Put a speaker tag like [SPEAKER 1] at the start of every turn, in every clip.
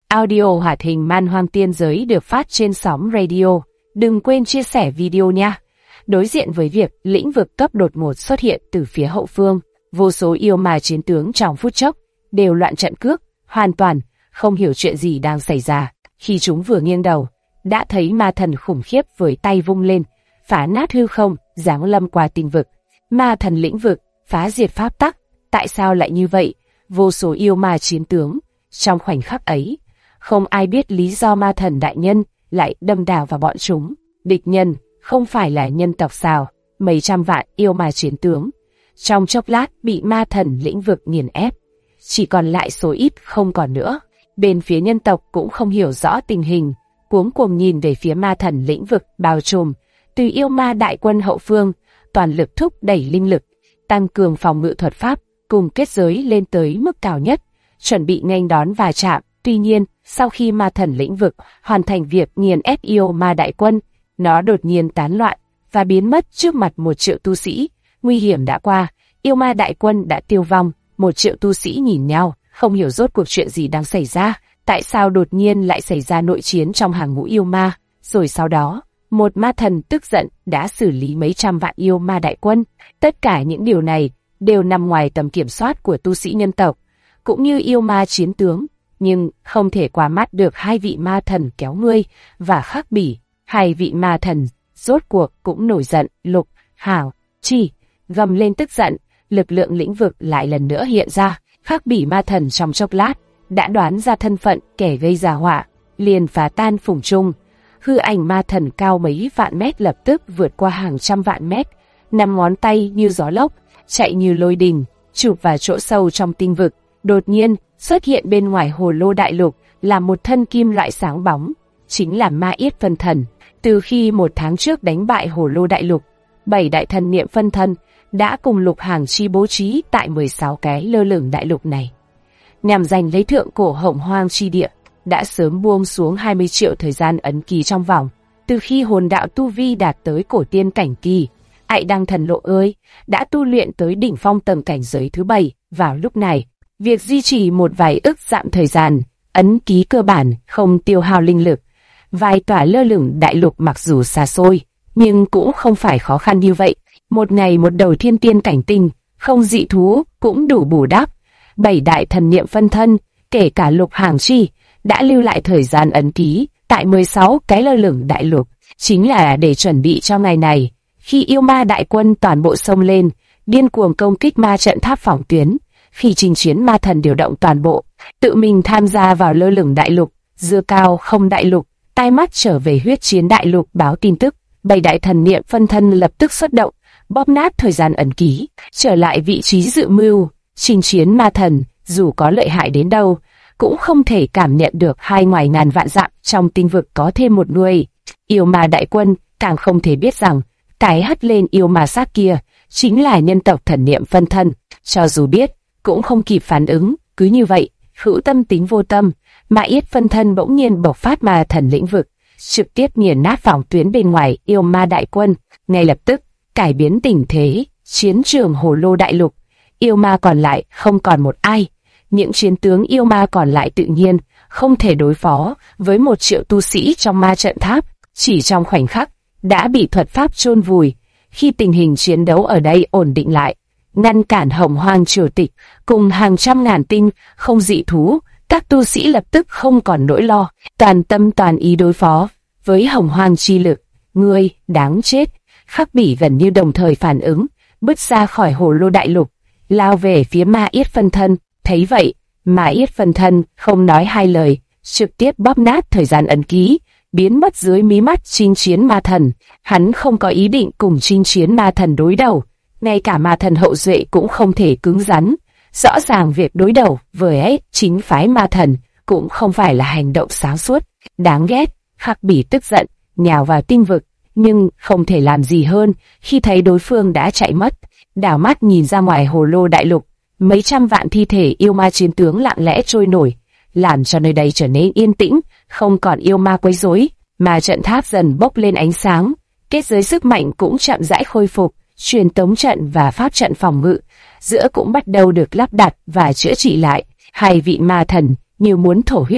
[SPEAKER 1] Audio hoạt hình Man Hoang Tiên Giới được phát trên sóng radio. Đừng quên chia sẻ video nha. Đối diện với việc lĩnh vực cấp đột ngột xuất hiện từ phía hậu phương, vô số yêu ma chiến tướng trong phút chốc đều loạn trận cước, hoàn toàn không hiểu chuyện gì đang xảy ra. Khi chúng vừa nghiêng đầu, đã thấy ma thần khủng khiếp với tay vung lên, phá nát hư không, giáng lâm qua tinh vực. Ma thần lĩnh vực, phá diệt pháp tắc. Tại sao lại như vậy? Vô số yêu ma chiến tướng trong khoảnh khắc ấy, không ai biết lý do ma thần đại nhân lại đâm đào vào bọn chúng. Địch nhân không phải là nhân tộc sao? Mấy trăm vạn yêu ma chiến tướng trong chốc lát bị ma thần lĩnh vực nghiền ép, chỉ còn lại số ít không còn nữa. Bên phía nhân tộc cũng không hiểu rõ tình hình, cuống cuồng nhìn về phía ma thần lĩnh vực bao trùm. Từ yêu ma đại quân hậu phương, toàn lực thúc đẩy linh lực, tăng cường phòng ngự thuật pháp, cùng kết giới lên tới mức cao nhất, chuẩn bị nghênh đón va chạm. Tuy nhiên, sau khi ma thần lĩnh vực hoàn thành việc nghiền ép yêu ma đại quân, nó đột nhiên tán loạn và biến mất trước mặt 1 triệu tu sĩ. Nguy hiểm đã qua, yêu ma đại quân đã tiêu vong. 1 triệu tu sĩ nhìn nhau, không hiểu rốt cuộc chuyện gì đang xảy ra. Tại sao đột nhiên lại xảy ra nội chiến trong hàng ngũ yêu ma? Rồi sau đó, một ma thần tức giận đã xử lý mấy trăm vạn yêu ma đại quân. Tất cả những điều này đều nằm ngoài tầm kiểm soát của tu sĩ nhân tộc, cũng như yêu ma chiến tướng. Nhưng không thể qua mắt được hai vị ma thần Kéo Ngươi và Khắc Bỉ. Hai vị ma thần rốt cuộc cũng nổi giận. Lục, Hảo, Chi gầm lên tức giận. Lực lượng lĩnh vực lại lần nữa hiện ra. Khắc Bỉ ma thần trong chốc lát đã đoán ra thân phận kẻ gây ra họa, liền phá tan phùng trung. Hư ảnh ma thần cao mấy vạn mét lập tức vượt qua hàng trăm vạn mét, 5 ngón tay như gió lốc, chạy như lôi đình, chụp vào chỗ sâu trong tinh vực. Đột nhiên xuất hiện bên ngoài hồ lô đại lục là một thân kim loại sáng bóng, chính là Ma Yết Phân Thần. Từ khi 1 tháng trước đánh bại hồ lô đại lục, 7 đại thần niệm phân thân đã cùng Lục Hàng Chi bố trí tại 16 cái lơ lửng đại lục này, nhằm giành lấy thượng cổ Hồng Hoang chi địa. Đã sớm buông xuống 20 triệu thời gian ấn ký trong vòng. Từ khi hồn đạo tu vi đạt tới cổ tiên cảnh kỳ, Ại Đăng Thần Lộ ơi đã tu luyện tới đỉnh phong tầng cảnh giới thứ 7. Vào lúc này, việc duy trì một vài ức dặm thời gian ấn ký cơ bản không tiêu hao linh lực. Vài tòa lơ lửng đại lục mặc dù xa xôi, nhưng cũng không phải khó khăn như vậy. Một ngày một đầu thiên tiên cảnh tinh, không dị thú cũng đủ bù đắp. 7 đại thần niệm phân thân, kể cả Lục Hàng Chi, đã lưu lại thời gian ấn ký tại 16 cái lơ lửng đại lục, chính là để chuẩn bị cho ngày này, khi yêu ma đại quân toàn bộ xông lên, điên cuồng công kích ma trận tháp phòng tuyến. Khi chinh chiến ma thần điều động toàn bộ, tự mình tham gia vào lơ lửng đại lục, dưa cao không đại lục, tai mắt trở về huyết chiến đại lục báo tin tức. 7 đại thần niệm phân thân lập tức xuất động, bóp nát thời gian ấn ký, trở lại vị trí dự mưu. Chinh chiến ma thần, dù có lợi hại đến đâu, cũng không thể cảm nhận được hai ngoài ngàn vạn dặm trong tinh vực có thêm một người. Yêu ma đại quân càng không thể biết rằng cái hất lên yêu ma xác kia chính là nhân tộc thần niệm phân thân. Cho dù biết, cũng không kịp phản ứng. Cứ như vậy, hữu tâm tính vô tâm, Ma Yết Phân Thân bỗng nhiên bộc phát ma thần lĩnh vực, trực tiếp nghiền nát phòng tuyến bên ngoài yêu ma đại quân. Ngay lập tức cải biến tình thế. Chiến trường hồ lô đại lục, yêu ma còn lại không còn một ai. Những chiến tướng yêu ma còn lại tự nhiên không thể đối phó với 1 triệu tu sĩ trong ma trận tháp, chỉ trong khoảnh khắc đã bị thuật pháp chôn vùi. Khi tình hình chiến đấu ở đây ổn định lại, ngăn cản Hồng Hoang triều tịch cùng hàng trăm ngàn tinh không dị thú, các tu sĩ lập tức không còn nỗi lo, toàn tâm toàn ý đối phó với Hồng Hoang chi lực. Ngươi đáng chết! Khắc Bỉ gần như đồng thời phản ứng, bước ra khỏi hồ lô đại lục, lao về phía Ma Yết Phân Thân. Thấy vậy, Ma Yết Phân Thân không nói hai lời, trực tiếp bóp nát thời gian ấn ký, biến mất dưới mí mắt chinh chiến ma thần. Hắn không có ý định cùng chinh chiến ma thần đối đầu, ngay cả ma thần hậu duệ cũng không thể cứng rắn. Rõ ràng việc đối đầu với chính phái ma thần cũng không phải là hành động sáng suốt. Đáng ghét! Khắc Bỉ tức giận, nhào vào tinh vực, nhưng không thể làm gì hơn khi thấy đối phương đã chạy mất. Đảo mắt nhìn ra ngoài hồ lô đại lục, mấy trăm vạn thi thể yêu ma chiến tướng lặng lẽ trôi nổi, làm cho nơi đây trở nên yên tĩnh, không còn yêu ma quấy rối. Ma trận tháp dần bốc lên ánh sáng, kết giới sức mạnh cũng chậm rãi khôi phục, truyền tống trận và pháp trận phòng ngự giữa cũng bắt đầu được lắp đặt và chữa trị lại. Hai vị ma thần như muốn thổ huyết,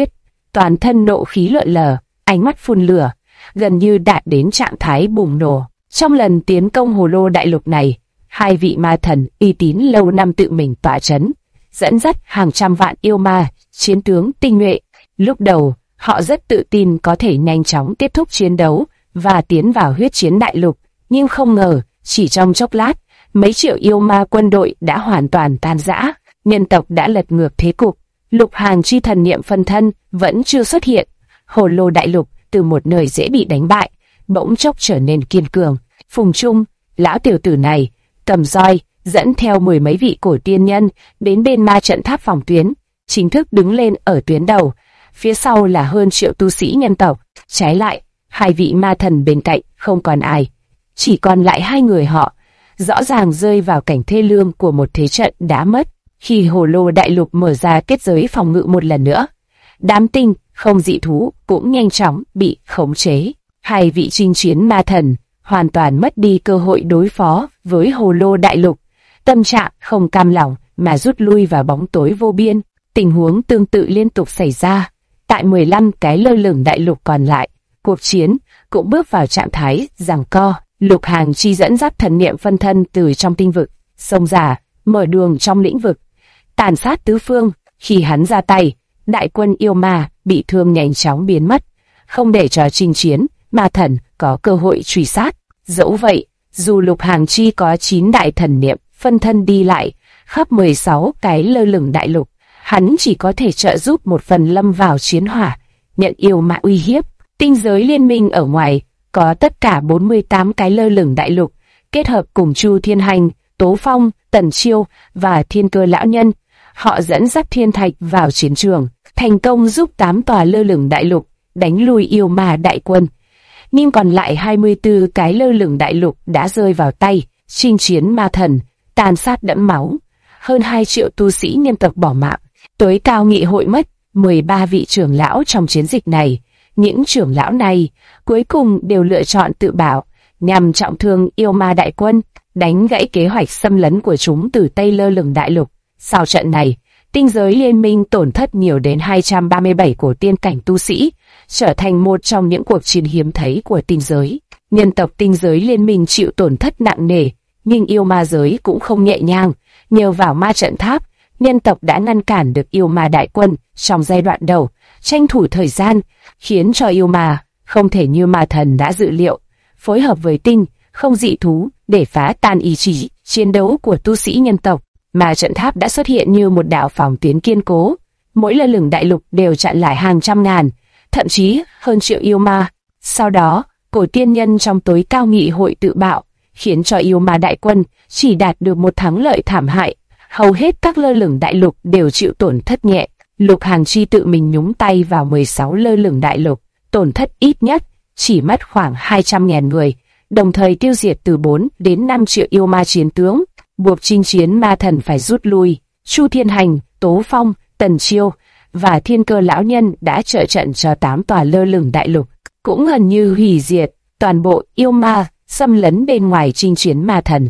[SPEAKER 1] toàn thân nộ khí lượn lờ, ánh mắt phun lửa, gần như đạt đến trạng thái bùng nổ. Trong lần tiến công Hồ Lô Đại Lục này, hai vị ma thần uy tín lâu năm tự mình tọa chấn, dẫn dắt hàng trăm vạn yêu ma, chiến tướng tinh nhuệ. Lúc đầu, họ rất tự tin có thể nhanh chóng kết thúc chiến đấu và tiến vào huyết chiến đại lục, nhưng không ngờ, chỉ trong chốc lát, mấy triệu yêu ma quân đội đã hoàn toàn tan rã, nhân tộc đã lật ngược thế cục. Lục Hàng chi thần niệm phân thân vẫn chưa xuất hiện. Hồ Lô Đại Lục từ một nơi dễ bị đánh bại, bỗng chốc trở nên kiên cường. Phùng Trung, lão tiểu tử này, cầm roi, dẫn theo mười mấy vị cổ tiên nhân đến bên ma trận tháp phòng tuyến, chính thức đứng lên ở tuyến đầu. Phía sau là hơn triệu tu sĩ nhân tộc. Trái lại, hai vị ma thần bên cạnh không còn ai, chỉ còn lại hai người họ, rõ ràng rơi vào cảnh thê lương của một thế trận đã mất. Khi Hồ Lô Đại Lục mở ra kết giới phòng ngự một lần nữa, đám tinh không dị thú cũng nhanh chóng bị khống chế. Hai vị chinh chiến ma thần hoàn toàn mất đi cơ hội đối phó với Hồ Lô Đại Lục, tâm trạng không cam lòng mà rút lui vào bóng tối vô biên. Tình huống tương tự liên tục xảy ra tại 15 cái lơ lửng đại lục còn lại. Cuộc chiến cũng bước vào trạng thái giằng co. Lục Hàng chi dẫn dắt thần niệm phân thân từ trong tinh vực xông ra, mở đường trong lĩnh vực, tàn sát tứ phương. Khi hắn ra tay, đại quân yêu ma bị thương nhanh chóng biến mất, không để cho chinh chiến ma thần có cơ hội truy sát. Dẫu vậy, dù Lục Hàng chi có 9 đại thần niệm phân thân đi lại khắp 16 cái lơ lửng đại lục, hắn chỉ có thể trợ giúp một phần lâm vào chiến hỏa, nhận yêu ma uy hiếp. Tinh giới liên minh ở ngoài có tất cả 48 cái lơ lửng đại lục, kết hợp cùng Chu Thiên Hành, Tố Phong, Tần Chiêu và Thiên Cơ lão nhân. Họ dẫn dắt thiên thạch vào chiến trường, thành công giúp 8 tòa lơ lửng đại lục đánh lui yêu ma đại quân. Nhưng còn lại 24 cái lơ lửng đại lục đã rơi vào tay chinh chiến ma thần, tàn sát đẫm máu. Hơn 2 triệu tu sĩ nhân tộc bỏ mạng. Tối cao nghị hội mất 13 vị trưởng lão trong chiến dịch này. Những trưởng lão này cuối cùng đều lựa chọn tự bảo, nhằm trọng thương yêu ma đại quân, đánh gãy kế hoạch xâm lấn của chúng từ Tây lơ lửng đại lục. Sau trận này, tinh giới liên minh tổn thất nhiều đến 237 cổ tiên cảnh tu sĩ, trở thành một trong những cuộc chiến hiếm thấy của tinh giới. Nhân tộc tinh giới liên minh chịu tổn thất nặng nề, nhưng yêu ma giới cũng không nhẹ nhàng. Nhờ vào ma trận tháp, nhân tộc đã ngăn cản được yêu ma đại quân trong giai đoạn đầu, tranh thủ thời gian, khiến cho yêu ma không thể như ma thần đã dự liệu, phối hợp với tinh không dị thú để phá tan ý chí chiến đấu của tu sĩ nhân tộc. Ma trận tháp đã xuất hiện như một đạo phòng tuyến kiên cố, mỗi lơ lửng đại lục đều chặn lại hàng trăm ngàn, thậm chí hơn triệu yêu ma. Sau đó, cổ tiên nhân trong tối cao nghị hội tự bạo, khiến cho yêu ma đại quân chỉ đạt được một thắng lợi thảm hại. Hầu hết các lơ lửng đại lục đều chịu tổn thất nhẹ. Lục Hàng chi tự mình nhúng tay vào 16 lơ lửng đại lục, tổn thất ít nhất chỉ mất khoảng 200.000 người, đồng thời tiêu diệt từ 4 đến 5 triệu yêu ma chiến tướng, buộc chinh chiến ma thần phải rút lui. Chu Thiên Hành, Tố Phong, Tần Chiêu và Thiên Cơ lão nhân đã trợ trận cho 8 tòa lơ lửng đại lục, cũng gần như hủy diệt toàn bộ yêu ma xâm lấn bên ngoài chinh chiến ma thần.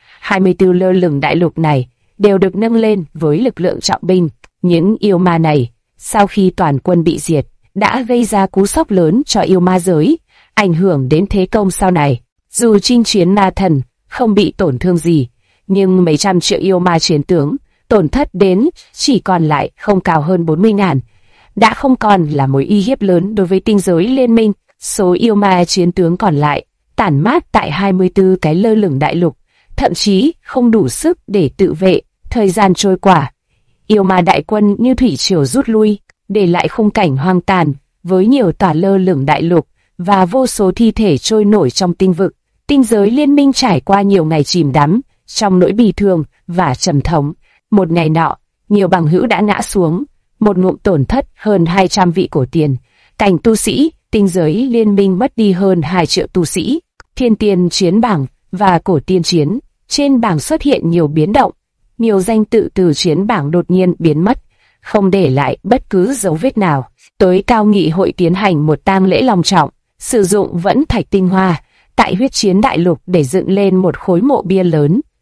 [SPEAKER 1] 24 lơ lửng đại lục này đều được nâng lên với lực lượng trọng binh. Những yêu ma này, sau khi toàn quân bị diệt, đã gây ra cú sốc lớn cho yêu ma giới, ảnh hưởng đến thế công sau này. Dù chinh chiến ma thần không bị tổn thương gì, nhưng mấy trăm triệu yêu ma chiến tướng, tổn thất đến chỉ còn lại không cao hơn 40.000, đã không còn là mối uy hiếp lớn đối với tinh giới liên minh. Số yêu ma chiến tướng còn lại, tản mát tại 24 cái lơ lửng đại lục, thậm chí không đủ sức để tự vệ. Thời gian trôi qua, yêu ma đại quân như thủy triều rút lui, để lại khung cảnh hoang tàn, với nhiều tòa lơ lửng đại lục và vô số thi thể trôi nổi trong tinh vực. Tinh giới liên minh trải qua nhiều ngày chìm đắm trong nỗi bi thương và trầm thống. Một ngày nọ, nhiều bằng hữu đã ngã xuống, một ngụm tổn thất hơn 200 vị cổ tiền cảnh tu sĩ. Tinh giới liên minh mất đi hơn 2 triệu tu sĩ. Thiên tiên chiến bảng và cổ tiên chiến trên bảng xuất hiện nhiều biến động. Nhiều danh tự từ chiến bảng đột nhiên biến mất, không để lại bất cứ dấu vết nào. Tối cao nghị hội tiến hành một tang lễ long trọng, sử dụng vẫn thạch tinh hoa tại huyết chiến đại lục để dựng lên một khối mộ bia lớn,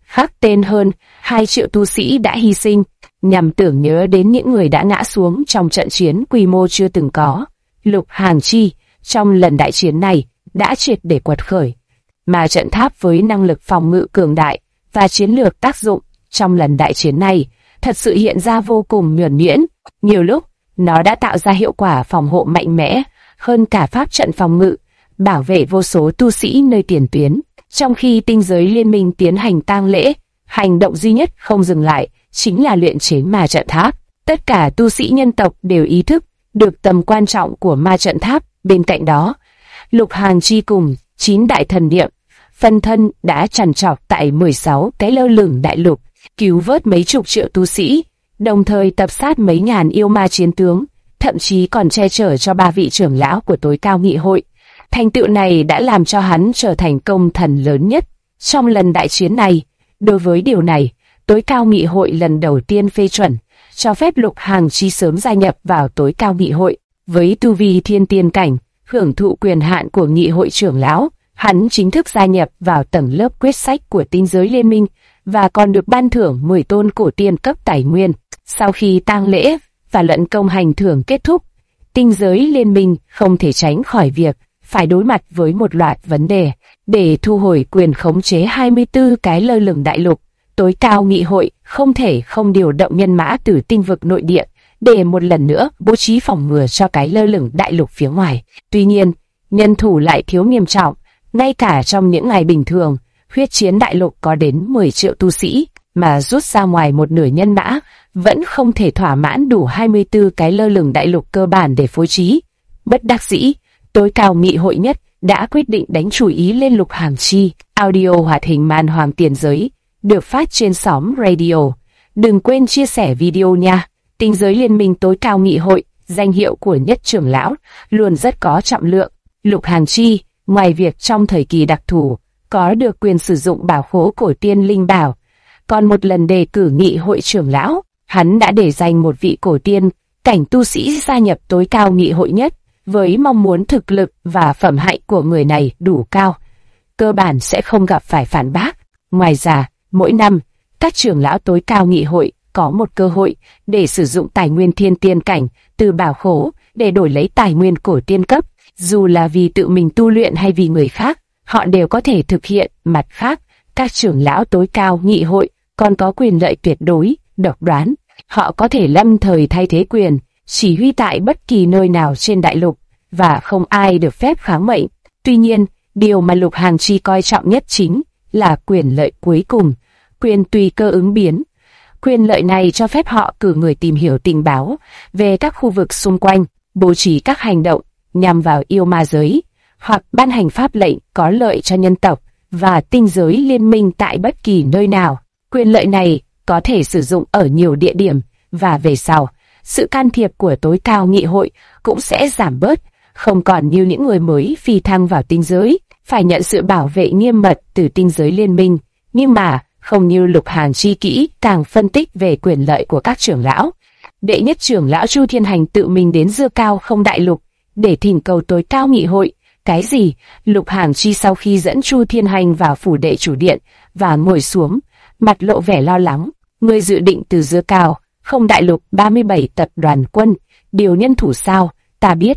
[SPEAKER 1] khắc tên hơn 2 triệu tu sĩ đã hy sinh, nhằm tưởng nhớ đến những người đã ngã xuống trong trận chiến quy mô chưa từng có. Lục Hàng Chi trong lần đại chiến này đã triệt để quật khởi, mà trận tháp với năng lực phòng ngự cường đại và chiến lược tác dụng trong lần đại chiến này thật sự hiện ra vô cùng nhuần nhuyễn. Nhiều lúc, nó đã tạo ra hiệu quả phòng hộ mạnh mẽ hơn cả pháp trận phòng ngự, bảo vệ vô số tu sĩ nơi tiền tuyến. Trong khi tinh giới liên minh tiến hành tang lễ, hành động duy nhất không dừng lại chính là luyện chế ma trận tháp. Tất cả tu sĩ nhân tộc đều ý thức được tầm quan trọng của ma trận tháp. Bên cạnh đó, Lục Hàn Chi cùng 9 đại thần niệm phân thân đã trằn trọc tại 16 cái lơ lửng đại lục, cứu vớt mấy chục triệu tu sĩ, đồng thời tập sát mấy ngàn yêu ma chiến tướng, thậm chí còn che chở cho 3 vị trưởng lão của tối cao nghị hội. Thành tựu này đã làm cho hắn trở thành công thần lớn nhất trong lần đại chiến này. Đối với điều này, tối cao nghị hội lần đầu tiên phê chuẩn, cho phép Lục Hàn Chi sớm gia nhập vào tối cao nghị hội. Với tu vi thiên tiên cảnh, hưởng thụ quyền hạn của nghị hội trưởng lão, hắn chính thức gia nhập vào tầng lớp quyết sách của tinh giới liên minh và còn được ban thưởng 10 tôn cổ tiên cấp tài nguyên. Sau khi tang lễ và luận công hành thưởng kết thúc, tinh giới liên minh không thể tránh khỏi việc phải đối mặt với một loạt vấn đề. Để thu hồi quyền khống chế 24 cái lơ lửng đại lục, tối cao nghị hội không thể không điều động nhân mã từ tinh vực nội địa để một lần nữa bố trí phòng ngừa cho cái lơ lửng đại lục phía ngoài. Tuy nhiên, nhân thủ lại thiếu nghiêm trọng. Ngay cả trong những ngày bình thường, huyết chiến đại lục có đến 10 triệu tu sĩ, mà rút ra ngoài một nửa nhân mã, vẫn không thể thỏa mãn đủ 24 cái lơ lửng đại lục cơ bản để phối trí. Bất đắc dĩ, tối cao nghị hội nhất đã quyết định đánh chủ ý lên Lục Hàn Chi. Audio hoạt hình Man Hoàng Tiền Giới được phát trên Xóm Radio. Đừng quên chia sẻ video nha. Tinh giới liên minh tối cao nghị hội, danh hiệu của nhất trưởng lão, luôn rất có trọng lượng. Lục Hàn Chi, ngoài việc trong thời kỳ đặc thù, có được quyền sử dụng bảo khố cổ tiên linh bảo, còn một lần đề cử nghị hội trưởng lão, hắn đã để dành một vị cổ tiên cảnh tu sĩ gia nhập tối cao nghị hội nhất, với mong muốn thực lực và phẩm hạnh của người này đủ cao, cơ bản sẽ không gặp phải phản bác. Ngoài ra, mỗi năm, các trưởng lão tối cao nghị hội có một cơ hội để sử dụng tài nguyên thiên tiên cảnh từ bảo khố để đổi lấy tài nguyên cổ tiên cấp. Dù là vì tự mình tu luyện hay vì người khác, họ đều có thể thực hiện. Mặt khác, các trưởng lão tối cao nghị hội còn có quyền lợi tuyệt đối, độc đoán. Họ có thể lâm thời thay thế quyền chỉ huy tại bất kỳ nơi nào trên đại lục, và không ai được phép kháng mệnh. Tuy nhiên, điều mà Lục Hàn Chi coi trọng nhất chính là quyền lợi cuối cùng, quyền tùy cơ ứng biến. Quyền lợi này cho phép họ cử người tìm hiểu tình báo về các khu vực xung quanh, bố trí các hành động nhằm vào yêu ma giới, hoặc ban hành pháp lệnh có lợi cho nhân tộc và tinh giới liên minh tại bất kỳ nơi nào. Quyền lợi này có thể sử dụng ở nhiều địa điểm, và về sau, sự can thiệp của tối cao nghị hội cũng sẽ giảm bớt, không còn như những người mới phi thăng vào tinh giới, phải nhận sự bảo vệ nghiêm mật từ tinh giới liên minh. Nhưng mà, không như Lục Hàn Chi kỹ càng phân tích về quyền lợi của các trưởng lão. Đệ nhất trưởng lão Chu Thiên Hành tự mình đến Dưa Cao Không đại lục để thỉnh cầu tối cao nghị hội. Cái gì? Lục Hàn Chi sau khi dẫn Chu Thiên Hành vào phủ đệ chủ điện và ngồi xuống, mặt lộ vẻ lo lắng. Người dự định từ Dưa Cao Không đại lục 37 tập đoàn quân điều nhân thủ sao? Ta biết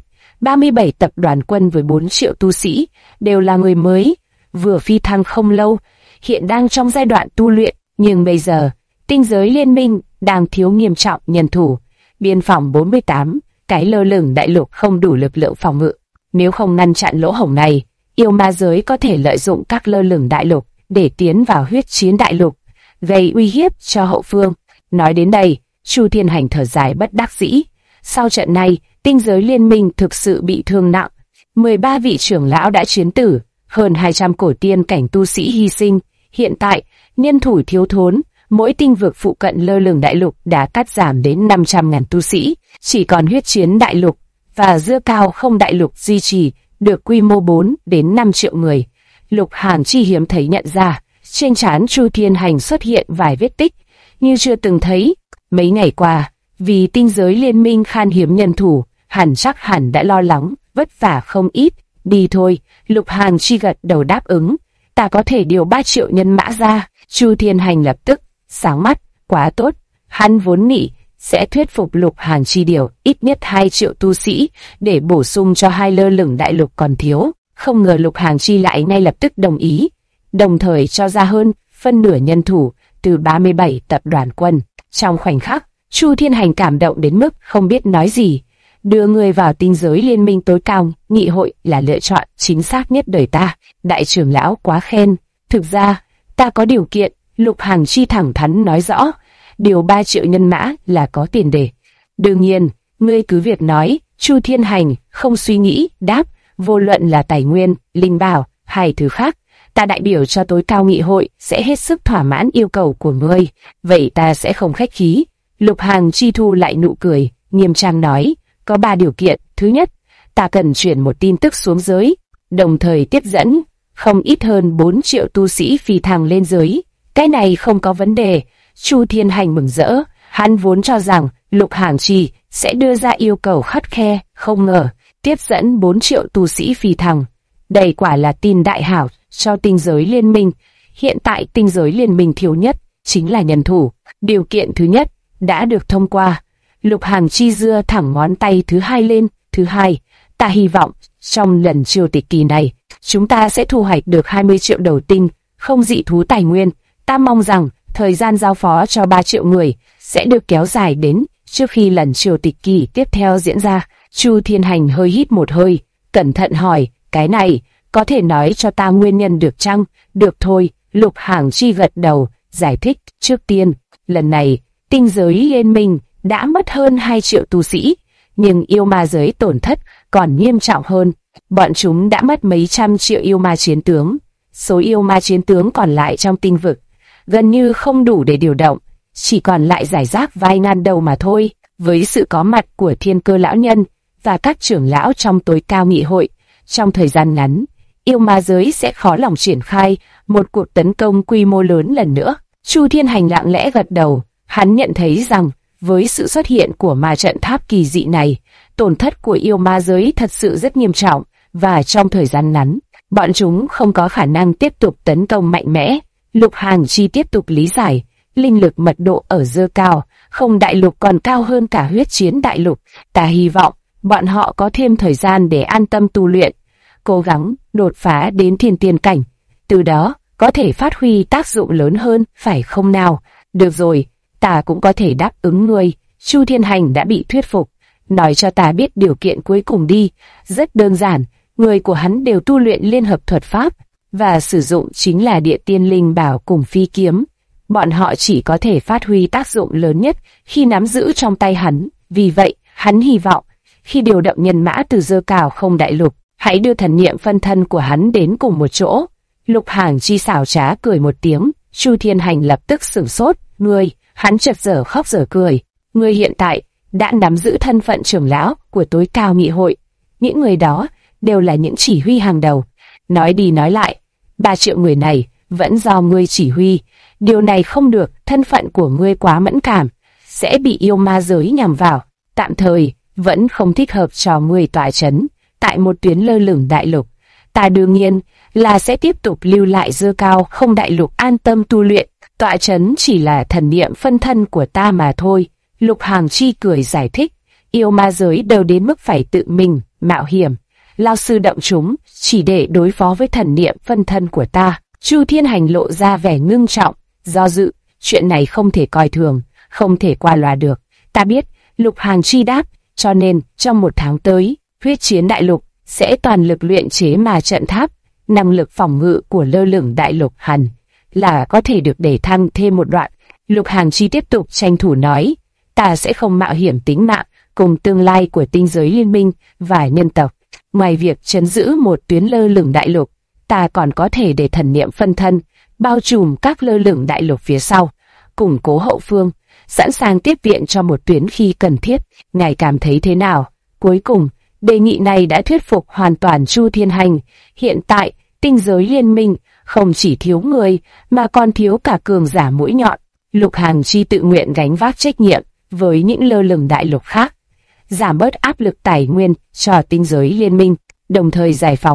[SPEAKER 1] 37 tập đoàn quân với 4 triệu tu sĩ đều là người mới, vừa phi thăng không lâu, hiện đang trong giai đoạn tu luyện. Nhưng bây giờ, tinh giới liên minh đang thiếu nghiêm trọng nhân thủ. Biên phòng 48 cái lơ lửng đại lục không đủ lực lượng phòng ngự. Nếu không ngăn chặn lỗ hổng này, yêu ma giới có thể lợi dụng các lơ lửng đại lục để tiến vào huyết chiến đại lục, gây uy hiếp cho hậu phương. Nói đến đây, Chu Thiên Hành thở dài bất đắc dĩ. Sau trận này, tinh giới liên minh thực sự bị thương nặng. 13 vị trưởng lão đã chiến tử, hơn 200 cổ tiên cảnh tu sĩ hy sinh. Hiện tại, nhân thủ thiếu thốn, mỗi tinh vực phụ cận lơ lửng đại lục đã cắt giảm đến 500.000 tu sĩ. Chỉ còn huyết chiến đại lục và Dưa Cao Không đại lục duy trì được quy mô 4 đến 5 triệu người. Lục Hàn Chi hiếm thấy nhận ra, trên trán Chu Thiên Hành xuất hiện vài vết tích, như chưa từng thấy. Mấy ngày qua, vì tinh giới liên minh khan hiếm nhân thủ, chắc hẳn đã lo lắng, vất vả không ít. Đi thôi, Lục Hàn Chi gật đầu đáp ứng. ta có thể điều 3 triệu nhân mã ra. Chu Thiên Hành lập tức sáng mắt, quá tốt. Hắn vốn nghĩ sẽ thuyết phục Lục Hàng Chi điều ít nhất 2 triệu tu sĩ để bổ sung cho hai lơ lửng đại lục còn thiếu. Không ngờ Lục Hàng Chi lại ngay lập tức đồng ý, đồng thời cho ra hơn phân nửa nhân thủ từ 37 tập đoàn quân. Trong khoảnh khắc, Chu Thiên Hành cảm động đến mức không biết nói gì. Đưa người vào tinh giới liên minh tối cao, nghị hội là lựa chọn chính xác nhất đời ta. Đại trưởng lão quá khen. Thực ra, ta có điều kiện. Lục Hàng Chi thẳng thắn nói rõ. Điều 3 triệu nhân mã là có tiền đề. Đương nhiên, ngươi cứ việc nói. Chu Thiên Hành không suy nghĩ, đáp. Vô luận là tài nguyên, linh bảo hay thứ khác, ta đại biểu cho tối cao nghị hội sẽ hết sức thỏa mãn yêu cầu của ngươi. Vậy ta sẽ không khách khí. Lục Hàng Chi thu lại nụ cười, nghiêm trang nói. Có 3 điều kiện. Thứ nhất, ta cần chuyển một tin tức xuống giới, đồng thời tiếp dẫn không ít hơn 4 triệu tu sĩ phi thăng lên giới. Cái này không có vấn đề. Chu Thiên Hành mừng rỡ. Hắn vốn cho rằng Lục Hàng Chi sẽ đưa ra yêu cầu khắt khe, không ngờ tiếp dẫn 4 triệu tu sĩ phi thăng. Đây quả là tin đại hảo cho tinh giới liên minh. Hiện tại tinh giới liên minh thiếu nhất chính là nhân thủ. Điều kiện thứ nhất đã được thông qua. Lục Hàng Chi giơ thẳng ngón tay thứ hai lên. Thứ hai, ta hy vọng trong lần triều tịch kỳ này, chúng ta sẽ thu hoạch được 20 triệu đầu tinh, không dị thú tài nguyên. Ta mong rằng thời gian giao phó cho 3 triệu người sẽ được kéo dài đến trước khi lần triều tịch kỳ tiếp theo diễn ra. Chu Thiên Hành hơi hít một hơi, cẩn thận hỏi, cái này, có thể nói cho ta nguyên nhân được chăng? Được thôi, Lục Hàng Chi gật đầu, giải thích. Trước tiên, lần này, tinh giới liên minh đã mất hơn 2 triệu tu sĩ, nhưng yêu ma giới tổn thất còn nghiêm trọng hơn. Bọn chúng đã mất mấy trăm triệu yêu ma chiến tướng. Số yêu ma chiến tướng còn lại trong tinh vực gần như không đủ để điều động, chỉ còn lại rải rác vài ngàn đầu mà thôi. Với sự có mặt của Thiên Cơ lão nhân và các trưởng lão trong tối cao nghị hội, trong thời gian ngắn, yêu ma giới sẽ khó lòng triển khai một cuộc tấn công quy mô lớn lần nữa. Chu Thiên Hành lặng lẽ gật đầu, hắn nhận thấy rằng với sự xuất hiện của ma trận tháp kỳ dị này, tổn thất của yêu ma giới thật sự rất nghiêm trọng, và trong thời gian ngắn, bọn chúng không có khả năng tiếp tục tấn công mạnh mẽ. Lục Hàng Chi tiếp tục lý giải, linh lực mật độ ở dơ cao, không đại lục còn cao hơn cả huyết chiến đại lục. Ta hy vọng bọn họ có thêm thời gian để an tâm tu luyện, cố gắng đột phá đến thiên tiên cảnh, từ đó có thể phát huy tác dụng lớn hơn, phải không nào? Được rồi, ta cũng có thể đáp ứng ngươi. Chu Thiên Hành đã bị thuyết phục. Nói cho ta biết điều kiện cuối cùng đi. Rất đơn giản, người của hắn đều tu luyện liên hợp thuật pháp, và sử dụng chính là địa tiên linh bảo cùng phi kiếm. Bọn họ chỉ có thể phát huy tác dụng lớn nhất khi nắm giữ trong tay hắn. Vì vậy, hắn hy vọng, khi điều động nhân mã từ dơ cào không đại lục, hãy đưa thần niệm phân thân của hắn đến cùng một chỗ. Lục Hàng Chi xảo trá cười một tiếng. Chu Thiên Hành lập tức sửng sốt. Ngươi, hắn chợt dở khóc dở cười. Ngươi hiện tại đã nắm giữ thân phận trưởng lão của tối cao nghị hội. Những người đó đều là những chỉ huy hàng đầu. Nói đi nói lại, 3 triệu người này vẫn do ngươi chỉ huy. Điều này không được, thân phận của ngươi quá mẫn cảm, sẽ bị yêu ma giới nhằm vào. Tạm thời, vẫn không thích hợp cho ngươi tọa chấn tại một tuyến lơ lửng đại lục. Ta đương nhiên là sẽ tiếp tục lưu lại dơ cao không đại lục an tâm tu luyện. Tọa chấn chỉ là thần niệm phân thân của ta mà thôi. Lục Hàng Chi cười giải thích. Yêu ma giới đều đến mức phải tự mình mạo hiểm lao sư động chúng chỉ để đối phó với thần niệm phân thân của ta. Chu Thiên Hành lộ ra vẻ ngưng trọng, do dự. Chuyện này không thể coi thường, không thể qua loa được. Ta biết. Lục Hàng Chi đáp. Cho nên trong 1 tháng tới, huyết chiến đại lục sẽ toàn lực luyện chế ma trận tháp. Năng lực phòng ngự của lơ lửng đại lục hẳn là có thể được đẩy thăng thêm một đoạn. Lục Hàng Chi tiếp tục tranh thủ nói, ta sẽ không mạo hiểm tính mạng cùng tương lai của tinh giới liên minh và nhân tộc. Ngoài việc trấn giữ một tuyến lơ lửng đại lục, ta còn có thể để thần niệm phân thân bao trùm các lơ lửng đại lục phía sau, củng cố hậu phương, sẵn sàng tiếp viện cho một tuyến khi cần thiết. Ngài cảm thấy thế nào? Cuối cùng, đề nghị này đã thuyết phục hoàn toàn Chu Thiên Hành. Hiện tại, tinh giới liên minh không chỉ thiếu người mà còn thiếu cả cường giả mũi nhọn. Lục Hàng Chi tự nguyện gánh vác trách nhiệm với những lơ lửng đại lục khác, giảm bớt áp lực tài nguyên cho tinh giới liên minh, đồng thời giải phóng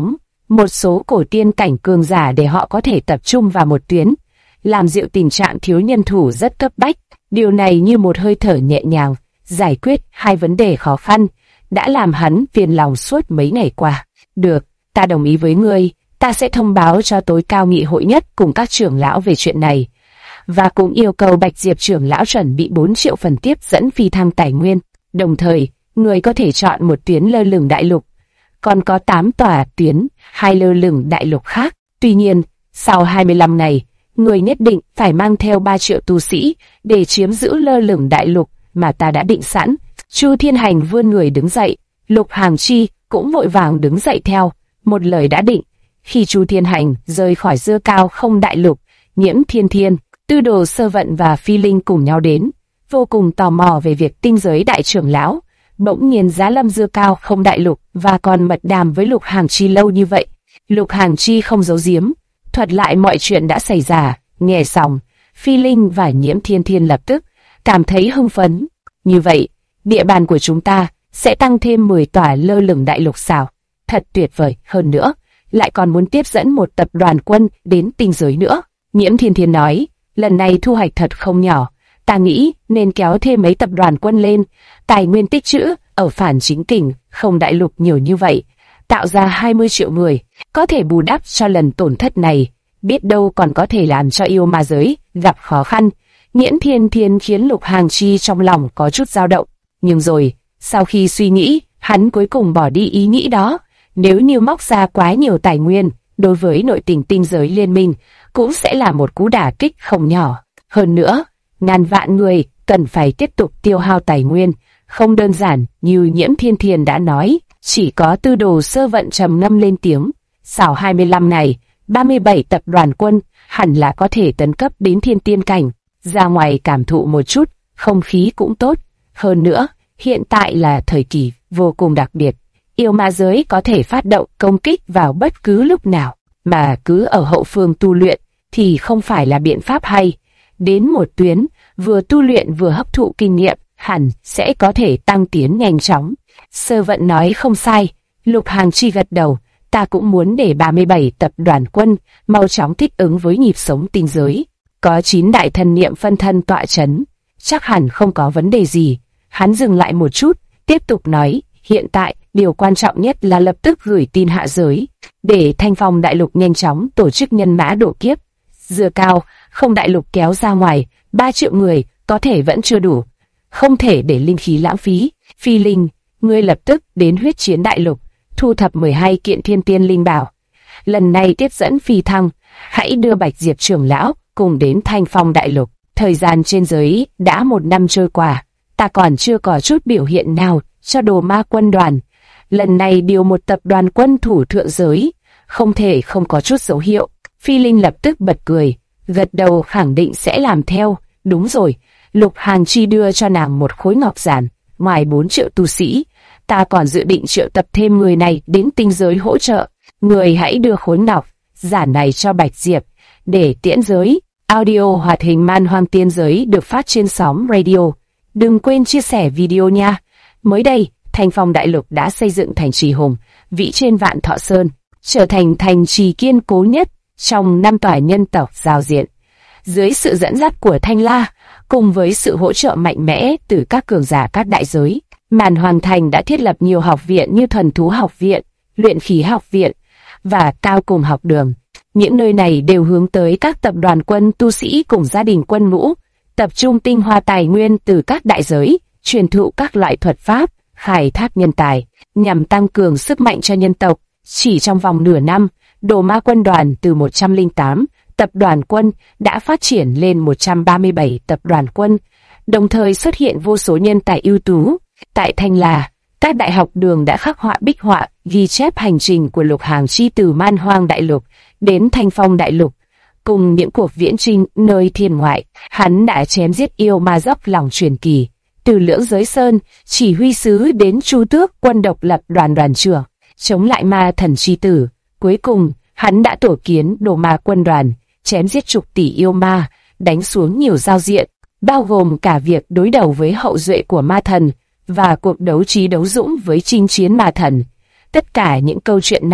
[SPEAKER 1] một số cổ tiên cảnh cường giả để họ có thể tập trung vào một tuyến, làm dịu tình trạng thiếu nhân thủ rất cấp bách. Điều này như một hơi thở nhẹ nhàng, giải quyết hai vấn đề khó khăn, đã làm hắn phiền lòng suốt mấy ngày qua. Được, ta đồng ý với ngươi, ta sẽ thông báo cho tối cao nghị hội nhất cùng các trưởng lão về chuyện này, và cũng yêu cầu Bạch Diệp trưởng lão chuẩn bị 4 triệu phần tiếp dẫn phi thăng tài nguyên. Đồng thời, người có thể chọn một tuyến lơ lửng đại lục, còn có 8 tòa tuyến, 2 lơ lửng đại lục khác. Tuy nhiên, sau 25 ngày, người nhất định phải mang theo 3 triệu tu sĩ để chiếm giữ lơ lửng đại lục mà ta đã định sẵn. Chu Thiên Hành vươn người đứng dậy, Lục Hàng Chi cũng vội vàng đứng dậy theo, một lời đã định. Khi Chu Thiên Hành rời khỏi Dưa Cao Không đại lục, Nhiễm Thiên Thiên, Tư Đồ Sơ Vận và Phi Linh cùng nhau đến, vô cùng tò mò về việc tinh giới đại trưởng lão bỗng nhiên giá lâm Dưa Cao Không đại lục và còn mật đàm với Lục Hàng Chi lâu như vậy. Lục Hàng Chi không giấu giếm, thuật lại mọi chuyện đã xảy ra. Nghe xong, Phi Linh và Nhiễm Thiên Thiên lập tức cảm thấy hưng phấn. Như vậy, địa bàn của chúng ta sẽ tăng thêm 10 tòa lơ lửng đại lục sao? Thật tuyệt vời. Hơn nữa, lại còn muốn tiếp dẫn một tập đoàn quân đến tinh giới nữa. Nhiễm Thiên Thiên nói, lần này thu hoạch thật không nhỏ. Ta nghĩ nên kéo thêm mấy tập đoàn quân lên. Tài nguyên tích trữ ở Phản Chính Kình Không đại lục nhiều như vậy, tạo ra 20 triệu người, có thể bù đắp cho lần tổn thất này. Biết đâu còn có thể làm cho yêu ma giới gặp khó khăn. Nhiễm Thiên Thiên khiến Lục Hàng Chi trong lòng có chút dao động. Nhưng rồi, sau khi suy nghĩ, hắn cuối cùng bỏ đi ý nghĩ đó. Nếu như móc ra quá nhiều tài nguyên, đối với nội tình tinh giới liên minh, cũng sẽ là một cú đả kích không nhỏ. Hơn nữa, ngàn vạn người cần phải tiếp tục tiêu hao tài nguyên, không đơn giản như Nhiễm Thiên Thiên đã nói. Chỉ có Tư Đồ Sơ Vận trầm ngâm lên tiếng. Sau 25 ngày, 37 tập đoàn quân hẳn là có thể tấn cấp đến thiên tiên cảnh. Ra ngoài cảm thụ một chút, không khí cũng tốt. Hơn nữa, hiện tại là thời kỳ vô cùng đặc biệt. Yêu ma giới có thể phát động công kích vào bất cứ lúc nào, mà cứ ở hậu phương tu luyện thì không phải là biện pháp hay. Đến một tuyến, vừa tu luyện vừa hấp thụ kinh nghiệm, hẳn sẽ có thể tăng tiến nhanh chóng. Sơ Vận nói không sai. Lục Hàng Chi gật đầu. Ta cũng muốn để 37 tập đoàn quân mau chóng thích ứng với nhịp sống tinh giới. Có 9 đại thần niệm phân thân tọa chấn, chắc hẳn không có vấn đề gì. Hắn dừng lại một chút, tiếp tục nói, hiện tại điều quan trọng nhất là lập tức gửi tin hạ giới, để Thanh Phong đại lục nhanh chóng tổ chức nhân mã độ kiếp. Dưa Cao Không đại lục kéo ra ngoài, 3 triệu người có thể vẫn chưa đủ, không thể để linh khí lãng phí. Phi Linh, ngươi lập tức đến Huyết Chiến đại lục, thu thập 12 kiện thiên tiên linh bảo. Lần này tiếp dẫn phi thăng, hãy đưa Bạch Diệp trưởng lão cùng đến Thanh Phong đại lục. Thời gian trên giới đã 1 năm trôi qua, ta còn chưa có chút biểu hiện nào cho Đồ Ma quân đoàn. Lần này điều một tập đoàn quân thủ thượng giới, không thể không có chút dấu hiệu. Phi Linh lập tức bật cười, gật đầu khẳng định sẽ làm theo. Đúng rồi, Lục Hàng Chi đưa cho nàng một khối ngọc giản. Ngoài 4 triệu tu sĩ, ta còn dự định triệu tập thêm người này đến tinh giới hỗ trợ. Người hãy đưa khối ngọc giản này cho Bạch Diệp để tiễn giới. Audio hoạt hình Man Hoang Tiên Giới được phát trên sóng radio. Đừng quên chia sẻ video nha. Mới đây, Thanh Phong đại lục đã xây dựng thành trì hùng vĩ trên Vạn Thọ Sơn, trở thành thành trì kiên cố nhất trong 5 tòa nhân tộc giao diện. Dưới sự dẫn dắt của Thanh La, cùng với sự hỗ trợ mạnh mẽ từ các cường giả các đại giới, Màn Hoàng Thành đã thiết lập nhiều học viện như Thuần Thú Học Viện, Luyện Khí Học Viện và Cao Cùng Học Đường. Những nơi này đều hướng tới các tập đoàn quân tu sĩ cùng gia đình quân ngũ, tập trung tinh hoa tài nguyên từ các đại giới, truyền thụ các loại thuật pháp, khai thác nhân tài, nhằm tăng cường sức mạnh cho nhân tộc. Chỉ trong vòng nửa năm, Đồ Ma quân đoàn từ 108 tập đoàn quân đã phát triển lên 137 tập đoàn quân, đồng thời xuất hiện vô số nhân tài ưu tú. Tại Thanh La, các đại học đường đã khắc họa bích họa ghi chép hành trình của Lục Hàng Chi từ Man Hoang đại lục đến Thanh Phong đại lục, cùng những cuộc viễn chinh nơi thiên ngoại. Hắn đã chém giết yêu ma dốc lòng truyền kỳ, từ Lưỡng Giới Sơn chỉ huy sứ đến Chu Tước quân độc lập đoàn trưởng, chống lại ma thần chi tử. Cuối cùng, hắn đã tổ kiến Đồ Ma quân đoàn, chém giết chục tỷ yêu ma, đánh xuống nhiều giao diện, bao gồm cả việc đối đầu với hậu duệ của ma thần và cuộc đấu trí đấu dũng với chinh chiến ma thần. Tất cả những câu chuyện này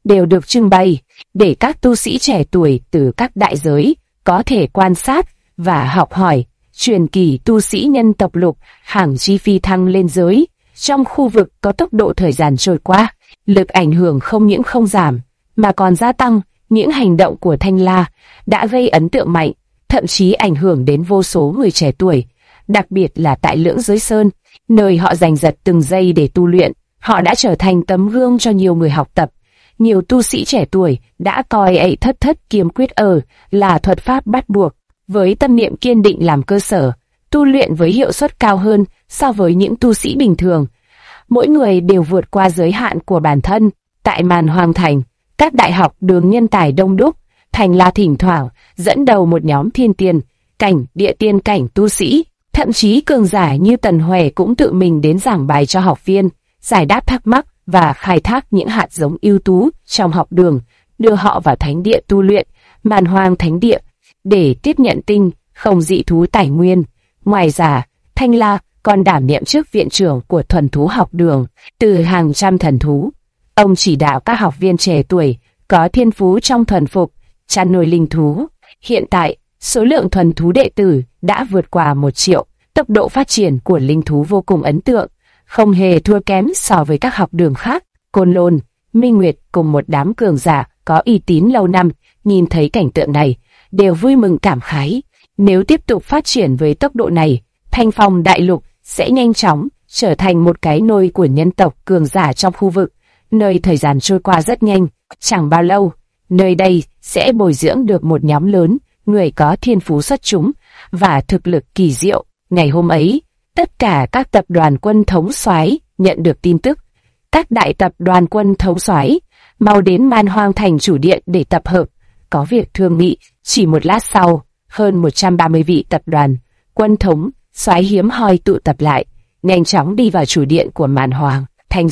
[SPEAKER 1] đều được trưng bày, để các tu sĩ trẻ tuổi từ các đại giới có thể quan sát và học hỏi. Truyền kỳ tu sĩ nhân tộc Lục Hàng Chi phi thăng lên giới, trong khu vực có tốc độ thời gian trôi qua, lực ảnh hưởng không những không giảm, mà còn gia tăng. Những hành động của Thanh La đã gây ấn tượng mạnh, thậm chí ảnh hưởng đến vô số người trẻ tuổi, đặc biệt là tại Lưỡng Giới Sơn, nơi họ giành giật từng giây để tu luyện. Họ đã trở thành tấm gương cho nhiều người học tập. Nhiều tu sĩ trẻ tuổi đã coi ấy thất thất kiếm quyết là thuật pháp bắt buộc, với tâm niệm kiên định làm cơ sở, tu luyện với hiệu suất cao hơn so với những tu sĩ bình thường. Mỗi người đều vượt qua giới hạn của bản thân. Tại Màn Hoang Thành, các đại học đường nhân tài đông đúc, Thanh La thỉnh thoảng dẫn đầu một nhóm thiên tiên cảnh, địa tiên cảnh tu sĩ, thậm chí cường giả như Tần Huệ cũng tự mình đến giảng bài cho học viên, giải đáp thắc mắc và khai thác những hạt giống ưu tú trong học đường, đưa họ vào thánh địa tu luyện, Màn Hoang Thánh Địa, để tiếp nhận tinh không dị thú tài nguyên. Ngoài ra, Thanh La còn đảm nhiệm chức viện trưởng của thuần thú học đường, từ hàng trăm thần thú. Ông chỉ đạo các học viên trẻ tuổi có thiên phú trong thuần phục, chăn nuôi linh thú. Hiện tại, số lượng thuần thú đệ tử đã vượt qua 1 triệu, tốc độ phát triển của linh thú vô cùng ấn tượng, không hề thua kém so với các học đường khác. Côn Lôn, Minh Nguyệt cùng một đám cường giả có uy tín lâu năm, nhìn thấy cảnh tượng này, đều vui mừng cảm khái. Nếu tiếp tục phát triển với tốc độ này, Thanh Phong Đại Lục sẽ nhanh chóng trở thành một cái nôi của nhân tộc cường giả trong khu vực, nơi thời gian trôi qua rất nhanh. Chẳng bao lâu, nơi đây sẽ bồi dưỡng được một nhóm lớn người có thiên phú xuất chúng và thực lực kỳ diệu. Ngày hôm ấy, tất cả các tập đoàn quân thống soái nhận được tin tức. Các đại tập đoàn quân thống soái mau đến Man Hoang Thành chủ điện để tập hợp, có việc thương nghị. Chỉ một lát sau, hơn 130 vị tập đoàn quân thống soái hiếm hoi tụ tập lại, nhanh chóng đi vào chủ điện của Man Hoang.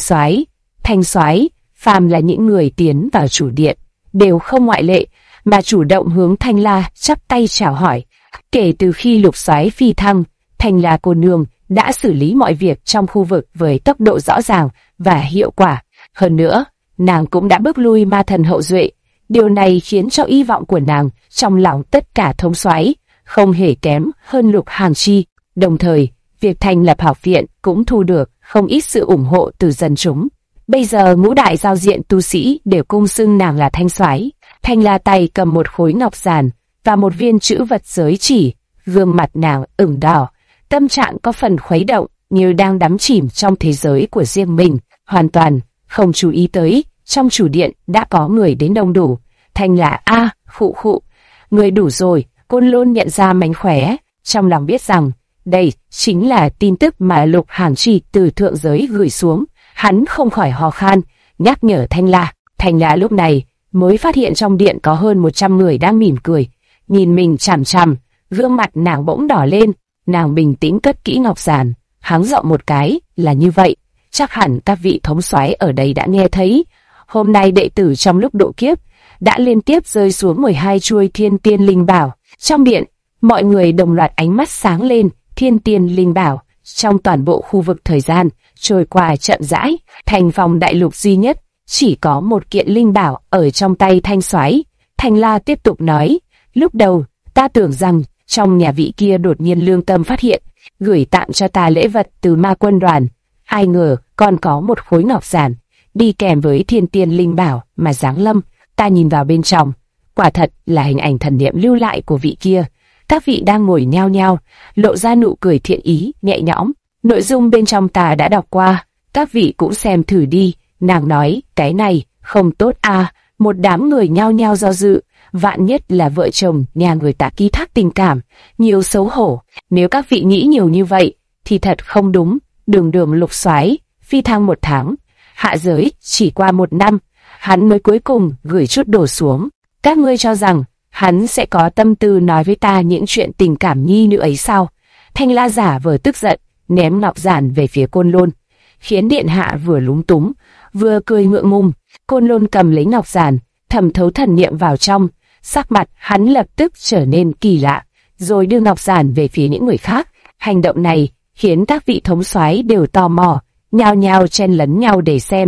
[SPEAKER 1] Thanh soái, phàm là những người tiến vào chủ điện, đều không ngoại lệ, mà chủ động hướng Thanh La chắp tay chào hỏi. Kể từ khi Lục soái phi thăng, Thanh La cô nương đã xử lý mọi việc trong khu vực với tốc độ rõ ràng và hiệu quả. Hơn nữa, nàng cũng đã bước lui ma thần hậu duệ. Điều này khiến cho hy vọng của nàng trong lòng tất cả thống soái không hề kém hơn Lục Hàng Chi. Đồng thời, việc thành lập học viện cũng thu được không ít sự ủng hộ từ dân chúng. Bây giờ ngũ đại giao diện tu sĩ đều cung xưng nàng là Thanh soái. Thanh La tay cầm một khối ngọc giản và một viên chữ vật giới chỉ, gương mặt nàng ửng đỏ, tâm trạng có phần khuấy động, như đang đắm chìm trong thế giới của riêng mình, hoàn toàn không chú ý tới trong chủ điện đã có người đến đông đủ. Thanh La khụ, người đủ rồi. Côn Lôn nhận ra mánh khóe, trong lòng biết rằng đây chính là tin tức mà Lục Hàng Chi từ thượng giới gửi xuống. Hắn không khỏi hò khan, nhắc nhở Thanh La. Thanh La lúc này mới phát hiện trong điện có hơn 100 người đang mỉm cười, nhìn mình chằm chằm. Gương mặt nàng bỗng đỏ lên, nàng bình tĩnh cất kỹ ngọc giản, háng giọng một cái là như vậy. Chắc hẳn các vị thống soái ở đây đã nghe thấy, hôm nay đệ tử trong lúc độ kiếp đã liên tiếp rơi xuống 12 chuôi thiên tiên linh bảo. Trong điện, mọi người đồng loạt ánh mắt sáng lên. Thiên tiên linh bảo trong toàn bộ khu vực thời gian trôi qua chậm rãi. Thành Phong Đại Lục duy nhất chỉ có một kiện linh bảo ở trong tay Thanh soái. Thanh La tiếp tục nói, lúc đầu ta tưởng rằng trong nhà vị kia đột nhiên lương tâm phát hiện, gửi tặng cho ta lễ vật từ ma quân đoàn. Ai ngờ còn có một khối ngọc giản đi kèm với thiên tiên linh bảo mà giáng lâm. Ta nhìn vào bên trong, quả thật là hình ảnh thần niệm lưu lại của vị kia. Các vị đang ngồi nhao nhao, lộ ra nụ cười thiện ý, nhẹ nhõm. Nội dung bên trong ta đã đọc qua, các vị cũng xem thử đi. Nàng nói, cái này không tốt à? Một đám người nhao nhao do dự. Vạn nhất là vợ chồng nhà người ta ký thác tình cảm, nhiều xấu hổ. Nếu các vị nghĩ nhiều như vậy, thì thật không đúng. Đường Lục soái phi thăng 1 tháng, hạ giới chỉ qua 1 năm, hắn mới cuối cùng gửi chút đồ xuống. Các ngươi cho rằng hắn sẽ có tâm tư nói với ta những chuyện tình cảm nhi nữ ấy sao? Thanh La giả vờ tức giận, ném ngọc giản về phía Côn Lôn, khiến điện hạ vừa lúng túng, vừa cười ngượng ngùng. Côn Lôn cầm lấy ngọc giản, thẩm thấu thần niệm vào trong, sắc mặt hắn lập tức trở nên kỳ lạ, rồi đưa ngọc giản về phía những người khác. Hành động này khiến các vị thống soái đều tò mò, nhao nhao chen lấn nhau để xem.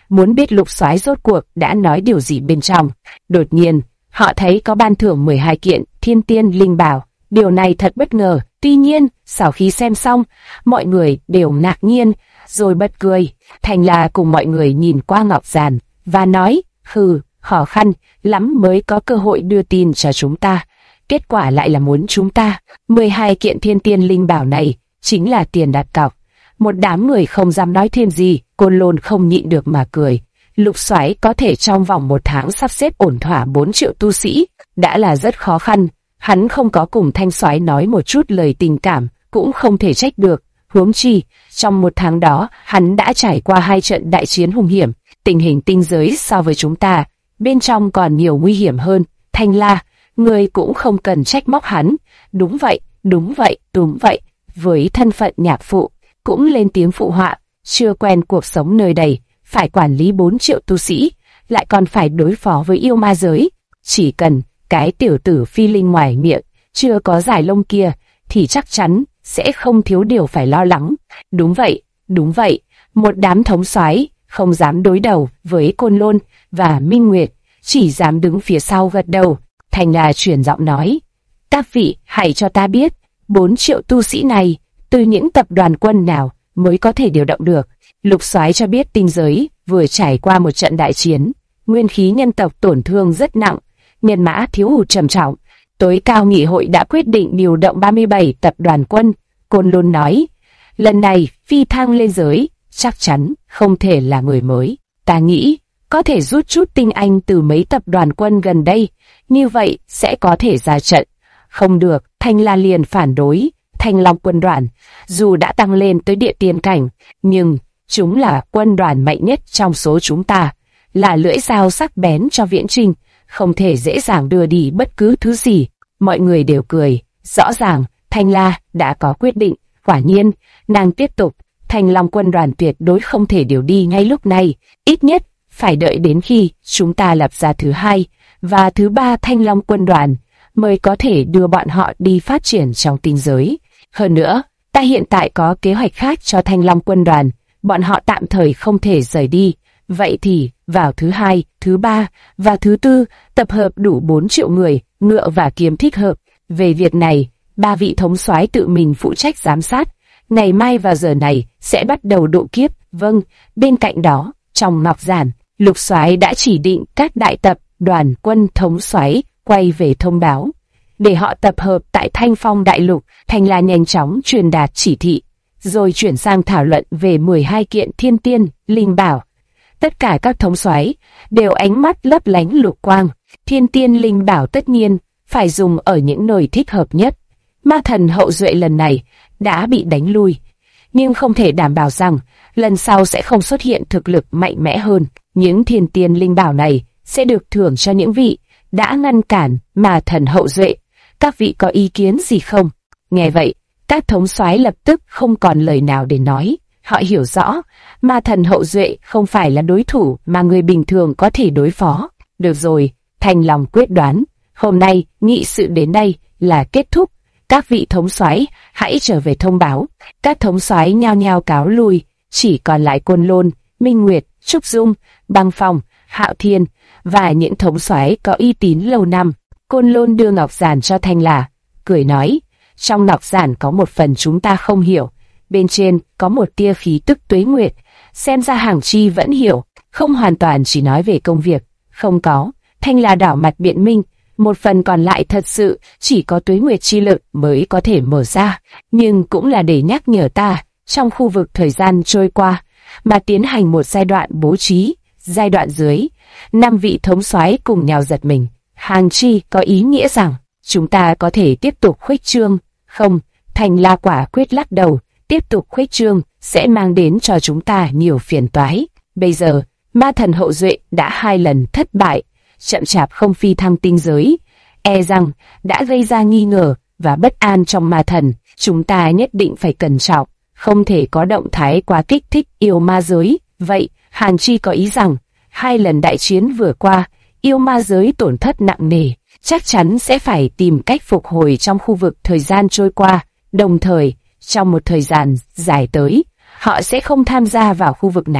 [SPEAKER 1] muốn biết Lục Soái rốt cuộc đã nói điều gì bên trong. Đột nhiên, họ thấy có ban thưởng 12 kiện thiên tiên linh bảo. Điều này thật bất ngờ. Tuy nhiên, sau khi xem xong, mọi người đều ngạc nhiên, rồi bật cười. Thành La cùng mọi người nhìn qua ngọc giản và nói, khó khăn lắm mới có cơ hội đưa tin cho chúng ta. Kết quả lại là muốn chúng ta. 12 kiện thiên tiên linh bảo này chính là tiền đặt cọc. Một đám người không dám nói thêm gì, Côn Lôn không nhịn được mà cười. Lục Soái có thể trong vòng 1 tháng sắp xếp ổn thỏa 4 triệu tu sĩ, đã là rất khó khăn. Hắn không có cùng Thanh Soái nói một chút lời tình cảm, cũng không thể trách được. Huống chi, trong 1 tháng đó, hắn đã trải qua 2 trận đại chiến hung hiểm. Tình hình tinh giới so với chúng ta, bên trong còn nhiều nguy hiểm hơn. Thanh La, người cũng không cần trách móc hắn. Đúng vậy, đúng vậy, đúng vậy. Với thân phận nhạc phụ, cũng lên tiếng phụ họa. Chưa quen cuộc sống nơi đây, phải quản lý 4 triệu tu sĩ, lại còn phải đối phó với yêu ma giới. Chỉ cần cái tiểu tử phi linh ngoài miệng chưa có giải lông kia, thì chắc chắn sẽ không thiếu điều phải lo lắng. Đúng vậy, đúng vậy. Một đám thống soái không dám đối đầu với Côn Lôn và Minh Nguyệt, chỉ dám đứng phía sau gật đầu. Thành La chuyển giọng nói, các vị hãy cho ta biết, 4 triệu tu sĩ này từ những tập đoàn quân nào mới có thể điều động được. Lục Soái cho biết tinh giới vừa trải qua một trận đại chiến, nguyên khí nhân tộc tổn thương rất nặng, nhân mã thiếu hụt trầm trọng. Tối cao nghị hội đã quyết định điều động 37 tập đoàn quân. Côn Lôn nói, lần này phi thăng lên giới chắc chắn không thể là người mới. Ta nghĩ có thể rút chút tinh anh từ mấy tập đoàn quân gần đây, như vậy sẽ có thể ra trận. Không được, Thanh La liền phản đối. Thanh Long quân đoàn dù đã tăng lên tới địa tiên cảnh, nhưng chúng là quân đoàn mạnh nhất trong số chúng ta, là lưỡi dao sắc bén cho viễn trinh, không thể dễ dàng đưa đi bất cứ thứ gì. Mọi người đều cười, rõ ràng Thanh La đã có quyết định. Quả nhiên, nàng tiếp tục, Thanh Long quân đoàn tuyệt đối không thể điều đi ngay lúc này, ít nhất phải đợi đến khi chúng ta lập ra thứ 2 và thứ 3 Thanh Long quân đoàn mới có thể đưa bọn họ đi phát triển trong tinh giới. Hơn nữa, ta hiện tại có kế hoạch khác cho Thanh Long quân đoàn, bọn họ tạm thời không thể rời đi. Vậy thì, vào thứ 2, thứ 3 và thứ 4, tập hợp đủ 4 triệu người, ngựa và kiếm thích hợp. Về việc này, 3 vị thống soái tự mình phụ trách giám sát. Ngày mai vào giờ này, sẽ bắt đầu độ kiếp. Vâng, bên cạnh đó, trong ngọc giản, Lục Soái đã chỉ định các đại tập, đoàn quân thống soái quay về thông báo, để họ tập hợp tại Thanh Phong Đại Lục. Thành La nhanh chóng truyền đạt chỉ thị, rồi chuyển sang thảo luận về 12 kiện thiên tiên, linh bảo. Tất cả các thống soái đều ánh mắt lấp lánh lục quang. Thiên tiên linh bảo tất nhiên phải dùng ở những nơi thích hợp nhất. Ma thần hậu duệ lần này đã bị đánh lui, nhưng không thể đảm bảo rằng lần sau sẽ không xuất hiện thực lực mạnh mẽ hơn. Những thiên tiên linh bảo này sẽ được thưởng cho những vị đã ngăn cản ma thần hậu duệ. Các vị có ý kiến gì không? Nghe vậy, các thống soái lập tức không còn lời nào để nói. Họ hiểu rõ, ma thần hậu duệ không phải là đối thủ mà người bình thường có thể đối phó. Được rồi, thành lòng quyết đoán. Hôm nay, nghị sự đến đây là kết thúc. Các vị thống soái hãy trở về thông báo. Các thống soái nhao nhao cáo lui, chỉ còn lại Côn Lôn, Minh Nguyệt, Trúc Dung, Băng Phong, Hạo Thiên và những thống soái có uy tín lâu năm. Côn Lôn đưa ngọc giản cho Thanh La, cười nói, trong ngọc giản có một phần chúng ta không hiểu. Bên trên có một tia khí tức tuế nguyệt, xem ra Hàng Chi vẫn hiểu, không hoàn toàn chỉ nói về công việc. Không có, Thanh La đảo mặt biện minh, một phần còn lại thật sự chỉ có tuế nguyệt chi lực mới có thể mở ra, nhưng cũng là để nhắc nhở ta, trong khu vực thời gian trôi qua, mà tiến hành một giai đoạn bố trí. Giai đoạn dưới, 5 vị thống soái cùng nhau giật mình. Hàng Chi có ý nghĩa rằng, chúng ta có thể tiếp tục khuếch trương. Không, Thanh La quả quyết lắc đầu, tiếp tục khuếch trương sẽ mang đến cho chúng ta nhiều phiền toái. Bây giờ, ma thần hậu duệ đã 2 lần thất bại, chậm chạp không phi thăng tinh giới, e rằng đã gây ra nghi ngờ và bất an trong ma thần. Chúng ta nhất định phải cẩn trọng, không thể có động thái quá kích thích yêu ma giới. Vậy, Hàn Chi có ý rằng, 2 lần đại chiến vừa qua, yêu ma giới tổn thất nặng nề, chắc chắn sẽ phải tìm cách phục hồi trong khu vực thời gian trôi qua. Đồng thời, trong một thời gian dài tới, họ sẽ không tham gia vào khu vực này.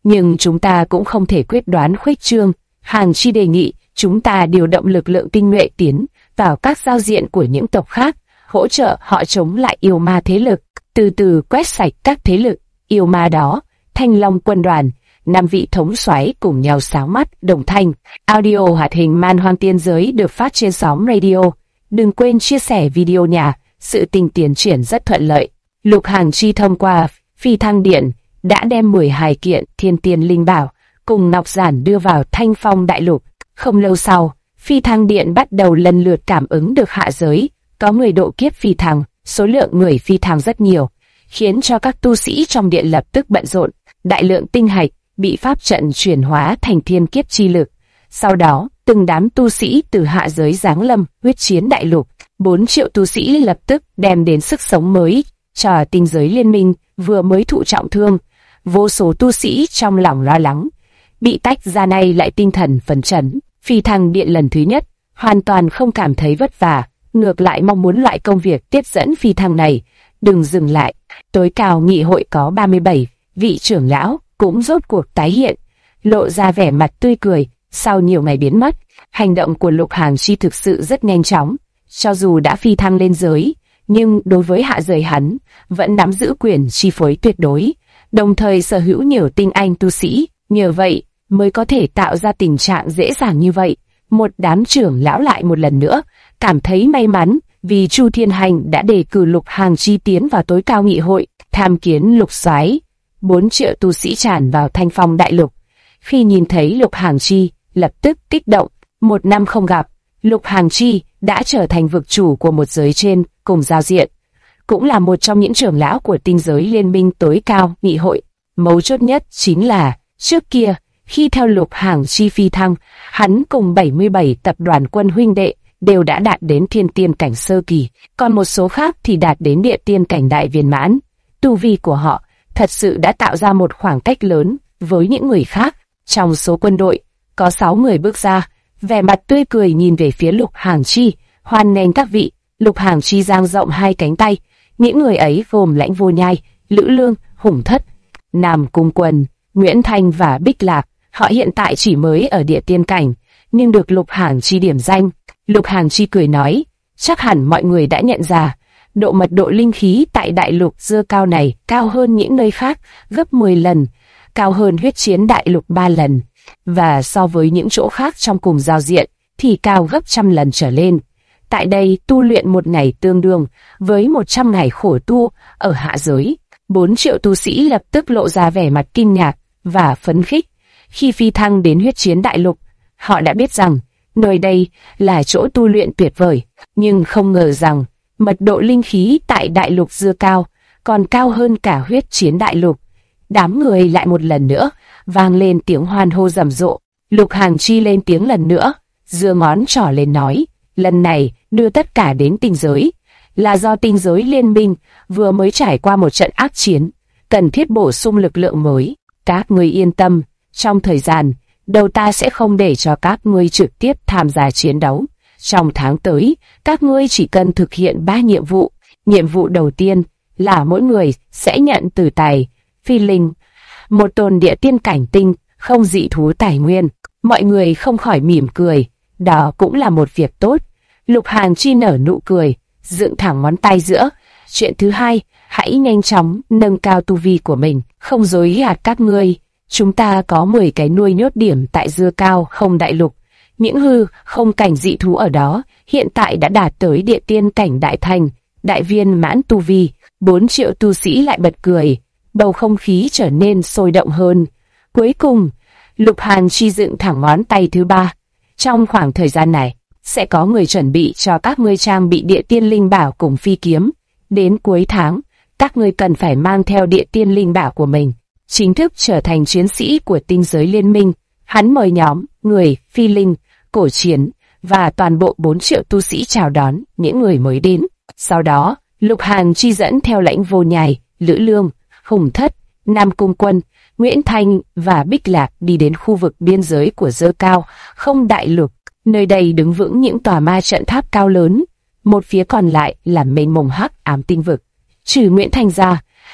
[SPEAKER 1] nhưng chúng ta cũng không thể quyết đoán khuếch trương. Hàng Chi đề nghị chúng ta điều động lực lượng tinh nhuệ tiến vào các giao diện của những tộc khác, hỗ trợ họ chống lại yêu ma thế lực, từ từ quét sạch các thế lực yêu ma đó. Thanh Long quân đoàn, 5 vị thống soái cùng nhau sáng mắt đồng thanh. Audio hoạt hình Man Hoang Tiên Giới được phát trên sóng radio. Đừng quên chia sẻ video nha. Sự tình tiến triển rất thuận lợi. Lục Hàng Chi thông qua phi thăng điện đã đem 12 kiện thiên tiên linh bảo cùng ngọc giản đưa vào Thanh Phong đại lục. Không lâu sau, phi thăng điện bắt đầu lần lượt cảm ứng được hạ giới có 10 độ kiếp phi thăng. Số lượng người phi thăng rất nhiều, khiến cho các tu sĩ trong điện lập tức bận rộn. Đại lượng tinh hạch bị pháp trận chuyển hóa thành thiên kiếp chi lực. Sau đó, từng đám tu sĩ từ hạ giới giáng lâm huyết chiến đại lục. 4 triệu tu sĩ lập tức đem đến sức sống mới cho tinh giới liên minh vừa mới thụ trọng thương. Vô số tu sĩ trong lòng lo lắng, bị tách ra nay lại tinh thần phấn chấn. Phi thăng điện lần thứ nhất hoàn toàn không cảm thấy vất vả, ngược lại mong muốn loại công việc tiếp dẫn phi thăng này đừng dừng lại. Tối cao nghị hội có 37 vị trưởng lão cũng rốt cuộc tái hiện, lộ ra vẻ mặt tươi cười sau nhiều ngày biến mất. Hành động của Lục Hàng Chi thực sự rất nhanh chóng, cho dù đã phi thăng lên giới, nhưng đối với hạ giới hắn vẫn nắm giữ quyền chi phối tuyệt đối, đồng thời sở hữu nhiều tinh anh tu sĩ, nhờ vậy mới có thể tạo ra tình trạng dễ dàng như vậy. Một đám trưởng lão lại một lần nữa cảm thấy may mắn vì Chu Thiên Hành đã đề cử Lục Hàng Chi tiến vào tối cao nghị hội tham kiến Lục soái. 4 triệu tu sĩ tràn vào Thanh Phong đại lục. Khi nhìn thấy Lục Hàng Chi, lập tức kích động. 1 năm không gặp, Lục Hàng Chi đã trở thành vực chủ của một giới trên cùng giao diện, cũng là một trong những trưởng lão của tinh giới liên minh tối cao nghị hội. Mấu chốt nhất chính là trước kia, khi theo Lục Hàng Chi phi thăng, hắn cùng 77 tập đoàn quân huynh đệ đều đã đạt đến thiên tiên cảnh sơ kỳ, còn một số khác thì đạt đến địa tiên cảnh đại viên mãn. Tu vi của họ thật sự đã tạo ra một khoảng cách lớn với những người khác. Trong số quân đội, có 6 người bước ra, vẻ mặt tươi cười nhìn về phía Lục Hàng Chi, hoan nghênh các vị. Lục Hàng Chi dang rộng 2 cánh tay, những người ấy gồm Lãnh Vô Nhai, Lữ Lương, Hùng Thất, Nam Cung Quân, Nguyễn Thanh và Bích Lạc. Họ hiện tại chỉ mới ở địa tiên cảnh, nhưng được Lục Hàng Chi điểm danh. Lục Hàng Chi cười nói, chắc hẳn mọi người đã nhận ra, mật độ linh khí tại đại lục Dơ Cao này cao hơn những nơi khác gấp 10 lần, cao hơn huyết chiến đại lục 3 lần, và so với những chỗ khác trong cùng giao diện thì cao gấp 100 lần trở lên. Tại đây tu luyện một ngày tương đương với 100 ngày khổ tu ở hạ giới. 4 triệu tu sĩ lập tức lộ ra vẻ mặt kinh ngạc và phấn khích. Khi phi thăng đến huyết chiến đại lục, họ đã biết rằng nơi đây là chỗ tu luyện tuyệt vời, nhưng không ngờ rằng mật độ linh khí tại đại lục Dưa Cao còn cao hơn cả huyết chiến đại lục. Đám người lại một lần nữa vang lên tiếng hoan hô rầm rộ. Lục Hàng Chi lên tiếng lần nữa, giơ ngón trỏ lên nói, lần này đưa tất cả đến tinh giới là do tinh giới liên minh vừa mới trải qua một trận ác chiến, cần thiết bổ sung lực lượng mới. Các ngươi yên tâm, trong thời gian đầu ta sẽ không để cho các ngươi trực tiếp tham gia chiến đấu. Trong tháng tới, các ngươi chỉ cần thực hiện 3 nhiệm vụ. Nhiệm vụ đầu tiên là mỗi người sẽ nhận từ tài phi linh, một tồn địa tiên cảnh tinh, không dị thú tài nguyên. Mọi người không khỏi mỉm cười, đó cũng là một việc tốt. Lục Hàng Chi nở nụ cười, dựng thẳng ngón tay giữa. Chuyện thứ hai, hãy nhanh chóng nâng cao tu vi của mình, không dối gạt các ngươi. Chúng ta có 10 cái nuôi nhốt điểm tại Dưa Cao không đại lục. Những hư không cảnh dị thú ở đó hiện tại đã đạt tới địa tiên cảnh đại thành, đại viên mãn tu vi. 4 triệu tu sĩ lại bật cười, bầu không khí trở nên sôi động hơn. Cuối cùng, Lục Hàng Chi dựng thẳng ngón tay thứ 3. Trong khoảng thời gian này, sẽ có người chuẩn bị cho các ngươi trang bị địa tiên linh bảo cùng phi kiếm. Đến cuối tháng, các ngươi cần phải mang theo địa tiên linh bảo của mình, chính thức trở thành chiến sĩ của tinh giới liên minh. Hắn mời nhóm người phi linh, cổ chiến và toàn bộ 4 triệu tu sĩ chào đón những người mới đến. Sau đó, Lục Hàng Chi dẫn theo Lãnh Vô Nhai, Lữ Lương, Hùng Thất, Nam Cung Quân, Nguyễn Thanh và Bích Lạc đi đến khu vực biên giới của Dơ Cao không đại lục. Nơi đây đứng vững những tòa ma trận tháp cao lớn, một phía còn lại là mênh mông hắc ám tinh vực. Trừ Nguyễn Thanh ra,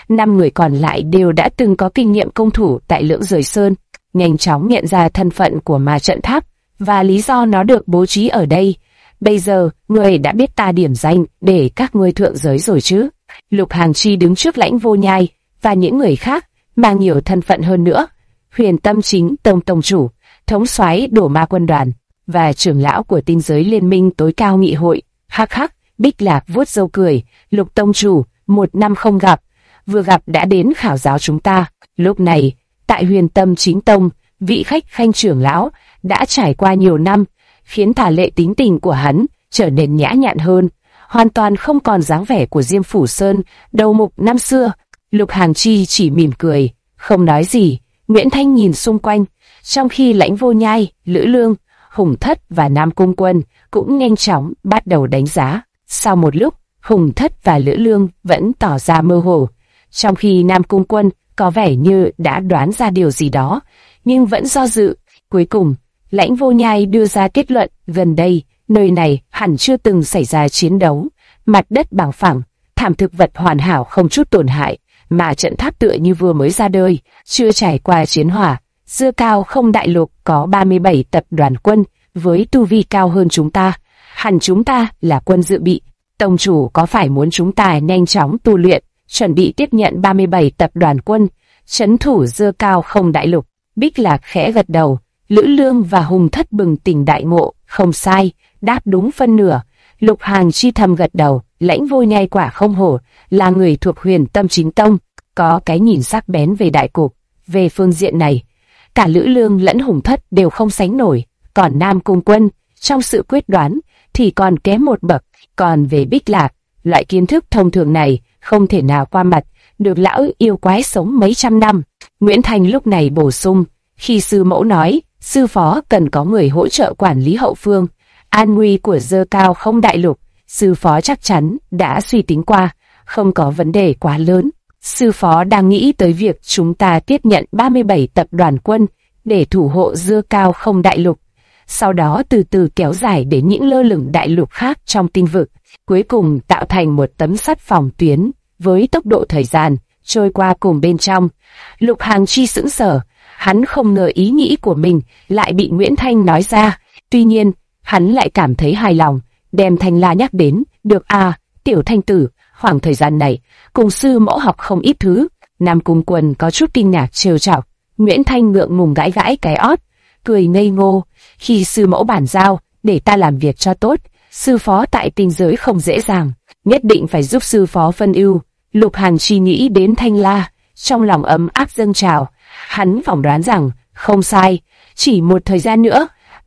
[SPEAKER 1] 5 người còn lại đều đã từng có kinh nghiệm công thủ tại Lưỡng Giới Sơn, nhanh chóng nhận ra thân phận của ma trận tháp và lý do nó được bố trí ở đây. Bây giờ, người đã biết ta điểm danh để các ngươi thượng giới rồi chứ? Lục Hàng Chi đứng trước Lãnh Vô Nhai và những người khác, mang nhiều thân phận hơn nữa. Huyền Tâm Chính Tông Tông Chủ, thống soái Đổ Ma Quân Đoàn và trưởng lão của tinh giới liên minh tối cao nghị hội. Hắc hắc, Bích Lạc vuốt râu cười, Lục Tông Chủ, 1 năm không gặp, vừa gặp đã đến khảo giáo chúng ta. Lúc này, tại Huyền Tâm Chính Tông, vị khách khanh trưởng lão đã trải qua nhiều năm, khiến tả lệ tính tình của hắn trở nên nhã nhặn hơn, hoàn toàn không còn dáng vẻ của Diêm Phủ Sơn đầu mục năm xưa. Lục Hàng Chi chỉ mỉm cười, không nói gì. Nguyễn Thanh nhìn xung quanh, trong khi Lãnh Vô Nhai, Lữ Lương, Hùng Thất và Nam Cung Quân cũng nhanh chóng bắt đầu đánh giá. Sau một lúc, Hùng Thất và Lữ Lương vẫn tỏ ra mơ hồ, trong khi Nam Cung Quân có vẻ như đã đoán ra điều gì đó, nhưng vẫn do dự. Cuối cùng, Lãnh Vô Nhai đưa ra kết luận, gần đây, nơi này hẳn chưa từng xảy ra chiến đấu, mặt đất bằng phẳng, thảm thực vật hoàn hảo không chút tổn hại, mà trận tháp tựa như vừa mới ra đời, chưa trải qua chiến hỏa. Dưa Cao Không Đại Lục có 37 tập đoàn quân với tu vi cao hơn chúng ta, hẳn chúng ta là quân dự bị. Tông chủ có phải muốn chúng ta nhanh chóng tu luyện, chuẩn bị tiếp nhận 37 tập đoàn quân, trấn thủ Dưa Cao Không Đại Lục? Bích Lạc khẽ gật đầu, Lữ Lương và Hùng Thất bừng tỉnh đại ngộ, không sai, đáp đúng phân nửa. Lục Hàng Chi thầm gật đầu, Lãnh Vô Nhai quả không hổ, là người thuộc Huyền Tâm Chính Tông, có cái nhìn sắc bén về đại cục. Về phương diện này, cả Lữ Lương lẫn Hùng Thất đều không sánh nổi, còn Nam Cung Quân, trong sự quyết đoán, thì còn kém một bậc. Còn về Bích Lạc, loại kiến thức thông thường này không thể nào qua mặt được lão yêu quái sống mấy trăm năm. Nguyễn Thành lúc này bổ sung, khi sư mẫu nói, sư phó cần có người hỗ trợ quản lý hậu phương, an nguy của Dưa Cao Không Đại Lục, sư phó chắc chắn đã suy tính qua, không có vấn đề quá lớn. Sư phó đang nghĩ tới việc chúng ta tiếp nhận 37 tập đoàn quân để thủ hộ Dưa Cao Không Đại Lục, sau đó từ từ kéo dài đến những lơ lửng đại lục khác trong tinh vực, cuối cùng tạo thành một tấm sắt phòng tuyến với tốc độ thời gian trôi qua cùng bên trong. Lục Hàng Chi sững sờ, hắn không ngờ ý nghĩ của mình lại bị Nguyễn Thanh nói ra, tuy nhiên hắn lại cảm thấy hài lòng, đem Thanh La nhắc đến, được à, tiểu Thanh tử, khoảng thời gian này cùng sư mẫu học không ít thứ. Nam Cung Quân có chút kinh ngạc trêu chọc, Nguyễn Thanh ngượng ngùng gãi gãi cái ót, cười ngây ngô, khi sư mẫu bản giao, để ta làm việc cho tốt, sư phó tại tinh giới không dễ dàng, nhất định phải giúp sư phó phân ưu. Lục Hàng Chi nghĩ đến Thanh La, trong lòng ấm áp dâng trào, hắn phỏng đoán rằng, không sai, chỉ một thời gian nữa,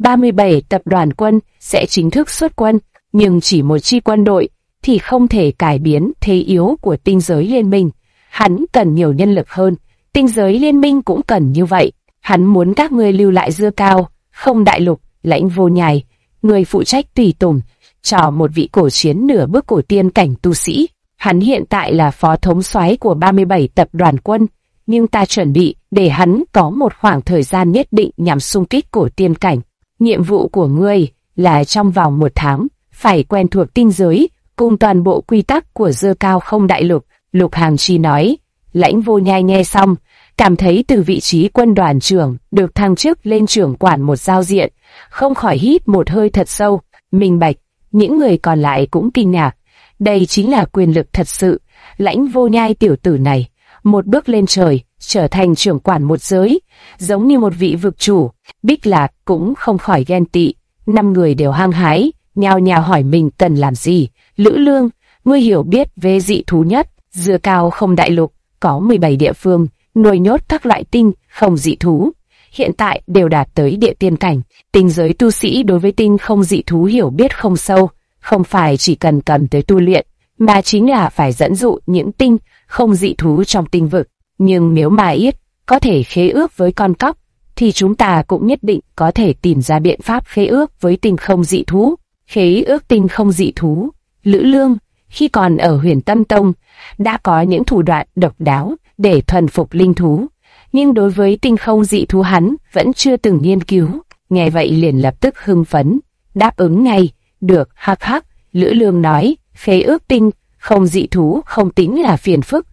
[SPEAKER 1] 37 tập đoàn quân sẽ chính thức xuất quân, nhưng chỉ một chi quân đội thì không thể cải biến thế yếu của tinh giới liên minh. Hắn cần nhiều nhân lực hơn, tinh giới liên minh cũng cần như vậy. Hắn muốn các ngươi lưu lại Dưa Cao Không Đại Lục. Lãnh Vô Nhai, người phụ trách tùy tùng cho một vị cổ chiến nửa bước cổ tiên cảnh tu sĩ. Hắn hiện tại là phó thống soái của 37 tập đoàn quân, nhưng ta chuẩn bị để hắn có một khoảng thời gian nhất định nhằm xung kích cổ tiên cảnh. Nhiệm vụ của ngươi là trong vòng 1 tháng phải quen thuộc tinh giới cùng toàn bộ quy tắc của Dưa Cao Không Đại Lục. Lục Hàng Chi nói. Lãnh Vô Nhai nghe xong, cảm thấy từ vị trí quân đoàn trưởng được thăng chức lên trưởng quản một giao diện, không khỏi hít một hơi thật sâu, minh bạch. Những người còn lại cũng kinh ngạc, đây chính là quyền lực thật sự. Lãnh Vô Nhai tiểu tử này, một bước lên trời, trở thành trưởng quản một giới, giống như một vị vực chủ. Bích Lạc cũng không khỏi ghen tị, 5 người đều hăng hái, nhao nhao hỏi mình cần làm gì. Lữ Lương, ngươi hiểu biết về dị thú nhất, Dưa Cao Không Đại Lục có 17 địa phương nuôi nhốt các loại tinh không dị thú, hiện tại đều đạt tới địa tiên cảnh. Tinh giới tu sĩ đối với tinh không dị thú hiểu biết không sâu, không phải chỉ cần cầm tới tu luyện, mà chính là phải dẫn dụ những tinh không dị thú trong tinh vực. Nhưng nếu mà ít có thể khế ước với con cóc, thì chúng ta cũng nhất định có thể tìm ra biện pháp khế ước với tinh không dị thú. Khế ước tinh không dị thú. Lữ Lương, khi còn ở Huyền Tâm Tông, đã có những thủ đoạn độc đáo để thuần phục linh thú, nhưng đối với tinh không dị thú hắn vẫn chưa từng nghiên cứu. Nghe vậy liền lập tức hưng phấn, đáp ứng ngay. Được, hắc hắc. Lữ Lương nói, khế ước tinh không dị thú không tính là phiền phức,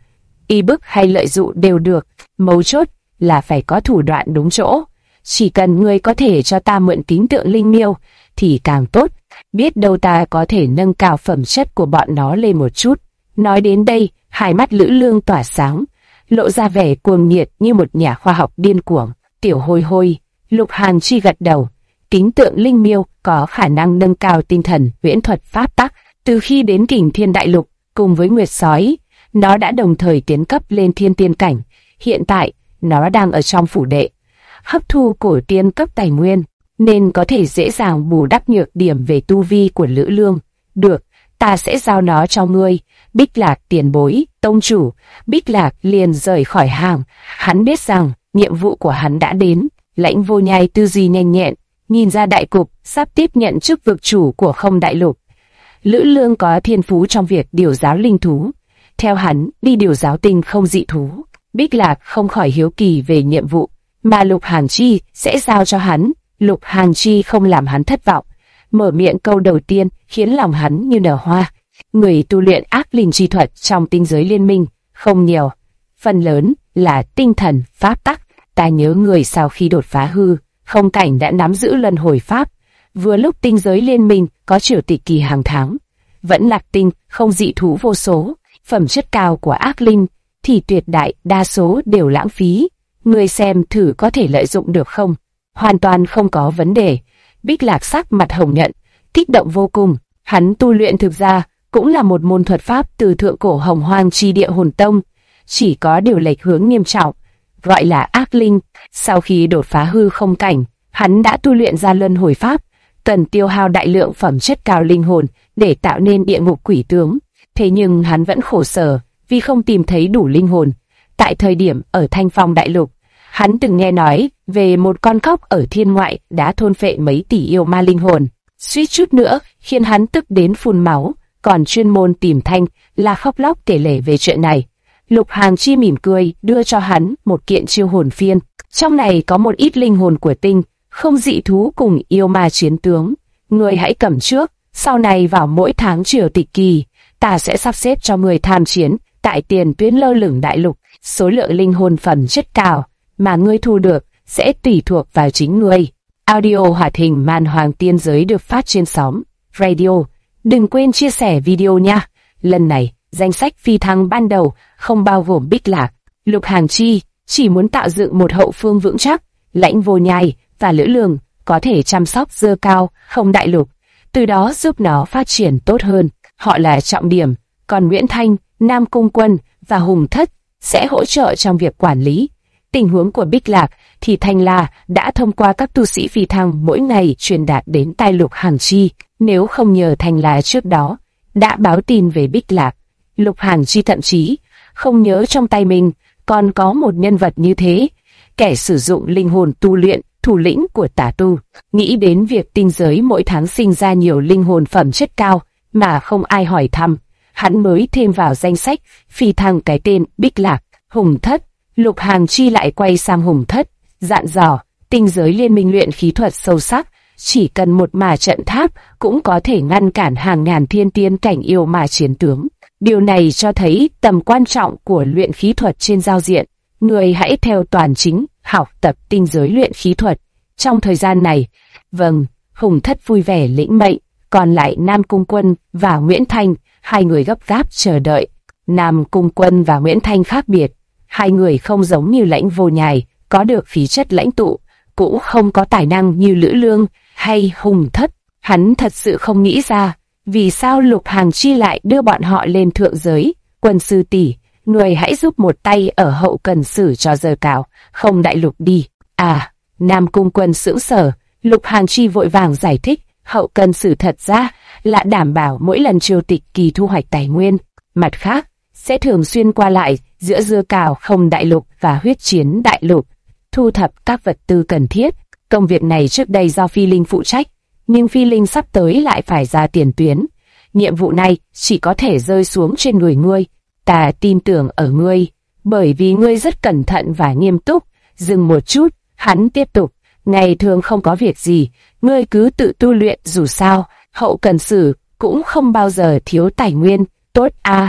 [SPEAKER 1] y bức hay lợi dụ đều được, mấu chốt là phải có thủ đoạn đúng chỗ. Chỉ cần ngươi có thể cho ta mượn kính tượng linh miêu thì càng tốt, biết đâu ta có thể nâng cao phẩm chất của bọn nó lên một chút. Nói đến đây, hai mắt Lữ Lương tỏa sáng, lộ ra vẻ cuồng nhiệt như một nhà khoa học điên cuồng. Tiểu Hôi Hôi, Lục Hàn Chi gật đầu. Kính tượng linh miêu có khả năng nâng cao tinh thần huyễn thuật pháp tắc. Từ khi đến Kình Thiên Đại Lục cùng với Nguyệt Sói, nó đã đồng thời tiến cấp lên thiên tiên cảnh. Hiện tại, nó đang ở trong phủ đệ, hấp thu cổ tiên cấp tài nguyên, nên có thể dễ dàng bù đắp nhược điểm về tu vi của Lữ Lương. Được, ta sẽ giao nó cho ngươi. Bích Lạc tiền bối, tông chủ. Bích Lạc liền rời khỏi hàng. Hắn biết rằng nhiệm vụ của hắn đã đến. Lãnh Vô Nhai tư duy nhanh nhẹn, nhìn ra đại cục, sắp tiếp nhận chức vực chủ của Không Đại Lục. Lữ Lương có thiên phú trong việc điều giáo linh thú. Theo hắn, đi điều giáo tinh không dị thú. Bích Lạc không khỏi hiếu kỳ về nhiệm vụ mà Lục Hàn Chi sẽ giao cho hắn. Lục Hàn Chi không làm hắn thất vọng, mở miệng câu đầu tiên khiến lòng hắn như nở hoa. Người tu luyện ác linh chi thuật trong tinh giới liên minh không nhiều, phần lớn là tinh thần pháp tắc. Ta nhớ người sau khi đột phá hư không cảnh đã nắm giữ luân hồi pháp. Vừa lúc tinh giới liên minh có triều tịch kỳ hàng tháng, vẫn lạc tinh không dị thú vô số. Phẩm chất cao của ác linh thì tuyệt đại đa số đều lãng phí. Người xem thử có thể lợi dụng được không? Hoàn toàn không có vấn đề. Bích Lạc sắc mặt hồng nhận, kích động vô cùng. Hắn tu luyện thực ra cũng là một môn thuật pháp từ thượng cổ Hồng Hoang chi địa Hồn Tông, chỉ có điều lệch hướng nghiêm trọng, gọi là ác linh. Sau khi đột phá hư không cảnh, hắn đã tu luyện ra luân hồi pháp, cần tiêu hao đại lượng phẩm chất cao linh hồn để tạo nên địa ngục quỷ tướng. Thế nhưng hắn vẫn khổ sở vì không tìm thấy đủ linh hồn. Tại thời điểm ở Thanh Phong Đại Lục, hắn từng nghe nói về một con cóc ở thiên ngoại đã thôn phệ mấy tỷ yêu ma linh hồn, suýt chút nữa khiến hắn tức đến phun máu, còn chuyên môn tìm Thanh là khóc lóc kể lể về chuyện này. Lục Hàn Chi mỉm cười đưa cho hắn một kiện chiêu hồn phiên, trong này có một ít linh hồn của tinh không dị thú cùng yêu ma chiến tướng. Người hãy cầm trước, sau này vào mỗi tháng triều tịch kỳ, ta sẽ sắp xếp cho người tham chiến tại tiền tuyến lơ lửng đại lục. Số lượng linh hồn phẩm chất cao mà ngươi thu được sẽ tùy thuộc vào chính ngươi. Audio hoạt hình Man Hoàng Tiên Giới được phát trên sóng radio. Đừng quên chia sẻ video nha. Lần này, danh sách phi thăng ban đầu không bao gồm Bích Lạc. Lục Hàn Chi chỉ muốn tạo dựng một hậu phương vững chắc. Lãnh Vô Nhai và Lữ Lương có thể chăm sóc dơ cao Không Đại Lục, từ đó giúp nó phát triển tốt hơn. Họ là trọng điểm, còn Nguyễn Thanh, Nam Cung Quân và Hùng Thất sẽ hỗ trợ trong việc quản lý. Tình huống của Bích Lạc thì Thanh La đã thông qua các tu sĩ phi thăng mỗi ngày truyền đạt đến tai Lục Hàn Chi. Nếu không nhờ Thanh La trước đó đã báo tin về Bích Lạc, Lục Hàn Chi thậm chí không nhớ trong tay mình còn có một nhân vật như thế, kẻ sử dụng linh hồn tu luyện, thủ lĩnh của tà tu. Nghĩ đến việc tinh giới mỗi tháng sinh ra nhiều linh hồn phẩm chất cao mà không ai hỏi thăm, hắn mới thêm vào danh sách phi thăng cái tên Bích Lạc. Hùng Thất. Lục Hàn Chi lại quay sang Hùng Thất, dặn dò, tinh giới liên minh luyện khí thuật sâu sắc, chỉ cần một mà trận tháp cũng có thể ngăn cản hàng ngàn thiên tiên cảnh yêu ma chiến tướng. Điều này cho thấy tầm quan trọng của luyện khí thuật trên giao diện. Người hãy theo toàn chính, học tập tinh giới luyện khí thuật. Trong thời gian này, vâng, Hùng Thất vui vẻ lĩnh mệnh, còn lại Nam Cung Quân và Nguyễn Thanh, hai người gấp gáp chờ đợi. Nam Cung Quân và Nguyễn Thanh khác biệt. Hai người không giống như Lãnh Vô Nhai, có được khí chất lãnh tụ, cũng không có tài năng như Lữ Lương hay Hùng Thất. Hắn thật sự không nghĩ ra, vì sao Lục Hàn Chi lại đưa bọn họ lên thượng giới. Quân sư tỷ, người hãy giúp một tay ở hậu cần sử cho giờ cào Không Đại Lục đi. À, Nam Cung Quân sững sờ. Lục Hàn Chi vội vàng giải thích, hậu cần sử thật ra là đảm bảo mỗi lần triều tịch kỳ thu hoạch tài nguyên. Mặt khác, sẽ thường xuyên qua lại giữa dưa cào Không Đại Lục và huyết chiến đại lục, thu thập các vật tư cần thiết. Công việc này trước đây do Phi Linh phụ trách, nhưng Phi Linh sắp tới lại phải ra tiền tuyến. Nhiệm vụ này chỉ có thể rơi xuống trên người ngươi. Ta tin tưởng ở ngươi, bởi vì ngươi rất cẩn thận và nghiêm túc. Dừng một chút, hắn tiếp tục, ngày thường không có việc gì, ngươi cứ tự tu luyện, dù sao hậu cần sử cũng không bao giờ thiếu tài nguyên. Tốt à,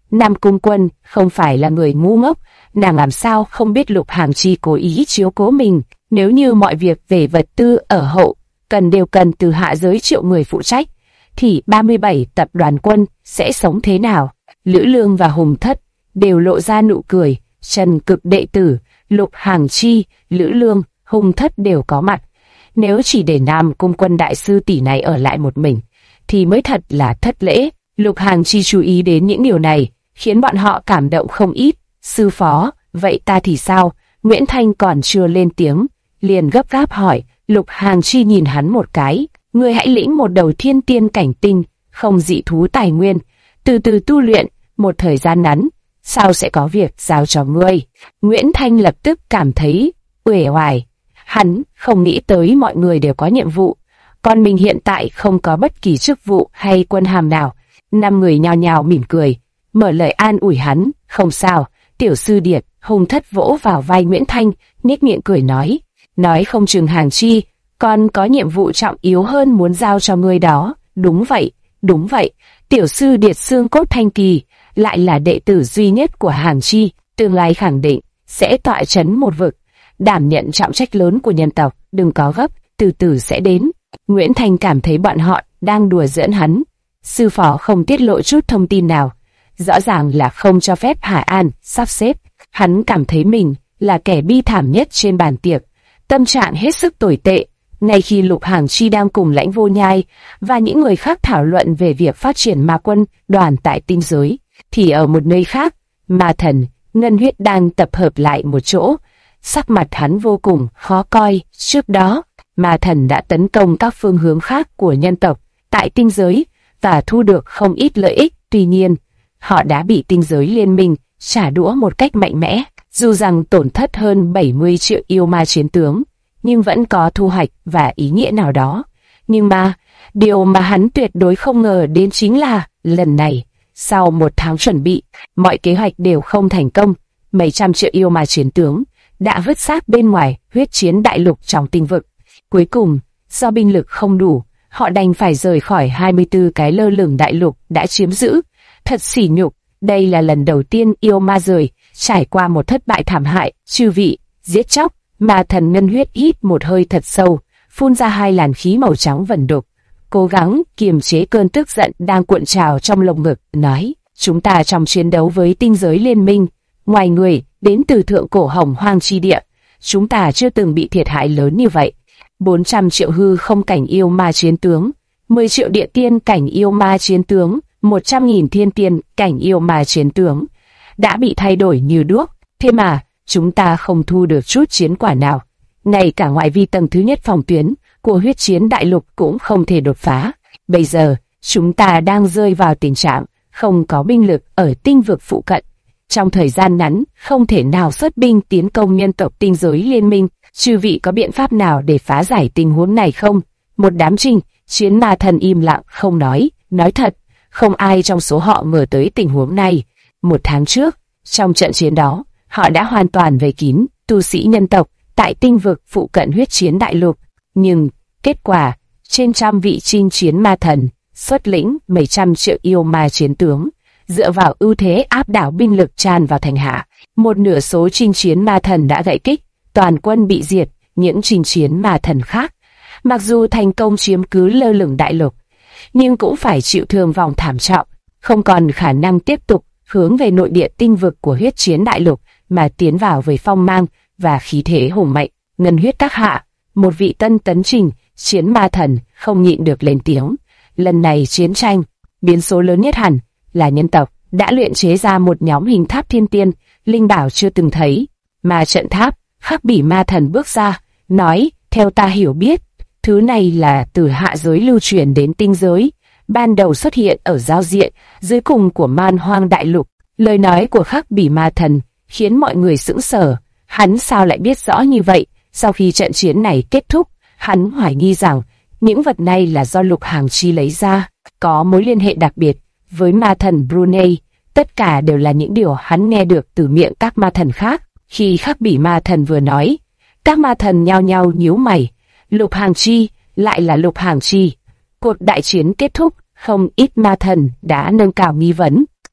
[SPEAKER 1] Nam Cung Quân không phải là người ngu ngốc, nàng làm sao không biết Lục Hàng Chi cố ý chiếu cố mình. Nếu như mọi việc về vật tư ở hậu đều cần từ hạ giới triệu người phụ trách, thì 37 tập đoàn quân sẽ sống thế nào? Lữ Lương và Hùng Thất đều lộ ra nụ cười. Trần Cực đệ tử, Lục Hàng Chi, Lữ Lương, Hùng Thất đều có mặt. Nếu chỉ để Nam Cung Quân đại sư tỷ này ở lại một mình, thì mới thật là thất lễ. Lục Hàng Chi chú ý đến những điều này, khiến bọn họ cảm động không ít. Sư phó, vậy ta thì sao? Nguyễn Thanh còn chưa lên tiếng, liền gấp gáp hỏi. Lục Hàng Chi nhìn hắn một cái. Ngươi hãy lĩnh một đầu thiên tiên cảnh tinh, không dị thú tài nguyên, từ từ tu luyện, một thời gian ngắn, sao sẽ có việc giao cho ngươi? Nguyễn Thanh lập tức cảm thấy uể oải. Hắn không nghĩ tới mọi người đều có nhiệm vụ, còn mình hiện tại không có bất kỳ chức vụ hay quân hàm nào. 5 người nhao nhao mỉm cười, mở lời an ủi hắn. Không sao, tiểu sư điệt. Hùng Thất vỗ vào vai Nguyễn Thanh, nhếch miệng cười nói không chừng Hàng Chi còn có nhiệm vụ trọng yếu hơn muốn giao cho ngươi đó. Đúng vậy, tiểu sư điệt xương cốt thanh kỳ, lại là đệ tử duy nhất của Hàng Chi, tương lai khẳng định sẽ tọa chấn một vực, đảm nhận trọng trách lớn của nhân tộc. Đừng có gấp, từ từ sẽ đến. Nguyễn Thanh cảm thấy bọn họ đang đùa giỡn hắn. Sư phó không tiết lộ chút thông tin nào, rõ ràng là không cho phép Hải An sắp xếp. Hắn cảm thấy mình là kẻ bi thảm nhất trên bàn tiệc, tâm trạng hết sức tồi tệ. Ngay khi Lục Hàng Chi đang cùng Lãnh Vô Nhai và những người khác thảo luận về việc phát triển ma quân đoàn tại tinh giới, thì ở một nơi khác, Ma Thần, Ngân Huyết đang tập hợp lại một chỗ. Sắc mặt hắn vô cùng khó coi. Trước đó, Ma Thần đã tấn công các phương hướng khác của nhân tộc tại tinh giới và thu được không ít lợi ích. Tuy nhiên, họ đã bị tinh giới liên minh trả đũa một cách mạnh mẽ. Dù rằng tổn thất hơn 70 triệu yêu ma chiến tướng, nhưng vẫn có thu hoạch và ý nghĩa nào đó. Nhưng mà, điều mà hắn tuyệt đối không ngờ đến chính là, lần này, sau 1 tháng chuẩn bị, mọi kế hoạch đều không thành công. Mấy trăm triệu yêu ma chiến tướng đã vứt xác bên ngoài huyết chiến đại lục trong tinh vực. Cuối cùng, do binh lực không đủ, họ đành phải rời khỏi 24 cái lơ lửng đại lục đã chiếm giữ. Thật sỉ nhục, đây là lần đầu tiên yêu ma rời trải qua một thất bại thảm hại. Chư vị, giết chóc. Ma Thần Ngân Huyết hít một hơi thật sâu, phun ra 2 làn khí màu trắng vẩn đục, cố gắng kiềm chế cơn tức giận đang cuộn trào trong lồng ngực, nói: chúng ta trong chiến đấu với tinh giới liên minh, ngoài người đến từ thượng cổ Hồng Hoang chi địa, chúng ta chưa từng bị thiệt hại lớn như vậy. 400 triệu hư không cảnh yêu ma chiến tướng, 10 triệu địa tiên cảnh yêu ma chiến tướng, 100.000 thiên tiên cảnh yêu ma chiến tướng đã bị thay đổi như đuốc. Thế mà chúng ta không thu được chút chiến quả nào. Ngay cả ngoại vi tầng thứ nhất phòng tuyến của huyết chiến đại lục cũng không thể đột phá. Bây giờ, chúng ta đang rơi vào tình trạng không có binh lực ở tinh vực phụ cận. Trong thời gian ngắn, không thể nào xuất binh tiến công nhân tộc tinh giới liên minh. Chư vị có biện pháp nào để phá giải tình huống này không? Một đám chiến ma thần im lặng không nói. Nói thật, không ai trong số họ ngờ tới tình huống này. 1 tháng trước, trong trận chiến đó, họ đã hoàn toàn vây kín tu sĩ nhân tộc tại tinh vực phụ cận huyết chiến đại lục. Nhưng, kết quả, trên trăm vị chinh chiến ma thần, xuất lĩnh mấy trăm triệu yêu ma chiến tướng, dựa vào ưu thế áp đảo binh lực tràn vào thành hạ. Một nửa số chinh chiến ma thần đã gãy kích, toàn quân bị diệt. Những chinh chiến ma thần khác, mặc dù thành công chiếm cứ lơ lửng đại lục, nhưng cũng phải chịu thương vong thảm trọng, không còn khả năng tiếp tục hướng về nội địa tinh vực của huyết chiến đại lục, mà tiến vào với phong mang và khí thế hùng mạnh. Ngân Huyết các hạ, một vị tân tấn trình chiến ma thần, không nhịn được lên tiếng. Lần này chiến tranh, biến số lớn nhất hẳn là nhân tộc đã luyện chế ra một nhóm hình tháp thiên tiên, linh bảo chưa từng thấy. Ma trận tháp. Khắc Bỉ ma thần bước ra, nói: theo ta hiểu biết, thứ này là từ hạ giới lưu truyền đến tinh giới, ban đầu xuất hiện ở giao diện dưới cùng của Man Hoang đại lục. Lời nói của Khắc Bỉ ma thần khiến mọi người sững sờ. Hắn sao lại biết rõ như vậy? Sau khi trận chiến này kết thúc, hắn hoài nghi rằng những vật này là do Lục Hàng Chi lấy ra, có mối liên hệ đặc biệt với ma thần Brunei. Tất cả đều là những điều hắn nghe được từ miệng các ma thần khác. Khi Khắc Bỉ ma thần vừa nói, các ma thần nhao nhao nhíu mày. Lục Hàng Chi, lại là Lục Hàng Chi. Cuộc đại chiến kết thúc, không ít ma thần đã nâng cao nghi vấn.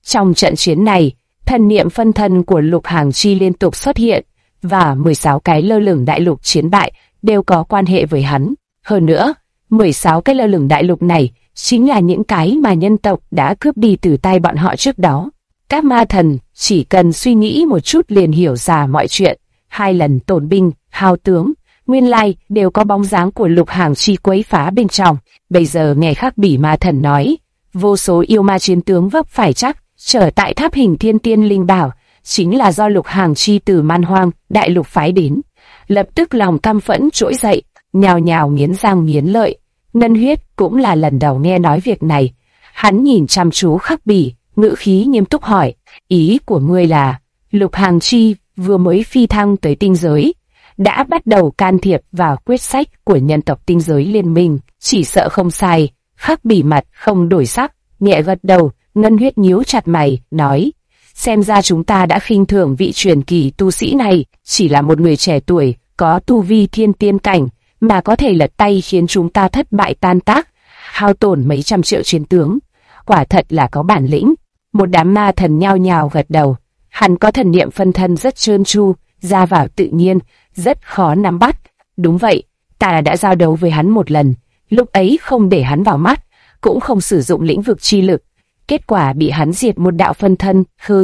[SPEAKER 1] Trong trận chiến này, thần niệm phân thân của Lục Hàng Chi liên tục xuất hiện, và 16 cái lơ lửng đại lục chiến bại đều có quan hệ với hắn. Hơn nữa, 16 cái lơ lửng đại lục này chính là những cái mà nhân tộc đã cướp đi từ tay bọn họ trước đó. Các ma thần chỉ cần suy nghĩ một chút liền hiểu ra mọi chuyện. 2 lần tổn binh, hao tướng, nguyên lai đều có bóng dáng của Lục Hàng Chi quấy phá bên trong. Bây giờ nghe Khắc Bỉ ma thần nói, vô số yêu ma chiến tướng vấp phải chắc trở tại tháp hình thiên tiên linh bảo, chính là do Lục Hàng Chi từ Man Hoang đại lục phái đến. Lập tức lòng căm phẫn trỗi dậy, nhào nhào nghiến răng nghiến lợi. Ngân Huyết cũng là lần đầu nghe nói việc này. Hắn nhìn chăm chú Khắc Bỉ, ngữ khí nghiêm túc hỏi, ý của ngươi là Lục Hàng Chi vừa mới phi thăng tới tinh giới, đã bắt đầu can thiệp vào quyết sách của nhân tộc tinh giới liên minh, chỉ sợ không sai. Khắc Bỉ mặt không đổi sắc, nhẹ gật đầu. Ngân Huyết nhíu chặt mày, nói, xem ra chúng ta đã khinh thường vị truyền kỳ tu sĩ này, chỉ là một người trẻ tuổi, có tu vi thiên tiên cảnh, mà có thể lật tay khiến chúng ta thất bại tan tác, hao tổn mấy trăm triệu chiến tướng. Quả thật là có bản lĩnh. Một đám ma thần nhao nhao gật đầu. Hắn có thần niệm phân thân rất trơn tru, ra vào tự nhiên, rất khó nắm bắt. Đúng vậy, ta đã giao đấu với hắn một lần, lúc ấy không để hắn vào mắt, cũng không sử dụng lĩnh vực chi lực. Kết quả bị hắn diệt một đạo phân thân.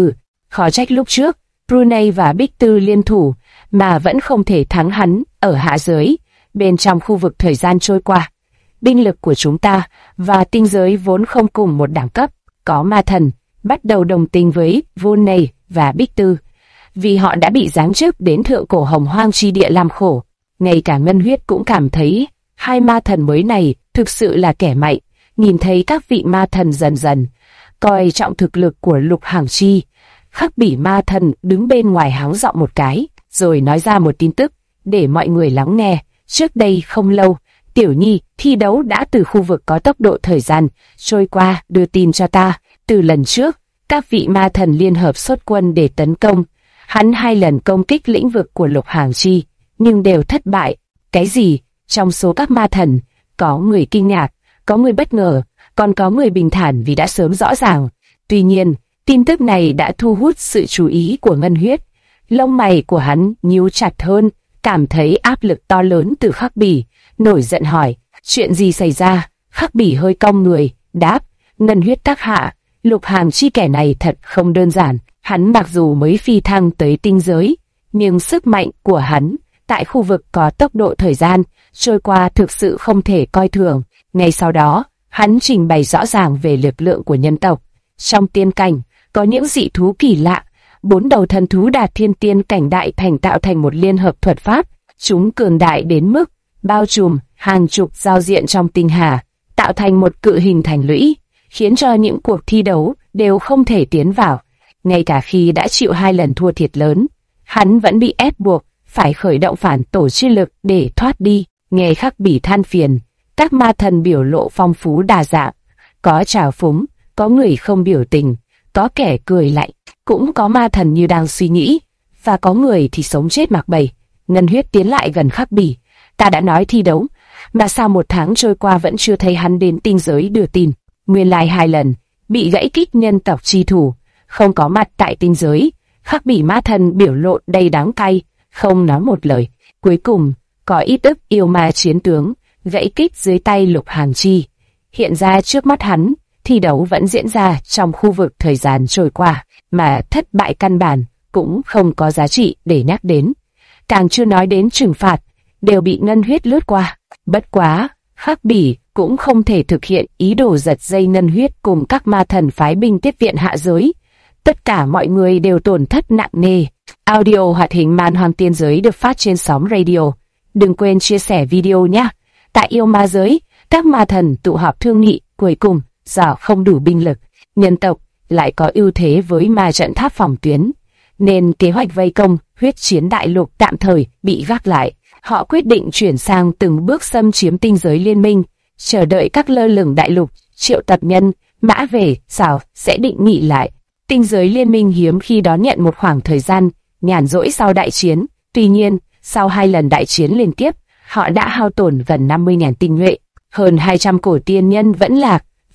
[SPEAKER 1] Khó trách lúc trước Brunei và Bích Tư liên thủ mà vẫn không thể thắng hắn ở hạ giới. Bên trong khu vực thời gian trôi qua, binh lực của chúng ta và tinh giới vốn không cùng một đẳng cấp. Có ma thần bắt đầu đồng tình với Brunei và Bích Tư, vì họ đã bị giáng chức đến thượng cổ hồng hoang chi địa làm khổ. Ngay cả Ngân Huyết cũng cảm thấy hai ma thần mới này thực sự là kẻ mạnh. Nhìn thấy các vị ma thần dần dần coi trọng thực lực của Lục Hàng Chi, Khắc Bỉ ma thần đứng bên ngoài háng giọng một cái, rồi nói ra một tin tức để mọi người lắng nghe. Trước đây không lâu, Tiểu Nhi thi đấu đã từ khu vực có tốc độ thời gian trôi qua đưa tin cho ta. Từ lần trước, các vị ma thần liên hợp xuất quân để tấn công. Hắn 2 lần công kích lĩnh vực của Lục Hàng Chi, nhưng đều thất bại. Cái gì? Trong số các ma thần, có người kinh ngạc, có người bất ngờ, còn có người bình thản vì đã sớm rõ ràng. Tuy nhiên, tin tức này đã thu hút sự chú ý của Ngân Huyết. Lông mày của hắn nhíu chặt hơn, cảm thấy áp lực to lớn từ Khắc Bỉ, nổi giận hỏi, chuyện gì xảy ra? Khắc Bỉ hơi cong người, đáp, Ngân Huyết các hạ, Lục Hàng Chi kẻ này thật không đơn giản. Hắn mặc dù mới phi thăng tới tinh giới, nhưng sức mạnh của hắn tại khu vực có tốc độ thời gian trôi qua thực sự không thể coi thường. Ngay sau đó, hắn trình bày rõ ràng về lực lượng của nhân tộc. Trong tiên cảnh, có những dị thú kỳ lạ, 4 đầu thần thú đạt thiên tiên cảnh đại thành tạo thành một liên hợp thuật pháp. Chúng cường đại đến mức bao trùm hàng chục giao diện trong tinh hà, tạo thành một cự hình thành lũy, khiến cho những cuộc thi đấu đều không thể tiến vào. Ngay cả khi đã chịu 2 lần thua thiệt lớn, hắn vẫn bị ép buộc phải khởi động phản tổ chi lực để thoát đi. Nghe Khắc Bỉ than phiền, các ma thần biểu lộ phong phú đa dạng, có trào phúng, có người không biểu tình, có kẻ cười lạnh, cũng có ma thần như đang suy nghĩ, và có người thì sống chết mặc bầy. Ngân Huyết tiến lại gần Khắc Bỉ, ta đã nói thi đấu, mà sao 1 tháng trôi qua vẫn chưa thấy hắn đến tinh giới đưa tin? Nguyên lai 2 lần bị gãy kích nhân tộc chi thủ, không có mặt tại tinh giới. Khắc Bỉ ma thần biểu lộ đầy đắng cay, không nói một lời. Cuối cùng, có ít ức yêu ma chiến tướng gãy kích dưới tay Lục Hàng Chi. Hiện ra trước mắt hắn, thi đấu vẫn diễn ra trong khu vực thời gian trôi qua, mà thất bại căn bản cũng không có giá trị để nhắc đến. Càng chưa nói đến trừng phạt, đều bị Ngân Huyết lướt qua. Bất quá, Khắc Bỉ cũng không thể thực hiện ý đồ giật dây Ngân Huyết cùng các ma thần phái binh tiếp viện hạ giới. Tất cả mọi người đều tổn thất nặng nề. Audio hoạt hình Man Hoang Tiên Giới được phát trên sóng radio. Đừng quên chia sẻ video nhé. Tại yêu ma giới, các ma thần tụ họp thương nghị, cuối cùng, do không đủ binh lực, nhân tộc lại có ưu thế với ma trận tháp phòng tuyến, nên kế hoạch vây công huyết chiến đại lục tạm thời bị gác lại. Họ quyết định chuyển sang từng bước xâm chiếm tinh giới liên minh, chờ đợi các lơ lửng đại lục triệu tập nhân mã về sao sẽ định nghị lại. Tinh giới liên minh hiếm khi đón nhận một khoảng thời gian nhàn rỗi sau đại chiến. Tuy nhiên, sau 2 lần đại chiến liên tiếp, họ đã hao tổn gần 50.000 tinh nhuệ, hơn 200 cổ tiên nhân vẫn lạc,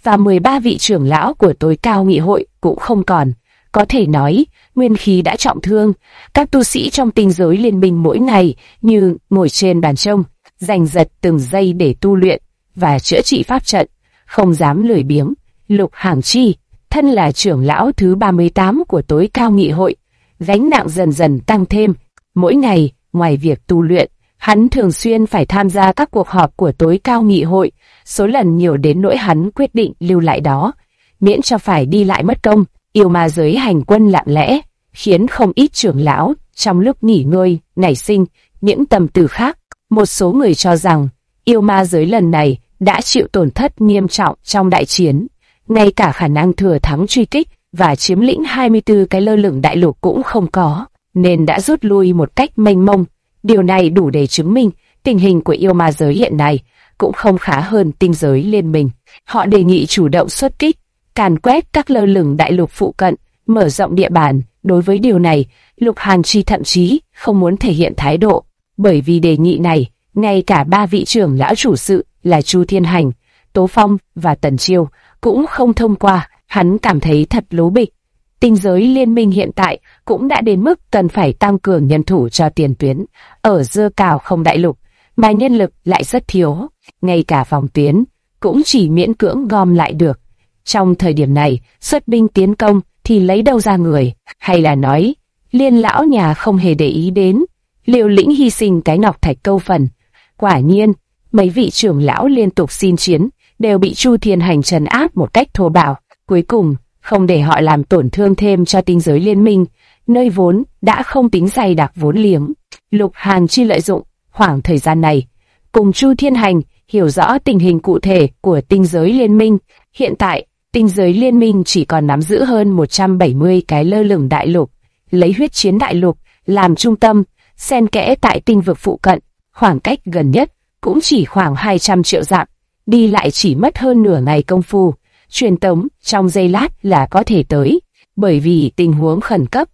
[SPEAKER 1] và 13 vị trưởng lão của tối cao nghị hội cũng không còn. Có thể nói, nguyên khí đã trọng thương. Các tu sĩ trong tinh giới liên minh mỗi ngày như ngồi trên bàn trông, giành giật từng giây để tu luyện và chữa trị pháp trận, không dám lười biếng. Lục Hàng Chi, thân là trưởng lão thứ 38 của tối cao nghị hội, gánh nặng dần dần tăng thêm. Mỗi ngày, ngoài việc tu luyện, hắn thường xuyên phải tham gia các cuộc họp của tối cao nghị hội, số lần nhiều đến nỗi hắn quyết định lưu lại đó, miễn cho phải đi lại mất công. Yêu ma giới hành quân lặng lẽ, khiến không ít trưởng lão trong lúc nghỉ ngơi nảy sinh những tầm tư khác. Một số người cho rằng yêu ma giới lần này đã chịu tổn thất nghiêm trọng trong đại chiến, ngay cả khả năng thừa thắng truy kích và chiếm lĩnh 24 cái lơ lửng đại lục cũng không có, nên đã rút lui một cách mênh mông. Điều này đủ để chứng minh tình hình của yêu ma giới hiện nay cũng không khá hơn tinh giới liên minh. Họ đề nghị chủ động xuất kích, càn quét các lơ lửng đại lục phụ cận, mở rộng địa bàn. Đối với điều này, Lục Hàn Chi thậm chí không muốn thể hiện thái độ, bởi vì đề nghị này, ngay cả 3 vị trưởng lão chủ sự là Chu Thiên Hành, Tố Phong và Tần Chiêu cũng không thông qua. Hắn cảm thấy thật lố bịch. Tinh giới liên minh hiện tại cũng đã đến mức cần phải tăng cường nhân thủ cho tiền tuyến. Ở Dơ Cào Không đại lục, mà nhân lực lại rất thiếu, ngay cả phòng tuyến cũng chỉ miễn cưỡng gom lại được. Trong thời điểm này, xuất binh tiến công thì lấy đâu ra người, hay là nói, Liên lão nhà không hề để ý đến, liều lĩnh hy sinh cái ngọc thạch câu phần. Quả nhiên, mấy vị trưởng lão liên tục xin chiến, đều bị Chu Thiên Hành trấn áp một cách thô bạo. Cuối cùng, không để họ làm tổn thương thêm cho tinh giới liên minh, nơi vốn đã không tính dày đặc vốn liếng. Lục Hàn Chi lợi dụng khoảng thời gian này, cùng Chu Thiên Hành hiểu rõ tình hình cụ thể của tinh giới liên minh. Hiện tại, tinh giới liên minh chỉ còn nắm giữ hơn 170 cái lơ lửng đại lục, lấy huyết chiến đại lục làm trung tâm, xen kẽ tại tinh vực phụ cận. Khoảng cách gần nhất cũng chỉ khoảng 200 triệu dặm, đi lại chỉ mất hơn nửa ngày công phu, truyền tống trong giây lát là có thể tới. Bởi vì tình huống khẩn cấp,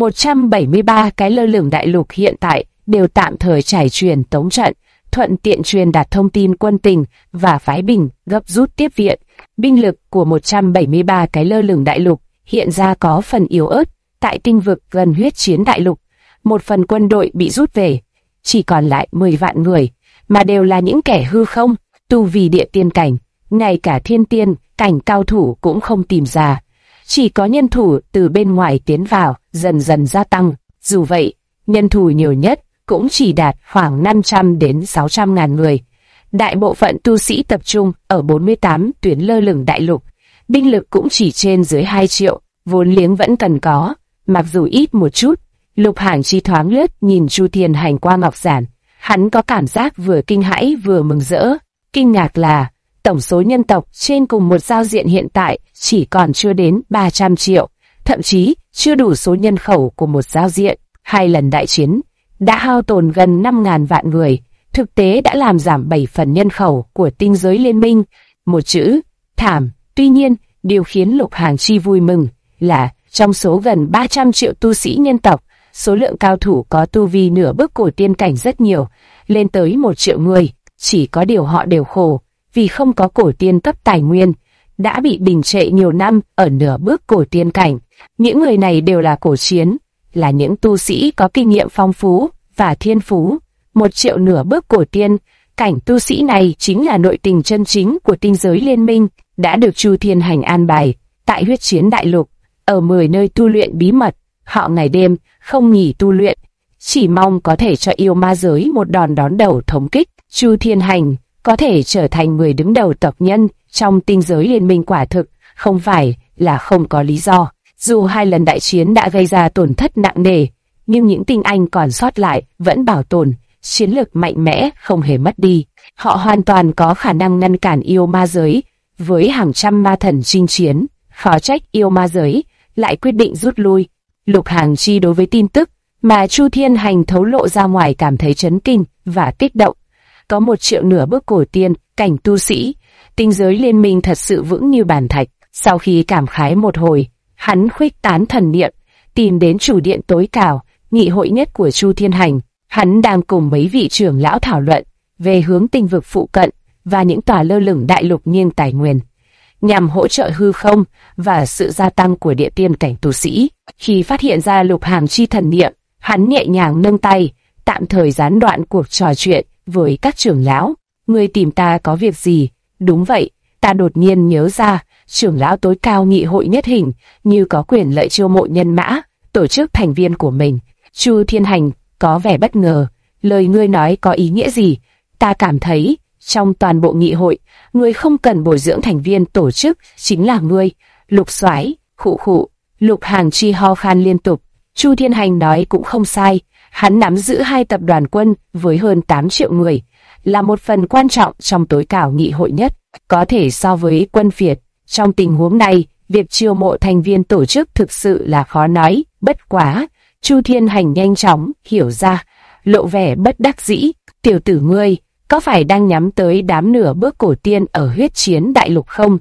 [SPEAKER 1] 173 cái lơ lửng đại lục hiện tại đều tạm thời trải truyền tống trận, thuận tiện truyền đạt thông tin quân tình và phái binh gấp rút tiếp viện. Binh lực của 173 cái lơ lửng đại lục hiện ra có phần yếu ớt. Tại tinh vực gần huyết chiến đại lục, một phần quân đội bị rút về, chỉ còn lại 10 vạn người, mà đều là những kẻ hư không, tu vì địa tiên cảnh, ngay cả thiên tiên cảnh cao thủ cũng không tìm ra. Chỉ có nhân thủ từ bên ngoài tiến vào, dần dần gia tăng. Dù vậy, nhân thủ nhiều nhất cũng chỉ đạt khoảng 500 đến 600 ngàn người. Đại bộ phận tu sĩ tập trung ở 48 tuyến lơ lửng đại lục, binh lực cũng chỉ trên dưới 2 triệu, vốn liếng vẫn cần có, mặc dù ít một chút. Lục Hàn Chi thoáng lướt nhìn Chu Thiên Hành qua ngọc giản, hắn có cảm giác vừa kinh hãi vừa mừng rỡ. Kinh ngạc là tổng số nhân tộc trên cùng một giao diện hiện tại chỉ còn chưa đến 300 triệu, thậm chí chưa đủ số nhân khẩu của một giao diện. 2 lần đại chiến đã hao tổn gần 5.000 vạn người, thực tế đã làm giảm 7 phần nhân khẩu của tinh giới liên minh. Một chữ, thảm. Tuy nhiên, điều khiến Lục Hàn Chi vui mừng là trong số gần 300 triệu tu sĩ nhân tộc, số lượng cao thủ có tu vi nửa bước cổ tiên cảnh rất nhiều, lên tới 1 triệu người. Chỉ có điều họ đều khổ, vì không có cổ tiên cấp tài nguyên, đã bị đình trệ nhiều năm ở nửa bước cổ tiên cảnh. Những người này đều là cổ chiến, là những tu sĩ có kinh nghiệm phong phú và thiên phú. 1 triệu nửa bước cổ tiên cảnh tu sĩ này chính là nội tình chân chính của tinh giới liên minh, đã được Chu Thiên Hành an bài tại huyết chiến đại lục. Ở 10 nơi tu luyện bí mật, họ ngày đêm không nghỉ tu luyện, chỉ mong có thể cho yêu ma giới một đòn đón đầu thống kích. Chu Thiên Hành có thể trở thành người đứng đầu tộc nhân trong tinh giới liên minh quả thực không phải là không có lý do. Dù 2 lần đại chiến đã gây ra tổn thất nặng nề, nhưng những tinh anh còn sót lại vẫn bảo tồn chiến lược mạnh mẽ không hề mất đi. Họ hoàn toàn có khả năng ngăn cản yêu ma giới với hàng trăm ma thần chinh chiến. Khó trách yêu ma giới lại quyết định rút lui. Lục Hàn Chi đối với tin tức mà Chu Thiên Hành thấu lộ ra ngoài cảm thấy chấn kinh và kích động. Có 1 triệu nửa bước cổ tiên cảnh tu sĩ, tinh giới liên minh thật sự vững như bàn thạch. Sau khi cảm khái một hồi, hắn khuếch tán thần niệm, tìm đến chủ điện tối cao, nghị hội nhất của Chu Thiên Hành. Hắn đang cùng mấy vị trưởng lão thảo luận về hướng tinh vực phụ cận và những tòa lơ lửng đại lục nghiêng tài nguyên. nhằm hỗ trợ hư không và sự gia tăng của địa tiên cảnh tu sĩ. Khi phát hiện ra Lục Hàm Chi thần niệm, hắn nhẹ nhàng nâng tay, tạm thời gián đoạn cuộc trò chuyện với các trưởng lão. Ngươi tìm ta có việc gì? Đúng vậy, ta đột nhiên nhớ ra, trưởng lão tối cao nghị hội nhất hình như có quyền lợi chiêu mộ nhân mã, tổ chức thành viên của mình. Chu Thiên Hành có vẻ bất ngờ. Lời ngươi nói có ý nghĩa gì? Ta cảm thấy, trong toàn bộ nghị hội, ngươi không cần bồi dưỡng thành viên tổ chức, chính là ngươi. Lục Soái, khụ khụ. Lục Hàn Chi ho khan liên tục. Chu Thiên Hành nói cũng không sai. Hắn nắm giữ 2 tập đoàn quân với hơn 8 triệu người, là một phần quan trọng trong tối cao nghị hội nhất, có thể so với quân phiệt. Trong tình huống này, việc chiêu mộ thành viên tổ chức thực sự là khó nói. Bất quá, Chu Thiên Hành nhanh chóng hiểu ra, lộ vẻ bất đắc dĩ. Tiểu tử ngươi, có phải đang nhắm tới đám nửa bước cổ tiên ở huyết chiến đại lục không?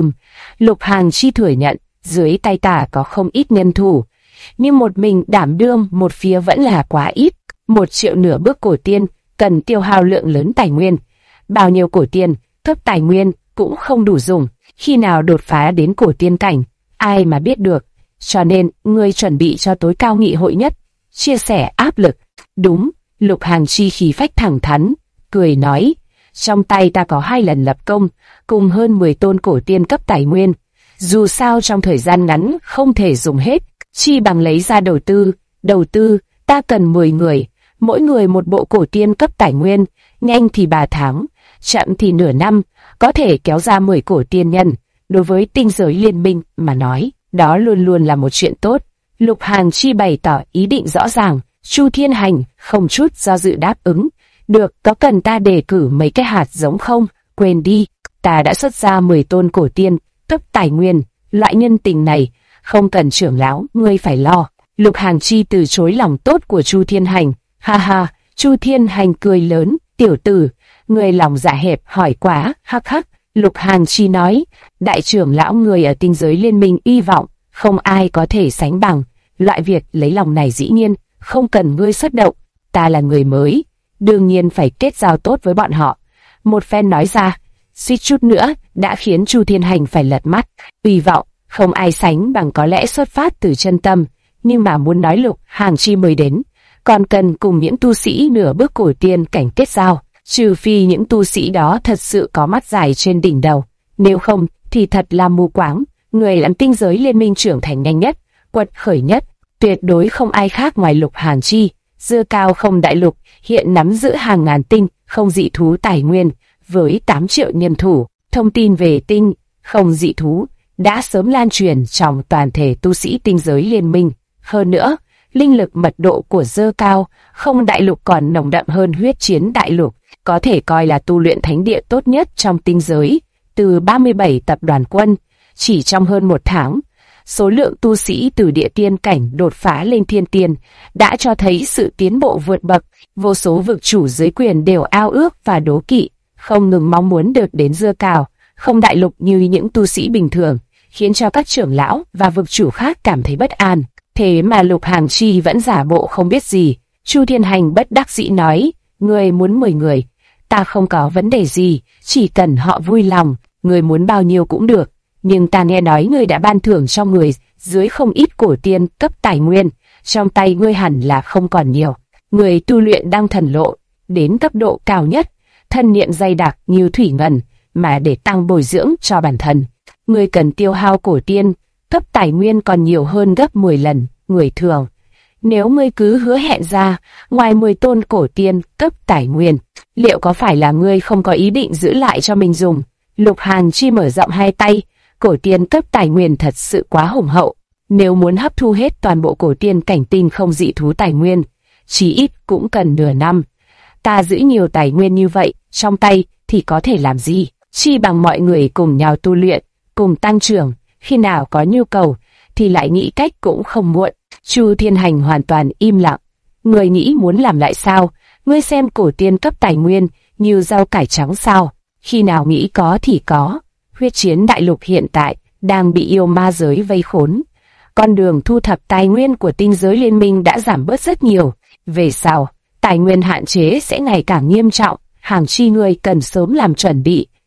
[SPEAKER 1] Lục Hàn Chi thừa nhận, dưới tay ta có không ít nhân thủ, nhưng một mình đảm đương một phía vẫn là quá ít. 1 triệu nửa bước cổ tiên cần tiêu hao lượng lớn tài nguyên. Bao nhiêu cổ tiên, cấp tài nguyên cũng không đủ dùng. Khi nào đột phá đến cổ tiên cảnh, ai mà biết được. Cho nên, ngươi chuẩn bị cho tối cao nghị hội nhất, chia sẻ áp lực. Đúng, Lục Hàn Chi khí phách thẳng thắn, cười nói, trong tay ta có 2 lần lập công, cùng hơn 10 tôn cổ tiên cấp tài nguyên. Dù sao trong thời gian ngắn không thể dùng hết, chi bằng lấy ra đầu tư, ta cần 10 người, mỗi người một bộ cổ tiên cấp tài nguyên, nhanh thì 3 tháng, chậm thì nửa năm, có thể kéo ra 10 cổ tiên nhân. Đối với tinh giới liên minh mà nói, đó luôn luôn là một chuyện tốt. Lục Hàn Chi bày tỏ ý định rõ ràng. Chu Thiên Hành không chút do dự đáp ứng. Được, có cần ta đề cử mấy cái hạt giống không? Quên đi, ta đã xuất ra 10 tôn cổ tiên cấp tài nguyên, loại nhân tình này không cần trưởng lão ngươi phải lo. Lục Hàn Chi từ chối lòng tốt của Chu Thiên Hành. Ha ha, Chu Thiên Hành cười lớn, tiểu tử, ngươi lòng dạ hẹp hỏi quá, hắc hắc. Lục Hàn Chi nói, đại trưởng lão người ở tinh giới liên minh hy vọng, không ai có thể sánh bằng. Loại việc lấy lòng này dĩ nhiên không cần ngươi xuất động, ta là người mới, đương nhiên phải kết giao tốt với bọn họ. Một phen nói ra, suýt chút nữa đã khiến Chu Thiên Hành phải lật mắt. Hy vọng không ai sánh bằng có lẽ xuất phát từ chân tâm, nhưng mà muốn nói Lục Hàn Chi mới đến, còn cần cùng những tu sĩ nửa bước cổ tiên cảnh kết giao, trừ phi những tu sĩ đó thật sự có mắt dài trên đỉnh đầu, nếu không thì thật là mù quáng. Người làm tinh giới liên minh trưởng thành nhanh nhất, quật khởi nhất, tuyệt đối không ai khác ngoài Lục Hàn Chi. Dưa cao không đại lục hiện nắm giữ hàng ngàn tinh không dị thú tài nguyên với 8 triệu nhân thủ. Thông tin về tinh không dị thú đã sớm lan truyền trong toàn thể tu sĩ tinh giới liên minh. Hơn nữa, linh lực mật độ của dơ cao không đại lục còn nồng đậm hơn huyết chiến đại lục, có thể coi là tu luyện thánh địa tốt nhất trong tinh giới. Từ 37 tập đoàn quân, chỉ trong hơn 1 tháng, số lượng tu sĩ từ địa tiên cảnh đột phá lên thiên tiên đã cho thấy sự tiến bộ vượt bậc. Vô số vực chủ dưới quyền đều ao ước và đố kỵ, không ngừng mong muốn được đến dưa cao không đại lục như những tu sĩ bình thường, khiến cho các trưởng lão và vực chủ khác cảm thấy bất an. Thế mà Lục Hàn Chi vẫn giả bộ không biết gì. Chu Thiên Hành bất đắc dĩ nói, ngươi muốn 10 người, ta không có vấn đề gì, chỉ cần họ vui lòng, ngươi muốn bao nhiêu cũng được. Nhưng ta nghe nói ngươi đã ban thưởng cho người dưới không ít cổ tiên cấp tài nguyên, trong tay ngươi hẳn là không còn nhiều. Người tu luyện đang thần lộ, đến cấp độ cao nhất, thân niệm dày đặc như thủy ngân, mà để tăng bồi dưỡng cho bản thân, ngươi cần tiêu hao cổ tiên cấp tài nguyên còn nhiều hơn gấp 10 lần người thường. Nếu ngươi cứ hứa hẹn ra, ngoài 10 tôn cổ tiên cấp tài nguyên, liệu có phải là ngươi không có ý định giữ lại cho mình dùng? Lục Hàn Chi mở rộng hai tay, cổ tiên cấp tài nguyên thật sự quá hùng hậu. Nếu muốn hấp thu hết toàn bộ cổ tiên cảnh tinh không dị thú tài nguyên, chí ít cũng cần nửa năm. Ta giữ nhiều tài nguyên như vậy trong tay thì có thể làm gì? Chi bằng mọi người cùng nhau tu luyện, cùng tăng trưởng, khi nào có nhu cầu thì lại nghĩ cách cũng không muộn. Chu Thiên Hành hoàn toàn im lặng. Ngươi nghĩ muốn làm lại sao? Ngươi xem cổ tiên cấp tài nguyên như rau cải trắng sao? Khi nào nghĩ có thì có. Huyết chiến đại lục hiện tại đang bị yêu ma giới vây khốn. Con đường thu thập tài nguyên của tinh giới liên minh đã giảm bớt rất nhiều. Về sau, tài nguyên hạn chế sẽ ngày càng nghiêm trọng. Hàng Chi ngươi cần sớm làm chuẩn bị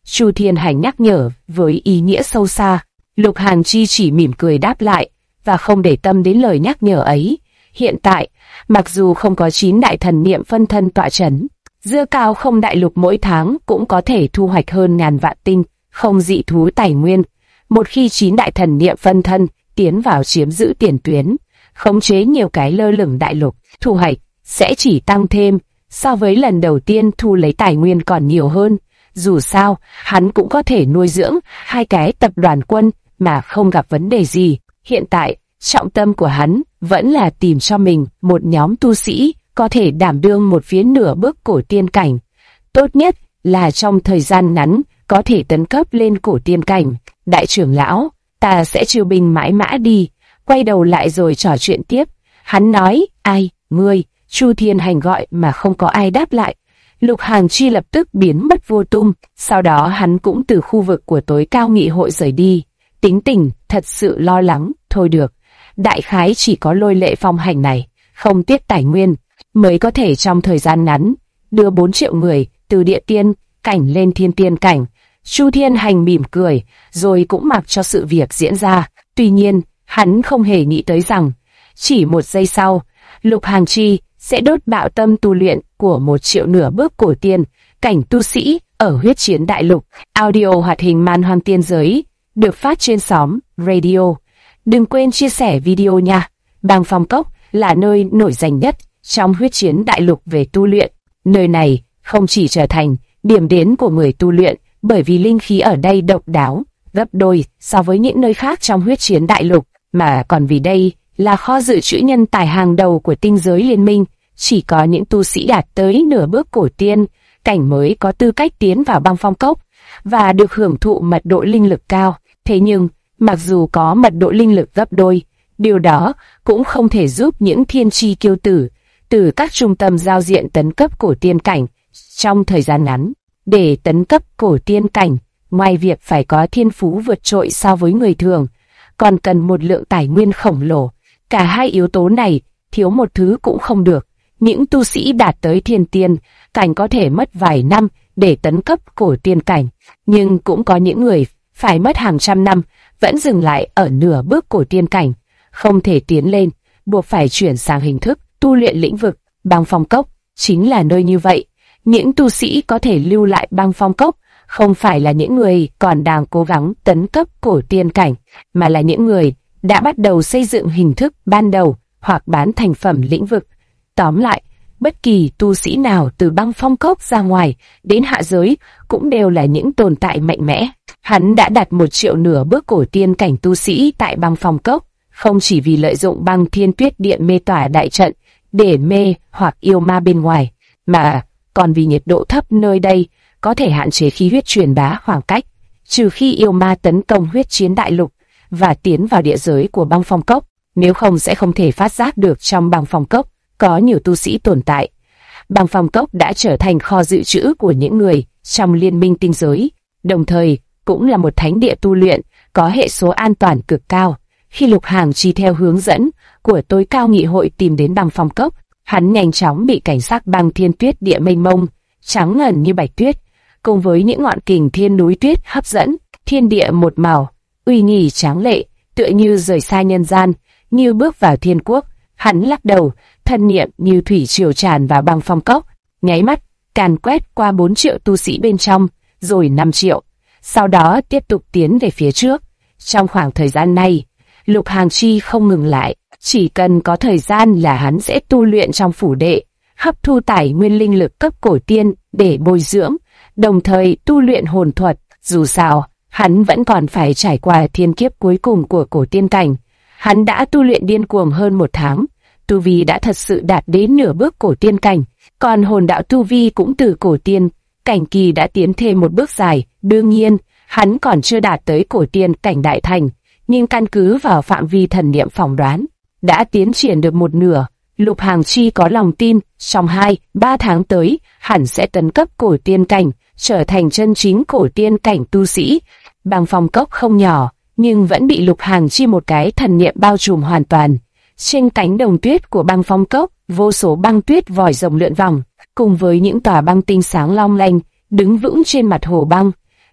[SPEAKER 1] Chu Thiên Hành nhắc nhở với ý nghĩa sâu xa. Lục Hàn Chi chỉ mỉm cười đáp lại, và không để tâm đến lời nhắc nhở ấy. Hiện tại, mặc dù không có 9 đại thần niệm phân thân tọa chấn, dưa cao không đại lục mỗi tháng cũng có thể thu hoạch hơn ngàn vạn tinh, không dị thú tài nguyên. Một khi 9 đại thần niệm phân thân tiến vào chiếm giữ tiền tuyến, khống chế nhiều cái lơ lửng đại lục, thu hoạch sẽ chỉ tăng thêm, so với lần đầu tiên thu lấy tài nguyên còn nhiều hơn. Dù sao, hắn cũng có thể nuôi dưỡng 2 cái tập đoàn quân mà không gặp vấn đề gì. Hiện tại, trọng tâm của hắn vẫn là tìm cho mình một nhóm tu sĩ có thể đảm đương một phía nửa bước cổ tiên cảnh. Tốt nhất là trong thời gian ngắn có thể tấn cấp lên cổ tiên cảnh. Đại trưởng lão, ta sẽ chiêu binh mãi mã đi. Quay đầu lại rồi trò chuyện tiếp. Hắn nói, ai, ngươi? Chu Thiên Hành gọi mà không có ai đáp lại. Lục Hàn Chi lập tức biến mất vô tung. Sau đó hắn cũng từ khu vực của tối cao nghị hội rời đi. Tính tình thật sự lo lắng. Thôi được, đại khái chỉ có Lôi Lệ Phong hành này không tiếc tài nguyên mới có thể trong thời gian ngắn đưa 4 triệu người từ địa tiên cảnh lên thiên tiên cảnh. Chu Thiên Hành mỉm cười, rồi cũng mặc cho sự việc diễn ra. Tuy nhiên, hắn không hề nghĩ tới rằng, chỉ một giây sau, Lục Hàn Chi sẽ đốt bạo tâm tu luyện của 1 triệu nửa bước cổ tiên cảnh tu sĩ ở huyết chiến đại lục. Audio hoạt hình man hoang tiên giới được phát trên xóm radio. Đừng quên chia sẻ video nha. Bang Phong Cốc là nơi nổi danh nhất trong huyết chiến đại lục về tu luyện. Nơi này không chỉ trở thành điểm đến của người tu luyện bởi vì linh khí ở đây độc đáo, gấp đôi so với những nơi khác trong huyết chiến đại lục, mà còn vì đây là kho dự trữ nhân tài hàng đầu của tinh giới liên minh. Chỉ có những tu sĩ đạt tới nửa bước cổ tiên cảnh mới có tư cách tiến vào Bang Phong Cốc và được hưởng thụ mật độ linh lực cao. Thế nhưng, mặc dù có mật độ linh lực gấp đôi, điều đó cũng không thể giúp những thiên chi kiêu tử từ các trung tâm giao diện tấn cấp cổ tiên cảnh trong thời gian ngắn. Để tấn cấp cổ tiên cảnh, ngoài việc phải có thiên phú vượt trội so với người thường, còn cần một lượng tài nguyên khổng lồ. Cả hai yếu tố này, thiếu một thứ cũng không được. Những tu sĩ đạt tới thiên tiên cảnh có thể mất vài năm để tấn cấp cổ tiên cảnh, nhưng cũng có những người phải mất hàng trăm năm vẫn dừng lại ở nửa bước cổ tiên cảnh, không thể tiến lên, buộc phải chuyển sang hình thức tu luyện lĩnh vực. Bang Phong Cốc chính là nơi như vậy. Những tu sĩ có thể lưu lại Bang Phong Cốc không phải là những người còn đang cố gắng tấn cấp cổ tiên cảnh, mà là những người đã bắt đầu xây dựng hình thức ban đầu hoặc bán thành phẩm lĩnh vực. Tóm lại, bất kỳ tu sĩ nào từ Bang Phong Cốc ra ngoài đến hạ giới cũng đều là những tồn tại mạnh mẽ. Hắn đã đặt 1 triệu nửa bước cổ tiên cảnh tu sĩ tại Bang Phong Cốc, không chỉ vì lợi dụng Băng Thiên Tuyết Điện mê tỏa đại trận để mê hoặc yêu ma bên ngoài, mà còn vì nhiệt độ thấp nơi đây có thể hạn chế khí huyết truyền bá khoảng cách, trừ khi yêu ma tấn công huyết chiến đại lục và tiến vào địa giới của Bang Phong Cốc, nếu không sẽ không thể phát giác được trong Bang Phong Cốc có nhiều tu sĩ tồn tại. Bang Phong Cốc đã trở thành kho dự trữ của những người trong liên minh tinh giới, đồng thời cũng là một thánh địa tu luyện có hệ số an toàn cực cao. Khi Lục Hàn Chi theo hướng dẫn của tối cao nghị hội tìm đến Bang Phong Cốc, hắn nhanh chóng bị cảnh sắc Băng Thiên Tuyết Địa mênh mông, trắng ngần như bạch tuyết, cùng với những ngọn kình thiên núi tuyết hấp dẫn. Thiên địa một màu, uy nghi tráng lệ, tựa như rời xa nhân gian, như bước vào thiên quốc. Hắn lắc đầu, thân niệm như thủy triều tràn vào Bang Phong Cốc, nháy mắt càn quét qua 4 triệu tu sĩ bên trong, rồi 5 triệu, sau đó tiếp tục tiến về phía trước. Trong khoảng thời gian này, Lục Hàn Chi không ngừng lại, chỉ cần có thời gian là hắn sẽ tu luyện trong phủ đệ, hấp thu tài nguyên linh lực cấp cổ tiên để bồi dưỡng, đồng thời tu luyện hồn thuật. Dù sao, hắn vẫn còn phải trải qua thiên kiếp cuối cùng của cổ tiên cảnh. Hắn đã tu luyện điên cuồng hơn 1 tháng, tu vi đã thật sự đạt đến nửa bước cổ tiên cảnh, còn hồn đạo tu vi cũng từ cổ tiên cảnh kỳ đã tiến thêm một bước dài. Đương nhiên, hắn còn chưa đạt tới cổ tiên cảnh đại thành, nhưng căn cứ vào phạm vi thần niệm phỏng đoán, đã tiến triển được một nửa. Lục Hàn Chi có lòng tin, trong 2-3 tháng tới, hẳn sẽ tấn cấp cổ tiên cảnh, trở thành chân chính cổ tiên cảnh tu sĩ. Bang Phong Cốc không nhỏ, nhưng vẫn bị Lục Hàn Chi một cái thần niệm bao trùm hoàn toàn. Trên cánh đồng tuyết của Bang Phong Cốc, vô số băng tuyết vòi rồng lượn vòng, cùng với những tòa băng tinh sáng long lanh, đứng vững trên mặt hồ băng.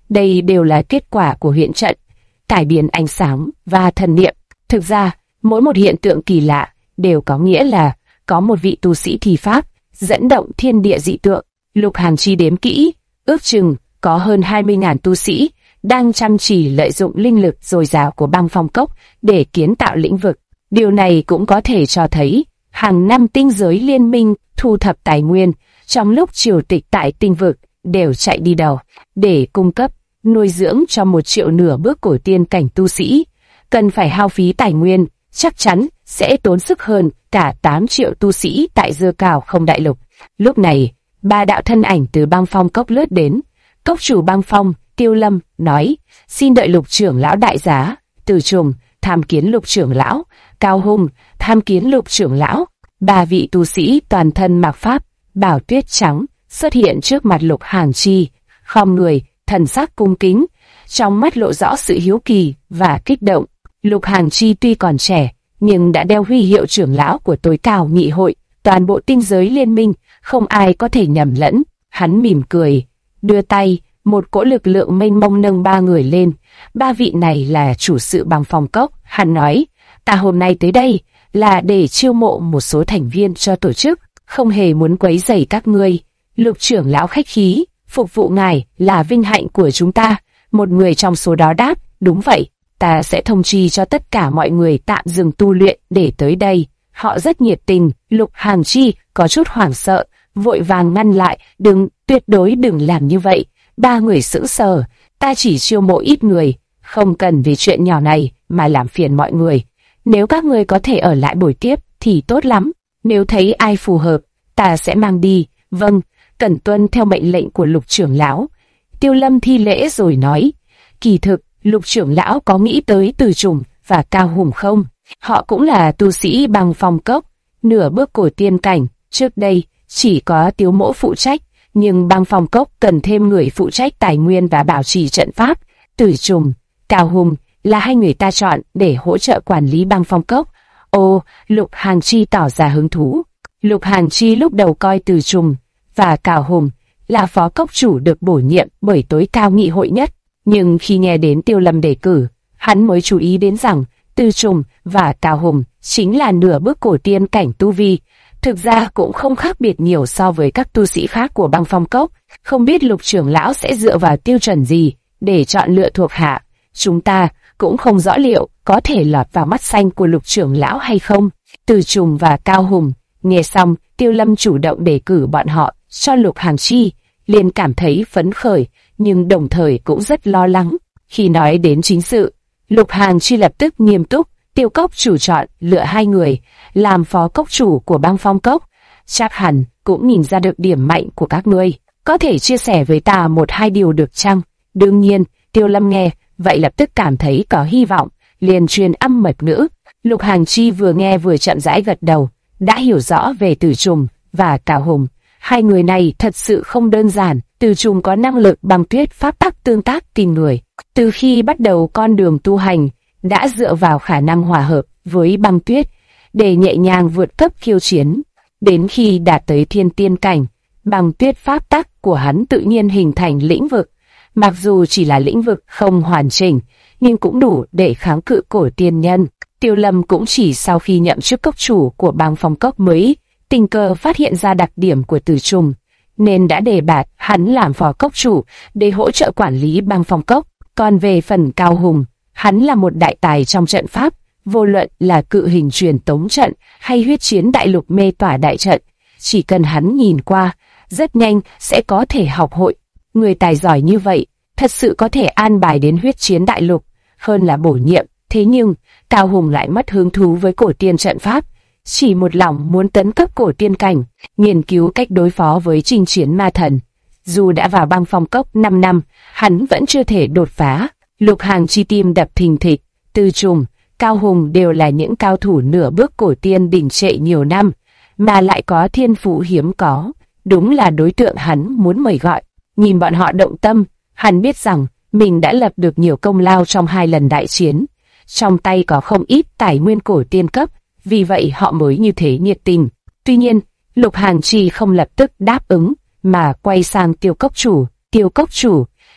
[SPEAKER 1] Đây đều là kết quả của huyễn trận, cải biến ánh sáng và thần niệm. Thực ra, mỗi một hiện tượng kỳ lạ đều có nghĩa là có một vị tu sĩ thi pháp, dẫn động thiên địa dị tượng. Lục Hàn Chi đếm kỹ, ước chừng có hơn 20.000 tu sĩ đang chăm chỉ lợi dụng linh lực dồi dào của băng phong cốc để kiến tạo lĩnh vực. Điều này cũng có thể cho thấy, hàng năm tinh giới liên minh thu thập tài nguyên, trong lúc triều tịch tại tinh vực đều chạy đi đầu để cung cấp, nuôi dưỡng cho 1 triệu nửa bước cổ tiên cảnh tu sĩ. Cần phải hao phí tài nguyên, chắc chắn sẽ tốn sức hơn cả 8 triệu tu sĩ tại Dơ Cào Không Đại Lục. Lúc này, 3 đạo thân ảnh từ băng phong cốc lướt đến. Cốc chủ băng phong, Tiêu Lâm, nói, xin đợi Lục trưởng lão đại giá. Từ Trùng, tham kiến Lục trưởng lão. Cao Hùng, tham kiến Lục trưởng lão. 3 vị tu sĩ toàn thân mặc pháp, bảo tuyết trắng, xuất hiện trước mặt Lục Hàn Chi, khom người, thần sắc cung kính, trong mắt lộ rõ sự hiếu kỳ và kích động. Lục Hàn Chi tuy còn trẻ, nhưng đã đeo huy hiệu trưởng lão của tối cao nghị hội, toàn bộ tinh giới liên minh, không ai có thể nhầm lẫn. Hắn mỉm cười, đưa tay, một cỗ lực lượng mênh mông nâng 3 người lên. 3 vị này là chủ sự băng phong cốc. Hắn nói, ta hôm nay tới đây là để chiêu mộ một số thành viên cho tổ chức, không hề muốn quấy rầy các ngươi. Lục trưởng lão khách khí, phục vụ ngài là vinh hạnh của chúng ta. Một người trong số đó đáp, đúng vậy, ta sẽ thông chi cho tất cả mọi người tạm dừng tu luyện để tới đây. Họ rất nhiệt tình. Lục Hàn Chi có chút hoảng sợ, vội vàng ngăn lại, tuyệt đối đừng làm như vậy. 3 người sững sờ, ta chỉ chiêu mộ ít người, không cần vì chuyện nhỏ này mà làm phiền mọi người. Nếu các ngươi có thể ở lại buổi tiếp thì tốt lắm, nếu thấy ai phù hợp, ta sẽ mang đi. Vâng, cần tuân theo mệnh lệnh của Lục trưởng lão. Tiêu Lâm thi lễ rồi nói, kỳ thực, Lục trưởng lão có nghĩ tới Từ Trùng và Cao Hùng không? Họ cũng là tu sĩ băng phong cốc, nửa bước cổ tiên cảnh. Trước đây, chỉ có Tiếu Mỗ phụ trách, nhưng băng phong cốc cần thêm người phụ trách tài nguyên và bảo trì trận pháp. Từ Trùng, Cao Hùng là 2 người ta chọn để hỗ trợ quản lý băng phong cốc. Ồ, Lục Hàn Chi tỏ ra hứng thú. Lục Hàn Chi lúc đầu coi Từ Trùng và Cao Hùng là phó cốc chủ được bổ nhiệm bởi tối cao nghị hội nhất, nhưng khi nghe đến Tiêu Lâm đề cử, hắn mới chú ý đến rằng Từ Trùng và Cao Hùng chính là nửa bước cổ tiên cảnh tu vi. Thực ra cũng không khác biệt nhiều so với các tu sĩ khác của băng phong cốc. Không biết Lục trưởng lão sẽ dựa vào tiêu chuẩn gì để chọn lựa thuộc hạ. Chúng ta cũng không rõ liệu có thể lọt vào mắt xanh của Lục trưởng lão hay không. Từ Trùng và Cao Hùng nghe xong Tiêu Lâm chủ động đề cử bọn họ cho Lục Hàn Chi, liền cảm thấy phấn khởi, nhưng đồng thời cũng rất lo lắng. Khi nói đến chính sự, Lục Hàn Chi lập tức nghiêm túc. Tiêu cốc chủ chọn lựa 2 người làm phó cốc chủ của băng phong cốc, chắc hẳn cũng nhìn ra được điểm mạnh của các ngươi, có thể chia sẻ với ta 1-2 điều được chăng? Đương nhiên. Tiêu Lâm nghe vậy lập tức cảm thấy có hy vọng, liền truyền âm mật ngữ. Lục Hàn Chi vừa nghe vừa chậm rãi gật đầu, đã hiểu rõ về Từ Trùng và Cao Hùng. 2 người này thật sự không đơn giản. Từ Trùng có năng lực băng tuyết pháp tắc tương tác kinh người, từ khi bắt đầu con đường tu hành đã dựa vào khả năng hòa hợp với băng tuyết để nhẹ nhàng vượt cấp khiêu chiến. Đến khi đạt tới thiên tiên cảnh, băng tuyết pháp tắc của hắn tự nhiên hình thành lĩnh vực. Mặc dù chỉ là lĩnh vực không hoàn chỉnh, nhưng cũng đủ để kháng cự cổ tiên nhân. Tiêu Lâm cũng chỉ sau khi nhậm chức cốc chủ của băng phong cốc mới tình cờ phát hiện ra đặc điểm của Từ Trùng, nên đã đề bạt hắn làm phó cốc chủ để hỗ trợ quản lý băng phong cốc. Còn về phần Cao Hùng, hắn là một đại tài trong trận pháp, vô luận là cự hình truyền tống trận hay huyết chiến đại lục mê tỏa đại trận, chỉ cần hắn nhìn qua, rất nhanh sẽ có thể học hội. Người tài giỏi như vậy, thật sự có thể an bài đến huyết chiến đại lục, hơn là bổ nhiệm. Thế nhưng, Cao Hùng lại mất hứng thú với cổ tiên trận pháp, chỉ một lòng muốn tấn cấp cổ tiên cảnh, nghiên cứu cách đối phó với chinh chiến ma thần. Dù đã vào băng phong cốc 5 năm, hắn vẫn chưa thể đột phá. Lục Hàn Chi tim đập thình thịch. Từ Trùng, Cao Hùng đều là những cao thủ nửa bước cổ tiên đỉnh trệ nhiều năm, mà lại có thiên phú hiếm có, đúng là đối tượng hắn muốn mời gọi. Nhìn bọn họ động tâm, hắn biết rằng mình đã lập được nhiều công lao trong 2 lần đại chiến, trong tay có không ít tài nguyên cổ tiên cấp, vì vậy họ mới như thế nhiệt tình. Tuy nhiên, Lục Hàn Chi không lập tức đáp ứng, mà quay sang Tiêu cốc chủ. Tiêu cốc chủ,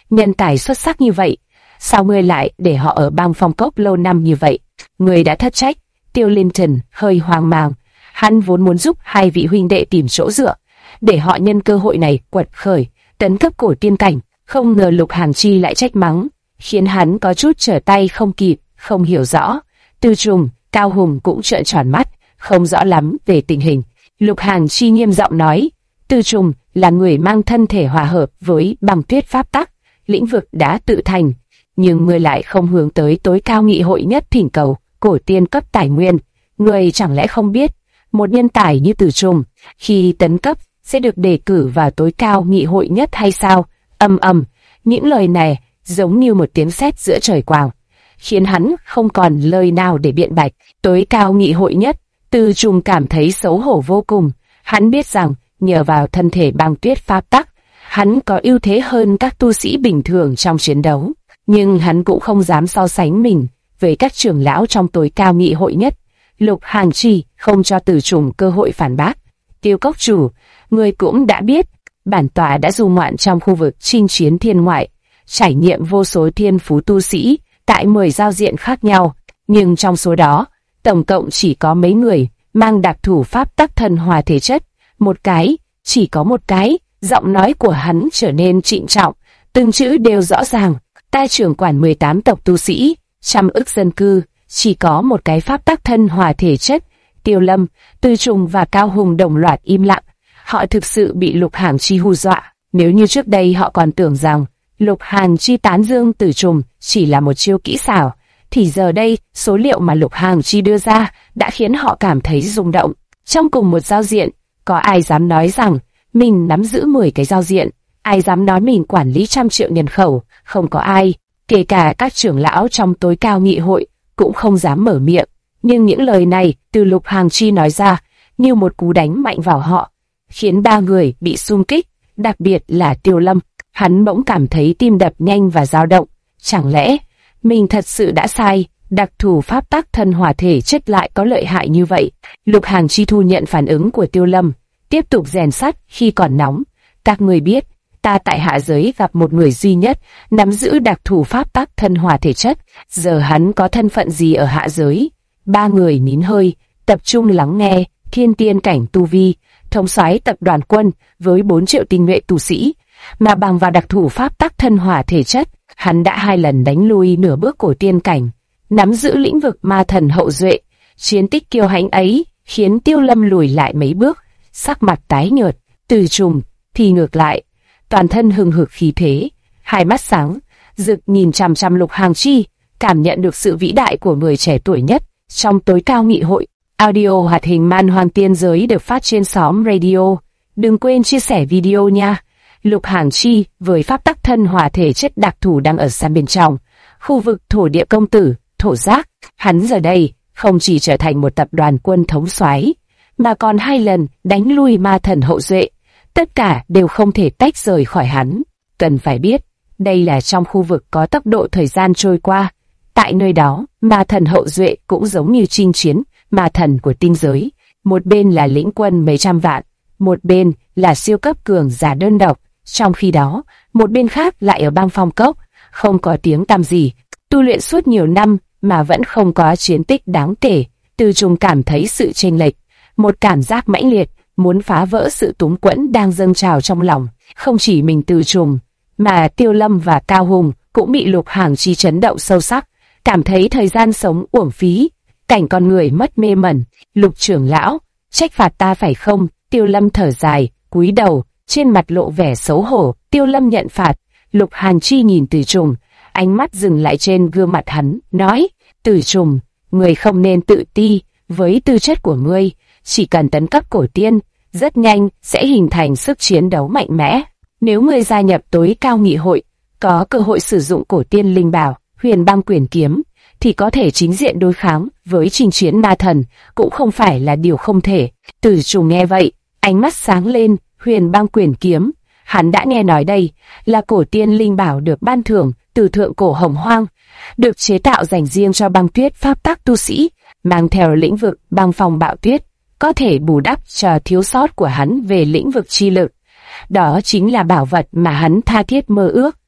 [SPEAKER 1] nhân tài xuất sắc như vậy, sao ngươi lại để họ ở băng phong cốc lâu năm như vậy? Ngươi đã thất trách. Tiêu Linton hơi hoang mang, hắn vốn muốn giúp hai vị huynh đệ tìm chỗ dựa, để họ nhân cơ hội này quật khởi, tấn cấp cổ tiên cảnh. Không ngờ Lục Hàng Chi lại trách mắng, khiến hắn có chút trở tay không kịp, không hiểu rõ. Từ Trùng, Cao Hùng cũng trợn tròn mắt, không rõ lắm về tình hình. Lục Hàng Chi nghiêm giọng nói, Từ Trùng là người mang thân thể hòa hợp với băng tuyết pháp tắc, lĩnh vực đã tự thành, nhưng ngươi lại không hướng tới tối cao nghị hội nhất thỉnh cầu cổ tiên cấp tài nguyên. Ngươi chẳng lẽ không biết, một nhân tài như Từ Trùng, khi tấn cấp sẽ được đề cử vào tối cao nghị hội nhất hay sao? Ầm ầm, những lời này giống như một tiếng sét giữa trời quang, khiến hắn không còn lời nào để biện bạch. Tối cao nghị hội nhất, Từ Trùng cảm thấy xấu hổ vô cùng. Hắn biết rằng nhờ vào thân thể băng tuyết pháp tắc, hắn có ưu thế hơn các tu sĩ bình thường trong chiến đấu, nhưng hắn cũng không dám so sánh mình với các trưởng lão trong tối cao nghị hội nhất. Lục Hàng Chi không cho Từ Trùng cơ hội phản bác. Tiêu cốc chủ, người cũng đã biết, bản tọa đã du ngoạn trong khu vực chinh chiến thiên ngoại, trải nghiệm vô số thiên phú tu sĩ tại 10 giao diện khác nhau, nhưng trong số đó, tổng cộng chỉ có mấy người mang đặc thủ pháp tắc thần hòa thể chất. Một cái, chỉ có một cái. Giọng nói của hắn trở nên trịnh trọng, từng chữ đều rõ ràng. Ta trưởng quản 18 tộc tu sĩ, 100 ức dân cư, chỉ có một cái pháp tắc thân hòa thể chất. Tiêu Lâm, Từ Trùng và Cao Hùng đồng loạt im lặng. Họ thực sự bị Lục Hàng Chi hù dọa. Nếu như trước đây họ còn tưởng rằng Lục Hàng Chi tán dương Từ Trùng chỉ là một chiêu kỹ xảo, thì giờ đây số liệu mà Lục Hàng Chi đưa ra đã khiến họ cảm thấy rung động. Trong cùng một giao diện, có ai dám nói rằng mình nắm giữ 10 cái giao diện? Ai dám nói mình quản lý 100 triệu nhân khẩu? Không có ai, kể cả các trưởng lão trong tối cao nghị hội cũng không dám mở miệng. Nhưng những lời này từ Lục Hàng Chi nói ra như một cú đánh mạnh vào họ, khiến ba người bị xung kích, đặc biệt là Tiêu Lâm. Hắn bỗng cảm thấy tim đập nhanh và dao động. Chẳng lẽ mình thật sự đã sai? Đặc thù pháp tắc thân hòa thể chất lại có lợi hại như vậy? Lục Hàng Chi thu nhận phản ứng của Tiêu Lâm, tiếp tục rèn sắt khi còn nóng. Các người biết, ta tại hạ giới gặp một người duy nhất nắm giữ đặc thù pháp tắc thân hòa thể chất. Giờ hắn có thân phận gì ở hạ giới? Ba người nín hơi, tập trung lắng nghe. Thiên tiên cảnh tu vi, thống soái tập đoàn quân với 4 triệu tinh nhuệ tu sĩ, mà bằng vào đặc thù pháp tắc thân hòa thể chất, hắn đã 2 lần đánh lui nửa bước cổ tiên cảnh, nắm giữ lĩnh vực ma thần hậu duệ. Chiến tích kiêu hãnh ấy khiến Tiêu Lâm lùi lại mấy bước, sắc mặt tái nhợt. Từ Trùng thì ngược lại, toàn thân hừng hực khí thế, hai mắt sáng rực nhìn chằm chằm Lục Hàng Chi, cảm nhận được sự vĩ đại của người trẻ tuổi nhất trong tối cao nghị hội. Audio hoạt hình Man Hoang Tiên Giới được phát trên xóm radio. Đừng quên chia sẻ video nha. Lục Hàng Chi với pháp tắc thân hòa thể chất đặc thù đang ở xa bên trong khu vực thổ địa công tử, thổ giác. Hắn giờ đây không chỉ trở thành một tập đoàn quân thống soái, mà còn 2 lần đánh lui ma thần hậu duệ. Tất cả đều không thể tách rời khỏi hắn. Cần phải biết, đây là trong khu vực có tốc độ thời gian trôi qua. Tại nơi đó, ma thần hậu duệ cũng giống như chinh chiến ma thần của tinh giới. Một bên là lĩnh quân mấy trăm vạn, một bên là siêu cấp cường giả đơn độc. Trong khi đó, một bên khác lại ở băng phong cốc, không có tiếng tăm gì, tu luyện suốt nhiều năm mà vẫn không có chiến tích đáng kể. Từ Trùng cảm thấy sự chênh lệch, một cảm giác mãnh liệt muốn phá vỡ sự túng quẫn đang dâng trào trong lòng. Không chỉ mình Từ Trùng, mà Tiêu Lâm và Cao Hùng cũng bị Lục Hàng Chi chấn động sâu sắc, cảm thấy thời gian sống uổng phí, cảnh con người mất mê mẩn. Lục trưởng lão, trách phạt ta phải không? Tiêu Lâm thở dài, cúi đầu, trên mặt lộ vẻ xấu hổ. Tiêu Lâm nhận phạt. Lục Hàng Chi nhìn Từ Trùng, ánh mắt dừng lại trên gương mặt hắn, nói: Từ Trùng, ngươi không nên tự ti. Với tư chất của ngươi, chỉ cần tấn cấp cổ tiên, rất nhanh sẽ hình thành sức chiến đấu mạnh mẽ. Nếu ngươi gia nhập tối cao nghị hội, có cơ hội sử dụng cổ tiên linh bảo Huyền Băng Quyền Kiếm, thì có thể chính diện đối kháng với chinh chiến ma thần, cũng không phải là điều không thể. Từ Trùng nghe vậy, ánh mắt sáng lên. Huyền Băng Quyền Kiếm, hắn đã nghe nói đây là cổ tiên linh bảo được ban thưởng từ thượng cổ Hồng Hoang, được chế tạo dành riêng cho băng tuyết pháp tắc tu sĩ, mang theo lĩnh vực băng phong bạo tuyết, có thể bù đắp cho thiếu sót của hắn về lĩnh vực chi lực. Đó chính là bảo vật mà hắn tha thiết mơ ước.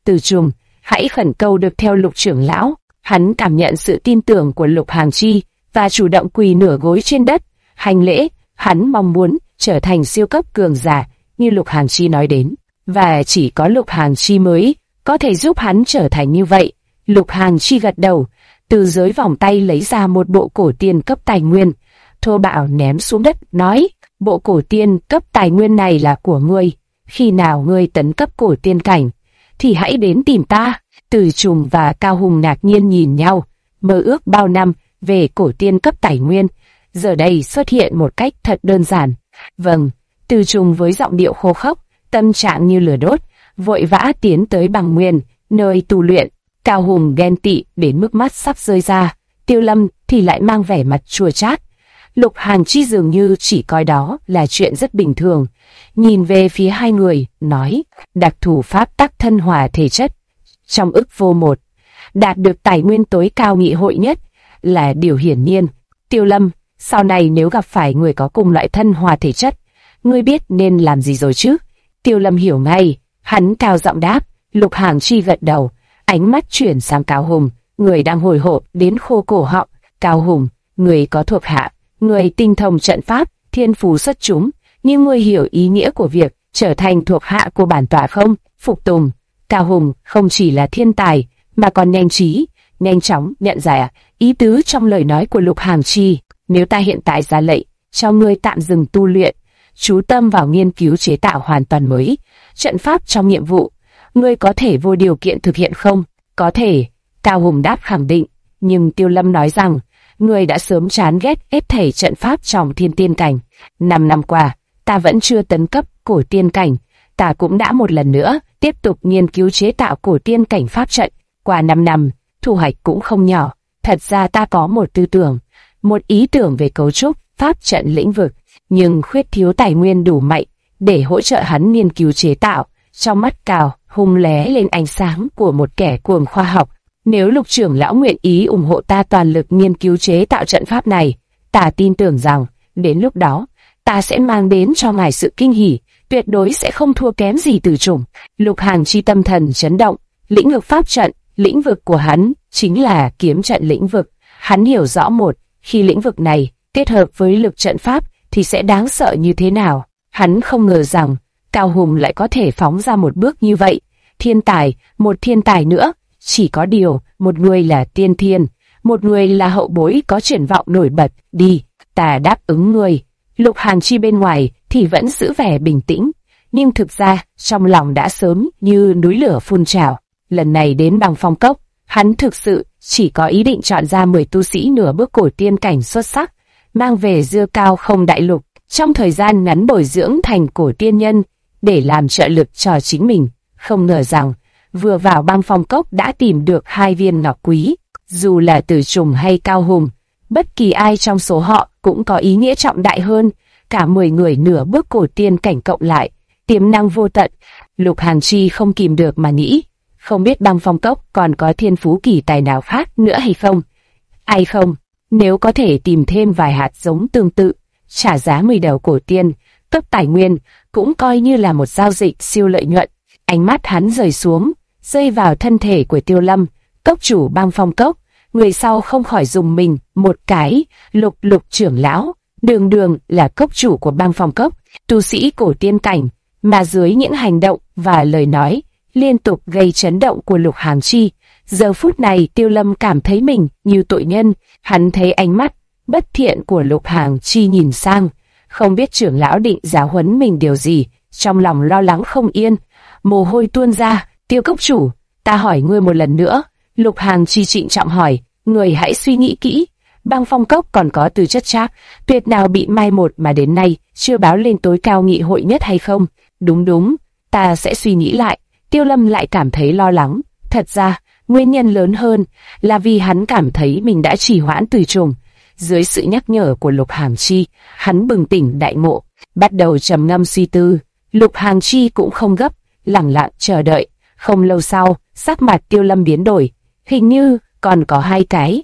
[SPEAKER 1] Từ Trùng, hãy khẩn cầu được theo Lục trưởng lão. Hắn cảm nhận sự tin tưởng của Lục Hàng Chi và chủ động quỳ nửa gối trên đất, hành lễ. Hắn mong muốn trở thành siêu cấp cường giả như Lục Hàng Chi nói đến, và chỉ có Lục Hàng Chi mới có thể giúp hắn trở thành như vậy. Lục Hàng Chi gật đầu, từ dưới vòng tay lấy ra một bộ cổ tiên cấp tài nguyên, thô bạo ném xuống đất, nói: bộ cổ tiên cấp tài nguyên này là của ngươi. Khi nào ngươi tấn cấp cổ tiên cảnh, thì hãy đến tìm ta. Từ Trùng và Cao Hùng ngạc nhiên nhìn nhau, mơ ước bao năm về cổ tiên cấp tài nguyên, giờ đây xuất hiện một cách thật đơn giản. Vâng, Từ Trùng với giọng điệu khô khốc, tâm trạng như lửa đốt, vội vã tiến tới Bằng Nguyên, nơi tu luyện. Cao Hùng ghen tị đến mức mắt sắp rơi ra, Tiêu Lâm thì lại mang vẻ mặt chua chát. Lục Hàng Chi dường như chỉ coi đó là chuyện rất bình thường, nhìn về phía hai người, nói: đặc thù pháp tắc thân hòa thể chất, trong ức vô một, đạt được tài nguyên tối cao nghị hội nhất là điều hiển nhiên. Tiêu Lâm, sau này nếu gặp phải người có cùng loại thân hòa thể chất, ngươi biết nên làm gì rồi chứ? Tiêu Lâm hiểu ngay, hắn cao giọng đáp. Lục Hàng Chi gật đầu, ánh mắt chuyển sang Cao Hùng, người đang hồi hộp đến khô cổ họng. Cao Hùng, người có thuộc hạ, người tinh thông trận pháp, thiên phú xuất chúng, nhưng ngươi hiểu ý nghĩa của việc trở thành thuộc hạ của bản tọa không? Phục tùng. Cao Hùng không chỉ là thiên tài, mà còn nhanh trí, nhanh chóng nhận ra ý tứ trong lời nói của Lục Hàng Chi. Nếu ta hiện tại ra lệnh cho ngươi tạm dừng tu luyện, chú tâm vào nghiên cứu chế tạo hoàn toàn mới trận pháp trong nhiệm vụ, ngươi có thể vô điều kiện thực hiện không? Có thể. Cao Hùng đáp khẳng định. Nhưng Tiêu Lâm nói rằng, ngươi đã sớm chán ghét ép thể trận pháp trong thiên tiên cảnh. 5 năm qua, ta vẫn chưa tấn cấp cổ tiên cảnh. Ta cũng đã một lần nữa tiếp tục nghiên cứu chế tạo cổ tiên cảnh pháp trận. Qua 5 năm, thu hoạch cũng không nhỏ. Thật ra ta có một tư tưởng, một ý tưởng về cấu trúc pháp trận lĩnh vực, nhưng khuyết thiếu tài nguyên đủ mạnh để hỗ trợ hắn nghiên cứu chế tạo. Trong mắt Cao Hùng lóe lên ánh sáng của một kẻ cuồng khoa học. Nếu Lục trưởng lão nguyện ý ủng hộ ta toàn lực nghiên cứu chế tạo trận pháp này, ta tin tưởng rằng đến lúc đó ta sẽ mang đến cho ngài sự kinh hỉ, tuyệt đối sẽ không thua kém gì Từ Trùng. Lục Hàng Chi tâm thần chấn động. Lĩnh vực pháp trận, lĩnh vực của hắn chính là kiếm trận lĩnh vực. Hắn hiểu rõ khi lĩnh vực này kết hợp với lực trận pháp thì sẽ đáng sợ như thế nào. Hắn không ngờ rằng Cao Hùng lại có thể phóng ra một bước như vậy. Thiên tài, một thiên tài nữa. Chỉ có điều, một người là tiên thiên, một người là hậu bối có triển vọng nổi bật. Đi, ta đáp ứng ngươi. Lục Hàng Chi bên ngoài thì vẫn giữ vẻ bình tĩnh, nhưng thực ra trong lòng đã sớm như núi lửa phun trào. Lần này đến Băng Phong Cốc, hắn thực sự chỉ có ý định chọn ra 10 tu sĩ nửa bước cổ tiên cảnh xuất sắc, mang về Dưa Cao Không đại lục, trong thời gian ngắn bồi dưỡng thành cổ tiên nhân, để làm trợ lực cho chính mình. Không ngờ rằng, vừa vào Băng Phong Cốc đã tìm được 2 viên ngọc quý. Dù là Từ Trùng hay Cao Hùng, bất kỳ ai trong số họ cũng có ý nghĩa trọng đại hơn. Cả 10 người nửa bước cổ tiên cảnh cộng lại, tiềm năng vô tận. Lục Hàng Chi không kìm được mà nghĩ, không biết Băng Phong Cốc còn có thiên phú kỳ tài nào khác nữa hay không? Ai không, nếu có thể tìm thêm vài hạt giống tương tự, trả giá 10 đầu cổ tiên, cấp tài nguyên, cũng coi như là một giao dịch siêu lợi nhuận. Ánh mắt hắn rời xuống, rơi vào thân thể của Tiêu Lâm, cốc chủ Băng Phong Cốc. Người sau không khỏi dùng mình một cái. Lục trưởng lão, đường đường là cốc chủ của Băng Phong Cốc, tu sĩ cổ tiên cảnh, mà dưới những hành động và lời nói liên tục gây chấn động của Lục Hàng Chi, giờ phút này Tiêu Lâm cảm thấy mình như tội nhân. Hắn thấy ánh mắt bất thiện của Lục Hàng Chi nhìn sang, không biết trưởng lão định giáo huấn mình điều gì, trong lòng lo lắng không yên, mồ hôi tuôn ra. Tiêu cốc chủ, ta hỏi ngươi một lần nữa. Lục Hàng Chi trịnh trọng hỏi, người hãy suy nghĩ kỹ. Băng Phong Cốc còn có tư chất trác tuyệt nào bị mai một mà đến nay chưa báo lên tối cao nghị hội nhất hay không? Đúng, ta sẽ suy nghĩ lại. Tiêu Lâm lại cảm thấy lo lắng. Thật ra, nguyên nhân lớn hơn là vì hắn cảm thấy mình đã trì hoãn Từ Trùng. Dưới sự nhắc nhở của Lục Hàng Chi, hắn bừng tỉnh đại ngộ, bắt đầu trầm ngâm suy tư. Lục Hàng Chi cũng không gấp, lặng lặng chờ đợi. Không lâu sau, sắc mặt Tiêu Lâm biến đổi. Hình như còn có hai cái.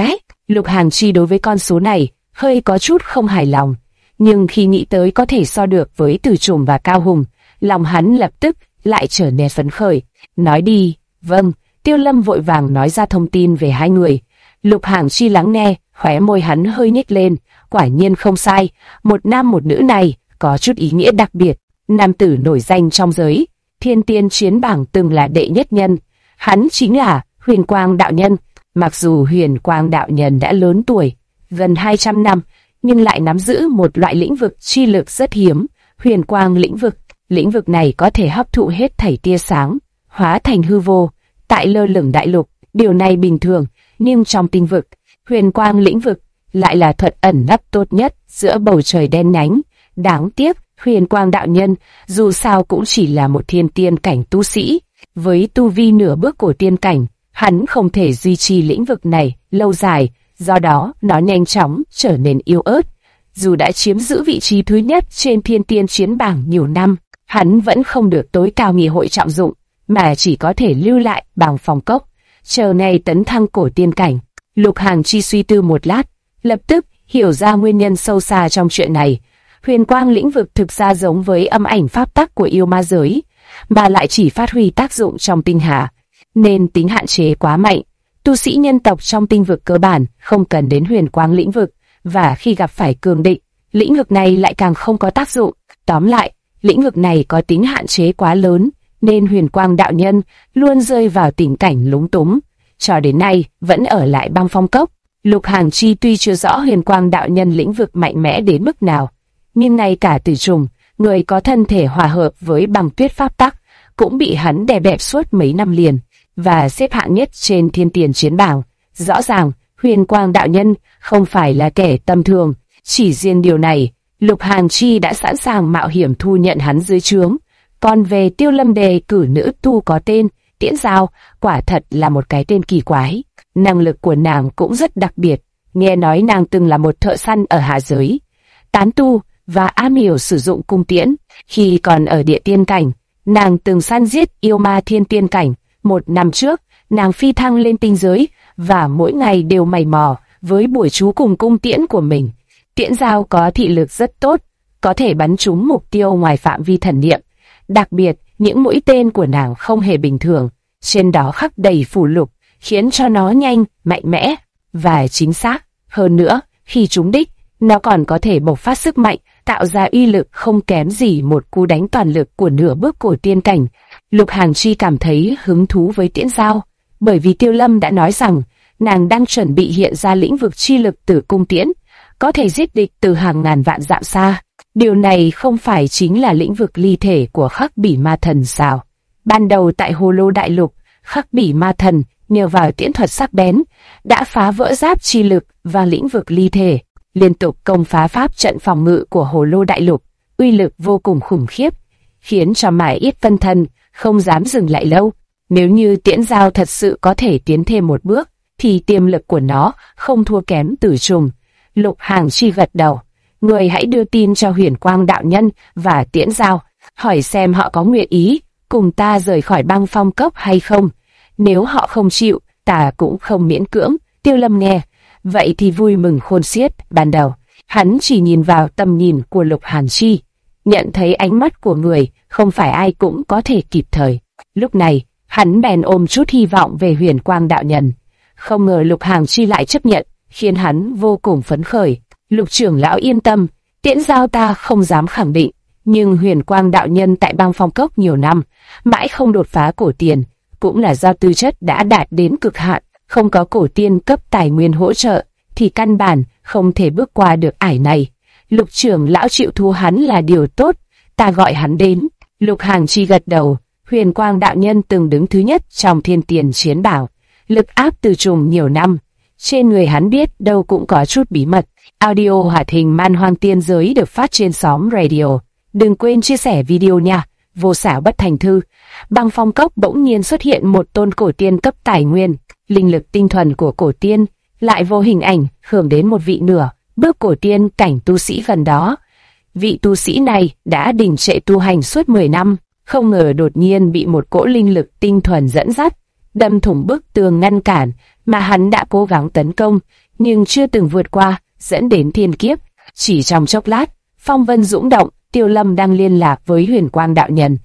[SPEAKER 1] Lục Hàng Chi đối với con số này hơi có chút không hài lòng, nhưng khi nghĩ tới có thể so được với Từ Trùng và Cao Hùng, lòng hắn lập tức lại trở nên phấn khởi. Nói đi. Vâng. Tiêu Lâm vội vàng nói ra thông tin về hai người. Lục Hàng Chi lắng nghe, khóe môi hắn hơi nhếch lên. Quả nhiên không sai, một nam một nữ này có chút ý nghĩa đặc biệt. Nam tử nổi danh trong giới Thiên Tiên Chiến Bảng từng là đệ nhất nhân. Hắn chính là Huyền Quang đạo nhân. Mặc dù Huyền Quang đạo nhân đã lớn tuổi, gần 200 năm, nhưng lại nắm giữ một loại lĩnh vực chi lực rất hiếm, Huyền Quang lĩnh vực. Lĩnh vực này có thể hấp thụ hết thảy tia sáng, hóa thành hư vô, tại lơ lửng đại lục. Điều này bình thường, nhưng trong tinh vực, Huyền Quang lĩnh vực lại là thuật ẩn nấp tốt nhất giữa bầu trời đen nhánh. Đáng tiếc, Huyền Quang đạo nhân dù sao cũng chỉ là một thiên tiên cảnh tu sĩ, với tu vi nửa bước của tiên cảnh, hắn không thể duy trì lĩnh vực này lâu dài, do đó nó nhanh chóng trở nên yếu ớt. Dù đã chiếm giữ vị trí thứ nhất trên Thiên Tiên Chiến Bảng nhiều năm, hắn vẫn không được tối cao nghị hội trọng dụng, mà chỉ có thể lưu lại bằng phòng cốc, chờ ngày tấn thăng cổ tiên cảnh. Lục Hàng Chi suy tư một lát, lập tức hiểu ra nguyên nhân sâu xa trong chuyện này. Huyền Quang lĩnh vực thực ra giống với âm ảnh pháp tắc của yêu ma giới, mà lại chỉ phát huy tác dụng trong tinh hà, nên tính hạn chế quá mạnh. Tu sĩ nhân tộc trong tinh vực cơ bản không cần đến Huyền Quang lĩnh vực, và khi gặp phải cường địch, lĩnh vực này lại càng không có tác dụng. Tóm lại, lĩnh vực này có tính hạn chế quá lớn, nên Huyền Quang đạo nhân luôn rơi vào tình cảnh lúng túng, cho đến nay vẫn ở lại băng phong cốc. Lục Hàng Chi tuy chưa rõ Huyền Quang đạo nhân lĩnh vực mạnh mẽ đến mức nào, nhưng ngay cả Tử Trùng, người có thân thể hòa hợp với băng tuyết pháp tắc, cũng bị hắn đè bẹp suốt mấy năm liền, và xếp hạng nhất trên Thiên Tiên Chiến Bảng. Rõ ràng, Huyền Quang đạo nhân không phải là kẻ tầm thường, chỉ riêng điều này, Lục Hàng Chi đã sẵn sàng mạo hiểm thu nhận hắn dưới trướng. Còn về Tiêu Lâm đề cử nữ tu có tên Tiễn Giao, quả thật là một cái tên kỳ quái. Năng lực của nàng cũng rất đặc biệt, nghe nói nàng từng là một thợ săn ở hạ giới, tán tu và am hiểu sử dụng cung tiễn. Khi còn ở địa tiên cảnh, nàng từng săn giết yêu ma thiên tiên cảnh. Một năm trước, nàng phi thăng lên tinh giới và mỗi ngày đều mày mò với buổi chú cùng cung tiễn của mình. Tiễn Giao có thị lực rất tốt, có thể bắn trúng mục tiêu ngoài phạm vi thần niệm. Đặc biệt, những mũi tên của nàng không hề bình thường, trên đó khắc đầy phù lục, khiến cho nó nhanh, mạnh mẽ và chính xác. Hơn nữa, khi trúng đích, nó còn có thể bộc phát sức mạnh, tạo ra uy lực không kém gì một cú đánh toàn lực của nửa bước cổ tiên cảnh. Lục Hàng Chi cảm thấy hứng thú với Tiễn Giao, bởi vì Tiêu Lâm đã nói rằng nàng đang chuẩn bị hiện ra lĩnh vực chi lực từ cung tiễn, có thể giết địch từ hàng ngàn vạn dặm xa. Điều này không phải chính là lĩnh vực ly thể của Khắc Bỉ Ma Thần sao? Ban đầu tại Hồ Lô Đại Lục, Khắc Bỉ Ma Thần nhờ vào tiễn thuật sắc bén đã phá vỡ giáp chi lực và lĩnh vực ly thể, liên tục công phá pháp trận phòng ngự của Hồ Lô Đại Lục, uy lực vô cùng khủng khiếp, khiến cho Mải Yết Vân Thần không dám dừng lại lâu. Nếu như Tiễn Giao thật sự có thể tiến thêm một bước, thì tiềm lực của nó không thua kém Tử Trùng. Lục Hàng Chi gật đầu. Người hãy đưa tin cho Huyền Quang đạo nhân và Tiễn Giao, hỏi xem họ có nguyện ý cùng ta rời khỏi băng phong cốc hay không. Nếu họ không chịu, ta cũng không miễn cưỡng. Tiêu Lâm nghe, vậy thì vui mừng khôn xiết. Ban đầu, hắn chỉ nhìn vào tầm nhìn của Lục Hàng Chi, nhận thấy ánh mắt của người không phải ai cũng có thể kịp thời. Lúc này, hắn bèn ôm chút hy vọng về Huyền Quang đạo nhân. Không ngờ Lục Hàng Chi lại chấp nhận, khiến hắn vô cùng phấn khởi. Lục trưởng lão yên tâm, Tiễn Giao ta không dám khẳng định, nhưng Huyền Quang đạo nhân tại băng phong cốc nhiều năm, mãi không đột phá cổ tiền, cũng là do tư chất đã đạt đến cực hạn, không có cổ tiên cấp tài nguyên hỗ trợ, thì căn bản không thể bước qua được ải này. Lục trưởng lão chịu thu hắn là điều tốt, ta gọi hắn đến. Lục Hàng Chi gật đầu. Huyền Quang đạo nhân từng đứng thứ nhất trong Thiên Tiên Chiến Bảng, lực áp Tử Trùng nhiều năm. Trên người hắn biết đâu cũng có chút bí mật. Audio hoạt hình Man Hoang Tiên Giới được phát trên xóm radio. Đừng quên chia sẻ video nha. Vô xảo bất thành thư. Băng phong cốc bỗng nhiên xuất hiện một tôn cổ tiên cấp tài nguyên. Linh lực tinh thuần của cổ tiên lại vô hình ảnh hưởng đến một vị nửa bước cổ tiên cảnh tu sĩ gần đó. Vị tu sĩ này đã đình trệ tu hành suốt 10 năm, không ngờ đột nhiên bị một cỗ linh lực tinh thuần dẫn dắt, đâm thủng bức tường ngăn cản mà hắn đã cố gắng tấn công nhưng chưa từng vượt qua, dẫn đến thiên kiếp. Chỉ trong chốc lát, phong vân dũng động. Tiêu Lâm đang liên lạc với Huyền Quang đạo nhân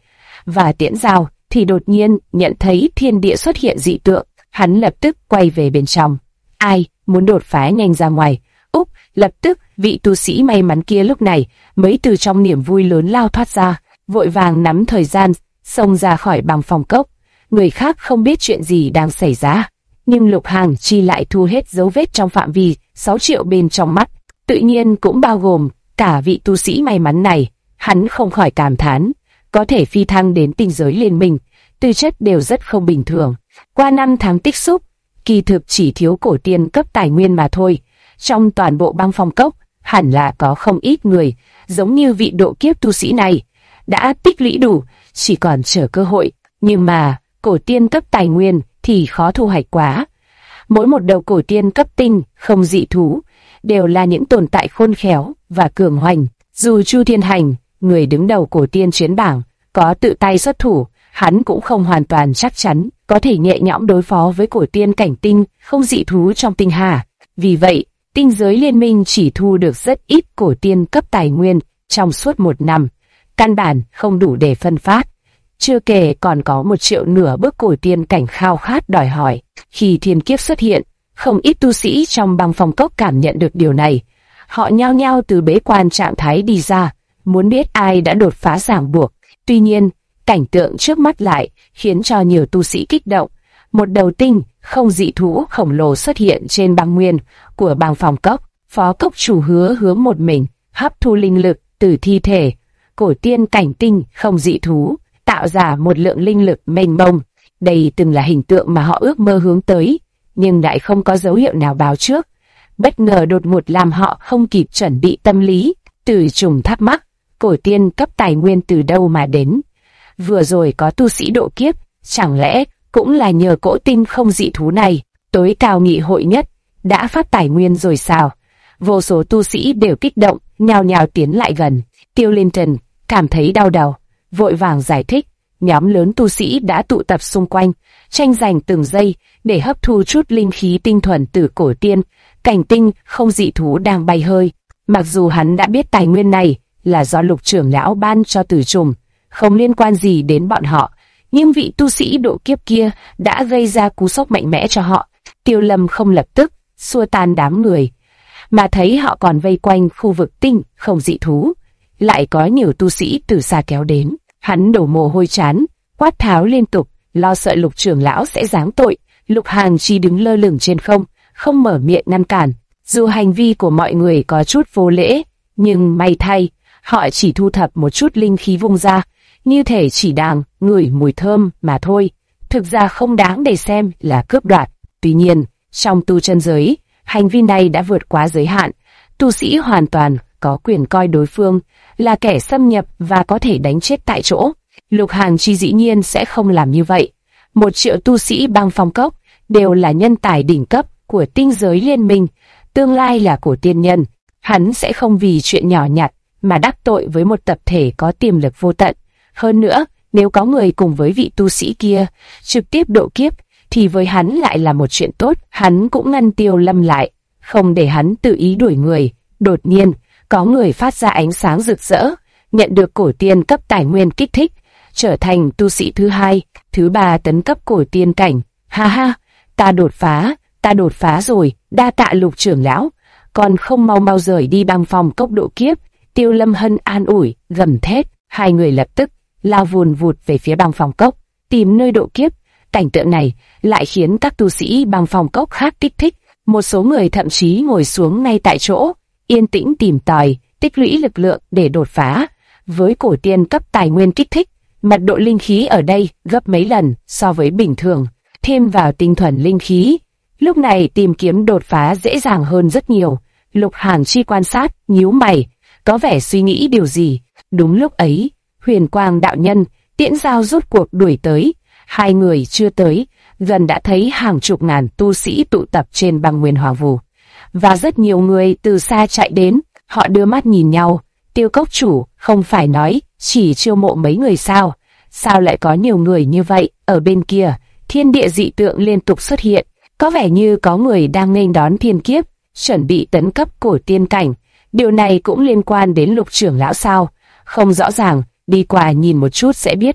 [SPEAKER 1] và Tiễn Giao thì đột nhiên nhận thấy thiên địa xuất hiện dị tượng. Hắn lập tức quay về bên trong. Ai muốn đột phá nhanh ra ngoài. Úp, lập tức vị tu sĩ may mắn kia lúc này mới từ trong niềm vui lớn lao thoát ra, vội vàng nắm thời gian xông ra khỏi băng phong cốc. Người khác không biết chuyện gì đang xảy ra, nhưng Lục Hàng Chi lại thu hết dấu vết trong phạm vi 6 triệu bên trong mắt, tự nhiên cũng bao gồm cả vị tu sĩ may mắn này. Hắn không khỏi cảm thán, có thể phi thăng đến tinh giới liên minh, tư chất đều rất không bình thường. Qua 5 tháng tích xúc, kỳ thực chỉ thiếu cổ tiên cấp tài nguyên mà thôi. Trong toàn bộ băng phong cốc, hẳn là có không ít người, giống như vị độ kiếp tu sĩ này, đã tích lũy đủ, chỉ còn chờ cơ hội. Nhưng mà, cổ tiên cấp tài nguyên thì khó thu hoạch quá. Mỗi một đầu cổ tiên cấp tinh, không dị thú, đều là những tồn tại khôn khéo và cường hoành. Dù Chu Thiên Hành, người đứng đầu cổ tiên chiến bảng, có tự tay xuất thủ, hắn cũng không hoàn toàn chắc chắn có thể nhẹ nhõm đối phó với cổ tiên cảnh tinh, không dị thú trong tinh hà. Vì vậy, tinh giới liên minh chỉ thu được rất ít cổ tiên cấp tài nguyên trong suốt 1 năm, căn bản không đủ để phân phát. Chưa kể còn có 1 triệu nửa bước cổ tiên cảnh khao khát đòi hỏi. Khi thiên kiếp xuất hiện, không ít tu sĩ trong băng phong cốc cảm nhận được điều này. Họ nhao nhao từ bế quan trạng thái đi ra, muốn biết ai đã đột phá ràng buộc. Tuy nhiên, cảnh tượng trước mắt lại khiến cho nhiều tu sĩ kích động. Một đầu tinh, không dị thú khổng lồ xuất hiện trên băng nguyên của băng phong cốc. Phó cốc chủ hướng một mình, hấp thu linh lực từ thi thể cổ tiên cảnh tinh không dị thú, tạo ra một lượng linh lực mênh mông. Đây từng là hình tượng mà họ ước mơ hướng tới, nhưng lại không có dấu hiệu nào báo trước. Bất ngờ đột ngột làm họ không kịp chuẩn bị tâm lý, từ trùng thắc mắc, cổ tiên cấp tài nguyên từ đâu mà đến. Vừa rồi có tu sĩ độ kiếp, chẳng lẽ cũng là nhờ cỗ tinh không dị thú này, tối cao nghị hội nhất, đã phát tài nguyên rồi sao? Vô số tu sĩ đều kích động, nhao nhao tiến lại gần. Tiêu Linton cảm thấy đau đầu, vội vàng giải thích. Nhóm lớn tu sĩ đã tụ tập xung quanh, tranh giành từng giây để hấp thu chút linh khí tinh thuần từ cổ tiên, cảnh tinh không dị thú đang bay hơi. Mặc dù hắn đã biết tài nguyên này là do Lục trưởng lão ban cho Tử Trùng, không liên quan gì đến bọn họ, nhưng vị tu sĩ độ kiếp kia đã gây ra cú sốc mạnh mẽ cho họ. Tiêu Lâm không lập tức xua tan đám người, mà thấy họ còn vây quanh khu vực tinh không dị thú, lại có nhiều tu sĩ từ xa kéo đến. Hắn đổ mồ hôi chán, quát tháo liên tục, lo sợ Lục trưởng lão sẽ giáng tội. Lục Hàng Chi đứng lơ lửng trên không, không mở miệng ngăn cản. Dù hành vi của mọi người có chút vô lễ, nhưng may thay, họ chỉ thu thập một chút linh khí vung ra, như thể chỉ đang ngửi mùi thơm mà thôi. Thực ra không đáng để xem là cướp đoạt. Tuy nhiên, trong tu chân giới, hành vi này đã vượt quá giới hạn. Tu sĩ hoàn toàn có quyền coi đối phương là kẻ xâm nhập và có thể đánh chết tại chỗ. Lục Hàng Chi dĩ nhiên sẽ không làm như vậy. 1 triệu tu sĩ băng phong cốc đều là nhân tài đỉnh cấp của tinh giới liên minh, tương lai là cổ tiên nhân. Hắn sẽ không vì chuyện nhỏ nhặt mà đắc tội với một tập thể có tiềm lực vô tận. Hơn nữa, nếu có người cùng với vị tu sĩ kia trực tiếp độ kiếp, thì với hắn lại là một chuyện tốt. Hắn cũng ngăn Tiêu Lâm lại, không để hắn tự ý đuổi người. Đột nhiên, có người phát ra ánh sáng rực rỡ, nhận được cổ tiên cấp tài nguyên kích thích, trở thành tu sĩ thứ 2, thứ 3 tấn cấp cổ tiên cảnh. Ha ha, ta đột phá rồi, đa tạ Lục trưởng lão, còn không mau mau rời đi băng phong cốc độ kiếp. Tiêu Lâm Hân an ủi, gầm thét. Hai người lập tức lao vùn vụt về phía băng phong cốc, tìm nơi độ kiếp. Cảnh tượng này lại khiến các tu sĩ băng phong cốc khác kích thích. Một số người thậm chí ngồi xuống ngay tại chỗ, yên tĩnh tìm tòi, tích lũy lực lượng để đột phá. Với cổ tiên cấp tài nguyên kích thích, mật độ linh khí ở đây gấp mấy lần so với bình thường. Thêm vào tinh thuần linh khí, lúc này tìm kiếm đột phá dễ dàng hơn rất nhiều. Lục Hàng Chi quan sát, nhíu mày, có vẻ suy nghĩ điều gì. Đúng lúc ấy, Huyền Quang đạo nhân, Tiễn Giao rốt cuộc đuổi tới. Hai người chưa tới, gần đã thấy hàng chục ngàn tu sĩ tụ tập trên băng nguyên hoàng vũ, và rất nhiều người từ xa chạy đến. Họ đưa mắt nhìn nhau. Tiêu cốc chủ không phải nói chỉ chiêu mộ mấy người sao? Sao lại có nhiều người như vậy? Ở bên kia, thiên địa dị tượng liên tục xuất hiện, có vẻ như có người đang nghênh đón thiên kiếp, chuẩn bị tấn cấp cổ tiên cảnh. Điều này cũng liên quan đến Lục trưởng lão sao? Không rõ ràng, đi qua nhìn một chút sẽ biết.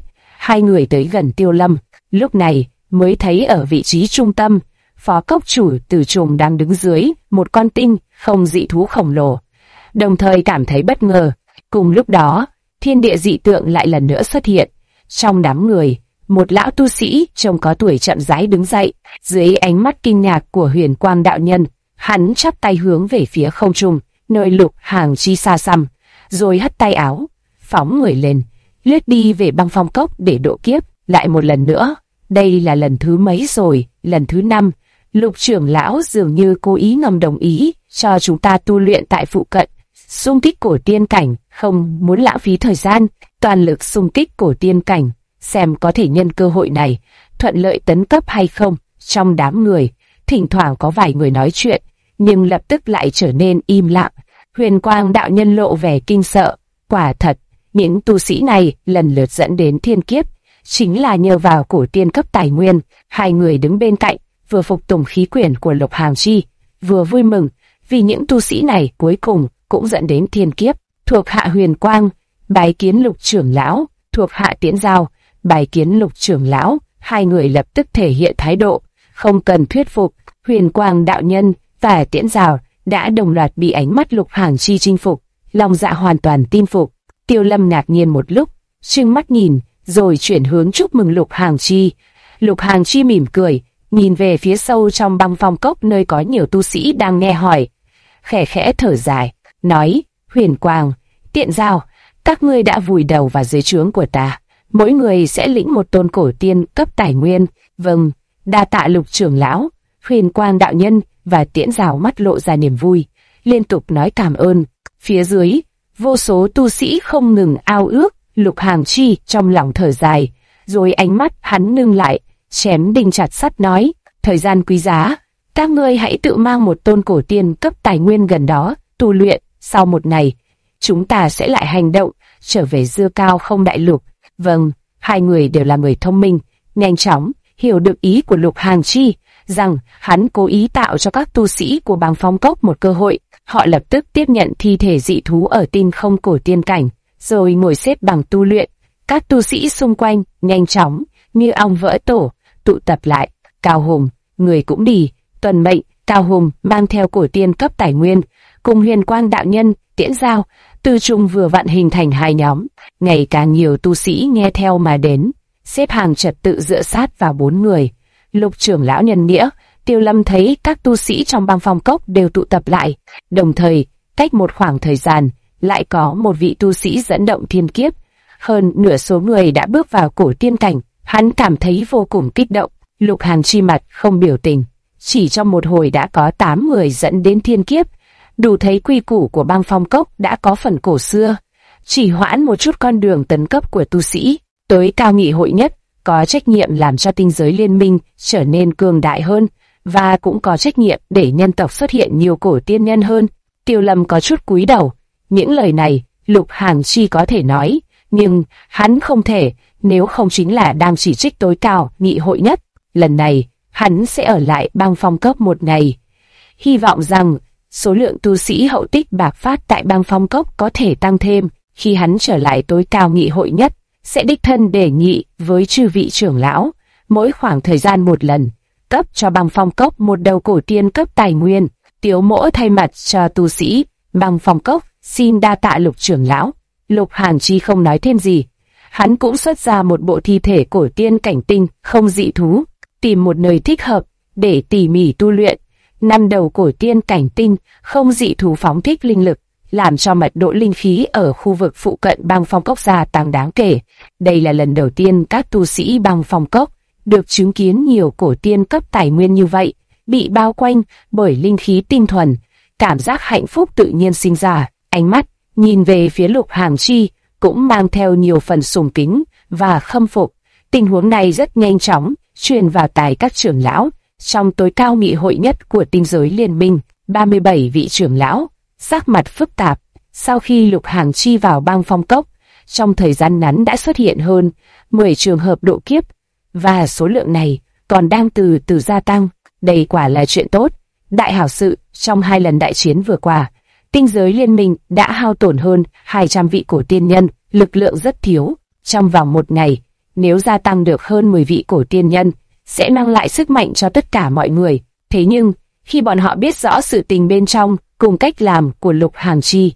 [SPEAKER 1] Hai người tới gần Tiêu Lâm, lúc này mới thấy ở vị trí trung tâm, phó cốc chủ Từ Trùng đang đứng dưới một con tinh không dị thú khổng lồ, đồng thời cảm thấy bất ngờ. Cùng lúc đó, thiên địa dị tượng lại lần nữa xuất hiện. Trong đám người, một lão tu sĩ trông có tuổi chậm rãi đứng dậy, dưới ánh mắt kinh ngạc của Huyền Quang đạo nhân, hắn chắp tay hướng về phía không trung, nơi Lục Hàng Chi xa xăm, rồi hất tay áo, phóng người lên, lướt đi về băng phong cốc để độ kiếp. Lại một lần nữa, đây là lần thứ mấy rồi, lần thứ 5, Lục trưởng lão dường như cố ý ngầm đồng ý cho chúng ta tu luyện tại phụ cận, xung kích cổ tiên cảnh, không muốn lãng phí thời gian, toàn lực xung kích cổ tiên cảnh, xem có thể nhân cơ hội này thuận lợi tấn cấp hay không. Trong đám người, thỉnh thoảng có vài người nói chuyện, nhưng lập tức lại trở nên im lặng. Huyền Quang đạo nhân lộ vẻ kinh sợ, quả thật, những tu sĩ này lần lượt dẫn đến thiên kiếp, chính là nhờ vào cổ tiên cấp tài nguyên. Hai người đứng bên cạnh, vừa phục tùng khí quyển của Lục Hàng Chi, vừa vui mừng, vì những tu sĩ này cuối cùng cũng dẫn đến thiên kiếp. Thuộc hạ Huyền Quang, bái kiến Lục trưởng lão. Thuộc hạ Tiễn Giao, bái kiến Lục trưởng lão. Hai người lập tức thể hiện thái độ, không cần thuyết phục. Huyền Quang đạo nhân và Tiễn Giao đã đồng loạt bị ánh mắt Lục Hàng Chi chinh phục, lòng dạ hoàn toàn tin phục. Tiêu Lâm ngạc nhiên một lúc, trừng mắt nhìn, rồi chuyển hướng chúc mừng Lục Hàng Chi. Lục Hàng Chi mỉm cười, nhìn về phía sâu trong băng phong cốc nơi có nhiều tu sĩ đang nghe hỏi, khẽ khẽ thở dài, nói: Huyền Quang, Tiễn Giao, các ngươi đã vùi đầu vào dưới trướng của ta, mỗi người sẽ lĩnh một tôn cổ tiên cấp tài nguyên. Vâng, đa tạ Lục trưởng lão. Huyền Quang đạo nhân và Tiễn Giao mắt lộ ra niềm vui, liên tục nói cảm ơn. Phía dưới, vô số tu sĩ không ngừng ao ước. Lục Hàng Chi trong lòng thở dài, rồi ánh mắt hắn ngưng lại, chém đinh chặt sắt nói: thời gian quý giá, các ngươi hãy tự mang một tôn cổ tiên cấp tài nguyên gần đó tu luyện. Sau một ngày, chúng ta sẽ lại hành động trở về Dưa Cao Không đại lục. Vâng, hai người đều là người thông minh, nhanh chóng hiểu được ý của Lục Hàng Chi, rằng hắn cố ý tạo cho các tu sĩ của băng phong cốc một cơ hội. Họ lập tức tiếp nhận thi thể dị thú ở tinh không cổ tiên cảnh, rồi ngồi xếp bằng tu luyện. Các tu sĩ xung quanh nhanh chóng như ong vỡ tổ tụ tập lại. Cao Hùng, người cũng đi. Tuần mệnh, Cao Hùng mang theo cổ tiên cấp tài nguyên, cùng Huyền Quang đạo nhân, Tiễn Giao, Từ Trùng vừa vặn hình thành hai nhóm. Ngày càng nhiều tu sĩ nghe theo mà đến, xếp hàng trật tự dựa sát vào 4 người. Lục trưởng lão nhân nghĩa, Tiêu Lâm thấy các tu sĩ trong băng phong cốc đều tụ tập lại, đồng thời cách một khoảng thời gian lại có một vị tu sĩ dẫn động thiên kiếp. Hơn nửa số người đã bước vào cổ tiên cảnh, hắn cảm thấy vô cùng kích động. Lục Hàng Chi mặt không biểu tình, chỉ trong một hồi đã có 8 người dẫn đến thiên kiếp, đủ thấy quy củ của băng phong cốc đã có phần cổ xưa. Chỉ hoãn một chút con đường tấn cấp của tu sĩ tới cao nghị hội nhất, có trách nhiệm làm cho tinh giới liên minh trở nên cường đại hơn, và cũng có trách nhiệm để nhân tộc xuất hiện nhiều cổ tiên nhân hơn. Tiêu Lâm có chút cúi đầu. Những lời này Lục Hàng Chi có thể nói, nhưng hắn không thể, nếu không chính là đang chỉ trích tối cao nghị hội nhất. Lần này hắn sẽ ở lại băng phong cốc một ngày, hy vọng rằng số lượng tu sĩ hậu tích bạc phát tại băng phong cốc có thể tăng thêm. Khi hắn trở lại tối cao nghị hội nhất, sẽ đích thân đề nghị với chư vị trưởng lão, mỗi khoảng thời gian một lần, cấp cho băng phong cốc một đầu cổ tiên cấp tài nguyên. Tiếu Mỗ thay mặt cho tu sĩ băng phong cốc xin đa tạ Lục trưởng lão. Lục Hàng Chi không nói thêm gì, hắn cũng xuất ra một bộ thi thể cổ tiên cảnh tinh không dị thú, tìm một nơi thích hợp để tỉ mỉ tu luyện. 5 đầu cổ tiên cảnh tinh không dị thú phóng thích linh lực, làm cho mật độ linh khí ở khu vực phụ cận băng phong cốc gia tăng đáng kể. Đây là lần đầu tiên các tu sĩ băng phong cốc được chứng kiến nhiều cổ tiên cấp tài nguyên như vậy, bị bao quanh bởi linh khí tinh thuần. Cảm giác hạnh phúc tự nhiên sinh ra. Ánh mắt nhìn về phía Lục Hàng Chi cũng mang theo nhiều phần sùng kính và khâm phục. Tình huống này rất nhanh chóng truyền vào tai các trưởng lão. Trong tối cao nghị hội nhất của tinh giới liên minh, 37 vị trưởng lão sắc mặt phức tạp. Sau khi Lục Hàng Chi vào băng phong cốc, trong thời gian ngắn đã xuất hiện hơn 10 trường hợp độ kiếp, và số lượng này còn đang từ từ gia tăng. Đây quả là chuyện tốt. Đại hảo sự, trong 2 lần đại chiến vừa qua, tinh giới liên minh đã hao tổn hơn 200 vị cổ tiên nhân, lực lượng rất thiếu. Trong vòng một ngày, nếu gia tăng được hơn 10 vị cổ tiên nhân, sẽ mang lại sức mạnh cho tất cả mọi người. Thế nhưng, khi bọn họ biết rõ sự tình bên trong cùng cách làm của Lục Hàng Chi,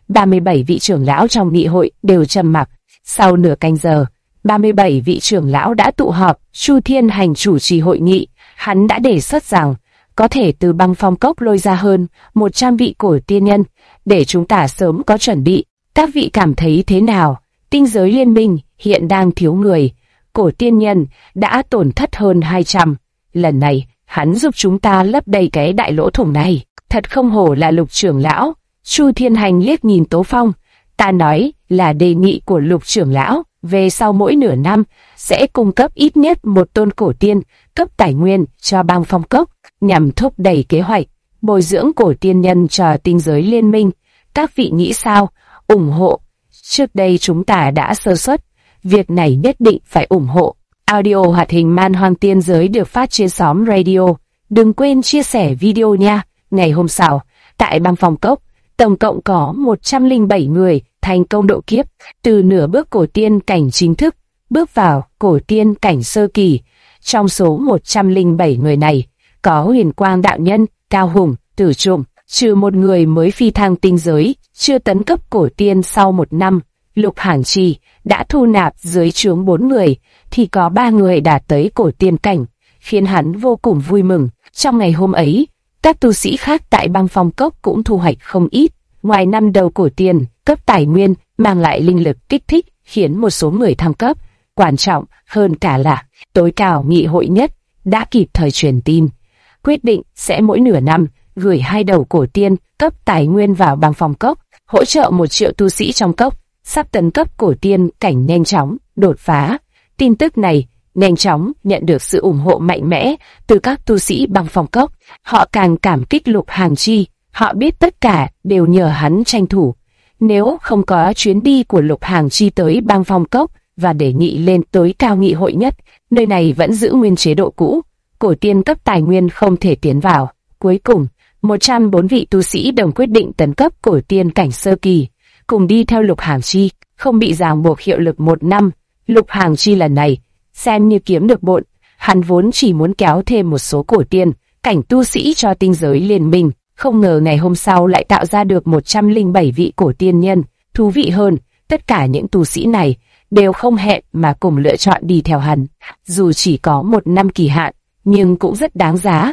[SPEAKER 1] 37 vị trưởng lão trong nghị hội đều trầm mặc. Sau nửa canh giờ, 37 vị trưởng lão đã tụ họp. Chu Thiên Hành chủ trì hội nghị, hắn đã đề xuất rằng có thể từ Băng Phong Cốc lôi ra hơn 100 vị cổ tiên nhân, để chúng ta sớm có chuẩn bị. Các vị cảm thấy thế nào? Tinh giới liên minh hiện đang thiếu người, cổ tiên nhân đã tổn thất hơn 200. Lần này, hắn giúp chúng ta lấp đầy cái đại lỗ thủng này. Thật không hổ là Lục trưởng lão. Chu Thiên Hành liếc nhìn Tố Phong. Ta nói là đề nghị của Lục trưởng lão, về sau mỗi nửa năm sẽ cung cấp ít nhất một tôn cổ tiên cấp tài nguyên cho Băng Phong Cốc, nhằm thúc đẩy kế hoạch bồi dưỡng cổ tiên nhân cho tinh giới liên minh. Các vị nghĩ sao? Ủng hộ. Trước đây chúng ta đã sơ suất, việc này nhất định phải ủng hộ. Audio hoạt hình Man Hoang Tiên Giới được phát trên xóm radio. Đừng quên chia sẻ video nha. Ngày hôm sau, tại Băng Phong Cốc, tổng cộng có 107 người thành công độ kiếp, từ nửa bước cổ tiên cảnh chính thức bước vào cổ tiên cảnh sơ kỳ. Trong số 107 người này, có Huyền Quang đạo nhân, Cao Hùng, Tử Trùng, trừ một người mới phi thăng tinh giới, chưa tấn cấp cổ tiên sau 1 năm. Lục Hàng Chi đã thu nạp dưới trướng 4 người, thì có 3 người đạt tới cổ tiên cảnh, khiến hắn vô cùng vui mừng. Trong ngày hôm ấy, các tu sĩ khác tại Băng Phong Cốc cũng thu hoạch không ít. Ngoài 5 đầu cổ tiên cấp tài nguyên mang lại linh lực kích thích, khiến một số người thăng cấp. Quan trọng hơn cả là tối cao nghị hội nhất đã kịp thời truyền tin, quyết định sẽ mỗi nửa năm gửi 2 đầu cổ tiên cấp tài nguyên vào Băng Phong Cốc, hỗ trợ 1 triệu tu sĩ trong cốc sắp tấn cấp cổ tiên cảnh nhanh chóng đột phá. Tin tức này nhanh chóng nhận được sự ủng hộ mạnh mẽ từ các tu sĩ Băng Phong Cốc. Họ càng cảm kích Lục Hàng Chi, họ biết tất cả đều nhờ hắn tranh thủ. Nếu không có chuyến đi của Lục Hàng Chi tới Băng Phong Cốc và đề nghị lên tối cao nghị hội nhất, nơi này vẫn giữ nguyên chế độ cũ, cổ tiên cấp tài nguyên không thể tiến vào. Cuối cùng, 104 vị tu sĩ đồng quyết định tấn cấp cổ tiên cảnh sơ kỳ, cùng đi theo Lục Hàng Chi, không bị ràng buộc hiệu lực 1 năm. Lục Hàng Chi lần này xem như kiếm được bộn, hắn vốn chỉ muốn kéo thêm một số cổ tiên cảnh tu sĩ cho tinh giới liên minh, không ngờ ngày hôm sau lại tạo ra được 107 vị cổ tiên nhân. Thú vị hơn, tất cả những tu sĩ này đều không hẹn mà cùng lựa chọn đi theo hắn. Dù chỉ có 1 năm kỳ hạn, nhưng cũng rất đáng giá.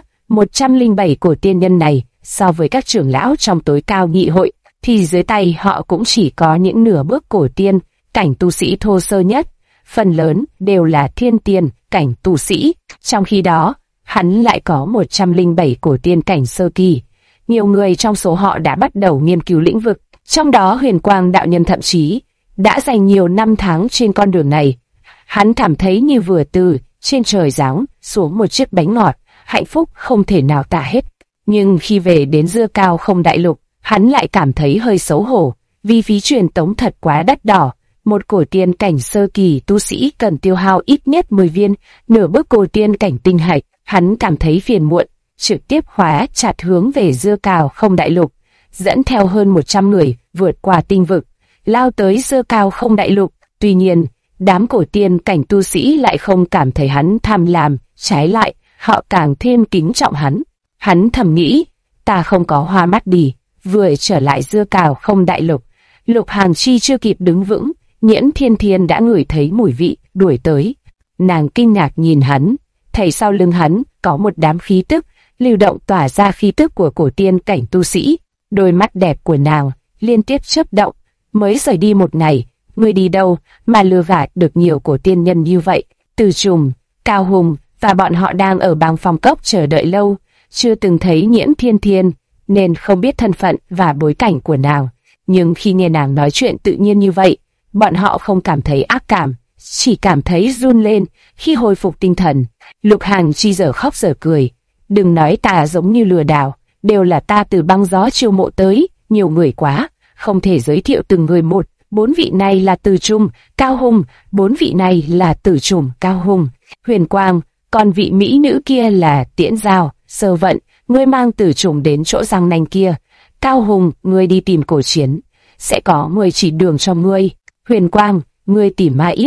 [SPEAKER 1] 107 cổ tiên nhân này, so với các trưởng lão trong tối cao nghị hội, thì dưới tay họ cũng chỉ có những nửa bước cổ tiên cảnh tu sĩ thô sơ nhất, phần lớn đều là thiên tiên cảnh tu sĩ. Trong khi đó, hắn lại có 107 cổ tiên cảnh sơ kỳ. Nhiều người trong số họ đã bắt đầu nghiên cứu lĩnh vực, trong đó Huyền Quang đạo nhân thậm chí đã dành nhiều năm tháng trên con đường này. Hắn cảm thấy như vừa từ trên trời giáng xuống một chiếc bánh ngọt, hạnh phúc không thể nào tả hết. Nhưng khi về đến Dưa Cao Không Đại Lục, hắn lại cảm thấy hơi xấu hổ, vì phí truyền tống thật quá đắt đỏ. Một cổ tiên cảnh sơ kỳ tu sĩ cần tiêu hao ít nhất 10 viên nửa bước cổ tiên cảnh tinh hạch. Hắn cảm thấy phiền muộn, trực tiếp hóa chặt hướng về Dưa Cao Không Đại Lục, dẫn theo hơn 100 người vượt qua tinh vực, lao tới Dưa Cao Không Đại Lục. Tuy nhiên, đám cổ tiên cảnh tu sĩ lại không cảm thấy hắn tham lam, trái lại, họ càng thêm kính trọng hắn. Hắn thầm nghĩ, ta không có hoa mắt đi. Vừa trở lại Dưa Cao Không Đại Lục, Lục Hàng Chi chưa kịp đứng vững, Nhiễm Thiên Thiên đã ngửi thấy mùi vị, đuổi tới. Nàng kinh ngạc nhìn hắn, thấy sau lưng hắn có một đám khí tức lưu động tỏa ra khí tức của cổ tiên cảnh tu sĩ. Đôi mắt đẹp của nàng liên tiếp chớp động. Mới rời đi 1 ngày, ngươi đi đâu mà lừa gạt được nhiều cổ tiên nhân như vậy? Từ Trùng, Cao Hùng và bọn họ đang ở Băng Phong Cốc chờ đợi lâu, chưa từng thấy Nhiễm Thiên Thiên nên không biết thân phận và bối cảnh của nàng. Nhưng khi nghe nàng nói chuyện tự nhiên như vậy, bọn họ không cảm thấy ác cảm, chỉ cảm thấy run lên. Khi hồi phục tinh thần, Lục Hàng Chi giờ khóc giờ cười. Đừng nói ta giống như lừa đảo, đều là ta từ băng gió chiêu mộ tới, nhiều người quá, không thể giới thiệu từng người một. 4 vị này là Từ Trùng, Cao Hùng, 4 vị này là Tử Trùng, Cao Hùng, Huyền Quang, còn vị mỹ nữ kia là Tiễn Giao, Sơ Vận. Ngươi mang Tử Trùng đến chỗ răng nanh kia. Cao Hùng, ngươi đi tìm cổ chiến, sẽ có người chỉ đường cho ngươi. Huyền Quang, ngươi tìm Ma Yết,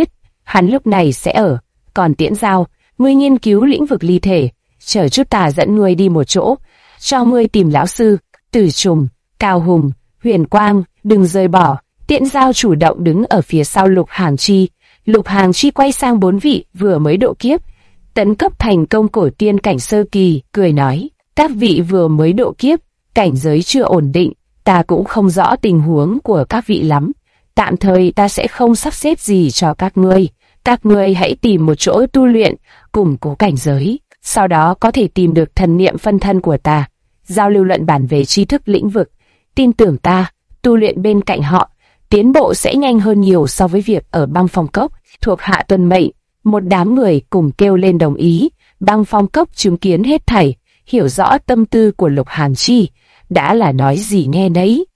[SPEAKER 1] hắn lúc này sẽ ở. Còn Tiễn Giao, ngươi nghiên cứu lĩnh vực ly thể, chờ chút ta dẫn ngươi đi một chỗ, cho ngươi tìm lão sư. Từ Trùng, Cao Hùng, Huyền Quang, đừng rời bỏ. Tiễn Giao chủ động đứng ở phía sau Lục Hàng Chi. Lục Hàng Chi quay sang 4 vị vừa mới độ kiếp, tấn cấp thành công cổ tiên cảnh sơ kỳ, cười nói: các vị vừa mới độ kiếp, cảnh giới chưa ổn định, ta cũng không rõ tình huống của các vị lắm. Tạm thời ta sẽ không sắp xếp gì cho các ngươi hãy tìm một chỗ tu luyện, củng cố cảnh giới, sau đó có thể tìm được thần niệm phân thân của ta, giao lưu luận bản về tri thức lĩnh vực. Tin tưởng ta, tu luyện bên cạnh họ, tiến bộ sẽ nhanh hơn nhiều so với việc ở Băng Phong Cốc. Thuộc hạ tuân mệnh. Một đám người cùng kêu lên đồng ý. Băng Phong Cốc chứng kiến hết thảy, hiểu rõ tâm tư của Lục Hàn Chi, đã là nói gì nghe nấy.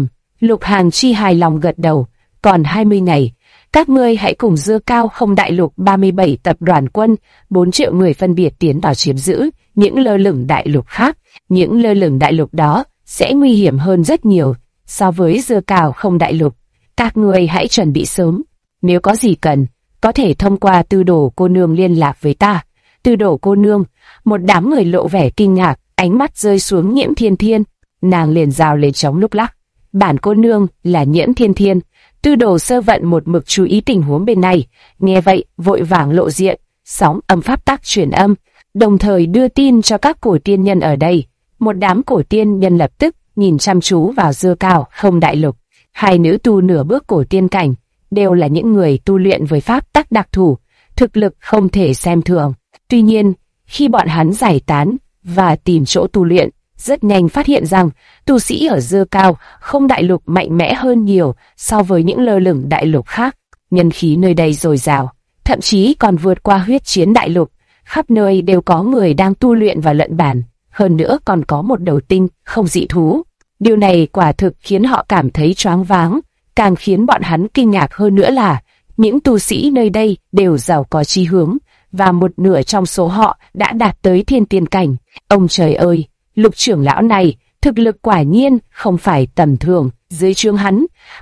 [SPEAKER 1] Lục Hàn Chi hài lòng gật đầu. Còn 20 ngày, các ngươi hãy cùng Dưa Cao Không Đại Lục 37 tập đoàn quân, 4 triệu người phân biệt tiến vào chiếm giữ những lơ lửng đại lục khác. Những lơ lửng đại lục đó sẽ nguy hiểm hơn rất nhiều so với Dưa Cao Không Đại Lục. Các ngươi hãy chuẩn bị sớm, nếu có gì cần, có thể thông qua Tư Đồ cô nương liên lạc với ta. Tư Đồ cô nương, một đám người lộ vẻ kinh ngạc, ánh mắt rơi xuống Nhiễm Thiên Thiên, nàng liền rào lên trống lúc lắc. Bản cô nương là Nhiễm Thiên Thiên. Tư Đồ Sơ Vận một mực chú ý tình huống bên này, nghe vậy vội vàng lộ diện, sóng âm pháp tắc truyền âm, đồng thời đưa tin cho các cổ tiên nhân ở đây. Một đám cổ tiên nhân lập tức nhìn chăm chú vào Dưa Cao Không Đại Lục. Hai nữ tu nửa bước cổ tiên cảnh đều là những người tu luyện với pháp tắc đặc thù, thực lực không thể xem thường. Tuy nhiên, khi bọn hắn giải tán và tìm chỗ tu luyện, rất nhanh phát hiện rằng tu sĩ ở Dưa Cao Không Đại Lục mạnh mẽ hơn nhiều so với những lơ lửng đại lục khác. Nhân khí nơi đây dồi dào, thậm chí còn vượt qua Huyết Chiến Đại Lục. Khắp nơi đều có người đang tu luyện và luận bản, hơn nữa còn có một đầu tinh không dị thú. Điều này quả thực khiến họ cảm thấy choáng váng. Càng khiến bọn hắn kinh ngạc hơn nữa là những tu sĩ nơi đây đều giàu có chí hướng, và một nửa trong số họ đã đạt tới thiên tiên cảnh. Ông trời ơi, Lục trưởng lão này thực lực quả nhiên không phải tầm thường. Dưới trướng hắn,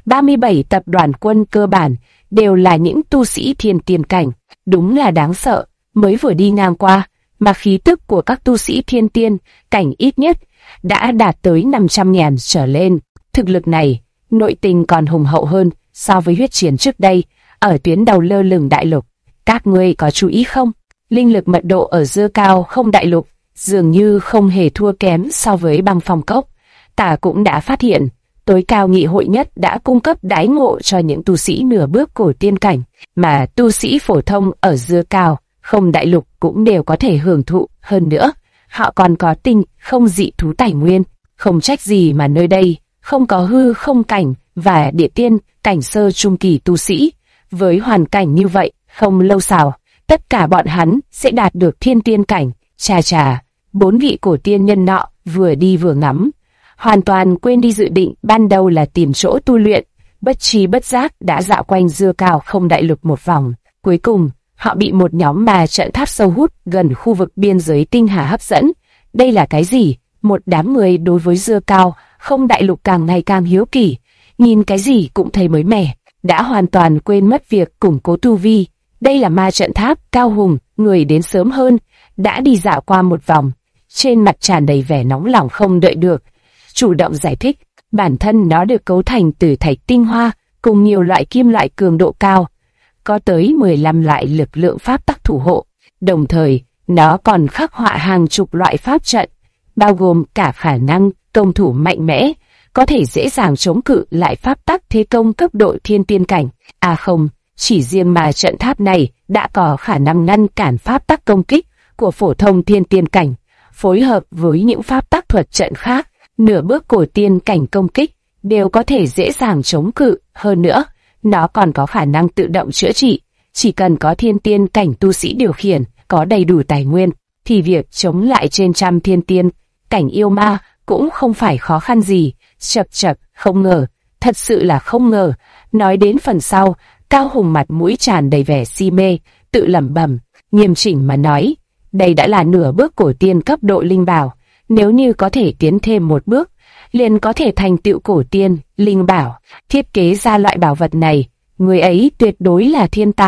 [SPEAKER 1] 37 tập đoàn quân cơ bản đều là những tu sĩ thiên tiên cảnh. Đúng là đáng sợ. Mới vừa đi ngang qua mà khí tức của các tu sĩ thiên tiên cảnh ít nhất đã đạt tới 500.000 trở lên. Thực lực này, nội tình còn hùng hậu hơn so với huyết chiến trước đây ở tuyến đầu lơ lửng đại lục. Các ngươi có chú ý không? Linh lực mật độ ở Dưa Cao Không Đại Lục dường như không hề thua kém so với Băng Phong Cốc. Ta cũng đã phát hiện, tối cao nghị hội nhất đã cung cấp đãi ngộ cho những tu sĩ nửa bước cổ tiên cảnh, mà tu sĩ phổ thông ở Dưa Cao Không Đại Lục cũng đều có thể hưởng thụ. Hơn nữa, họ còn có tinh không dị thú tài nguyên. Không trách gì mà nơi đây không có hư không cảnh và địa tiên cảnh sơ trung kỳ tu sĩ. Với hoàn cảnh như vậy, không lâu sau, tất cả bọn hắn sẽ đạt được thiên tiên cảnh. Chà, 4 vị cổ tiên nhân nọ vừa đi vừa ngắm, hoàn toàn quên đi dự định ban đầu là tìm chỗ tu luyện. Bất tri bất giác đã dạo quanh Dưa Cao Không Đại Lục một vòng. Cuối cùng, họ bị một nhóm ma trận tháp sâu hút gần khu vực biên giới tinh hà hấp dẫn. Đây là cái gì? Một đám người đối với Dưa Cao Không Đại Lục càng ngày càng hiếu kỳ, nhìn cái gì cũng thấy mới mẻ, đã hoàn toàn quên mất việc củng cố tu vi. Đây là ma trận tháp. Cao Hùng, người đến sớm hơn, đã đi dạo qua một vòng, trên mặt tràn đầy vẻ nóng lòng không đợi được, chủ động giải thích. Bản thân nó được cấu thành từ thạch tinh hoa cùng nhiều loại kim loại cường độ cao, có tới 15 loại lực lượng pháp tắc thủ hộ. Đồng thời, nó còn khắc họa hàng chục loại pháp trận, bao gồm cả khả năng công thủ mạnh mẽ, có thể dễ dàng chống cự lại pháp tắc thế công cấp độ thiên tiên cảnh. À không, chỉ riêng mà trận tháp này đã có khả năng ngăn cản pháp tắc công kích của phổ thông thiên tiên cảnh, phối hợp với những pháp tắc thuật trận khác, nửa bước cổ tiên cảnh công kích đều có thể dễ dàng chống cự. Hơn nữa, nó còn có khả năng tự động chữa trị. Chỉ cần có thiên tiên cảnh tu sĩ điều khiển, có đầy đủ tài nguyên, thì việc chống lại trên trăm thiên tiên cảnh yêu ma cũng không phải khó khăn gì. Chậc, không ngờ, thật sự là không ngờ. Nói đến phần sau, Cao Hùng mặt mũi tràn đầy vẻ si mê, tự lẩm bẩm. Nghiêm chỉnh mà nói, đây đã là nửa bước cổ tiên cấp độ linh bảo. Nếu như có thể tiến thêm một bước, liền có thể thành tựu cổ tiên linh bảo. Thiết kế ra loại bảo vật này, người ấy tuyệt đối là thiên tài.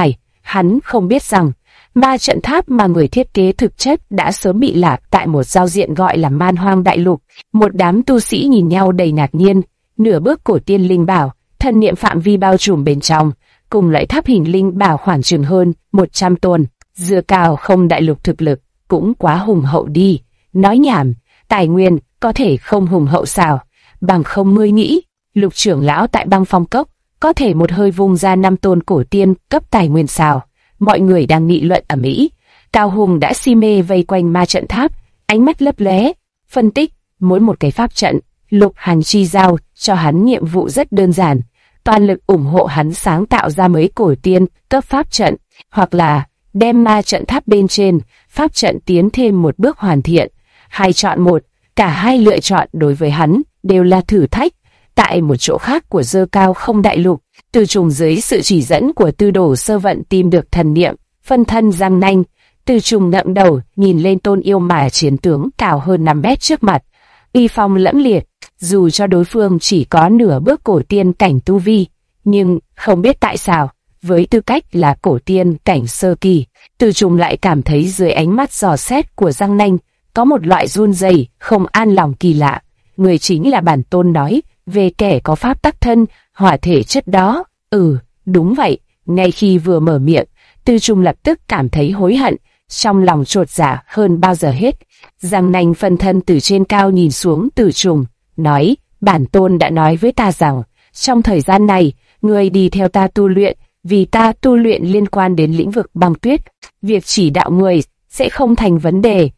[SPEAKER 1] Hắn không biết rằng, ma trận tháp mà người thiết kế thực chất đã sớm bị lạc tại một giao diện gọi là Man Hoang Đại Lục. Một đám tu sĩ nhìn nhau đầy ngạc nhiên, nửa bước cổ tiên linh bảo, thần niệm phạm vi bao trùm bên trong, cùng loại tháp hình linh bảo khoảng chừng hơn 100 tôn. Dựa cao không đại lục thực lực, cũng quá hùng hậu đi. Nói nhảm, tài nguyên có thể không hùng hậu sao? Bằng không ngươi nghĩ, Lục trưởng lão tại Băng Phong Cốc có thể một hơi vung ra 5 tôn cổ tiên cấp tài nguyên sao? Mọi người đang nghị luận ầm ĩ. Cao Hùng đã si mê vây quanh ma trận tháp, ánh mắt lấp lóe, phân tích mỗi một cái pháp trận. Lục Hàn Chi giao cho hắn nhiệm vụ rất đơn giản, toàn lực ủng hộ hắn sáng tạo ra mấy cổ tiên cấp pháp trận, hoặc là đem ma trận tháp bên trên pháp trận tiến thêm một bước hoàn thiện. Hai chọn một, cả hai lựa chọn đối với hắn đều là thử thách. Tại một chỗ khác của Dơ Cao không đại lục, Từ Trùng dưới sự chỉ dẫn của Tư Đồ Sơ Vận tìm được thần niệm phân thân răng nanh. Từ Trùng ngẩng đầu nhìn lên tôn yêu mà chiến tướng cao hơn 5 mét trước mặt, uy phong lẫm liệt. Dù cho đối phương chỉ có nửa bước cổ tiên cảnh tu vi, nhưng không biết tại sao, với tư cách là cổ tiên cảnh sơ kỳ, Từ Trùng lại cảm thấy dưới ánh mắt dò xét của răng nanh có một loại run rẩy không an lòng kỳ lạ. Người chính là bản tôn nói về kẻ có pháp tắc thân hỏa thể chất đó. Đúng vậy. Ngay khi vừa mở miệng, Từ Trùng lập tức cảm thấy hối hận, trong lòng chột dạ hơn bao giờ hết. Răng nanh phân thân từ trên cao nhìn xuống Từ Trùng, nói: bản tôn đã nói với ta rằng, trong thời gian này, ngươi đi theo ta tu luyện, vì ta tu luyện liên quan đến lĩnh vực băng tuyết, việc chỉ đạo người sẽ không thành vấn đề.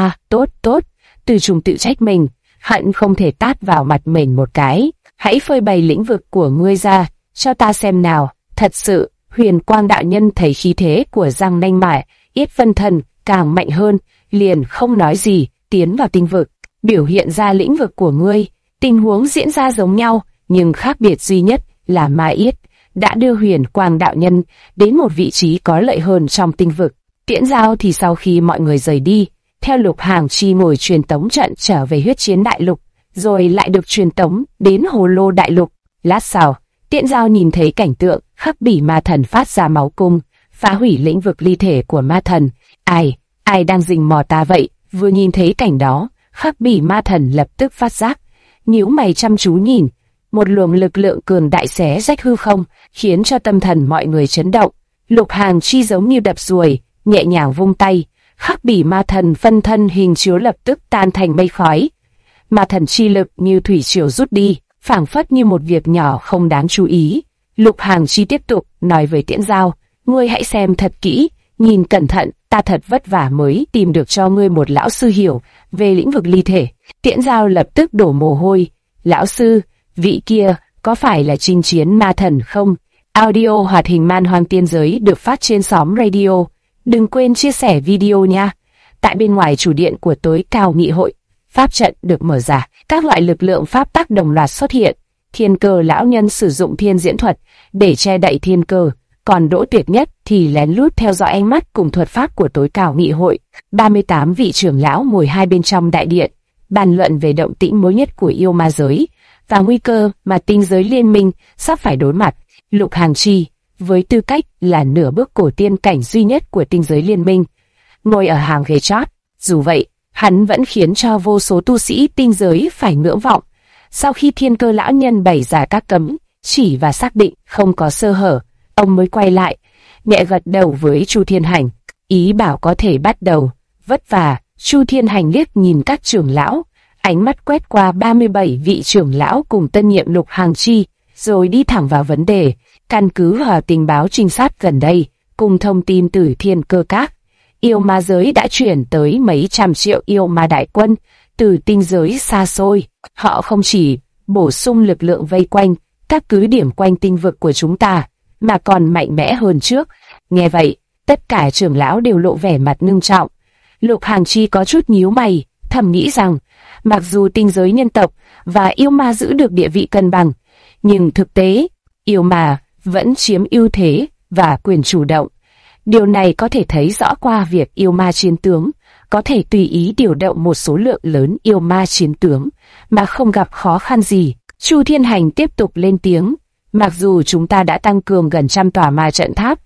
[SPEAKER 1] Tốt. Từ Trùng tự trách mình, hận không thể tát vào mặt mình một cái. Hãy phơi bày lĩnh vực của ngươi ra, cho ta xem nào. Thật sự, Huyền Quang đạo nhân thấy khí thế của răng nanh mải, yết phân thần càng mạnh hơn, liền không nói gì, tiến vào tinh vực, biểu hiện ra lĩnh vực của ngươi. Tình huống diễn ra giống nhau, nhưng khác biệt duy nhất là Mai Yết đã đưa Huyền Quang đạo nhân đến một vị trí có lợi hơn trong tinh vực. Tiễn Giao thì sau khi mọi người rời đi, theo Lục Hàn Chi ngồi truyền tống trận trở về Huyết Chiến Đại Lục, rồi lại được truyền tống đến Hồ Lô Đại Lục. Lát sau, Tiễn Giao nhìn thấy cảnh tượng Khắc Bỉ Ma Thần phát ra máu cung, phá hủy lĩnh vực ly thể của ma thần. Ai đang rình mò ta vậy? Vừa nhìn thấy cảnh đó, Khắc Bỉ Ma Thần lập tức phát giác, nhíu mày chăm chú nhìn. Một luồng lực lượng cường đại xé rách hư không, khiến cho tâm thần mọi người chấn động. Lục Hàn Chi giống như đập ruồi, nhẹ nhàng vung tay, Khắc Bỉ Ma Thần phân thân hình chiếu lập tức tan thành mây khói. Ma thần chi lực như thủy triều rút đi, phảng phất như một việc nhỏ không đáng chú ý. Lục Hàn Chi tiếp tục nói với Tiễn Giao: ngươi hãy xem thật kỹ, nhìn cẩn thận, ta thật vất vả mới tìm được cho ngươi một lão sư hiểu về lĩnh vực ly thể. Tiễn Giao lập tức đổ mồ hôi. Lão sư, vị kia có phải là chinh chiến ma thần không? Audio hoạt hình Man Hoang Tiên Giới được phát trên xóm radio. Đừng quên chia sẻ video nha. Tại bên ngoài chủ điện của tối cao nghị hội, pháp trận được mở ra, các loại lực lượng pháp tắc đồng loạt xuất hiện. Thiên Cơ lão nhân sử dụng thiên diễn thuật để che đậy thiên cơ, còn Đỗ Tuyệt Nhất thì lén lút theo dõi ánh mắt cùng thuật pháp của tối cao nghị hội. 38 vị trưởng lão ngồi hai bên trong đại điện, bàn luận về động tĩnh mới nhất của yêu ma giới và nguy cơ mà tinh giới liên minh sắp phải đối mặt. Lục Hàn Chi, với tư cách là nửa bước cổ tiên cảnh duy nhất của tinh giới liên minh, ngồi ở hàng ghế chót. Dù vậy, hắn vẫn khiến cho vô số tu sĩ tinh giới phải ngưỡng vọng. Sau khi Thiên Cơ lão nhân bày ra các cấm chỉ và xác định không có sơ hở, ông mới quay lại, nhẹ gật đầu với Chu Thiên Hành, ý bảo có thể bắt đầu. Vất vả. Chu Thiên Hành liếc nhìn các trưởng lão, ánh mắt quét qua 37 vị trưởng lão cùng tân nhiệm Lục Hàn Chi, rồi đi thẳng vào vấn đề. Căn cứ vào tình báo trinh sát gần đây, cùng thông tin từ Thiên Cơ Các, yêu ma giới đã chuyển tới mấy trăm triệu yêu ma đại quân từ tinh giới xa xôi. Họ không chỉ bổ sung lực lượng vây quanh các cứ điểm quanh tinh vực của chúng ta, mà còn mạnh mẽ hơn trước. Nghe vậy, tất cả trưởng lão đều lộ vẻ mặt ngưng trọng. Lục Hàn Chi có chút nhíu mày, thầm nghĩ rằng, mặc dù tinh giới nhân tộc và yêu ma giữ được địa vị cân bằng, nhưng thực tế, yêu ma vẫn chiếm ưu thế và quyền chủ động. Điều này có thể thấy rõ qua việc yêu ma chiến tướng có thể tùy ý điều động một số lượng lớn yêu ma chiến tướng mà không gặp khó khăn gì. Chu Thiên Hành tiếp tục lên tiếng: mặc dù chúng ta đã tăng cường gần trăm tòa ma trận tháp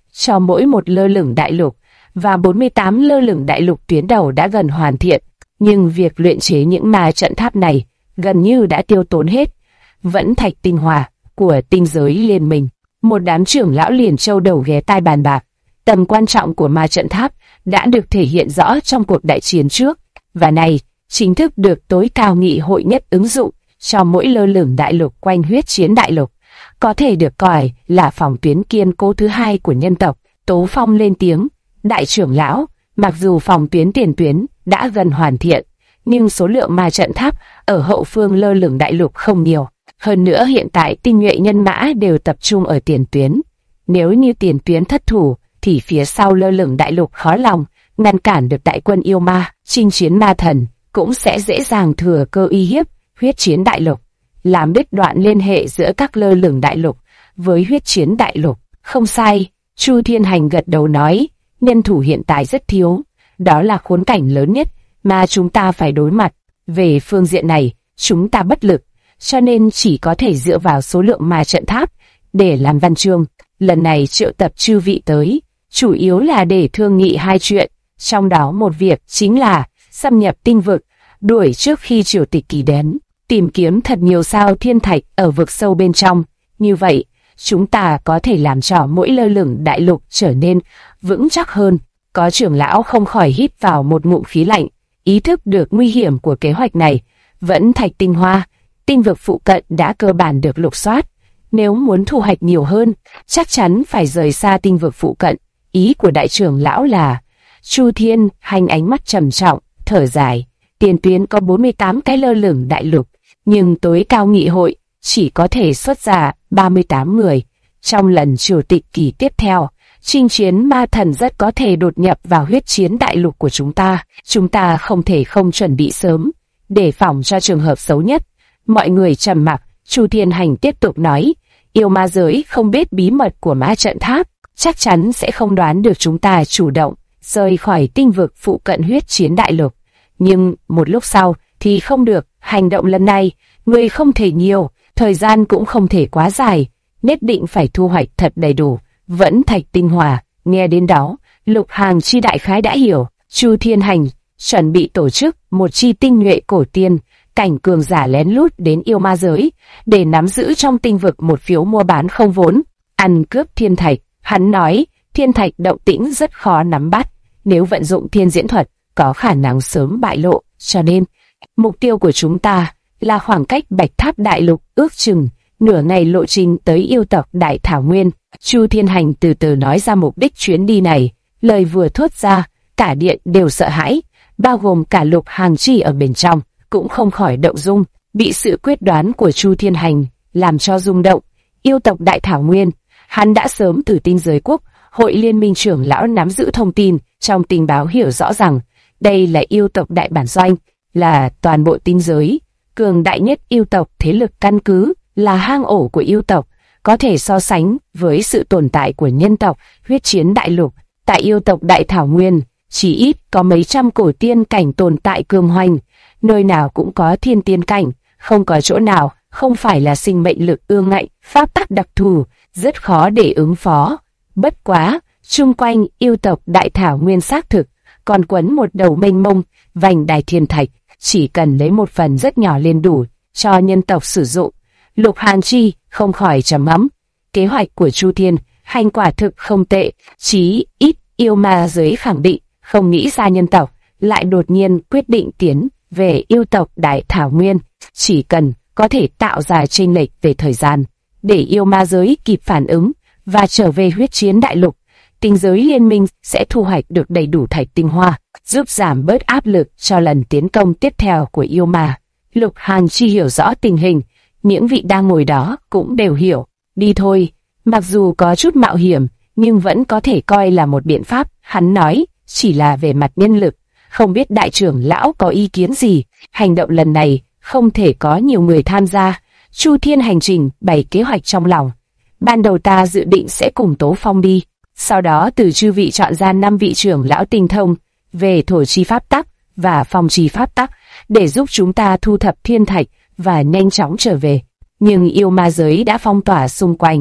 [SPEAKER 1] cho mỗi một lơ lửng đại lục, và 48 lơ lửng đại lục tuyến đầu đã gần hoàn thiện. Nhưng việc luyện chế những ma trận tháp này gần như đã tiêu tốn hết vẫn thạch tinh hoa của tinh giới liên minh. Một đám trưởng lão liền châu đầu ghé tai bàn bạc. Tầm quan trọng của ma trận tháp đã được thể hiện rõ trong cuộc đại chiến trước, và này chính thức được tối cao nghị hội nhất ứng dụng cho mỗi lơ lửng đại lục quanh huyết chiến đại lục, có thể được coi là phòng tuyến kiên cố thứ hai của nhân tộc. Tố Phong lên tiếng, đại trưởng lão, mặc dù phòng tuyến tiền tuyến đã gần hoàn thiện, nhưng số lượng ma trận tháp ở hậu phương lơ lửng đại lục không nhiều. Hơn nữa hiện tại tinh nhuệ nhân mã đều tập trung ở tiền tuyến. Nếu như tiền tuyến thất thủ, thì phía sau lơ lửng đại lục khó lòng ngăn cản được đại quân yêu ma. Chinh chiến ma thần cũng sẽ dễ dàng thừa cơ uy hiếp huyết chiến đại lục, làm đứt đoạn liên hệ giữa các lơ lửng đại lục với huyết chiến đại lục. Không sai, Chu Thiên Hành gật đầu nói, nhân thủ hiện tại rất thiếu, đó là khốn cảnh lớn nhất mà chúng ta phải đối mặt. Về phương diện này, chúng ta bất lực, cho nên chỉ có thể dựa vào số lượng ma trận tháp để làm văn chương. Lần này triệu tập chư vị tới, chủ yếu là để thương nghị hai chuyện, trong đó một việc chính là xâm nhập tinh vực, đuổi trước khi triều tịch kỳ đến, tìm kiếm thật nhiều sao thiên thạch ở vực sâu bên trong. Như vậy, chúng ta có thể làm cho mỗi lơ lửng đại lục trở nên vững chắc hơn. Có trưởng lão không khỏi hít vào một ngụm khí lạnh, ý thức được nguy hiểm của kế hoạch này. Vẫn thạch tinh hoa, tinh vực phụ cận đã cơ bản được lục soát. Nếu muốn thu hoạch nhiều hơn, chắc chắn phải rời xa tinh vực phụ cận. Ý của đại trưởng lão là, Chu Thiên Hành ánh mắt trầm trọng, thở dài. Tiền tuyến có 48 cái lơ lửng đại lục, nhưng tối cao nghị hội chỉ có thể xuất ra 38 người. Trong lần triều tịch kỳ tiếp theo, chinh chiến ma thần rất có thể đột nhập vào huyết chiến đại lục của chúng ta. Chúng ta không thể không chuẩn bị sớm, để phòng cho trường hợp xấu nhất. Mọi người trầm mặc. Chu Thiên Hành tiếp tục nói, yêu ma giới không biết bí mật của ma trận tháp, chắc chắn sẽ không đoán được chúng ta chủ động rời khỏi tinh vực phụ cận huyết chiến đại lục. Nhưng một lúc sau thì không được, hành động lần này người không thể nhiều, thời gian cũng không thể quá dài, nhất định phải thu hoạch thật đầy đủ. Vẫn thạch tinh hòa. Nghe đến đó, Lục Hàng Chi đại khái đã hiểu. Chu Thiên Hành chuẩn bị tổ chức một chi tinh nhuệ cổ tiên cảnh cường giả lén lút đến yêu ma giới để nắm giữ trong tinh vực một phiếu mua bán không vốn, ăn cướp thiên thạch. Hắn nói thiên thạch động tĩnh rất khó nắm bắt, nếu vận dụng thiên diễn thuật có khả năng sớm bại lộ, cho nên mục tiêu của chúng ta là khoảng cách Bạch Tháp đại lục ước chừng nửa ngày lộ trình tới yêu tộc Đại Thảo Nguyên. Chu Thiên Hành từ từ nói ra mục đích chuyến đi này, lời vừa thốt ra, cả điện đều sợ hãi, bao gồm cả Lục Hàng Chi ở bên trong, cũng không khỏi động dung, bị sự quyết đoán của Chu Thiên Hành làm cho rung động. Yêu tộc Đại Thảo Nguyên, hắn đã sớm từ tinh giới quốc hội liên minh trưởng lão nắm giữ thông tin trong tình báo hiểu rõ rằng đây là yêu tộc đại bản doanh, là toàn bộ tinh giới cường đại nhất yêu tộc, thế lực căn cứ, là hang ổ của yêu tộc, có thể so sánh với sự tồn tại của nhân tộc huyết chiến đại lục. Tại yêu tộc Đại Thảo Nguyên, chỉ ít có mấy trăm cổ tiên cảnh tồn tại cường hoành, nơi nào cũng có thiên tiên cảnh, không có chỗ nào không phải là sinh mệnh lực ương ngạnh, pháp tắc đặc thù, rất khó để ứng phó. Bất quá, chung quanh yêu tộc Đại Thảo Nguyên xác thực còn quấn một đầu mênh mông vành đai thiên thạch, chỉ cần lấy một phần rất nhỏ lên đủ cho nhân tộc sử dụng. Lục Hàn Chi không khỏi trầm ngâm, kế hoạch của Chu Thiên Hành quả thực không tệ, chí ít yêu ma giới khẳng định không nghĩ ra nhân tộc lại đột nhiên quyết định tiến về yêu tộc Đại Thảo Nguyên. Chỉ cần có thể tạo ra chênh lệch về thời gian để yêu ma giới kịp phản ứng và trở về huyết chiến đại lục, tinh giới liên minh sẽ thu hoạch được đầy đủ thạch tinh hoa, giúp giảm bớt áp lực cho lần tiến công tiếp theo của yêu ma. Lục Hàn Chi hiểu rõ tình hình, những vị đang ngồi đó cũng đều hiểu. Đi thôi, mặc dù có chút mạo hiểm, nhưng vẫn có thể coi là một biện pháp. Hắn nói, chỉ là về mặt nhân lực, không biết đại trưởng lão có ý kiến gì. Hành động lần này không thể có nhiều người tham gia. Chu Thiên Hành trình bày kế hoạch trong lòng. Ban đầu ta dự định sẽ cùng Tố Phong đi, sau đó từ chư vị chọn ra 5 vị trưởng lão tinh thông về thổ chi pháp tắc và phong chi pháp tắc để giúp chúng ta thu thập thiên thạch và nhanh chóng trở về. Nhưng yêu ma giới đã phong tỏa xung quanh,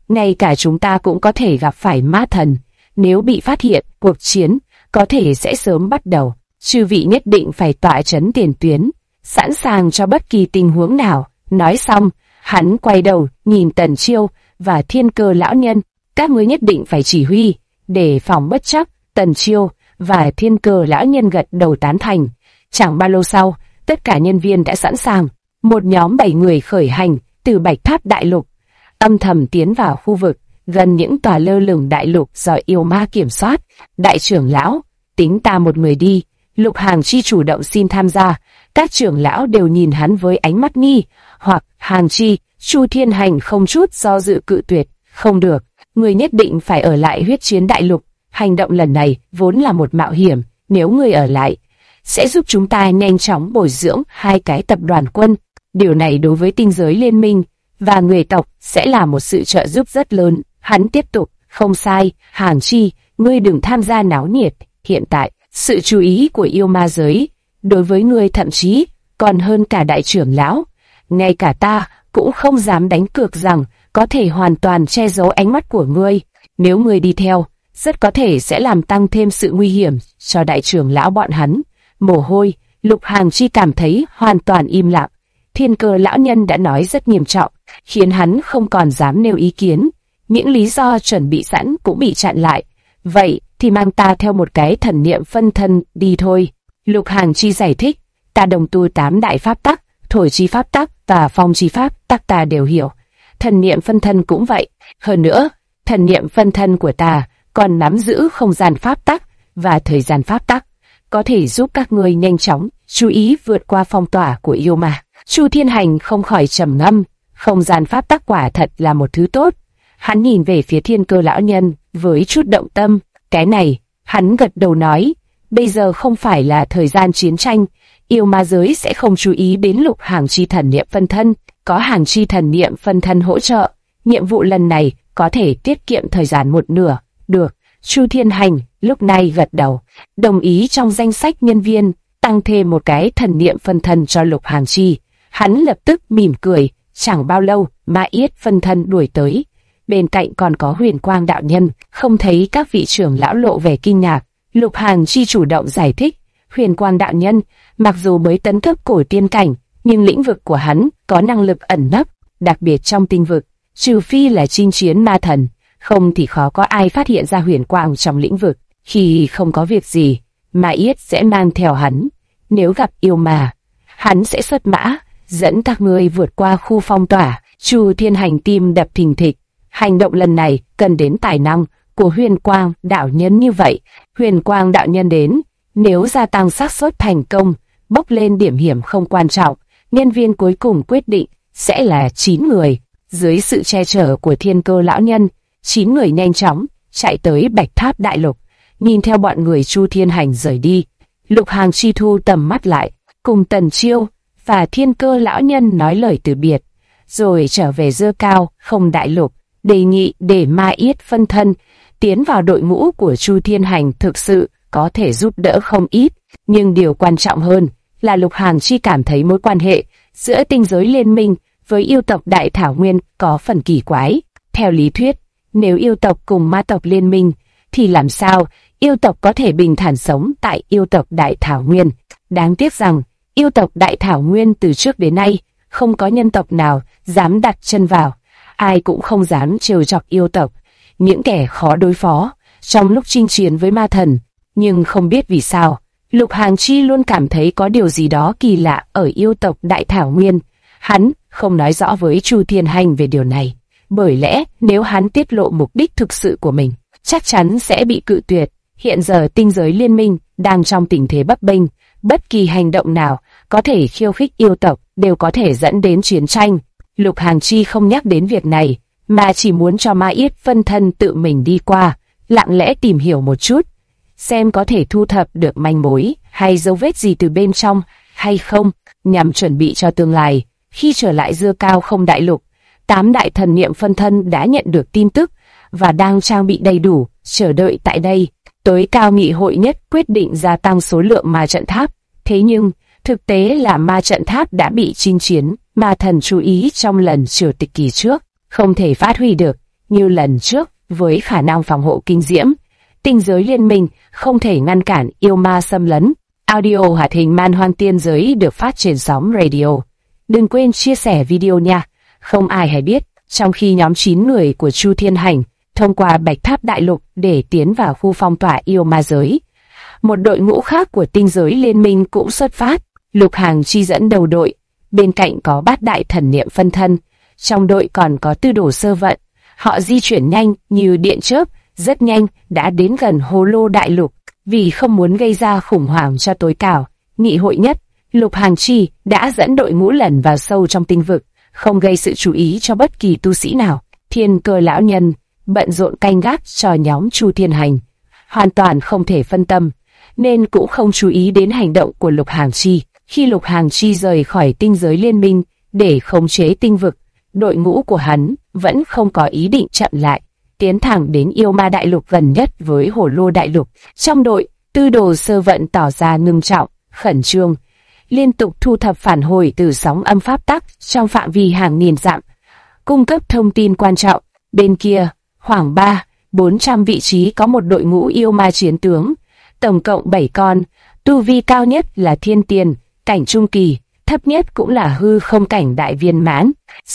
[SPEAKER 1] ngay cả chúng ta cũng có thể gặp phải ma thần. Nếu bị phát hiện, cuộc chiến có thể sẽ sớm bắt đầu. Chư vị nhất định phải tọa chấn tiền tuyến, sẵn sàng cho bất kỳ tình huống nào. Nói xong, hắn quay đầu nhìn Tần Chiêu và Thiên Cơ lão nhân. Các ngươi nhất định phải chỉ huy, để phòng bất trắc. Tần Chiêu và Thiên Cơ lão nhân gật đầu tán thành. Chẳng bao lâu sau, tất cả nhân viên đã sẵn sàng. Một nhóm 7 người khởi hành từ Bạch Tháp Đại Lục, âm thầm tiến vào khu vực gần những tòa lơ lửng đại lục do yêu ma kiểm soát. Đại trưởng lão, tính ta một người đi. Lục Hàng Chi chủ động xin tham gia. Các trưởng lão đều nhìn hắn với ánh mắt nghi hoặc. Hàng Chi, Chu Thiên Hành không chút do dự cự tuyệt. Không được, người nhất định phải ở lại huyết chiến đại lục. Hành động lần này vốn là một mạo hiểm, nếu người ở lại sẽ giúp chúng ta nhanh chóng bồi dưỡng 2 cái tập đoàn quân. Điều này đối với tinh giới liên minh và người tộc sẽ là một sự trợ giúp rất lớn. Hắn tiếp tục, không sai, Hàng Chi, ngươi đừng tham gia náo nhiệt. Hiện tại, sự chú ý của yêu ma giới đối với ngươi thậm chí còn hơn cả đại trưởng lão. Ngay cả ta cũng không dám đánh cược rằng có thể hoàn toàn che giấu ánh mắt của ngươi. Nếu ngươi đi theo, rất có thể sẽ làm tăng thêm sự nguy hiểm cho đại trưởng lão bọn hắn. Mồ hôi, Lục Hàng Chi cảm thấy hoàn toàn im lặng. Thiên Cơ lão nhân đã nói rất nghiêm trọng, khiến hắn không còn dám nêu ý kiến. Những lý do chuẩn bị sẵn cũng bị chặn lại. Vậy thì mang ta theo một cái thần niệm phân thân đi thôi. Lục Hàng Chi giải thích, ta đồng tu 8 đại pháp tắc, thổi chi pháp tắc và phong chi pháp tắc ta đều hiểu. Thần niệm phân thân cũng vậy. Hơn nữa, thần niệm phân thân của ta còn nắm giữ không gian pháp tắc và thời gian pháp tắc, có thể giúp các ngươi nhanh chóng chú ý vượt qua phong tỏa của yêu ma. Chu Thiên Hành không khỏi trầm ngâm, không gian pháp tắc quả thật là một thứ tốt. Hắn nhìn về phía Thiên Cơ lão nhân với chút động tâm. Cái này, hắn gật đầu nói, bây giờ không phải là thời gian chiến tranh, yêu ma giới sẽ không chú ý đến Lục Hàng Chi thần niệm phân thân. Có Hàng Chi thần niệm phân thân hỗ trợ, nhiệm vụ lần này có thể tiết kiệm thời gian một nửa. Được, Chu Thiên Hành lúc này gật đầu, đồng ý trong danh sách nhân viên tăng thêm một cái thần niệm phân thân cho Lục Hàng Chi. Hắn lập tức mỉm cười. Chẳng bao lâu, Ma Yết phân thân đuổi tới. Bên cạnh còn có Huyền Quang đạo nhân. Không thấy các vị trưởng lão lộ vẻ kinh ngạc, Lục Hàng Chi chủ động giải thích. Huyền Quang đạo nhân, mặc dù mới tấn cấp cổ tiên cảnh, nhưng lĩnh vực của hắn có năng lực ẩn nấp, đặc biệt trong tinh vực, trừ phi là chinh chiến ma thần, không thì khó có ai phát hiện ra huyền quang trong lĩnh vực. Khi không có việc gì, Ma Yết sẽ mang theo hắn. Nếu gặp yêu ma, hắn sẽ xuất mã, dẫn các ngươi vượt qua khu phong tỏa. Chu Thiên Hành tim đập thình thịch. Hành động lần này cần đến tài năng của Huyền Quang đạo nhân như vậy. Huyền Quang đạo nhân đến, nếu gia tăng xác suất thành công, bốc lên điểm hiểm không quan trọng, nhân viên cuối cùng quyết định sẽ là 9 người. Dưới sự che chở của Thiên Cơ lão nhân, 9 người nhanh chóng chạy tới Bạch Tháp Đại Lục, nhìn theo bọn người Chu Thiên Hành rời đi. Lục Hàng Chi thu tầm mắt lại, cùng Tần Chiêu và Thiên Cơ lão nhân nói lời từ biệt, rồi trở về Dơ Cao Không Đại Lục, đề nghị để Ma Yết phân thân tiến vào đội ngũ của Chu Thiên Hành thực sự có thể giúp đỡ không ít. Nhưng điều quan trọng hơn là Lục Hàng Chi cảm thấy mối quan hệ giữa tinh giới liên minh với yêu tộc Đại Thảo Nguyên có phần kỳ quái. Theo lý thuyết, nếu yêu tộc cùng ma tộc liên minh, thì làm sao yêu tộc có thể bình thản sống tại yêu tộc Đại Thảo Nguyên? Đáng tiếc rằng, yêu tộc Đại Thảo Nguyên từ trước đến nay, không có nhân tộc nào dám đặt chân vào. Ai cũng không dám trêu chọc yêu tộc, những kẻ khó đối phó, trong lúc chinh chiến với ma thần. Nhưng không biết vì sao, Lục Hàng Chi luôn cảm thấy có điều gì đó kỳ lạ ở yêu tộc Đại Thảo Nguyên. Hắn không nói rõ với Chu Thiên Hành về điều này, bởi lẽ nếu hắn tiết lộ mục đích thực sự của mình, chắc chắn sẽ bị cự tuyệt. Hiện giờ tinh giới liên minh đang trong tình thế bấp bênh, bất kỳ hành động nào có thể khiêu khích yêu tộc đều có thể dẫn đến chiến tranh. Lục Hàng Chi không nhắc đến việc này, mà chỉ muốn cho Ma Yết phân thân tự mình đi qua, lặng lẽ tìm hiểu một chút, xem có thể thu thập được manh mối hay dấu vết gì từ bên trong hay không, nhằm chuẩn bị cho tương lai. Khi trở lại Dơ Cao Không Đại Lục, 8 đại thần niệm phân thân đã nhận được tin tức và đang trang bị đầy đủ, chờ đợi tại đây. Tối cao nghị hội nhất quyết định gia tăng số lượng ma trận tháp. Thế nhưng, thực tế là ma trận tháp đã bị chinh chiến ma thần chú ý trong lần triều tịch kỳ trước, không thể phát huy được. như lần trước, với khả năng phòng hộ kinh diễm, tinh giới liên minh không thể ngăn cản yêu ma xâm lấn. Audio hoạt hình Man Hoang Tiên Giới được phát trên sóng radio. Đừng quên chia sẻ video nha. Không ai hay biết, trong khi nhóm 9 người của Chu Thiên Hành thông qua Bạch Tháp Đại Lục để tiến vào khu phong tỏa yêu ma giới, một đội ngũ khác của tinh giới liên minh cũng xuất phát. Lục Hàng Chi dẫn đầu đội, bên cạnh có Bát Đại Thần Niệm phân thân, trong đội còn có Tư Đồ Sơ Vận. Họ di chuyển nhanh như điện chớp, rất nhanh đã đến gần Hồ Lô Đại Lục. Vì không muốn gây ra khủng hoảng cho tối cao nghị hội nhất, Lục Hàng Chi đã dẫn đội ngũ lần vào sâu trong tinh vực, không gây sự chú ý cho bất kỳ tu sĩ nào. Thiên Cơ lão nhân bận rộn canh gác cho nhóm Chu Thiên Hành, hoàn toàn không thể phân tâm, nên cũng không chú ý đến hành động của Lục Hàng Chi. Khi Lục Hàng Chi rời khỏi tinh giới liên minh để khống chế tinh vực, đội ngũ của hắn vẫn không có ý định chậm lại, tiến thẳng đến yêu ma đại lục gần nhất với Hồ Lô Đại Lục. Trong đội, Tư Đồ Sơ Vận tỏ ra ngưng trọng, khẩn trương, liên tục thu thập phản hồi từ sóng âm pháp tắc trong phạm vi hàng nghìn dặm, cung cấp thông tin quan trọng. Bên kia, khoảng 400 vị trí có một đội ngũ yêu ma chiến tướng, tổng cộng 7 con, tu vi cao nhất là thiên tiền, cảnh trung kỳ, thấp nhất cũng là hư không cảnh đại viên mãn.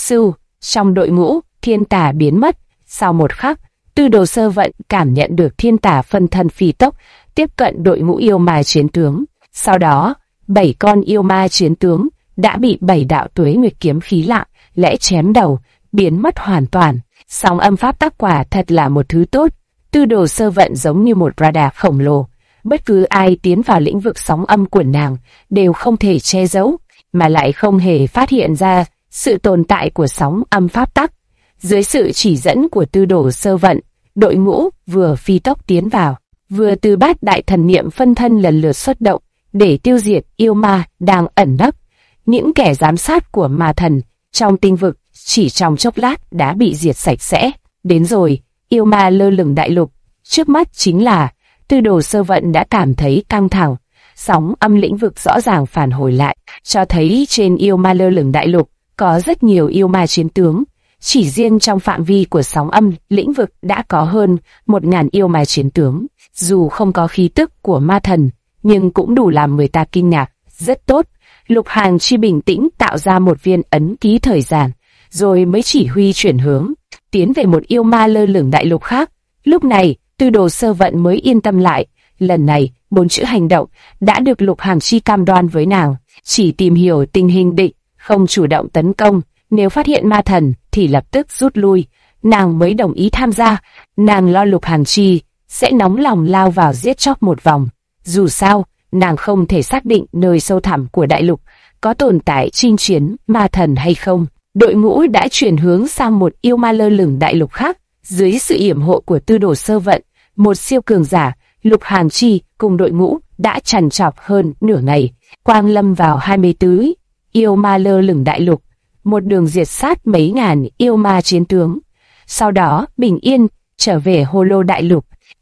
[SPEAKER 1] Trong đội ngũ, thiên tà biến mất. Sau một khắc, Tư Đồ Sơ Vận cảm nhận được thiên tà phân thân phi tốc tiếp cận đội ngũ yêu ma chiến tướng. Sau đó, 7 con yêu ma chiến tướng đã bị 7 đạo tuế nguyệt kiếm khí lạ lẽ chém đầu, biến mất hoàn toàn. Sóng âm pháp tắc quả thật là một thứ tốt. Tư Đồ Sơ Vận giống như một radar khổng lồ, bất cứ ai tiến vào lĩnh vực sóng âm của nàng đều không thể che giấu, mà lại không hề phát hiện ra sự tồn tại của sóng âm pháp tắc. Dưới sự chỉ dẫn của Tư Đồ Sơ Vận, đội ngũ vừa phi tốc tiến vào, vừa từ Bát Đại Thần Niệm phân thân lần lượt xuất động để tiêu diệt yêu ma đang ẩn nấp. Những kẻ giám sát của ma thần trong tinh vực chỉ trong chốc lát đã bị diệt sạch sẽ. Đến rồi, yêu ma lơ lửng đại lục, trước mắt chính là Tư Đồ Sơ Vận đã cảm thấy căng thẳng. Sóng âm lĩnh vực rõ ràng phản hồi lại, cho thấy trên yêu ma lơ lửng đại lục có rất nhiều yêu ma chiến tướng. Chỉ riêng trong phạm vi của sóng âm lĩnh vực đã có hơn 1000 yêu ma chiến tướng. Dù không có khí tức của ma thần, nhưng cũng đủ làm người ta kinh ngạc. Rất tốt. Lục Hàng Chi bình tĩnh tạo ra một viên ấn ký thời gian, rồi mới chỉ huy chuyển hướng, tiến về một yêu ma lơ lửng đại lục khác. Lúc này, Tư Đồ Sơ Vận mới yên tâm lại. Lần này, 4 chữ hành động đã được Lục Hàng Chi cam đoan với nàng, chỉ tìm hiểu tình hình địch, không chủ động tấn công. Nếu phát hiện ma thần thì lập tức rút lui, nàng mới đồng ý tham gia. Nàng lo Lục Hàng Chi sẽ nóng lòng lao vào giết chóc một vòng. Dù sao, nàng không thể xác định nơi sâu thẳm của đại lục có tồn tại chinh chiến ma thần hay không. Đội ngũ đã chuyển hướng sang một yêu ma lơ lửng đại lục khác. Dưới sự yểm hộ của Tư Đồ Sơ Vận, một siêu cường giả, Lục Hàng Chi cùng đội ngũ đã trằn trọc hơn nửa ngày, quang lâm vào 24 yêu ma lơ lửng đại lục, một đường diệt sát mấy ngàn yêu ma chiến tướng. Sau đó bình yên trở về Hồ Lô đại lục.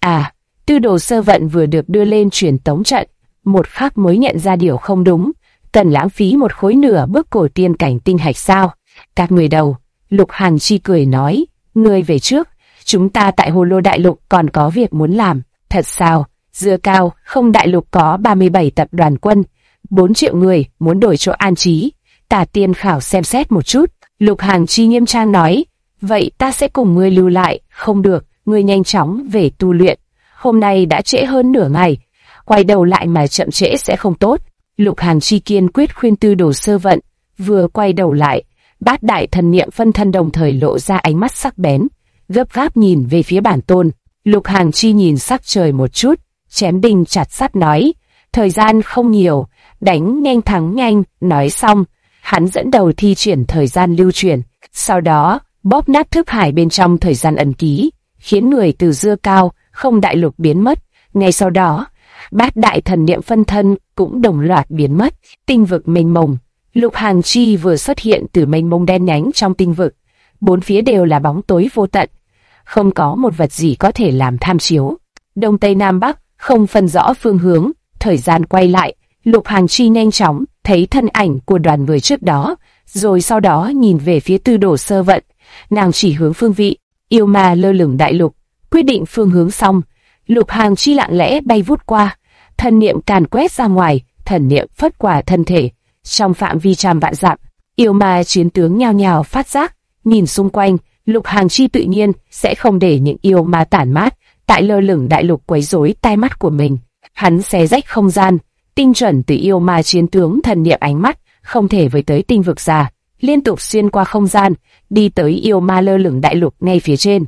[SPEAKER 1] Tư Đồ Sơ Vận vừa được đưa lên truyền tống trận, một khắc mới nhận ra điều không đúng. Cần lãng phí một khối nửa bước cổ tiên cảnh tinh hạch sao? Các người đầu. Lục Hàng Chi cười nói, ngươi về trước, chúng ta tại Hồ Lô đại lục còn có việc muốn làm. Thật sao? Dưa cao không đại lục có 37 tập đoàn quân, 4 triệu người muốn đổi chỗ an trí. Tả Tiên Khảo xem xét một chút. Lục Hàng Chi nghiêm trang nói, vậy ta sẽ cùng ngươi lưu lại. Không được, ngươi nhanh chóng về tu luyện. Hôm nay đã trễ hơn nửa ngày, quay đầu lại mà chậm trễ sẽ không tốt. Lục Hàng Chi kiên quyết khuyên Tư Đồ Sơ Vận. Vừa quay đầu lại, Bát Đại Thần Niệm phân thân đồng thời lộ ra ánh mắt sắc bén, gấp gáp nhìn về phía bản tôn. Lục Hàng Chi nhìn sắc trời một chút, chém đinh chặt sắt nói, thời gian không nhiều, đánh nhanh thắng nhanh. Nói xong, hắn dẫn đầu thi triển thời gian lưu truyền, sau đó bóp nát thức hải bên trong thời gian ẩn ký, khiến người từ Dưa Cao không đại lục biến mất. Ngay sau đó, Bát Đại Thần Niệm phân thân cũng đồng loạt biến mất. Tinh vực mênh mông, Lục Hàng Chi vừa xuất hiện từ mênh mông đen nhánh trong tinh vực, bốn phía đều là bóng tối vô tận, không có một vật gì có thể làm tham chiếu. Đông Tây Nam Bắc không phân rõ phương hướng. Thời gian quay lại, Lục Hàng Chi nhanh chóng thấy thân ảnh của đoàn người trước đó, rồi sau đó nhìn về phía Tư Đồ Sơ Vận. Nàng chỉ hướng phương vị, yêu ma lơ lửng đại lục. Quyết định phương hướng xong, Lục Hàng Chi lặng lẽ bay vút qua, thần niệm càn quét ra ngoài, thần niệm phất qua thân thể. Trong phạm vi trăm vạn dặm, yêu ma chiến tướng nhao nhao phát giác, nhìn xung quanh. Lục Hàng Chi tự nhiên sẽ không để những yêu ma tản mát tại lơ lửng đại lục quấy rối tai mắt của mình. Hắn xé rách không gian, tinh chuẩn từ yêu ma chiến tướng thần niệm ánh mắt không thể với tới tinh vực già, liên tục xuyên qua không gian, đi tới yêu ma lơ lửng đại lục ngay phía trên.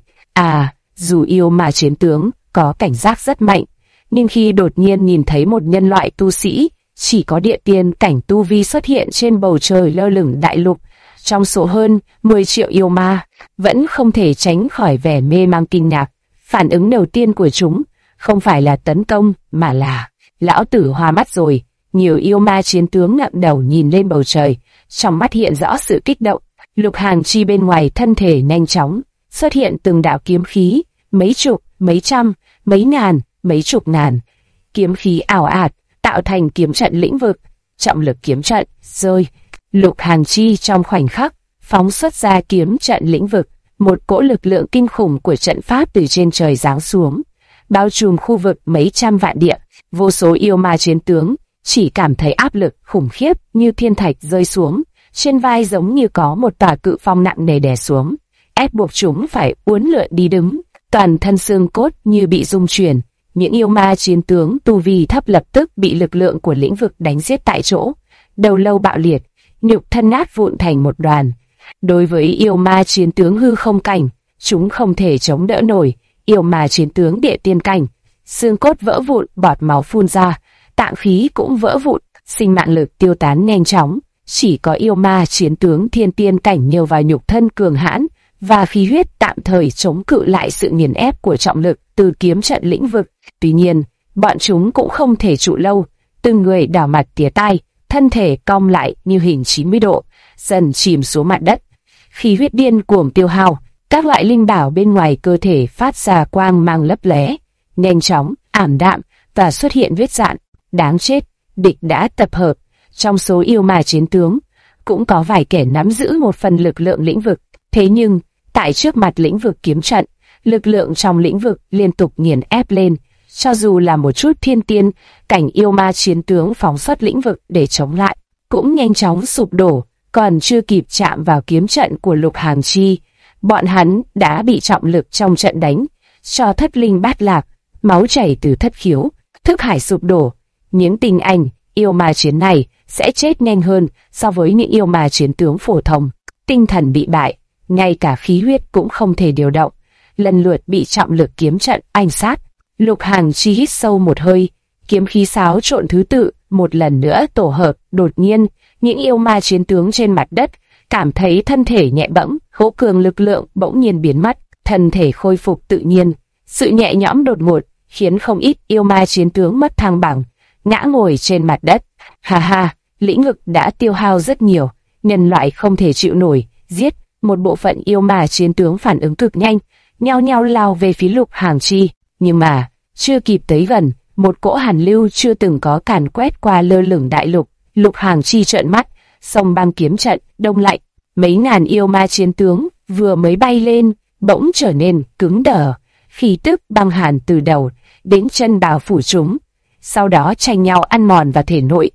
[SPEAKER 1] Dù yêu ma chiến tướng có cảnh giác rất mạnh, nhưng khi đột nhiên nhìn thấy một nhân loại tu sĩ chỉ có địa tiên cảnh tu vi xuất hiện trên bầu trời lơ lửng đại lục, trong số hơn 10 triệu yêu ma, vẫn không thể tránh khỏi vẻ mê mang kinh ngạc. Phản ứng đầu tiên của chúng không phải là tấn công, mà là lão tử hoa mắt rồi. Nhiều yêu ma chiến tướng ngẩng đầu nhìn lên bầu trời, trong mắt hiện rõ sự kích động. Lục Hàng Chi bên ngoài thân thể nhanh chóng xuất hiện từng đạo kiếm khí, mấy chục, mấy trăm, mấy ngàn, mấy chục ngàn. Kiếm khí ảo ạt, tạo thành kiếm trận lĩnh vực, trọng lực kiếm trận, rơi. Lục Hàng Chi trong khoảnh khắc phóng xuất ra kiếm trận lĩnh vực, một cỗ lực lượng kinh khủng của trận pháp từ trên trời giáng xuống, bao trùm khu vực mấy trăm vạn địa. Vô số yêu ma chiến tướng chỉ cảm thấy áp lực khủng khiếp như thiên thạch rơi xuống, trên vai giống như có một tòa cự phong nặng nề đè xuống, ép buộc chúng phải uốn lượn đi đứng, toàn thân xương cốt như bị rung chuyển. Những yêu ma chiến tướng tu vi thấp lập tức bị lực lượng của lĩnh vực đánh giết tại chỗ, đầu lâu bạo liệt, nhục thân nát vụn thành một đoàn. Đối với yêu ma chiến tướng hư không cảnh, chúng không thể chống đỡ nổi. Yêu ma chiến tướng địa tiên cảnh, xương cốt vỡ vụn, bọt máu phun ra, tạng khí cũng vỡ vụn, sinh mạng lực tiêu tán nhanh chóng. Chỉ có yêu ma chiến tướng thiên tiên cảnh nhờ vào nhục thân cường hãn và khí huyết tạm thời chống cự lại sự nghiền ép của trọng lực từ kiếm trận lĩnh vực. Tuy nhiên, bọn chúng cũng không thể trụ lâu, từng người đảo mặt tía tai, thân thể cong lại như hình 90 độ, dần chìm xuống mặt đất. Khí huyết điên cuồng tiêu hao, các loại linh bảo bên ngoài cơ thể phát ra quang mang lấp lóe, nhanh chóng, ảm đạm và xuất hiện vết rạn. Đáng chết, địch đã tập hợp. Trong số yêu ma chiến tướng, cũng có vài kẻ nắm giữ một phần lực lượng lĩnh vực. Thế nhưng, tại trước mặt lĩnh vực kiếm trận, lực lượng trong lĩnh vực liên tục nghiền ép lên. Cho dù là một chút thiên tiên, cảnh yêu ma chiến tướng phóng xuất lĩnh vực để chống lại, cũng nhanh chóng sụp đổ, còn chưa kịp chạm vào kiếm trận của Lục Hàng Chi. Bọn hắn đã bị trọng lực trong trận đánh, cho thất linh bát lạc, máu chảy từ thất khiếu, thức hải sụp đổ. Những tinh anh, yêu ma chiến này sẽ chết nhanh hơn so với những yêu ma chiến tướng phổ thông. Tinh thần bị bại, ngay cả khí huyết cũng không thể điều động, lần lượt bị trọng lực kiếm trận anh sát. Lục Hàng Chi hít sâu một hơi, kiếm khí xáo trộn thứ tự, một lần nữa tổ hợp. Đột nhiên, những yêu ma chiến tướng trên mặt đất cảm thấy thân thể nhẹ bẫng, hỗ cường lực lượng bỗng nhiên biến mất, thân thể khôi phục tự nhiên. Sự nhẹ nhõm đột ngột khiến không ít yêu ma chiến tướng mất thăng bằng, ngã ngồi trên mặt đất. Ha ha, lĩnh vực đã tiêu hao rất nhiều, nhân loại không thể chịu nổi, giết. Một bộ phận yêu ma chiến tướng phản ứng cực nhanh, nhao nhao lao về phía Lục Hàng Chi. Nhưng mà, chưa kịp tới gần, một cỗ hàn lưu chưa từng có càn quét qua lơ lửng đại lục. Lục Hàng Chi trợn mắt, song băng kiếm trận đông lạnh. Mấy ngàn yêu ma chiến tướng vừa mới bay lên, bỗng trở nên cứng đờ, khí tức băng hàn từ đầu đến chân bao phủ chúng, sau đó tranh nhau ăn mòn vào thể nội.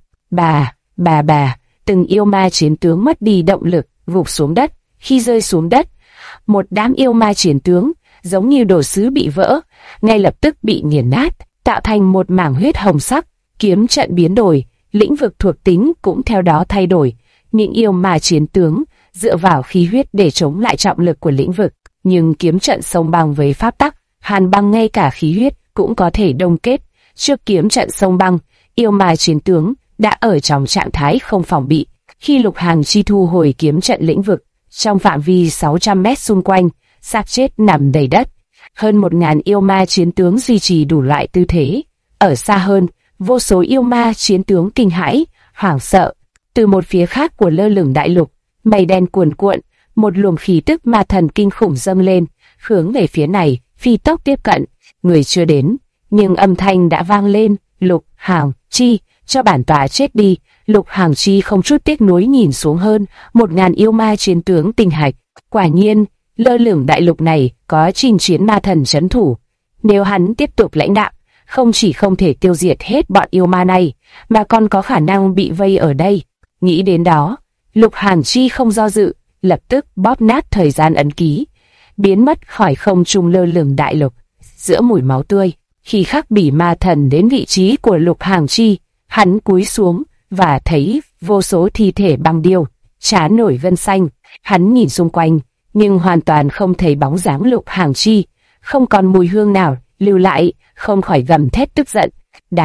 [SPEAKER 1] Bà, từng yêu ma chiến tướng mất đi động lực, gục xuống đất. Khi rơi xuống đất, một đám yêu ma chiến tướng giống như đồ sứ bị vỡ, ngay lập tức bị nghiền nát, tạo thành một mảng huyết hồng sắc. Kiếm trận biến đổi, lĩnh vực thuộc tính cũng theo đó thay đổi. Những yêu ma chiến tướng dựa vào khí huyết để chống lại trọng lực của lĩnh vực, nhưng kiếm trận sông băng với pháp tắc, hàn băng ngay cả khí huyết cũng có thể đông kết. Trước kiếm trận sông băng, yêu ma chiến tướng đã ở trong trạng thái không phòng bị. Khi Lục Hàng Chi thu hồi kiếm trận lĩnh vực, trong phạm vi 600 mét xung quanh, xác chết nằm đầy đất. Hơn 1000 yêu ma chiến tướng duy trì đủ loại tư thế. Ở xa hơn, vô số yêu ma chiến tướng kinh hãi, hoảng sợ. Từ một phía khác của lơ lửng đại lục, mây đen cuồn cuộn, một luồng khí tức ma thần kinh khủng dâng lên, hướng về phía này, phi tốc tiếp cận. Người chưa đến, nhưng âm thanh đã vang lên. Lục Hàng Chi, cho bản tọa chết đi. Lục Hàng Chi không chút tiếc nuối nhìn xuống hơn 1000 yêu ma chiến tướng tinh hạch. Quả nhiên, lơ lửng đại lục này có chinh chiến ma thần trấn thủ. Nếu hắn tiếp tục lãnh đạo, không chỉ không thể tiêu diệt hết bọn yêu ma này, mà còn có khả năng bị vây ở đây. Nghĩ đến đó, Lục Hàn Chi không do dự, lập tức bóp nát thời gian ấn ký, biến mất khỏi không trung lơ lửng đại lục. Giữa mùi máu tươi, khi Khắc Bỉ Ma Thần đến vị trí của Lục Hàn Chi, hắn cúi xuống và thấy vô số thi thể băng điêu, trán nổi gân xanh. Hắn nhìn xung quanh, nhưng hoàn toàn không thấy bóng dáng Lục Hàn Chi, không còn mùi hương nào lưu lại, không khỏi gầm thét tức giận.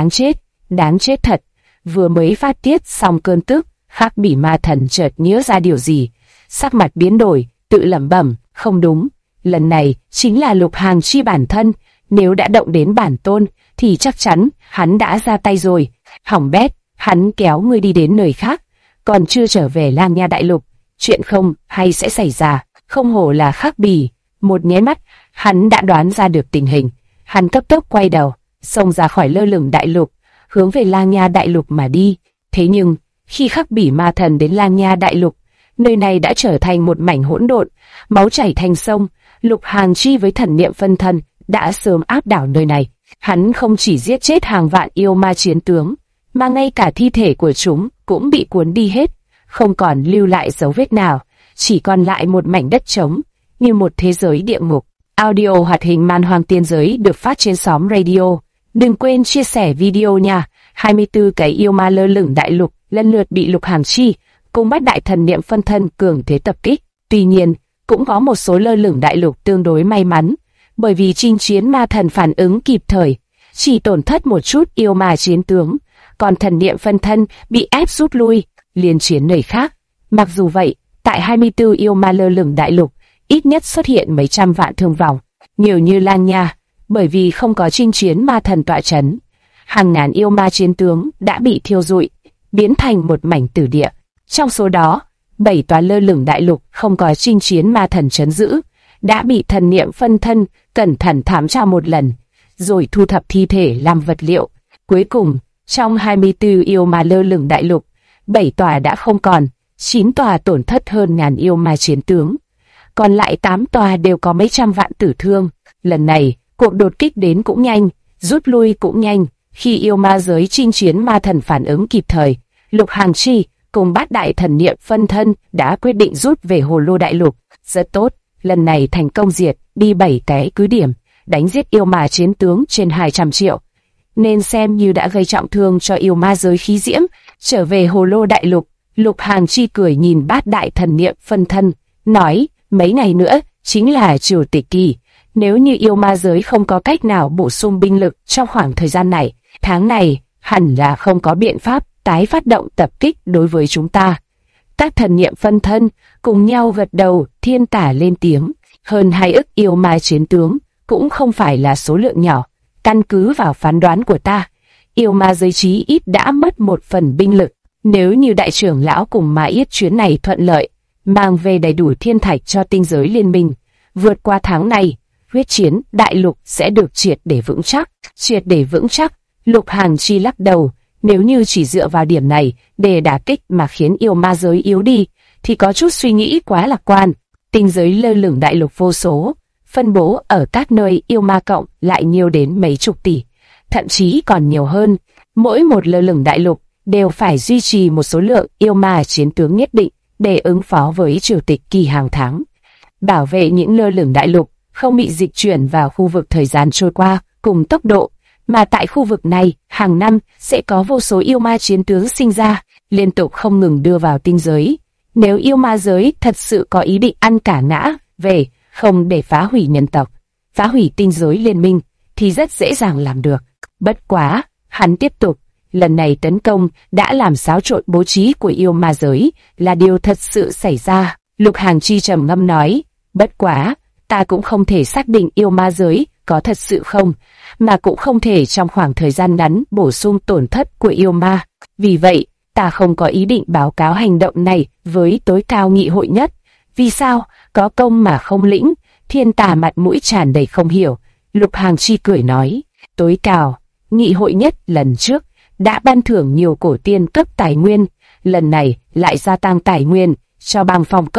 [SPEAKER 1] Đáng chết thật. Vừa mới phát tiết xong cơn tức, Khắc Bỉ Ma Thần chợt nhớ ra điều gì, sắc mặt biến đổi, tự lẩm bẩm, không đúng, lần này chính là Lục Hàn Chi bản thân, nếu đã động đến bản tôn, thì chắc chắn hắn đã ra tay rồi. Hỏng bét, hắn kéo ngươi đi đến nơi khác, còn chưa trở về Lang Nha đại lục, chuyện không hay sẽ xảy ra. Không hổ là Khắc Bỉ, một nháy mắt, hắn đã đoán ra được tình hình. Hắn cấp tốc quay đầu, xông ra khỏi lơ lửng đại lục, hướng về Lang Nha đại lục mà đi. Thế nhưng, khi Khắc Bỉ Ma Thần đến Lang Nha đại lục, nơi này đã trở thành một mảnh hỗn độn, máu chảy thành sông. Lục Hàn Chi với thần niệm phân thân đã sớm áp đảo nơi này. Hắn không chỉ giết chết hàng vạn yêu ma chiến tướng, mà ngay cả thi thể của chúng cũng bị cuốn đi hết, không còn lưu lại dấu vết nào, chỉ còn lại một mảnh đất trống, như một thế giới địa ngục. Audio hoạt hình Man Hoang Tiên Giới được phát trên xóm radio. Đừng quên chia sẻ video nha. 24 cái yêu ma lơ lửng đại lục lần lượt bị Lục Hàn Chi cùng Bát Đại Thần Niệm Phân Thân cường thế tập kích. Tuy nhiên, cũng có một số lơ lửng đại lục tương đối may mắn, bởi vì chinh chiến ma thần phản ứng kịp thời, chỉ tổn thất một chút yêu ma chiến tướng, còn thần niệm phân thân bị ép rút lui, liên chiến nơi khác. Mặc dù vậy, tại 24 yêu ma lơ lửng đại lục, ít nhất xuất hiện mấy trăm vạn thương vong, nhiều như Lang Nha, bởi vì không có chinh chiến ma thần tọa chấn. Hàng ngàn yêu ma chiến tướng đã bị thiêu rụi, biến thành một mảnh tử địa. Trong số đó, 7 tòa lơ lửng đại lục không có chinh chiến ma thần trấn giữ, đã bị thần niệm phân thân cẩn thận thám tra một lần, rồi thu thập thi thể làm vật liệu. Cuối cùng, trong 24 yêu ma lơ lửng đại lục, 7 tòa đã không còn, 9 tòa tổn thất hơn ngàn yêu ma chiến tướng, còn lại 8 tòa đều có mấy trăm vạn tử thương. Lần này, cuộc đột kích đến cũng nhanh, rút lui cũng nhanh. Khi yêu ma giới chinh chiến ma thần phản ứng kịp thời, Lục Hàn Chi cùng Bát Đại Thần Niệm Phân Thân đã quyết định rút về Hồ Lô đại lục. Rất tốt, lần này thành công diệt đi 7 cái cứ điểm, đánh giết yêu ma chiến tướng trên 200 triệu, nên xem như đã gây trọng thương cho yêu ma giới khí diễm. Trở về Hồ Lô đại lục, Lục Hàn Chi cười nhìn Bát Đại Thần Niệm Phân Thân, nói, mấy ngày nữa chính là Triều Tịch Kỳ, nếu như yêu ma giới không có cách nào bổ sung binh lực trong khoảng thời gian này, tháng này hẳn là không có biện pháp tái phát động tập kích đối với chúng ta. Các thần niệm phân thân cùng nhau gật đầu, Thiên Tả lên tiếng, hơn 2 ức yêu ma chiến tướng cũng không phải là số lượng nhỏ. Căn cứ vào phán đoán của ta, yêu ma giới chí ít đã mất 1 phần binh lực. Nếu như đại trưởng lão cùng Ma Yết chuyến này thuận lợi, mang về đầy đủ thiên thạch cho tinh giới liên minh, vượt qua tháng này, huyết chiến đại lục sẽ được triệt để vững chắc. Triệt để vững chắc. Lục Hàn Chi lắc đầu, nếu như chỉ dựa vào điểm này để đả kích mà khiến yêu ma giới yếu đi, thì có chút suy nghĩ quá lạc quan. Tinh giới lơ lửng đại lục vô số, phân bố ở các nơi yêu ma cộng lại nhiều đến mấy chục tỷ, thậm chí còn nhiều hơn. Mỗi một lơ lửng đại lục đều phải duy trì một số lượng yêu ma chiến tướng nhất định để ứng phó với Triều Tịch Kỳ hàng tháng, bảo vệ những lơ lửng đại lục không bị dịch chuyển vào khu vực thời gian trôi qua cùng tốc độ. Mà tại khu vực này, hàng năm sẽ có vô số yêu ma chiến tướng sinh ra, liên tục không ngừng đưa vào tinh giới. Nếu yêu ma giới thật sự có ý định ăn cả ngã về, không để phá hủy nhân tộc, phá hủy tinh giới liên minh, thì rất dễ dàng làm được. Bất quá, hắn tiếp tục, lần này tấn công đã làm xáo trộn bố trí của yêu ma giới, là điều thật sự xảy ra. Lục Hàn Chi trầm ngâm nói, bất quá, ta cũng không thể xác định yêu ma giới có thật sự không, mà cũng không thể trong khoảng thời gian ngắn bổ sung tổn thất của yêu ma. Vì vậy, ta không có ý định báo cáo hành động này với tối cao nghị hội nhất. Vì sao? Có công mà không lĩnh. Thiên Tà mặt mũi tràn đầy không hiểu. Lục Hàn Chi cười nói, tối cao nghị hội nhất lần trước đã ban thưởng nhiều cổ tiên cấp tài nguyên, lần này lại gia tăng tài nguyên cho bang Phong Cốc.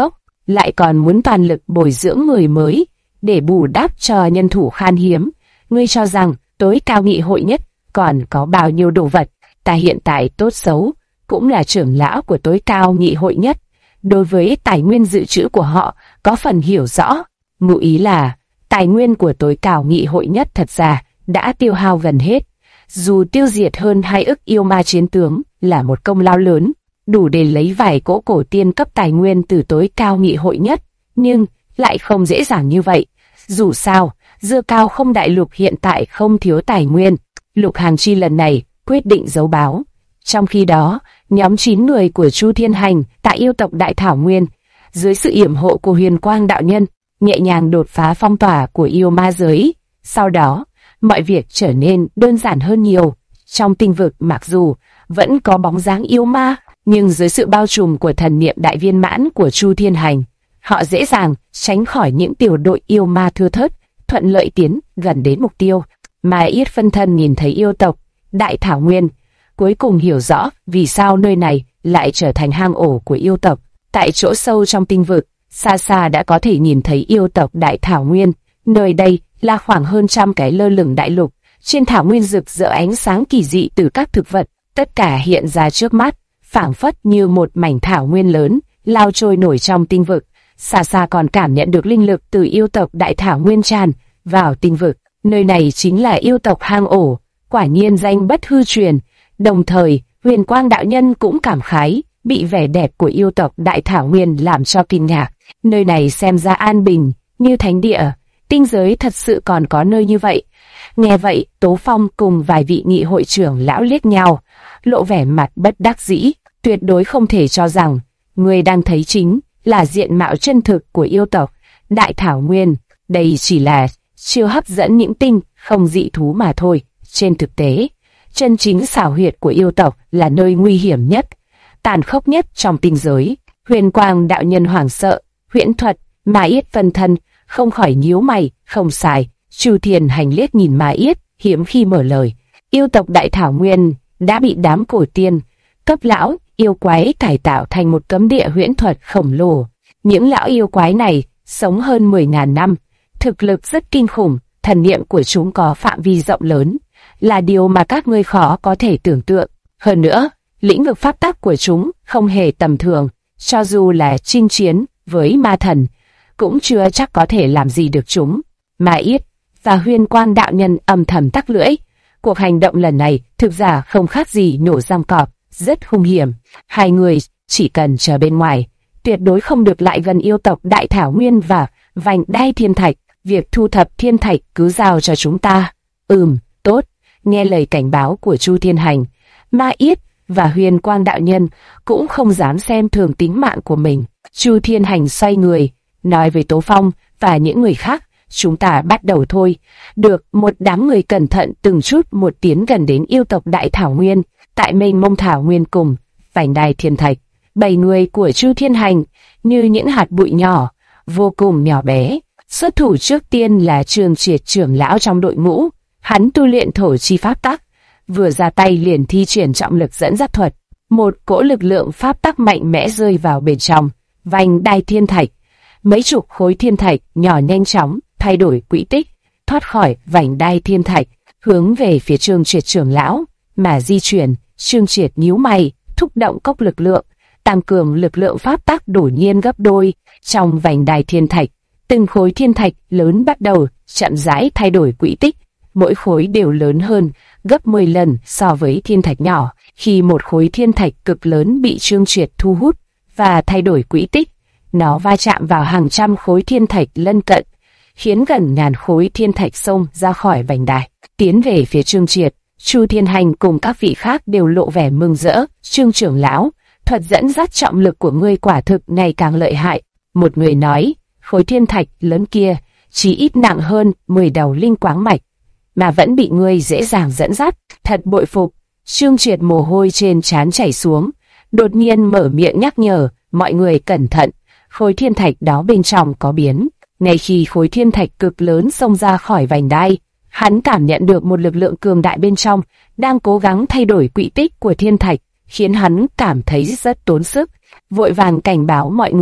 [SPEAKER 1] lại còn muốn toàn lực bồi dưỡng người mới để bù đắp cho nhân thủ khan hiếm. Ngươi cho rằng tối cao nghị hội nhất còn có bao nhiêu đồ vật? Ta hiện tại tốt xấu cũng là trưởng lão của tối cao nghị hội nhất, đối với tài nguyên dự trữ của họ có phần hiểu rõ. Ngụ ý là tài nguyên của tối cao nghị hội nhất thật ra đã tiêu hao gần hết. Dù tiêu diệt hơn 2 ức yêu ma chiến tướng là một công lao lớn, đủ để lấy vài cỗ cổ tiên cấp tài nguyên từ tối cao nghị hội nhất, nhưng lại không dễ dàng như vậy. Dù sao, Dưa Cao Không đại lục hiện tại không thiếu tài nguyên. Lục Hàng Chi lần này quyết định giấu báo. Trong khi đó, nhóm 9 người của Chu Thiên Hành tại yêu tộc Đại Thảo Nguyên, dưới sự yểm hộ của Huyền Quang đạo nhân, nhẹ nhàng đột phá phong tỏa của yêu ma giới. Sau đó, mọi việc trở nên đơn giản hơn nhiều. Trong tinh vực mặc dù vẫn có bóng dáng yêu ma, nhưng dưới sự bao trùm của thần niệm đại viên mãn của Chu Thiên Hành, họ dễ dàng tránh khỏi những tiểu đội yêu ma thưa thớt, thuận lợi tiến gần đến mục tiêu. Mà Yết phân thân nhìn thấy yêu tộc Đại Thảo Nguyên, cuối cùng hiểu rõ vì sao nơi này lại trở thành hang ổ của yêu tộc. Tại chỗ sâu trong tinh vực, xa xa đã có thể nhìn thấy yêu tộc Đại Thảo Nguyên. Nơi đây là khoảng hơn 100 cái lơ lửng đại lục, trên thảo nguyên rực rỡ ánh sáng kỳ dị từ các thực vật, tất cả hiện ra trước mắt, phảng phất như một mảnh thảo nguyên lớn lao trôi nổi trong tinh vực. Xa xa còn cảm nhận được linh lực từ yêu tộc Đại Thảo Nguyên tràn vào tinh vực. Nơi này chính là yêu tộc hang ổ, quả nhiên danh bất hư truyền. Đồng thời, Huyền Quang đạo nhân cũng cảm khái, bị vẻ đẹp của yêu tộc Đại Thảo Nguyên làm cho kinh ngạc. Nơi này xem ra an bình, như thánh địa, tinh giới thật sự còn có nơi như vậy. Nghe vậy, Tố Phong cùng vài vị nghị hội trưởng lão liếc nhau, lộ vẻ mặt bất đắc dĩ, tuyệt đối không thể cho rằng người đang thấy chính là diện mạo chân thực của yêu tộc Đại Thảo Nguyên. Đây chỉ là chiêu hấp dẫn những tinh không dị thú mà thôi. Trên thực tế, chân chính xảo huyệt của yêu tộc là nơi nguy hiểm nhất, tàn khốc nhất trong tinh giới. Huyền Quang đạo nhân hoảng sợ, huyễn thuật, Ma Yết phân thân không khỏi nhíu mày. Không sai, Chu Thiên Hành liếc nhìn Ma Yết, hiếm khi mở lời. Yêu tộc Đại Thảo Nguyên đã bị đám cổ tiên cấp lão yêu quái cải tạo thành một cấm địa huyễn thuật khổng lồ. Những lão yêu quái này sống hơn 10.000 năm, thực lực rất kinh khủng, thần niệm của chúng có phạm vi rộng lớn, là điều mà các ngươi khó có thể tưởng tượng. Hơn nữa, lĩnh vực pháp tắc của chúng không hề tầm thường, cho dù là chinh chiến với ma thần, cũng chưa chắc có thể làm gì được chúng. Ma Yết và Huyền Quang đạo nhân âm thầm tắc lưỡi. Cuộc hành động lần này thực ra không khác gì nhổ răng cọp, rất hung hiểm. Hai người chỉ cần chờ bên ngoài, tuyệt đối không được lại gần yêu tộc Đại Thảo Nguyên và vành đai thiên thạch. Việc thu thập thiên thạch cứ giao cho chúng ta. Tốt. Nghe lời cảnh báo của Chu Thiên Hành, Ma Yết và Huyền Quang đạo nhân cũng không dám xem thường tính mạng của mình. Chu Thiên Hành xoay người, nói với Tố Phong và những người khác, chúng ta bắt đầu thôi. Được. Một đám người cẩn thận từng chút một tiến gần đến yêu tộc Đại Thảo Nguyên. Tại mênh mông thảo nguyên cùng vành đai thiên thạch, 7 người của Chu Thiên Hành như những hạt bụi nhỏ, vô cùng nhỏ bé. Xuất thủ trước tiên là Trường Triệt trưởng lão trong đội ngũ. Hắn tu luyện thổ chi pháp tắc, vừa ra tay liền thi triển trọng lực dẫn dắt thuật. Một cỗ lực lượng pháp tắc mạnh mẽ rơi vào bên trong vành đai thiên thạch. Mấy chục khối thiên thạch nhỏ nhanh chóng thay đổi quỹ tích, thoát khỏi vành đai thiên thạch, hướng về phía Trường Triệt trưởng lão mà di chuyển. Trường Triệt nhíu mày, thúc động cốc lực lượng, tăng cường lực lượng pháp tắc đột nhiên gấp đôi. Trong vành đai thiên thạch, từng khối thiên thạch lớn bắt đầu chậm rãi thay đổi quỹ tích, mỗi khối đều lớn hơn gấp 10 lần so với thiên thạch nhỏ. Khi một khối thiên thạch cực lớn bị Trương Triệt thu hút và thay đổi quỹ tích, nó va chạm vào hàng trăm khối thiên thạch lân cận, khiến gần ngàn khối thiên thạch xông ra khỏi vành đai, tiến về phía Trương Triệt. Chu Thiên Hành cùng các vị khác đều lộ vẻ mừng rỡ. Trương trưởng lão, thuật dẫn dắt trọng lực của ngươi quả thực ngày càng lợi hại. Một người nói, khối thiên thạch lớn kia chỉ ít nặng hơn 10 đầu linh quáng mạch, mà vẫn bị ngươi dễ dàng dẫn dắt, thật bội phục. Trương Triệt mồ hôi trên trán chảy xuống, đột nhiên mở miệng nhắc nhở mọi người cẩn thận, khối thiên thạch đó bên trong có biến. Ngay khi khối thiên thạch cực lớn xông ra khỏi vành đai, hắn cảm nhận được một lực lượng cường đại bên trong đang cố gắng thay đổi quỹ tích của thiên thạch, khiến hắn cảm thấy rất tốn sức. Vội vàng cảnh báo mọi người,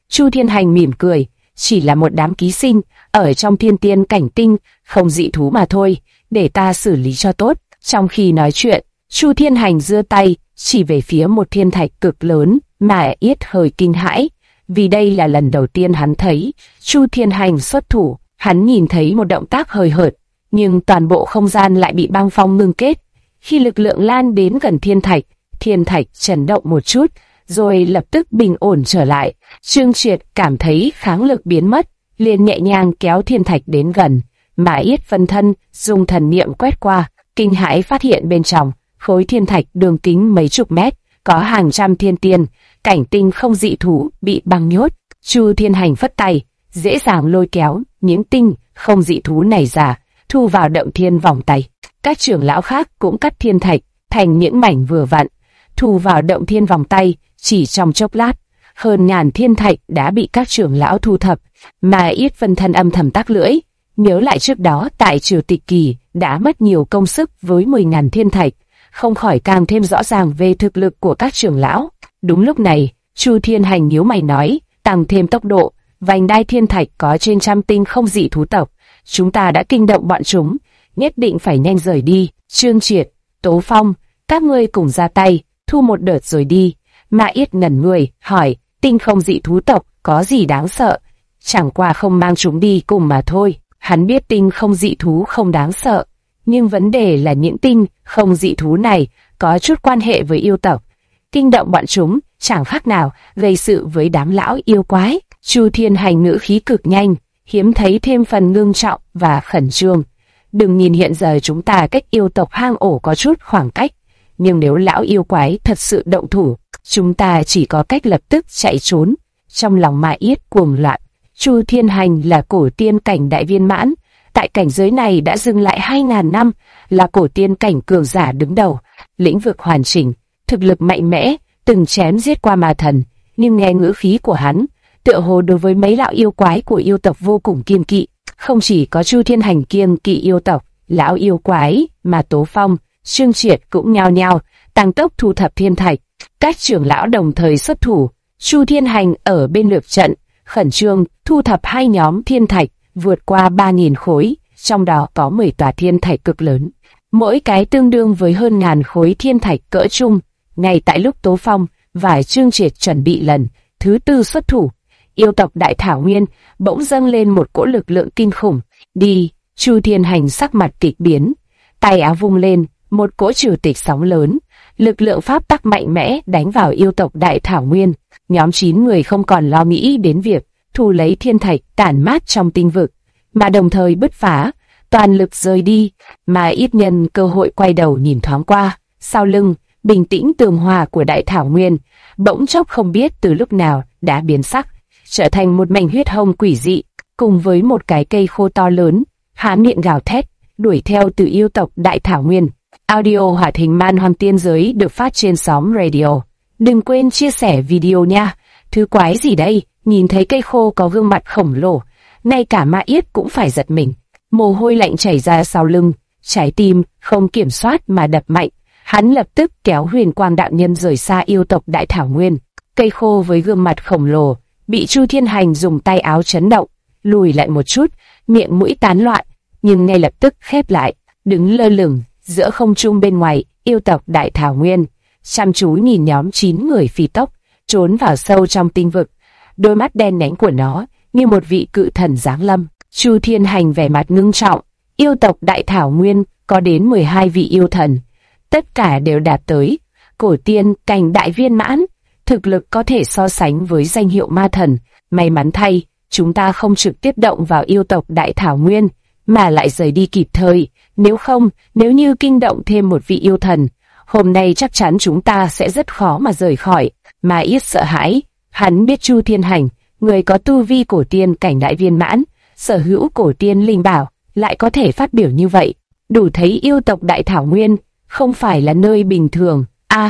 [SPEAKER 1] Chu Thiên Hành mỉm cười, chỉ là một đám ký sinh ở trong thiên tiên cảnh tinh, không dị thú mà thôi, để ta xử lý cho tốt. Trong khi nói chuyện, Chu Thiên Hành giơ tay chỉ về phía một thiên thạch cực lớn, mà Yết hơi kinh hãi, vì đây là lần đầu tiên hắn thấy Chu Thiên Hành xuất thủ. Hắn nhìn thấy một động tác hời hợt, nhưng toàn bộ không gian lại bị băng phong ngưng kết. Khi lực lượng lan đến gần thiên thạch chấn động một chút, rồi lập tức bình ổn trở lại. Trương Triệt cảm thấy kháng lực biến mất, liền nhẹ nhàng kéo thiên thạch đến gần, mà Yết phân thân dùng thần niệm quét qua, kinh hãi phát hiện bên trong khối thiên thạch đường kính mấy chục mét, có hàng trăm thiên tiên, cảnh tinh không dị thú bị băng nhốt. Chu Thiên Hành phất tay, dễ dàng lôi kéo những tinh không dị thú này ra, thu vào động thiên vòng tay. Các trưởng lão khác cũng cắt thiên thạch thành những mảnh vừa vặn, thu vào động thiên vòng tay. Chỉ trong chốc lát, hơn ngàn thiên thạch đã bị các trưởng lão thu thập, mà Yết phân thân âm thầm tắc lưỡi, nhớ lại trước đó tại Triều Tịch Kỳ đã mất nhiều công sức với 10.000 thiên thạch, không khỏi càng thêm rõ ràng về thực lực của các trưởng lão. Đúng lúc này, Chu Thiên Hành nhíu mày nói, tăng thêm tốc độ, vành đai thiên thạch có trên trăm tinh không dị thú tộc, chúng ta đã kinh động bọn chúng, nhất định phải nhanh rời đi. Trương Triệt, Tố Phong, các ngươi cùng ra tay, thu một đợt rồi đi. Mà Yết ngẩn người, hỏi, tinh không dị thú tộc có gì đáng sợ? Chẳng qua không mang chúng đi cùng mà thôi. Hắn biết tinh không dị thú không đáng sợ, nhưng vấn đề là những tinh không dị thú này có chút quan hệ với yêu tộc. Kinh động bọn chúng chẳng khác nào gây sự với đám lão yêu quái. Chu Thiên Hành ngữ khí cực nhanh, hiếm thấy thêm phần ngưng trọng và khẩn trương. Đừng nhìn hiện giờ chúng ta cách yêu tộc hang ổ có chút khoảng cách, nhưng nếu lão yêu quái thật sự động thủ, chúng ta chỉ có cách lập tức chạy trốn. Trong lòng Mã Yết cuồng loạn. Chu Thiên Hành là cổ tiên cảnh đại viên mãn, tại cảnh giới này đã dừng lại 2.000 năm, là cổ tiên cảnh cường giả đứng đầu, lĩnh vực hoàn chỉnh, thực lực mạnh mẽ, từng chém giết qua ma thần. Nhưng nghe ngữ khí của hắn, tựa hồ đối với mấy lão yêu quái của yêu tộc vô cùng kiêng kỵ. Không chỉ có Chu Thiên Hành kiêng kỵ yêu tộc, lão yêu quái, mà Tố Phong, Trương Triệt cũng nhao nhao tăng tốc thu thập thiên thạch. Các trưởng lão đồng thời xuất thủ. Chu Thiên Hành ở bên lược trận, khẩn trương thu thập hai nhóm thiên thạch vượt qua 3.000 khối, trong đó có 10 tòa thiên thạch cực lớn, mỗi cái tương đương với hơn ngàn khối thiên thạch cỡ trung. Ngay tại lúc Tố Phong và Trương Triệt chuẩn bị lần thứ tư xuất thủ, yêu tộc Đại Thảo Nguyên bỗng dâng lên một cỗ lực lượng kinh khủng. Đi! Chu Thiên Hành sắc mặt kịch biến, tay áo vung lên, một cỗ trừ tịch sóng lớn, lực lượng pháp tắc mạnh mẽ đánh vào yêu tộc Đại Thảo Nguyên. Nhóm 9 người không còn lo nghĩ đến việc thu lấy thiên thạch tản mát trong tinh vực, mà đồng thời bứt phá, toàn lực rời đi. Mà ít nhân cơ hội quay đầu nhìn thoáng qua, sau lưng, bình tĩnh tường hòa của Đại Thảo Nguyên, bỗng chốc không biết từ lúc nào đã biến sắc, trở thành một mảnh huyết hồng quỷ dị, cùng với một cái cây khô to lớn, há miệng gào thét, đuổi theo từ yêu tộc Đại Thảo Nguyên. Audio hoạt hình Man Hoang Tiên Giới được phát trên Xóm Radio. Đừng quên chia sẻ video nha. Thứ quái gì đây? Nhìn thấy cây khô có gương mặt khổng lồ, ngay cả Mã Yết cũng phải giật mình. Mồ hôi lạnh chảy ra sau lưng, trái tim không kiểm soát mà đập mạnh. Hắn lập tức kéo Huyền Quang đạo nhân rời xa yêu tộc Đại Thảo Nguyên. Cây khô với gương mặt khổng lồ bị Chu Thiên Hành dùng tay áo chấn động, lùi lại một chút, miệng mũi tán loạn, nhưng ngay lập tức khép lại, đứng lơ lửng giữa không trung bên ngoài yêu tộc Đại Thảo Nguyên, chăm chú nhìn nhóm 9 người phi tốc trốn vào sâu trong tinh vực. Đôi mắt đen nhánh của nó như một vị cự thần giáng lâm. Chu Thiên Hành vẻ mặt ngưng trọng. Yêu tộc Đại Thảo Nguyên có đến 12 vị yêu thần, tất cả đều đạt tới cổ tiên cảnh đại viên mãn, thực lực có thể so sánh với danh hiệu ma thần. May mắn thay, chúng ta không trực tiếp động vào yêu tộc Đại Thảo Nguyên, mà lại rời đi kịp thời. Nếu không, nếu như kinh động thêm một vị yêu thần, hôm nay chắc chắn chúng ta sẽ rất khó mà rời khỏi. Mà Yết sợ hãi, hắn biết Chu Thiên Hành, người có tu vi cổ tiên cảnh đại viên mãn, sở hữu cổ tiên linh bảo, lại có thể phát biểu như vậy, đủ thấy yêu tộc Đại Thảo Nguyên không phải là nơi bình thường.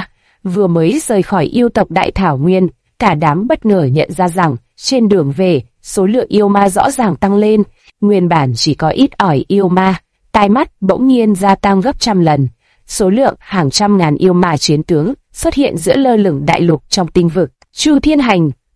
[SPEAKER 1] Vừa mới rời khỏi yêu tộc Đại Thảo Nguyên, cả đám bất ngờ nhận ra rằng trên đường về, số lượng yêu ma rõ ràng tăng lên. Nguyên bản chỉ có ít ỏi yêu ma, tai mắt bỗng nhiên gia tăng gấp trăm lần. Số lượng hàng trăm ngàn yêu ma chiến tướng xuất hiện giữa lơ lửng đại lục trong tinh vực. Chu Thiên Hành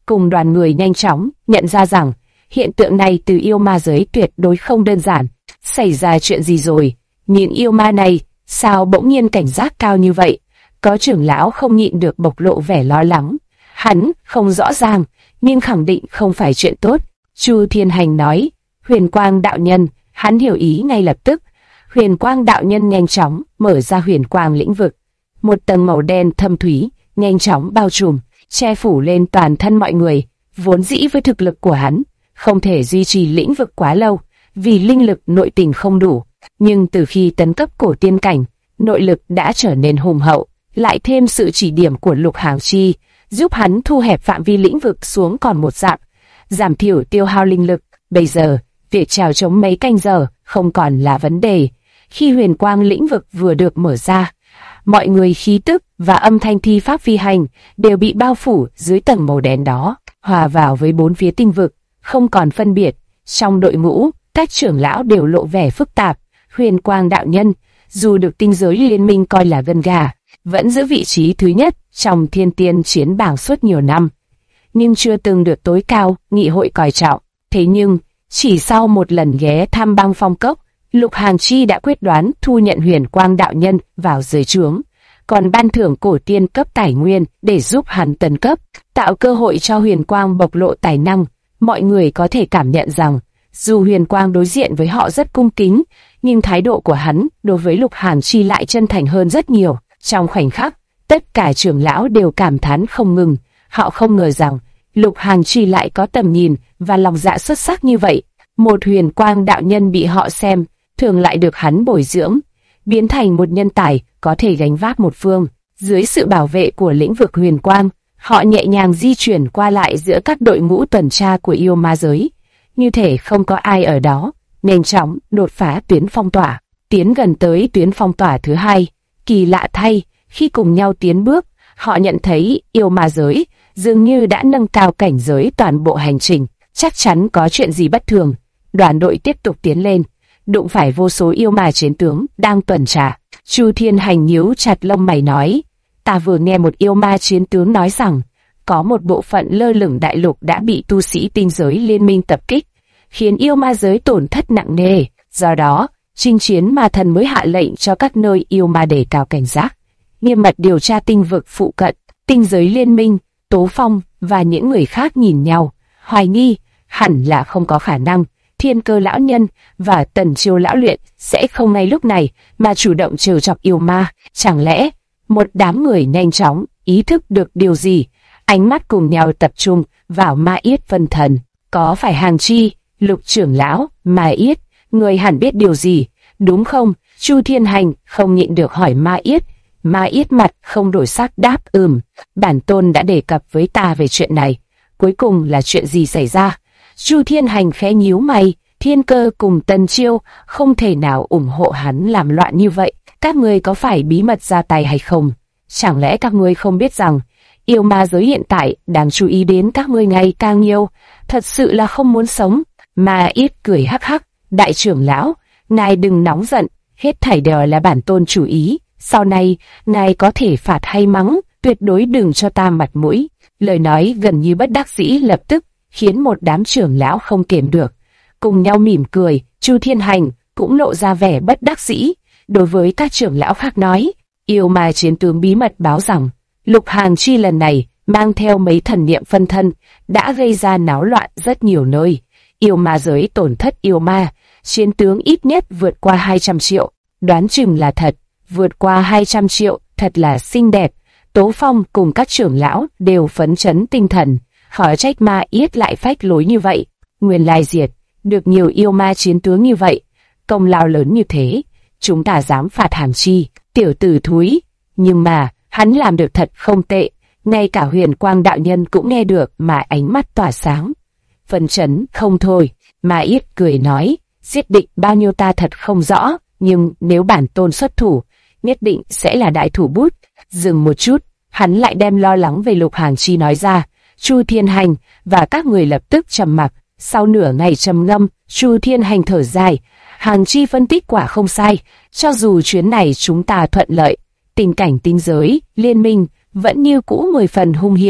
[SPEAKER 1] cùng đoàn người nhanh chóng nhận ra rằng hiện tượng này từ yêu ma giới tuyệt đối không đơn giản. Xảy ra chuyện gì rồi? Nhìn yêu ma này, sao bỗng nhiên cảnh giác cao như vậy? Có trưởng lão không nhịn được bộc lộ vẻ lo lắng. Hắn không rõ ràng, nhưng khẳng định không phải chuyện tốt. Chu Thiên Hành nói, Huyền Quang đạo nhân, hắn hiểu ý ngay lập tức. Huyền Quang đạo nhân nhanh chóng mở ra Huyền Quang lĩnh vực. Một tầng màu đen thâm thúy nhanh chóng bao trùm, che phủ lên toàn thân mọi người. Vốn dĩ với thực lực của hắn, không thể duy trì lĩnh vực quá lâu, vì linh lực nội tình không đủ. Nhưng từ khi tấn cấp cổ tiên cảnh, nội lực đã trở nên hùng hậu, lại thêm sự chỉ điểm của Lục Hàng Chi, giúp hắn thu hẹp phạm vi lĩnh vực xuống còn một dặm, giảm thiểu tiêu hao linh lực. Bây giờ, việc trèo chống mấy canh giờ không còn là vấn đề. Khi Huyền Quang lĩnh vực vừa được mở ra, mọi người khí tức và âm thanh thi pháp phi hành đều bị bao phủ dưới tầng màu đen đó, hòa vào với bốn phía tinh vực, không còn phân biệt. Trong đội ngũ, các trưởng lão đều lộ vẻ phức tạp. Huyền Quang đạo nhân, dù được tinh giới liên minh coi là gân gà, vẫn giữ vị trí thứ nhất trong thiên tiên chiến bảng suốt nhiều năm, nhưng chưa từng được tối cao nghị hội coi trọng. Thế nhưng, chỉ sau một lần ghé thăm băng phong cốc, Lục Hàng Chi đã quyết đoán thu nhận Huyền Quang đạo nhân vào dưới trướng, còn ban thưởng cổ tiên cấp tài nguyên để giúp hắn tấn cấp, tạo cơ hội cho Huyền Quang bộc lộ tài năng. Mọi người có thể cảm nhận rằng, dù Huyền Quang đối diện với họ rất cung kính, nhưng thái độ của hắn đối với Lục Hàng Chi lại chân thành hơn rất nhiều. Trong khoảnh khắc, tất cả trưởng lão đều cảm thán không ngừng. Họ không ngờ rằng Lục Hàng Chi lại có tầm nhìn và lòng dạ xuất sắc như vậy. Một Huyền Quang đạo nhân bị họ xem thường lại được hắn bồi dưỡng, biến thành một nhân tài có thể gánh vác một phương. Dưới sự bảo vệ của lĩnh vực Huyền Quang, họ nhẹ nhàng di chuyển qua lại giữa các đội ngũ tuần tra của yêu ma giới, như thể không có ai ở đó. Nhanh chóng đột phá tuyến phong tỏa, tiến gần tới tuyến phong tỏa thứ hai. Kỳ lạ thay, khi cùng nhau tiến bước, họ nhận thấy yêu ma giới dường như đã nâng cao cảnh giới toàn bộ hành trình. Chắc chắn có chuyện gì bất thường. Đoàn đội tiếp tục tiến lên, đụng phải vô số yêu ma chiến tướng đang tuần tra. Chu Thiên Hành nhíu chặt lông mày nói, ta vừa nghe một yêu ma chiến tướng nói rằng có một bộ phận lơ lửng đại lục đã bị tu sĩ tinh giới liên minh tập kích, khiến yêu ma giới tổn thất nặng nề. Do đó, chinh chiến ma thần mới hạ lệnh cho các nơi yêu ma đề cao cảnh giác, nghiêm mật điều tra tinh vực phụ cận. Tinh giới liên minh, Tố Phong và những người khác nhìn nhau, hoài nghi, hẳn là không có khả năng Thiên Cơ lão nhân và Tần Chiêu lão luyện sẽ không ngay lúc này mà chủ động trêu chọc yêu ma. Chẳng lẽ một đám người nhanh chóng ý thức được điều gì, ánh mắt cùng nhau tập trung vào Ma Yết phân thần. Có phải Hàng Chi, Lục trưởng lão, Ma Yết, người hẳn biết điều gì, đúng không? Chu Thiên Hành không nhịn được hỏi Ma Yết. Ma Yết mặt không đổi sắc đáp bản tôn đã đề cập với ta về chuyện này. Cuối cùng là chuyện gì xảy ra? Chu Thiên Hành khẽ nhíu mày. Thiên Cơ cùng Tần Chiêu không thể nào ủng hộ hắn làm loạn như vậy. Các ngươi có phải bí mật ra tay hay không? Chẳng lẽ các ngươi không biết rằng yêu ma giới hiện tại đang chú ý đến các ngươi ngày càng nhiều? Thật sự là không muốn sống. Ma Yết cười hắc hắc. Đại trưởng lão, ngài đừng nóng giận, hết thảy đều là bản tôn chủ ý. Sau này, ngài có thể phạt hay mắng, tuyệt đối đừng cho ta mặt mũi. Lời nói gần như bất đắc dĩ lập tức khiến một đám trưởng lão không kềm được, cùng nhau mỉm cười. Chu Thiên Hành cũng lộ ra vẻ bất đắc dĩ. Đối với các trưởng lão khác nói, yêu ma chiến tướng bí mật báo rằng Lục Hàng Chi lần này mang theo mấy thần niệm phân thân đã gây ra náo loạn rất nhiều nơi. Yêu ma giới tổn thất yêu ma chiến tướng ít nhất vượt qua 200 triệu, đoán chừng là thật. Vượt qua 200 triệu, thật là xinh đẹp. Tố Phong cùng các trưởng lão đều phấn chấn tinh thần, khỏi trách Ma Yết lại phách lối như vậy. Nguyên lai diệt được nhiều yêu ma chiến tướng như vậy, công lao lớn như thế, chúng ta dám phạt Hàng Chi, tiểu tử thúi. Nhưng mà hắn làm được thật không tệ. Ngay cả Huyền Quang đạo nhân cũng nghe được mà ánh mắt tỏa sáng, phấn chấn không thôi. Ma Yết cười nói, giết định bao nhiêu ta thật không rõ, nhưng nếu bản tôn xuất thủ, nhất định sẽ là đại thủ bút. Dừng một chút, hắn lại đem lo lắng về Lục Hàng Chi nói ra. Chu Thiên Hành và các người lập tức trầm mặc. Sau nửa ngày trầm ngâm, Chu Thiên Hành thở dài. Hàng Chi phân tích quả không sai. Cho dù chuyến này chúng ta thuận lợi, tình cảnh tinh giới liên minh vẫn như cũ 10 phần hung hiểm.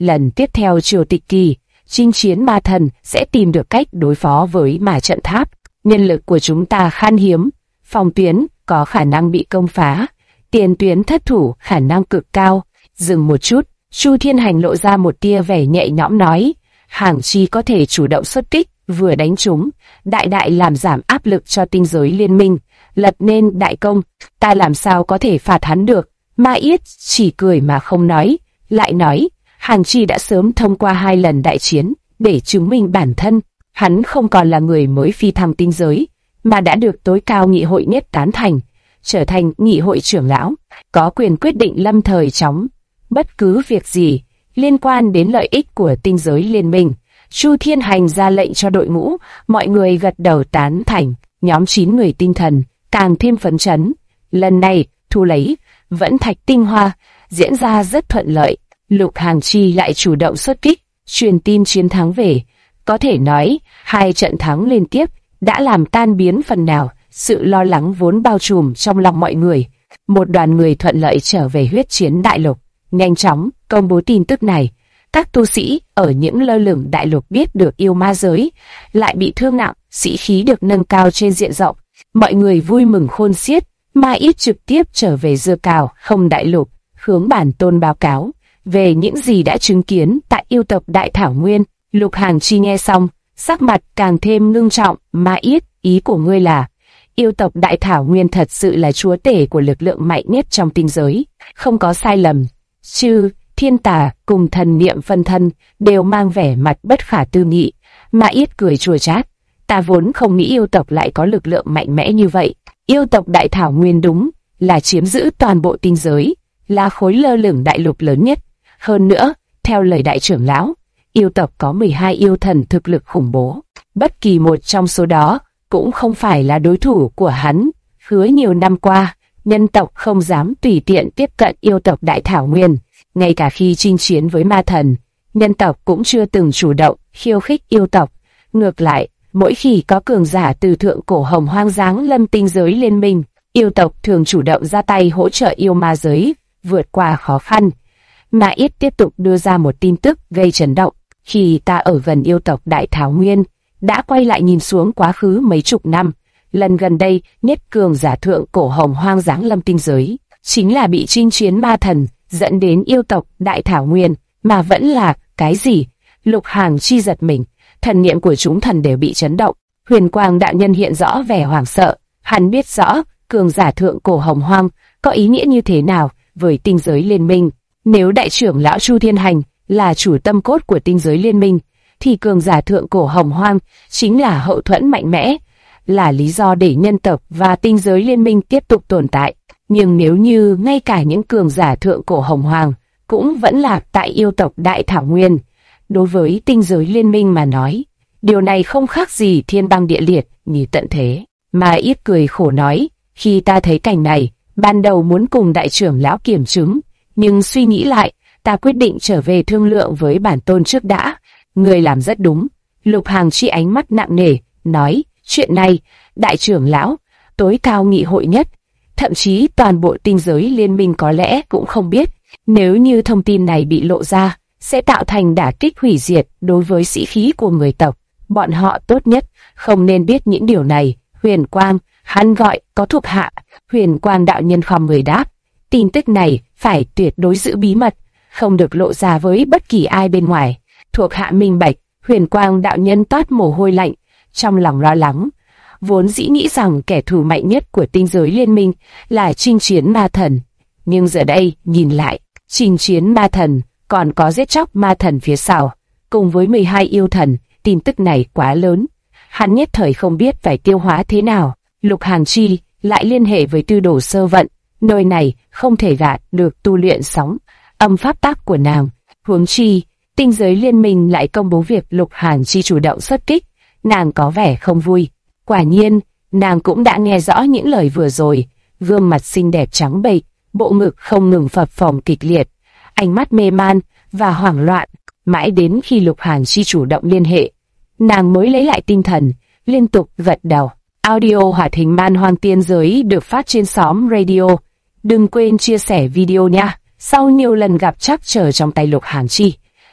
[SPEAKER 1] lần tiếp theo Triều Tịch Kỳ, chinh chiến ma thần sẽ tìm được cách đối phó với ma trận tháp. Nhân lực của chúng ta khan hiếm, phòng tuyến có khả năng bị công phá, tiền tuyến thất thủ khả năng cực cao. Dừng một chút, Chu Thiên Hành lộ ra một tia vẻ nhẹ nhõm nói, Hàng Chi có thể chủ động xuất kích, vừa đánh chúng, đại đại làm giảm áp lực cho tinh giới liên minh, lập nên đại công, ta làm sao có thể phạt hắn được. Ma Yết chỉ cười mà không nói, lại nói, Hàng Chi đã sớm thông qua 2 lần đại chiến, để chứng minh bản thân, hắn không còn là người mới phi thăng tinh giới, mà đã được tối cao nghị hội nhất tán thành, trở thành nghị hội trưởng lão, có quyền quyết định lâm thời chóng bất cứ việc gì liên quan đến lợi ích của tinh giới liên minh. Chu Thiên Hành ra lệnh cho đội ngũ, mọi người gật đầu tán thành, nhóm 9 người tinh thần càng thêm phấn chấn. Lần này, thu lấy vẫn thạch tinh hoa diễn ra rất thuận lợi. Lục Hàng Chi lại chủ động xuất kích, truyền tin chiến thắng về. Có thể nói, 2 trận thắng liên tiếp đã làm tan biến phần nào sự lo lắng vốn bao trùm trong lòng mọi người. Một đoàn người thuận lợi trở về huyết chiến đại lục, nhanh chóng công bố tin tức này. Các tu sĩ ở những lơ lửng đại lục biết được yêu ma giới lại bị thương nặng, sĩ khí được nâng cao trên diện rộng. Mọi người vui mừng khôn xiết. Ma Ít trực tiếp trở về Dưa Cào không đại lục, hướng bản tôn báo cáo về những gì đã chứng kiến tại yêu tộc Đại Thảo Nguyên. Lục Hàng Chi nghe xong, sắc mặt càng thêm ngưng trọng. Ma Ít, ý của ngươi là yêu tộc Đại Thảo Nguyên thật sự là chúa tể của lực lượng mạnh nhất trong tinh giới, không có sai lầm chứ? Thiên Tà cùng thần niệm phân thân đều mang vẻ mặt bất khả tư nghị. Ma Ít cười chua chát, ta vốn không nghĩ yêu tộc lại có lực lượng mạnh mẽ như vậy. Yêu tộc Đại Thảo Nguyên đúng là chiếm giữ toàn bộ tinh giới, là khối lơ lửng đại lục lớn nhất. Hơn nữa, theo lời đại trưởng lão, yêu tộc có 12 yêu thần thực lực khủng bố. Bất kỳ một trong số đó cũng không phải là đối thủ của hắn. Hứa nhiều năm qua, nhân tộc không dám tùy tiện tiếp cận yêu tộc Đại Thảo Nguyên. Ngay cả khi chinh chiến với ma thần, nhân tộc cũng chưa từng chủ động khiêu khích yêu tộc. Ngược lại, mỗi khi có cường giả từ thượng cổ hồng hoang giáng lâm tinh giới liên minh, yêu tộc thường chủ động ra tay hỗ trợ yêu ma giới vượt qua khó khăn. Ma Ít tiếp tục đưa ra một tin tức gây chấn động. Khi ta ở gần yêu tộc Đại Thảo Nguyên, đã quay lại nhìn xuống quá khứ mấy chục năm, lần gần đây nhất cường giả thượng cổ hồng hoang giáng lâm tinh giới chính là bị chinh chiến ma thần dẫn đến yêu tộc Đại Thảo Nguyên, mà vẫn là cái gì? Lục Hàng Chi giật mình, thần niệm của chúng thần đều bị chấn động. Huyền Quang đạo nhân hiện rõ vẻ hoảng sợ, hắn biết rõ cường giả thượng cổ hồng hoang có ý nghĩa như thế nào với tinh giới liên minh. Nếu đại trưởng lão Chu Thiên Hành là chủ tâm cốt của tinh giới liên minh, thì cường giả thượng cổ hồng hoang chính là hậu thuẫn mạnh mẽ, là lý do để nhân tộc và tinh giới liên minh tiếp tục tồn tại. Nhưng nếu như ngay cả những cường giả thượng cổ hồng hoang cũng vẫn lạc tại yêu tộc Đại Thảo Nguyên, đối với tinh giới liên minh mà nói, điều này không khác gì thiên băng địa liệt như tận thế. Ma Ít cười khổ nói, khi ta thấy cảnh này, ban đầu muốn cùng đại trưởng lão kiểm chứng, nhưng suy nghĩ lại, ta quyết định trở về thương lượng với bản tôn trước đã. Người làm rất đúng. Lục Hàng Chi ánh mắt nặng nề, nói, chuyện này, đại trưởng lão, tối cao nghị hội nhất, thậm chí toàn bộ tinh giới liên minh có lẽ cũng không biết. Nếu như thông tin này bị lộ ra, sẽ tạo thành đả kích hủy diệt đối với sĩ khí của người tộc. Bọn họ tốt nhất không nên biết những điều này. Huyền Quang, hắn gọi có thuộc hạ. Huyền Quang đạo nhân khom người đáp, tin tức này phải tuyệt đối giữ bí mật, không được lộ ra với bất kỳ ai bên ngoài. Thuộc hạ minh bạch. Huyền Quang đạo nhân toát mồ hôi lạnh, trong lòng lo lắng. Vốn dĩ nghĩ rằng kẻ thù mạnh nhất của tinh giới liên minh là chinh chiến ma thần, nhưng giờ đây nhìn lại, chinh chiến ma thần còn có giết chóc ma thần phía sau, cùng với 12 yêu thần. Tin tức này quá lớn, hắn nhất thời không biết phải tiêu hóa thế nào. Lục Hàng Chi lại liên hệ với Tư Đồ Sơ Vận, nơi này không thể gạt được tu luyện sóng âm pháp tắc của nàng. Huống chi tinh giới liên minh lại công bố việc Lục Hàng Chi chủ động xuất kích, nàng có vẻ không vui. Quả nhiên, nàng cũng đã nghe rõ những lời vừa rồi, gương mặt xinh đẹp trắng bệch, bộ ngực không ngừng phập phồng kịch liệt, ánh mắt mê man và hoảng loạn. Mãi đến khi Lục Hàng Chi chủ động liên hệ, nàng mới lấy lại tinh thần, liên tục gật đầu. Audio hoạt hình Man Hoang Tiên Giới được phát trên xóm radio. Đừng quên chia sẻ video nha. Sau nhiều lần gặp trắc trở trong tay Lục Hàng Chi,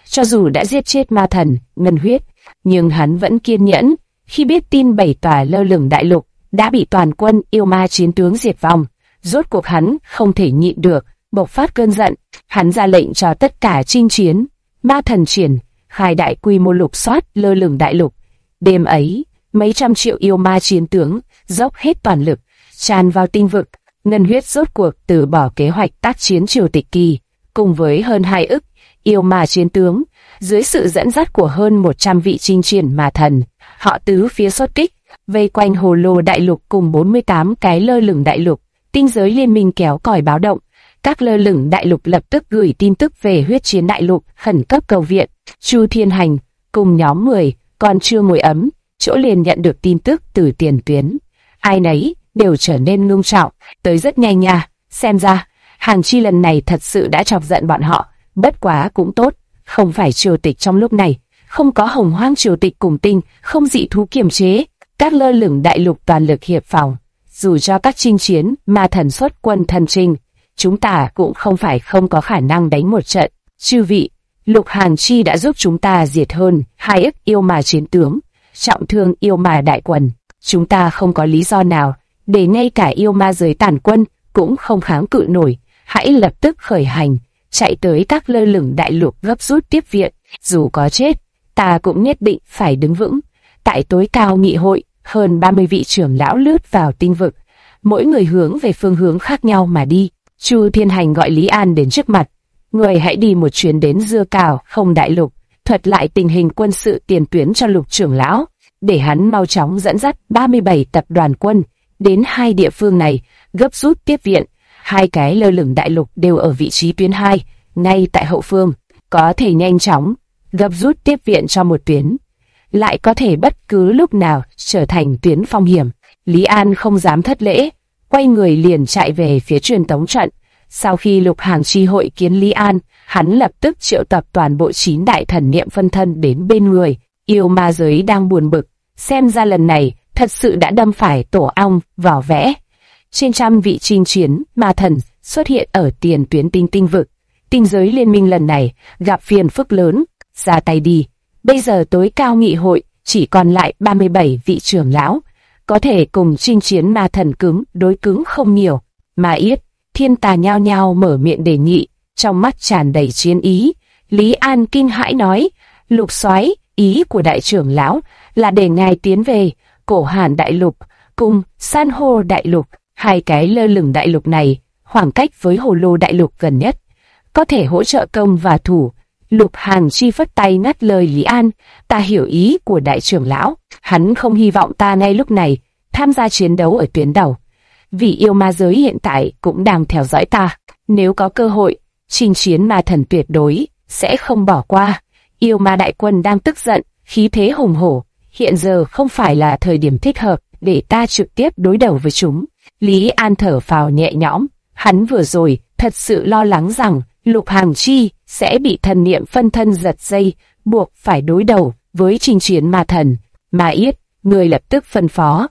[SPEAKER 1] Cho dù đã giết chết ma thần, ngân huyết, nhưng hắn vẫn kiên nhẫn. Khi biết tin 7 tòa lơ lửng đại lục đã bị toàn quân yêu ma chiến tướng diệt vong, rốt cuộc hắn không thể nhịn được, bộc phát cơn giận. Hắn ra lệnh cho tất cả chinh chiến, ma thần triển, khai đại quy mô lục soát lơ lửng đại lục. Đêm ấy, mấy trăm triệu yêu ma chiến tướng dốc hết toàn lực, tràn vào tinh vực. Ngân huyết rốt cuộc từ bỏ kế hoạch tác chiến triều tịch kỳ, cùng với hơn 2 ức yêu ma chiến tướng, dưới sự dẫn dắt của hơn 100 vị chinh triển ma thần, họ tứ phía xuất kích, vây quanh hồ lô đại lục cùng 48 cái lơ lửng đại lục. Tinh giới liên minh kéo còi báo động, các lơ lửng đại lục lập tức gửi tin tức về huyết chiến đại lục, khẩn cấp cầu viện. Chu Thiên Hành cùng nhóm 10 còn chưa ngồi ấm, chỗ liền nhận được tin tức từ tiền tuyến. Ai nấy đều trở nên ngưng trọng, tới rất nhanh nha. Xem ra, Hàng Chi lần này thật sự đã chọc giận bọn họ. Bất quá cũng tốt, không phải triều tịch trong lúc này, không có hồng hoang triều tịch cùng tinh, không dị thú kiềm chế, các lơ lửng đại lục toàn lực hiệp phòng. Dù cho các chinh chiến, ma thần xuất quân thần trinh, chúng ta cũng không phải không có khả năng đánh một trận. Chư vị, Lục Hàng Chi đã giúp chúng ta diệt hơn 2 ức yêu ma chiến tướng, trọng thương yêu ma đại quần. Chúng ta không có lý do nào để ngay cả yêu ma giới tàn quân cũng không kháng cự nổi. Hãy lập tức khởi hành, chạy tới các lơ lửng đại lục gấp rút tiếp viện. Dù có chết, ta cũng nhất định phải đứng vững. Tại tối cao nghị hội, hơn 30 vị trưởng lão lướt vào tinh vực, mỗi người hướng về phương hướng khác nhau mà đi. Chu Thiên Hành gọi Lý An đến trước mặt. Người hãy đi một chuyến đến Dưa Cào Không đại lục, thuật lại tình hình quân sự tiền tuyến cho Lục trưởng lão, để hắn mau chóng dẫn dắt 37 tập đoàn quân đến 2 địa phương này, gấp rút tiếp viện. 2 cái lơ lửng đại lục đều ở vị trí tuyến 2, ngay tại hậu phương, có thể nhanh chóng gấp rút tiếp viện cho một tuyến, lại có thể bất cứ lúc nào trở thành tuyến phong hiểm. Lý An không dám thất lễ, quay người liền chạy về phía truyền tống trận. Sau khi Lục Hàng Chi hội kiến Lý An, hắn lập tức triệu tập toàn bộ 9 đại thần niệm phân thân đến bên người. Yêu ma giới đang buồn bực, xem ra lần này thật sự đã đâm phải tổ ong vỏ vẽ. Trên trăm vị chinh chiến ma thần xuất hiện ở tiền tuyến tinh vực. Tinh giới liên minh lần này gặp phiền phức lớn, ra tay đi. Bây giờ tối cao nghị hội chỉ còn lại 37 vị trưởng lão, có thể cùng chinh chiến ma thần cứng đối cứng không nhiều. Ma Yết, Thiên Tà nhao nhao mở miệng đề nghị, trong mắt tràn đầy chiến ý. Lý An kinh hãi nói, Lục Soái, ý của đại trưởng lão là để ngài tiến về Cổ Hàn đại lục cùng San hô đại lục. 2 cái lơ lửng đại lục này khoảng cách với hồ lô đại lục gần nhất, có thể hỗ trợ công và thủ. Lục Hàng Chi phất tay ngắt lời Lý An, ta hiểu ý của đại trưởng lão, hắn không hy vọng ta ngay lúc này tham gia chiến đấu ở tuyến đầu, vì yêu ma giới hiện tại cũng đang theo dõi ta. Nếu có cơ hội, chinh chiến ma thần tuyệt đối sẽ không bỏ qua. Yêu ma đại quân đang tức giận, khí thế hùng hổ, hiện giờ không phải là thời điểm thích hợp để ta trực tiếp đối đầu với chúng. Lý An thở phào nhẹ nhõm, hắn vừa rồi thật sự lo lắng rằng Lục Hàng Chi sẽ bị thần niệm phân thân giật dây, buộc phải đối đầu với chinh chiến ma thần. Ma Yết, người lập tức phân phó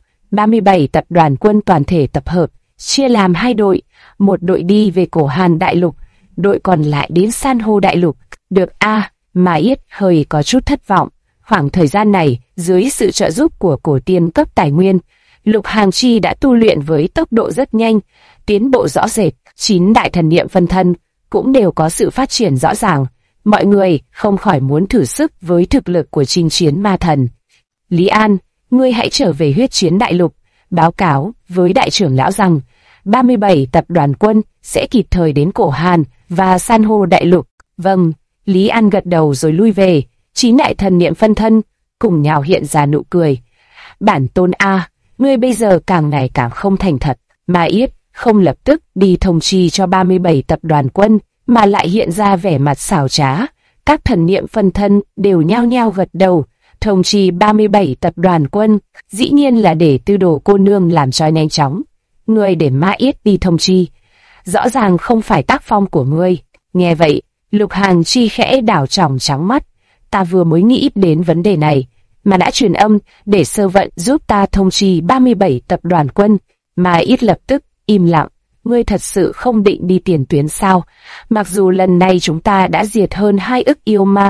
[SPEAKER 1] 37 tập đoàn quân toàn thể tập hợp, chia làm 2 đội, một đội đi về Cổ Hàn đại lục, đội còn lại đến San hô đại lục. Được a. Ma Yết hơi có chút thất vọng. Khoảng thời gian này, dưới sự trợ giúp của cổ tiên cấp tài nguyên, Lục Hàng Chi đã tu luyện với tốc độ rất nhanh, tiến bộ rõ rệt. 9 đại thần niệm phân thân cũng đều có sự phát triển rõ ràng. Mọi người không khỏi muốn thử sức với thực lực của chinh chiến ma thần. Lý An, ngươi hãy trở về huyết chiến đại lục, báo cáo với đại trưởng lão rằng 37 tập đoàn quân sẽ kịp thời đến Cổ Hàn và San hô đại lục. Vâng, Lý An gật đầu rồi lui về. 9 đại thần niệm phân thân cùng nhau hiện ra nụ cười. Bản tôn A, ngươi bây giờ càng ngày càng không thành thật. Ma Yết không lập tức đi thông chi cho 37 tập đoàn quân, mà lại hiện ra vẻ mặt xảo trá. Các thần niệm phân thân đều nhao nhao gật đầu. Thông chi 37 tập đoàn quân, dĩ nhiên là để Tư Đồ cô nương làm cho nhanh chóng. Ngươi để Ma Yết đi thông chi, rõ ràng không phải tác phong của ngươi. Nghe vậy, Lục Hàng Chi khẽ đảo tròng trắng mắt. Ta vừa mới nghĩ đến vấn đề này, mà đã truyền âm để Sơ Vận giúp ta thông chi 37 tập đoàn quân. Ma Yết lập tức im lặng. Ngươi thật sự không định đi tiền tuyến sao? Mặc dù lần này chúng ta đã diệt hơn 2 ức yêu ma,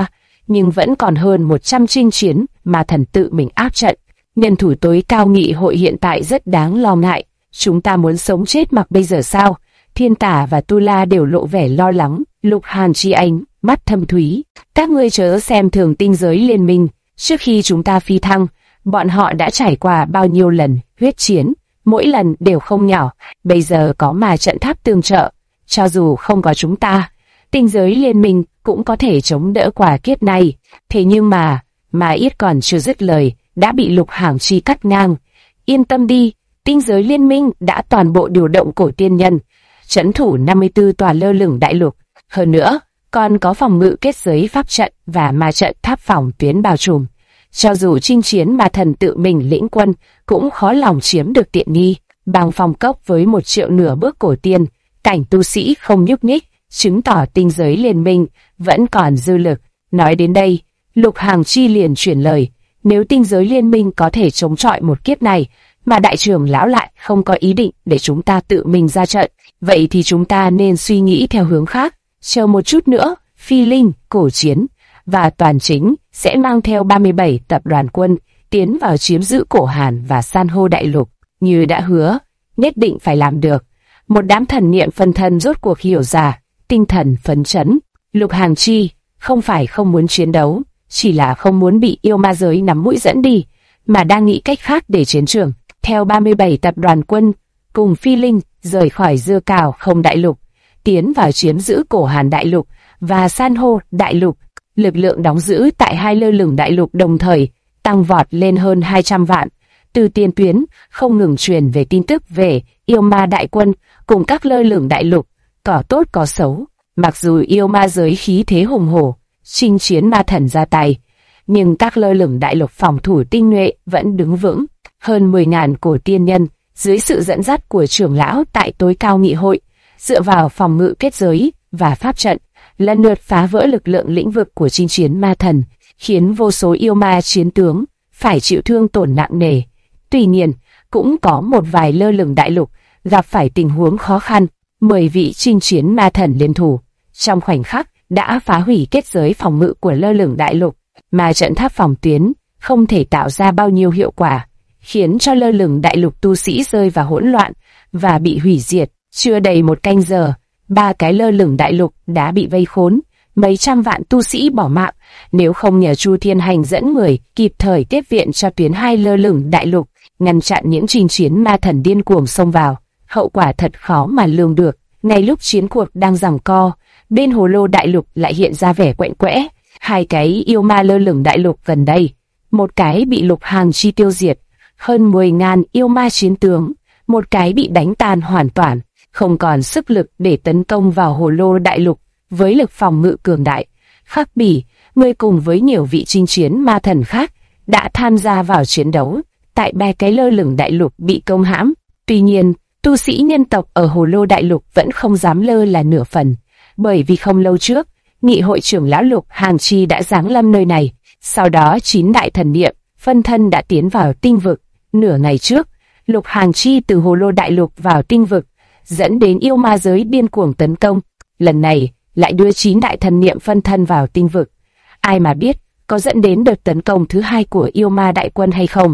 [SPEAKER 1] nhưng vẫn còn hơn 100 chinh chiến mà thần tự mình áp trận. Nhân thủ tối cao nghị hội hiện tại rất đáng lo ngại. Chúng ta muốn sống chết mặc bây giờ sao? Thiên Tả và Tu La đều lộ vẻ lo lắng. Lục Hàn Chi ánh mắt thâm thúy. Các ngươi chớ xem thường tinh giới liên minh. Trước khi chúng ta phi thăng, bọn họ đã trải qua bao nhiêu lần huyết chiến, mỗi lần đều không nhỏ. Bây giờ có mà trận tháp tương trợ, cho dù không có chúng ta, tinh giới liên minh cũng có thể chống đỡ quả kiếp này. Thế nhưng mà Yết còn chưa dứt lời, đã bị Lục Hàn Chi cắt ngang. Yên tâm đi, tinh giới liên minh đã toàn bộ điều động cổ tiên nhân, trấn thủ 54 tòa lơ lửng đại lục. Hơn nữa, còn có phòng ngự kết giới pháp trận và ma trận tháp phòng tuyến bao trùm. Cho dù chinh chiến mà thần tự mình lĩnh quân, cũng khó lòng chiếm được tiện nghi. Bằng phòng cốc với 1 triệu nửa bước cổ tiên, cảnh tu sĩ không nhúc nhích, chứng tỏ tinh giới liên minh vẫn còn dư lực. Nói đến đây, Lục Hàn Chi liền chuyển lời, nếu tinh giới liên minh có thể chống chọi một kiếp này, mà đại trưởng lão lại không có ý định để chúng ta tự mình ra trận, vậy thì chúng ta nên suy nghĩ theo hướng khác. Chờ một chút nữa, Phi Linh, Cổ Chiến và Toàn Chính sẽ mang theo 37 tập đoàn quân tiến vào chiếm giữ Cổ Hàn và San hô đại lục, như đã hứa, nhất định phải làm được. Một đám thần niệm phân thân rốt cuộc hiểu ra, tinh thần phấn chấn. Lục Hàn Chi không phải không muốn chiến đấu, chỉ là không muốn bị yêu ma giới nắm mũi dẫn đi, mà đang nghĩ cách khác để chiến trường. Theo 37 tập đoàn quân cùng Phi Linh rời khỏi Dưa Cào Không đại lục, tiến vào chiếm giữ Cổ Hàn đại lục và San hô đại lục. Lực lượng đóng giữ tại 2 lơ lửng đại lục đồng thời tăng vọt lên hơn 200 vạn. Từ tiền tuyến không ngừng truyền về tin tức về yêu ma đại quân cùng các lơ lửng đại lục, có tốt có xấu. Mặc dù yêu ma giới khí thế hùng hổ, chinh chiến ma thần ra tay, nhưng các lơ lửng đại lục phòng thủ tinh nhuệ vẫn đứng vững. Hơn 10.000 cổ tiên nhân dưới sự dẫn dắt của trưởng lão tại tối cao nghị hội, dựa vào phòng ngự kết giới và pháp trận, lần lượt phá vỡ lực lượng lĩnh vực của chinh chiến ma thần, khiến vô số yêu ma chiến tướng phải chịu thương tổn nặng nề. Tuy nhiên, cũng có một vài lơ lửng đại lục gặp phải tình huống khó khăn. 10 vị chinh chiến ma thần liên thủ, trong khoảnh khắc đã phá hủy kết giới phòng ngự của lơ lửng đại lục, mà trận tháp phòng tuyến không thể tạo ra bao nhiêu hiệu quả, khiến cho lơ lửng đại lục tu sĩ rơi vào hỗn loạn và bị hủy diệt. Chưa đầy 1 canh giờ, 3 cái lơ lửng đại lục đã bị vây khốn, mấy trăm vạn tu sĩ bỏ mạng. Nếu không nhờ Chu Thiên Hành dẫn người kịp thời tiếp viện cho tuyến 2 lơ lửng đại lục, ngăn chặn những chinh chiến ma thần điên cuồng xông vào, hậu quả thật khó mà lường được. Ngay lúc chiến cuộc đang giằng co, bên Hồ Lô đại lục lại hiện ra vẻ quạnh quẽ. 2 cái yêu ma lơ lửng đại lục gần đây, một cái bị Lục Hàn Chi tiêu diệt, hơn 10.000 yêu ma chiến tướng, một cái bị đánh tan hoàn toàn, không còn sức lực để tấn công vào Hồ Lô đại lục với lực phòng ngự cường đại. Khắc Bỉ, người cùng với nhiều vị chinh chiến ma thần khác đã tham gia vào chiến đấu tại 3 cái lơ lửng đại lục bị công hãm. Tuy nhiên, tu sĩ nhân tộc ở Hồ Lô đại lục vẫn không dám lơ là nửa phần, bởi vì không lâu trước, nghị hội trưởng lão Lục Hàn Chi đã giáng lâm nơi này. Sau đó 9 đại thần niệm phân thân đã tiến vào tinh vực. Nửa ngày trước, Lục Hàn Chi từ Hồ Lô đại lục vào tinh vực, dẫn đến yêu ma giới điên cuồng tấn công. Lần này lại đưa 9 đại thần niệm phân thân vào tinh vực. Ai mà biết có dẫn đến đợt tấn công thứ 2 của yêu ma đại quân hay không?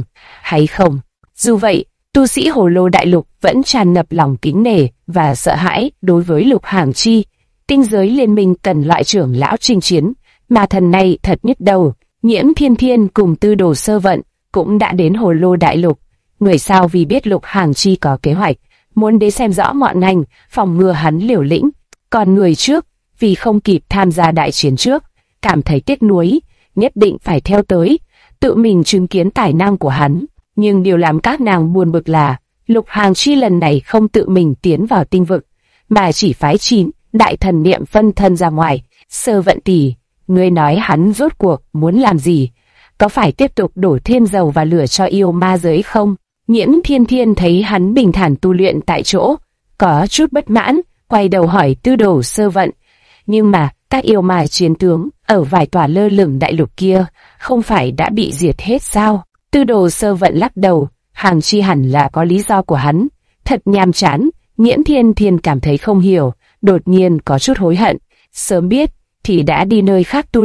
[SPEAKER 1] Dù vậy, tu sĩ Hồ Lô đại lục vẫn tràn ngập lòng kính nể và sợ hãi đối với Lục Hàn Chi. Tinh giới liên minh cần loại trưởng lão chinh chiến, mà thần này thật nhức đầu. Nhiễm Thiên Thiên cùng Tư Đồ Sơ Vận cũng đã đến Hồ Lô đại lục. Người sau vì biết Lục Hàn Chi có kế hoạch, muốn đến xem rõ ngọn ngành, phòng ngừa hắn liều lĩnh. Còn người trước, vì không kịp tham gia đại chiến trước, cảm thấy tiếc nuối, nhất định phải theo tới, tự mình chứng kiến tài năng của hắn. Nhưng điều làm các nàng buồn bực là, Lục Hàn Chi lần này không tự mình tiến vào tinh vực, mà chỉ phái 9 đại thần niệm phân thân ra ngoài. Sơ Vận tỷ, ngươi nói hắn rốt cuộc muốn làm gì? Có phải tiếp tục đổ thêm dầu vào lửa cho yêu ma giới không? Nhiễm Thiên Thiên thấy hắn bình thản tu luyện tại chỗ, có chút bất mãn, quay đầu hỏi Tư Đồ Sơ Vận. Nhưng mà, các yêu ma chiến tướng ở vài tòa lơ lửng đại lục kia, không phải đã bị diệt hết sao? Tư Đồ Sơ Vận lắc đầu, Hàn Chi hẳn là có lý do của hắn. Thật nhàm chán. Nhiễm Thiên Thiên cảm thấy không hiểu, đột nhiên có chút hối hận. Sớm biết thì đã đi nơi khác tu luyện,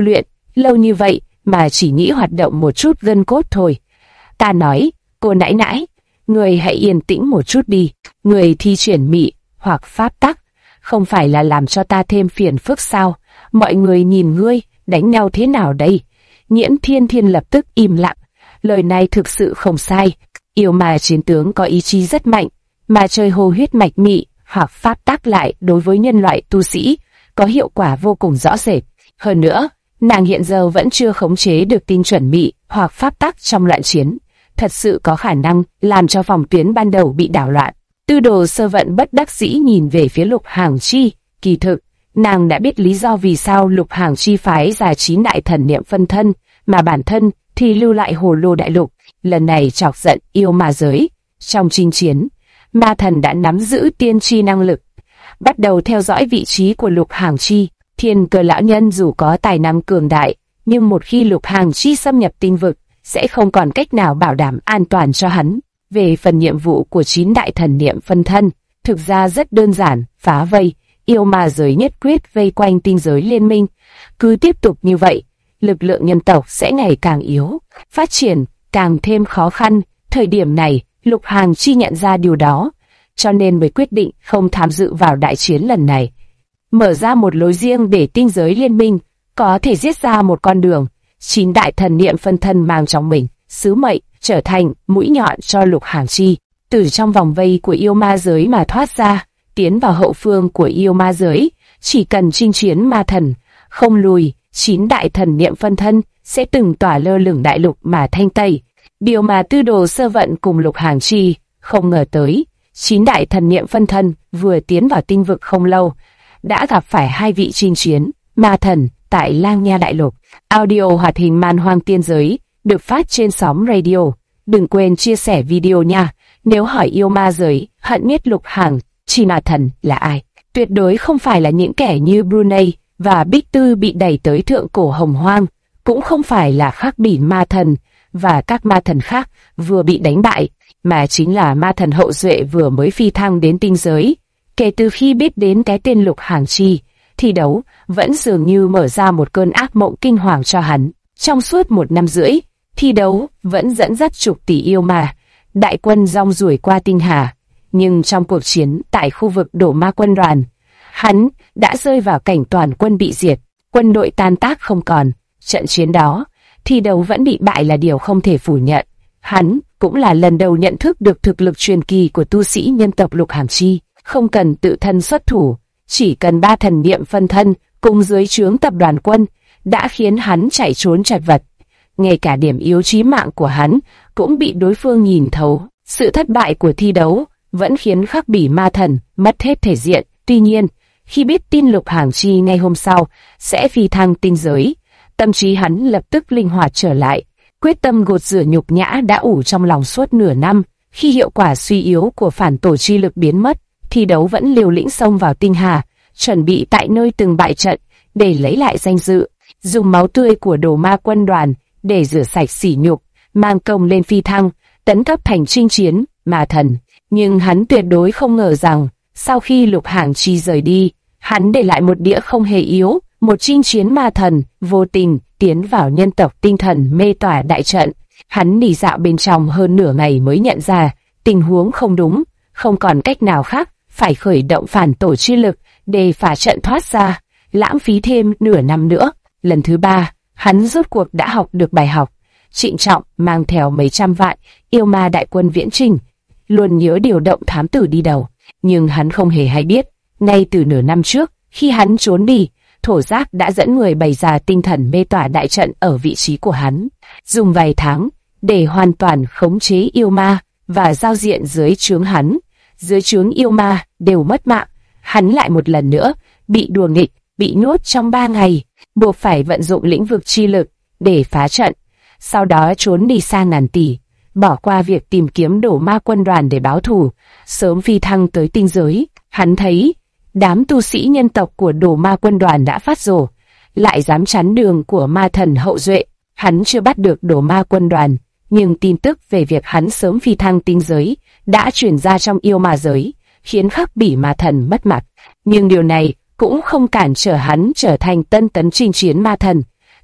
[SPEAKER 1] lâu như vậy mà chỉ nghĩ hoạt động một chút gân cốt thôi. Ta nói, cô nãi nãi, người hãy yên tĩnh một chút đi. Người thi triển mị hoặc pháp tắc, không phải là làm cho ta thêm phiền phức sao? Mọi người nhìn ngươi, đánh nhau thế nào đây? Nhiễm Thiên Thiên lập tức im lặng. Lời này thực sự không sai. Yêu ma chiến tướng có ý chí rất mạnh, mà chơi hô huyết mạch mị hoặc pháp tắc lại đối với nhân loại tu sĩ có hiệu quả vô cùng rõ rệt. Hơn nữa, nàng hiện giờ vẫn chưa khống chế được tinh chuẩn mị hoặc pháp tắc trong loạn chiến, thật sự có khả năng làm cho phòng tuyến ban đầu bị đảo loạn. Tư Đồ Sơ Vận bất đắc dĩ nhìn về phía Lục Hàng Chi. Kỳ thực, nàng đã biết lý do vì sao Lục Hàng Chi phái ra 9 đại thần niệm phân thân, mà bản thân thì lưu lại Hồ Lô Đại Lục. Lần này chọc giận yêu ma giới. Trong chinh chiến, ma thần đã nắm giữ tiên tri năng lực, bắt đầu theo dõi vị trí của Lục Hàng Chi. Thiên Cơ lão nhân dù có tài năng cường đại, nhưng một khi Lục Hàng Chi xâm nhập tinh vực, sẽ không còn cách nào bảo đảm an toàn cho hắn. Về phần nhiệm vụ của 9 đại thần niệm phân thân, thực ra rất đơn giản, phá vây, yêu ma giới nhất quyết vây quanh tinh giới liên minh. Cứ tiếp tục như vậy, lực lượng nhân tộc sẽ ngày càng yếu, phát triển càng thêm khó khăn. Thời điểm này, Lục Hàng Chi nhận ra điều đó, cho nên mới quyết định không tham dự vào đại chiến lần này. Mở ra một lối riêng để tinh giới liên minh có thể giết ra một con đường. 9 đại thần niệm phân thân mang trong mình sứ mệnh trở thành mũi nhọn cho Lục Hàng Chi, từ trong vòng vây của yêu ma giới mà thoát ra, tiến vào hậu phương của yêu ma giới. Chỉ cần chinh chiến ma thần, không lùi, 9 đại thần niệm phân thân sẽ từng tỏa lơ lửng đại lục mà thanh tẩy. Điều mà Tư Đồ Sơ Vận cùng Lục Hàng Chi không ngờ tới, 9 đại thần niệm phân thân vừa tiến vào tinh vực không lâu, đã gặp phải 2 vị chinh chiến ma thần tại Lang Nha Đại Lục. Audio hoạt hình Man Hoang Tiên Giới được phát trên sóng radio. Đừng quên chia sẻ video nha. Nếu hỏi yêu ma giới hận nhất Lục Hàng Chi ma thần là ai, tuyệt đối không phải là những kẻ như Brunei và Bích Tư bị đẩy tới thượng cổ hồng hoang, cũng không phải là Khắc Bỉ ma thần và các ma thần khác vừa bị đánh bại, mà chính là ma thần hậu duệ vừa mới phi thăng đến tinh giới. Kể từ khi biết đến cái tên Lục Hàng Chi, thi đấu vẫn dường như mở ra một cơn ác mộng kinh hoàng cho hắn. Trong suốt 1 năm rưỡi, thi đấu vẫn dẫn dắt chục tỷ yêu ma, đại quân rong ruổi qua tinh hà. Nhưng trong cuộc chiến tại khu vực Đổ Ma Quân Đoàn, hắn đã rơi vào cảnh toàn quân bị diệt, quân đội tan tác không còn. Trận chiến đó, thi đấu vẫn bị bại là điều không thể phủ nhận. Hắn cũng là lần đầu nhận thức được thực lực truyền kỳ của tu sĩ nhân tộc Lục Hàng Chi. Không cần tự thân xuất thủ, chỉ cần 3 thần niệm phân thân cùng dưới trướng tập đoàn quân đã khiến hắn chạy trốn chật vật. Ngay cả điểm yếu chí mạng của hắn cũng bị đối phương nhìn thấu. Sự thất bại của thi đấu vẫn khiến Khắc Bỉ ma thần mất hết thể diện. Tuy nhiên, khi biết tin Lục Hàng Chi ngay hôm sau sẽ phi thăng tinh giới, tâm trí hắn lập tức linh hoạt trở lại, quyết tâm gột rửa nhục nhã đã ủ trong lòng suốt nửa năm. Khi hiệu quả suy yếu của phản tổ chi lực biến mất, thi đấu vẫn liều lĩnh xông vào tinh hà, chuẩn bị tại nơi từng bại trận để lấy lại danh dự, dùng máu tươi của Đồ Ma Quân Đoàn để rửa sạch sỉ nhục, mang công lên phi thăng, tấn cấp thành chinh chiến ma thần. Nhưng hắn tuyệt đối không ngờ rằng, sau khi Lục Hàng Chi rời đi, hắn để lại một đĩa không hề yếu, một chinh chiến ma thần vô tình tiến vào nhân tộc tinh thần mê tỏa đại trận. Hắn đi dạo bên trong hơn nửa ngày mới nhận ra tình huống không đúng, không còn cách nào khác, phải khởi động phản tổ chi lực để phá trận thoát ra, lãng phí thêm nửa năm nữa. Lần thứ 3, hắn rốt cuộc đã học được bài học, trịnh trọng mang theo mấy trăm vạn yêu ma đại quân viễn chinh, luôn nhớ điều động thám tử đi đầu. Nhưng hắn không hề hay biết, ngay từ nửa năm trước, khi hắn trốn đi, Thổ Giác đã dẫn người bày ra tinh thần mê tỏa đại trận ở vị trí của hắn, dùng vài tháng để hoàn toàn khống chế yêu ma và giao diện dưới trướng hắn. Dưới trướng yêu ma đều mất mạng, hắn lại một lần nữa bị đùa nghịch, bị nhốt trong 3 ngày, buộc phải vận dụng lĩnh vực chi lực để phá trận, sau đó trốn đi xa ngàn tỷ, bỏ qua việc tìm kiếm Đổ Ma Quân Đoàn để báo thù, sớm phi thăng tới tinh giới. Hắn thấy đám tu sĩ nhân tộc của Đổ Ma Quân Đoàn đã phát rồ, lại dám chắn đường của ma thần hậu duệ. Hắn chưa bắt được Đổ Ma Quân Đoàn, nhưng tin tức về việc hắn sớm phi thăng tinh giới đã truyền ra trong yêu ma giới, khiến Khắc Bỉ ma thần mất mặt. Nhưng điều này cũng không cản trở hắn trở thành tân tấn chinh chiến ma thần.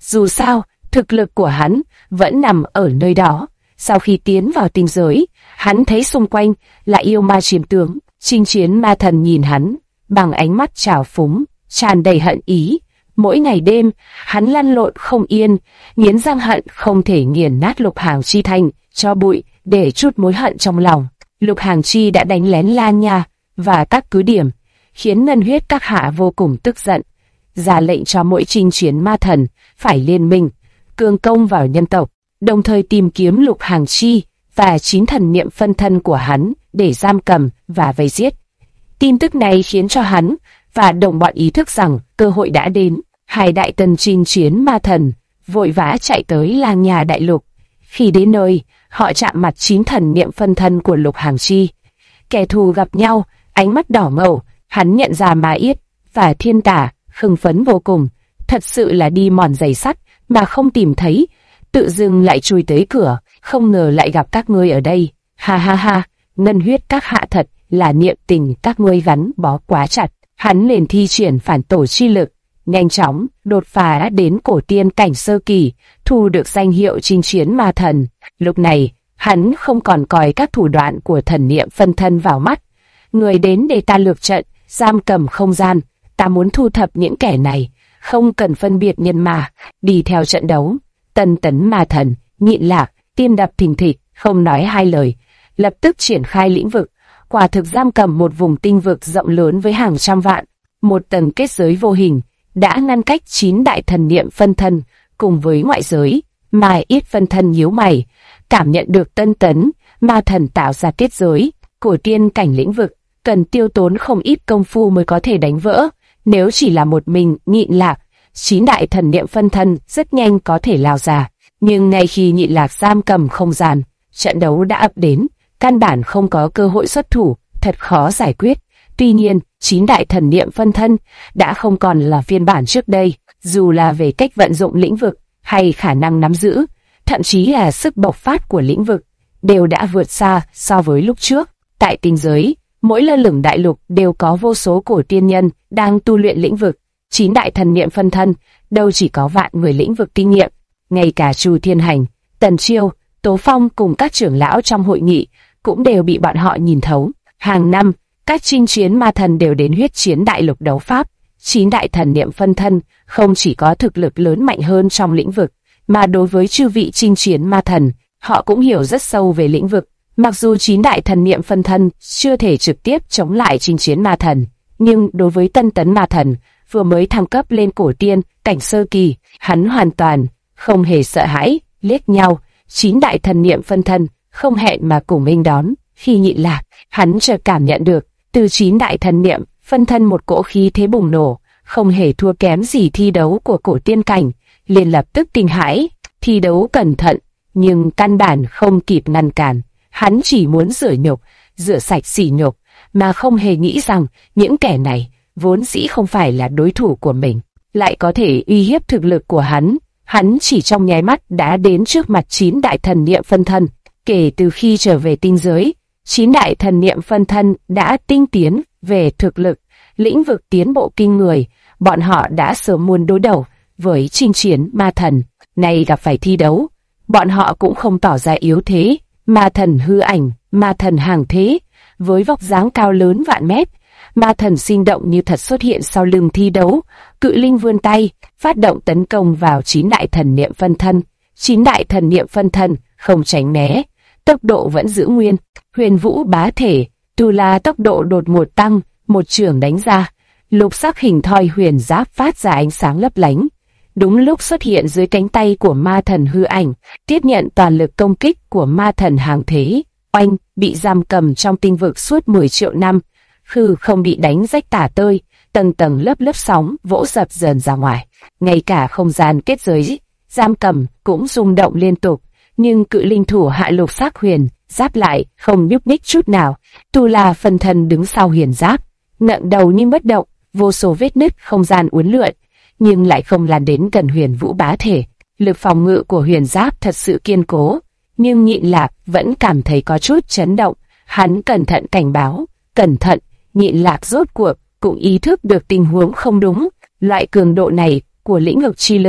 [SPEAKER 1] Dù sao, thực lực của hắn vẫn nằm ở nơi đó. Sau khi tiến vào tinh giới, hắn thấy xung quanh là yêu ma chiếm tướng. Chinh chiến ma thần nhìn hắn bằng ánh mắt trào phúng, tràn đầy hận ý. Mỗi ngày đêm, hắn lăn lộn không yên, nghiến răng hận không thể nghiền nát Lục Hàng Chi thành cho bụi để trút mối hận trong lòng. Lục Hàng Chi đã đánh lén Lan Nha và các cứ điểm, khiến Ngân Huyết các hạ vô cùng tức giận, ra lệnh cho mỗi chinh chiến ma thần phải liên minh, cường công vào nhân tộc, đồng thời tìm kiếm Lục Hàng Chi và 9 thần niệm phân thân của hắn để giam cầm và vây giết. Tin tức này khiến cho hắn và đồng bọn ý thức rằng cơ hội đã đến. Hai đại tần chinh chiến ma thần vội vã chạy tới Lang Nha đại lục. Khi đến nơi, họ chạm mặt 9 thần niệm phân thân của Lục Hàng Chi. Kẻ thù gặp nhau, ánh mắt đỏ ngầu, hắn nhận ra Ma Yết và Thiên Tả, hưng phấn vô cùng. Thật sự là đi mòn giày sắt mà không tìm thấy, tự dưng lại chui tới cửa, không ngờ lại gặp các ngươi ở đây. Ha ha ha, Ngân Huyết các hạ thật là niệm tình các ngươi gắn bó quá chặt. Hắn liền thi triển phản tổ chi lực, nhanh chóng đột phá đến cổ tiên cảnh sơ kỳ, thu được danh hiệu chinh chiến ma thần. Lúc này, hắn không còn coi các thủ đoạn của thần niệm phân thân vào mắt. Người đến để ta lược trận, giam cầm không gian, ta muốn thu thập những kẻ này, không cần phân biệt nhân mà, đi theo trận đấu. Tân tấn ma thần, Nhịn Lạc, tim đập thình thịch, không nói hai lời, lập tức triển khai lĩnh vực. Quả thực giam cầm một vùng tinh vực rộng lớn với hàng trăm vạn, một tầng kết giới vô hình đã ngăn cách 9 đại thần niệm phân thân cùng với ngoại giới. Mai Yết phân thân nhíu mày, cảm nhận được tân tấn ma thần tạo ra kết giới, cổ tiên cảnh lĩnh vực cần tiêu tốn không ít công phu mới có thể đánh vỡ. Nếu chỉ là một mình Nhịn Lạc, 9 đại thần niệm phân thân rất nhanh có thể lao ra. Nhưng ngay khi Nhịn Lạc giam cầm không gian, trận đấu đã ập đến, căn bản không có cơ hội xuất thủ, thật khó giải quyết. Tuy nhiên, 9 đại thần niệm phân thân đã không còn là phiên bản trước đây, dù là về cách vận dụng lĩnh vực hay khả năng nắm giữ, thậm chí là sức bộc phát của lĩnh vực, đều đã vượt xa so với lúc trước. Tại tinh giới, mỗi lơ lửng đại lục đều có vô số cổ tiên nhân đang tu luyện lĩnh vực. 9 đại thần niệm phân thân, đâu chỉ có vạn người lĩnh vực kinh nghiệm, ngay cả Chu Thiên Hành, Tần Chiêu, Tố Phong cùng các trưởng lão trong hội nghị cũng đều bị bọn họ nhìn thấu. Hàng năm, các chinh chiến ma thần đều đến huyết chiến đại lục đấu pháp. 9 đại thần niệm phân thân không chỉ có thực lực lớn mạnh hơn trong lĩnh vực, mà đối với chư vị chinh chiến ma thần, họ cũng hiểu rất sâu về lĩnh vực. Mặc dù 9 đại thần niệm phân thân chưa thể trực tiếp chống lại chinh chiến ma thần, nhưng đối với tân tấn ma thần vừa mới thăng cấp lên cổ tiên cảnh sơ kỳ, hắn hoàn toàn không hề sợ hãi. Liếc nhau, 9 đại thần niệm phân thân không hẹn mà cùng nghênh đón. Khi Nhịn Lạc, hắn chợt cảm nhận được từ 9 đại thần niệm phân thân một cỗ khí thế bùng nổ, không hề thua kém gì thi đấu của cổ tiên cảnh, liền lập tức kinh hãi. Thi đấu cẩn thận, nhưng căn bản không kịp ngăn cản. Hắn chỉ muốn rửa nhục, rửa sạch sỉ nhục, mà không hề nghĩ rằng những kẻ này vốn dĩ không phải là đối thủ của mình, lại có thể uy hiếp thực lực của hắn. Hắn chỉ trong nháy mắt đã đến trước mặt 9 đại thần niệm phân thân. Kể từ khi trở về tinh giới, 9 đại thần niệm phân thân đã tinh tiến về thực lực, lĩnh vực tiến bộ kinh người. Bọn họ đã sớm muốn đối đầu với chinh chiến ma thần, nay gặp phải thi đấu, bọn họ cũng không tỏ ra yếu thế. Ma thần hư ảnh, ma thần hàng thế, với vóc dáng cao lớn vạn mét, ma thần sinh động như thật xuất hiện sau lưng thi đấu. Cự linh vươn tay, phát động tấn công vào 9 đại thần niệm phân thân. 9 đại thần niệm phân thân không tránh né, tốc độ vẫn giữ nguyên. Huyền vũ bá thể, Tu La tốc độ đột ngột tăng, một chưởng đánh ra, lục sắc hình thoi huyền giáp phát ra ánh sáng lấp lánh, đúng lúc xuất hiện dưới cánh tay của ma thần hư ảnh, tiếp nhận toàn lực công kích của ma thần hàng thế. Oanh, bị giam cầm trong tinh vực suốt 10 triệu năm, khư không bị đánh rách tả tơi, tầng tầng lớp lớp sóng vỗ dập dần ra ngoài. Ngay cả không gian kết giới giam cầm cũng rung động liên tục, nhưng cự linh thủ hạ lục sắc huyền giáp lại không nhúc nhích chút nào. Tu La phân thân đứng sau huyền giáp, ngẩng đầu nhưng bất động, vô số vết nứt không gian uốn lượn, nhưng lại không lan đến gần huyền vũ bá thể. Lực phòng ngự của huyền giáp thật sự kiên cố, nhưng Nhịn Lạc vẫn cảm thấy có chút chấn động. Hắn cẩn thận cảnh báo, cẩn thận. Nhịn Lạc rốt cuộc cũng ý thức được tình huống không đúng. Loại cường độ này của lĩnh vực chi lực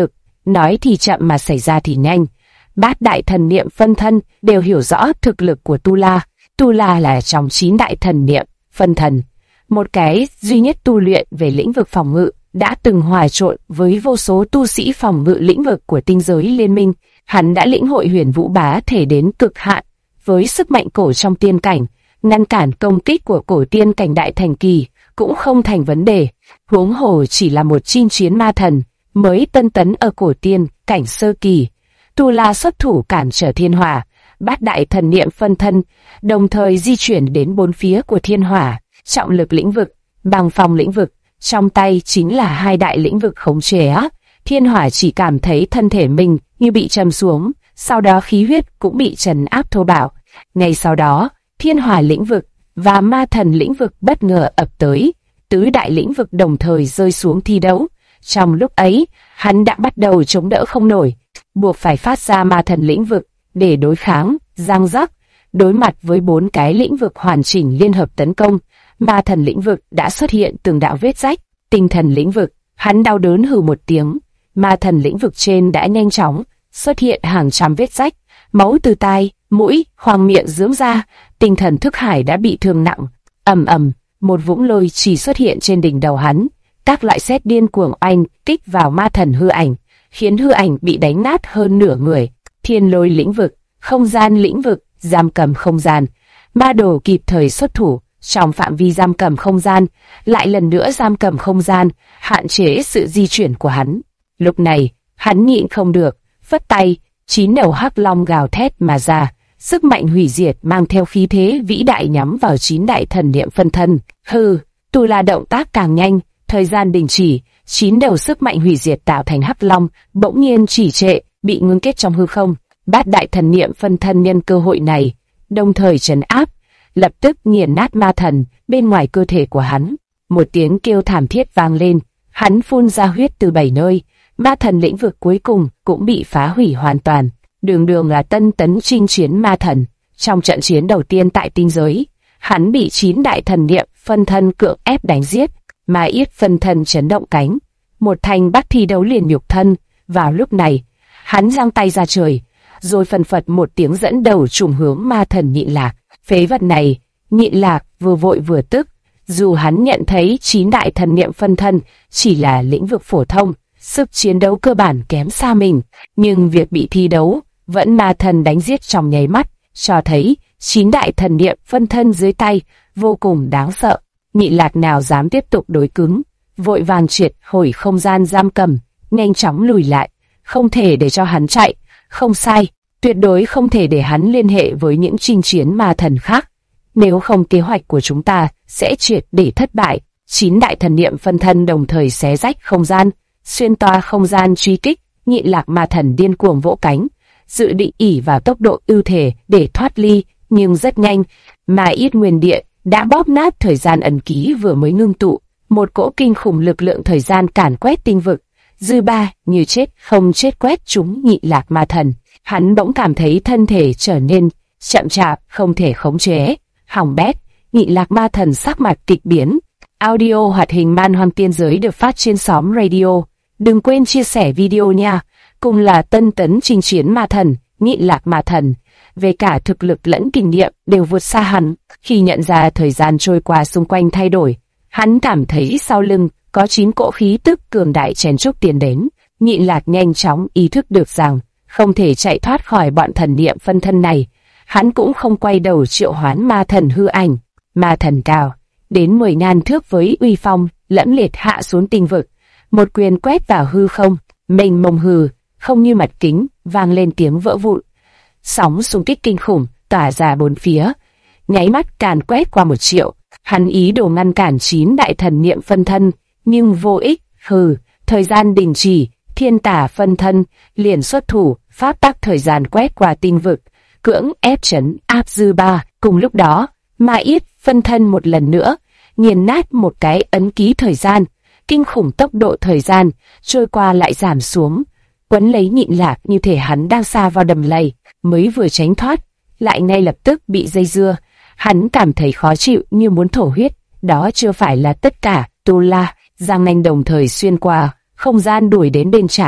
[SPEAKER 1] nói thì chậm mà xảy ra thì nhanh. Bát đại thần niệm phân thân đều hiểu rõ thực lực của Tu La. Tu La là trong 9 đại thần niệm phân thần, một cái duy nhất tu luyện về lĩnh vực phòng ngự, đã từng hòa trộn với vô số tu sĩ phòng ngự lĩnh vực của tinh giới liên minh. Hắn đã lĩnh hội huyền vũ bá thể đến cực hạn, với sức mạnh cổ trong tiên cảnh, ngăn cản công kích của cổ tiên cảnh đại thành kỳ cũng không thành vấn đề. Huống hồ chỉ là một chinh chiến ma thần mới tân tấn ở cổ tiên cảnh sơ kỳ. Tu La xuất thủ cản trở thiên hỏa, bát đại thần niệm phân thân, đồng thời di chuyển đến bốn phía của thiên hỏa, trọng lực lĩnh vực, băng phong lĩnh vực, trong tay chính là hai đại lĩnh vực khống chế. Thiên hỏa chỉ cảm thấy thân thể mình như bị trầm xuống, sau đó khí huyết cũng bị trấn áp thô bạo. Ngay sau đó, thiên hỏa lĩnh vực và ma thần lĩnh vực bất ngờ ập tới, tứ đại lĩnh vực đồng thời rơi xuống thi đấu. Trong lúc ấy, hắn đã bắt đầu chống đỡ không nổi, buộc phải phát ra ma thần lĩnh vực để đối kháng. Giang giác, đối mặt với 4 cái lĩnh vực hoàn chỉnh liên hợp tấn công, ma thần lĩnh vực đã xuất hiện từng đạo vết rách. Tinh thần lĩnh vực, hắn đau đớn hừ một tiếng. Ma thần lĩnh vực trên đã nhanh chóng xuất hiện hàng trăm vết rách, máu từ tai, mũi, khoang miệng rớm ra. Tinh thần thức hải đã bị thương nặng. Ầm ầm, một vũng lôi chỉ xuất hiện trên đỉnh đầu hắn. Các loại sét điên cuồng oanh kích vào ma thần hư ảnh, khiến hư ảnh bị đánh nát hơn nửa người. Thiên lôi lĩnh vực, không gian lĩnh vực, giam cầm không gian. Ma đồ kịp thời xuất thủ, trong phạm vi giam cầm không gian, lại lần nữa giam cầm không gian, hạn chế sự di chuyển của hắn. Lúc này, hắn nhịn không được, phất tay, 9 đầu hắc long gào thét mà ra, sức mạnh hủy diệt mang theo khí thế vĩ đại nhắm vào 9 đại thần niệm phân thân. Hừ, Tu La động tác càng nhanh, thời gian đình chỉ, 9 đầu sức mạnh hủy diệt tạo thành hắc long bỗng nhiên chỉ trệ, bị ngưng kết trong hư không. Bát đại thần niệm phân thân nhân cơ hội này, đồng thời trấn áp, lập tức nghiền nát ma thần bên ngoài cơ thể của hắn. Một tiếng kêu thảm thiết vang lên, hắn phun ra huyết từ 7 nơi. Ma thần lĩnh vực cuối cùng cũng bị phá hủy hoàn toàn. Đường Đường là tân tấn chinh chiến ma thần, trong trận chiến đầu tiên tại tinh giới, hắn bị 9 đại thần niệm phân thân cưỡng ép đánh giết. Ma Yết phân thân chấn động cánh, một thanh bắt thi đấu liền nhục thân. Vào lúc này, hắn giang tay ra trời, rồi phần phật một tiếng dẫn đầu trùng hướng ma thần Nhịn Lạc. Phế vật này, Nhịn Lạc vừa vội vừa tức. Dù hắn nhận thấy 9 đại thần niệm phân thân chỉ là lĩnh vực phổ thông, sức chiến đấu cơ bản kém xa mình, nhưng việc bị thi đấu vẫn ma thần đánh giết trong nháy mắt, cho thấy 9 đại thần niệm phân thân dưới tay vô cùng đáng sợ. Nhịn Lạc nào dám tiếp tục đối cứng, vội vàng triệt hồi không gian giam cầm, nhanh chóng lùi lại. Không thể để cho hắn chạy, không sai, tuyệt đối không thể để hắn liên hệ với những chinh chiến ma thần khác. Nếu không kế hoạch của chúng ta sẽ triệt để thất bại. 9 đại thần niệm phân thân đồng thời xé rách không gian, xuyên toa không gian truy kích. Nhịn Lạc ma thần điên cuồng vỗ cánh, dự định ỷ vào tốc độ ưu thể để thoát ly, nhưng rất nhanh, Ma Yết nguyên địa đã bóp nát thời gian ẩn ký vừa mới ngưng tụ. Một cỗ kinh khủng lực lượng thời gian càn quét tinh vực, dư ba như chết không chết quét trúng Nhịn Lạc ma thần. Hắn bỗng cảm thấy thân thể trở nên chậm chạp, không thể khống chế. Hỏng bét, Nhịn Lạc ma thần sắc mặt kịch biến. Audio hoạt hình Man Hoang Tiên Giới được phát trên xóm radio. Đừng quên chia sẻ video nha. Cùng là tân tấn chinh chiến ma thần, Nhịn Lạc ma thần, về cả thực lực lẫn kinh nghiệm đều vượt xa hắn. Khi nhận ra thời gian trôi qua xung quanh thay đổi, hắn cảm thấy sau lưng có 9 cỗ khí tức cường đại chen chúc tiến đến. Nhịn Lạc nhanh chóng ý thức được rằng không thể chạy thoát khỏi bọn thần niệm phân thân này. Hắn cũng không quay đầu triệu hoán ma thần hư ảnh. Ma thần cao đến 10.000 thước với uy phong lẫm liệt hạ xuống tinh vực, một quyền quét vào hư không, mênh mông hư không như mặt kính vang lên tiếng vỡ vụn. Sóng xung kích kinh khủng tỏa ra bốn phía, nháy mắt càn quét qua 1 triệu. Hắn ý đồ ngăn cản 9 đại thần niệm phân thân, nhưng vô ích. Thời gian đình chỉ, thiên tả phân thân liền xuất thủ, pháp tắc thời gian quét qua tinh vực, cưỡng ép trấn áp dư ba. Cùng lúc đó, Ma Yết phân thân một lần nữa nghiền nát một cái ấn ký thời gian. Kinh khủng tốc độ thời gian trôi qua lại giảm xuống, quấn lấy Nhịn Lạc như thể hắn đang sa vào đầm lầy, mới vừa tránh thoát, lại ngay lập tức bị dây dưa. Hắn cảm thấy khó chịu như muốn thổ huyết. Đó chưa phải là tất cả. Tu La, giang nanh đồng thời xuyên qua không gian đuổi đến bên trái,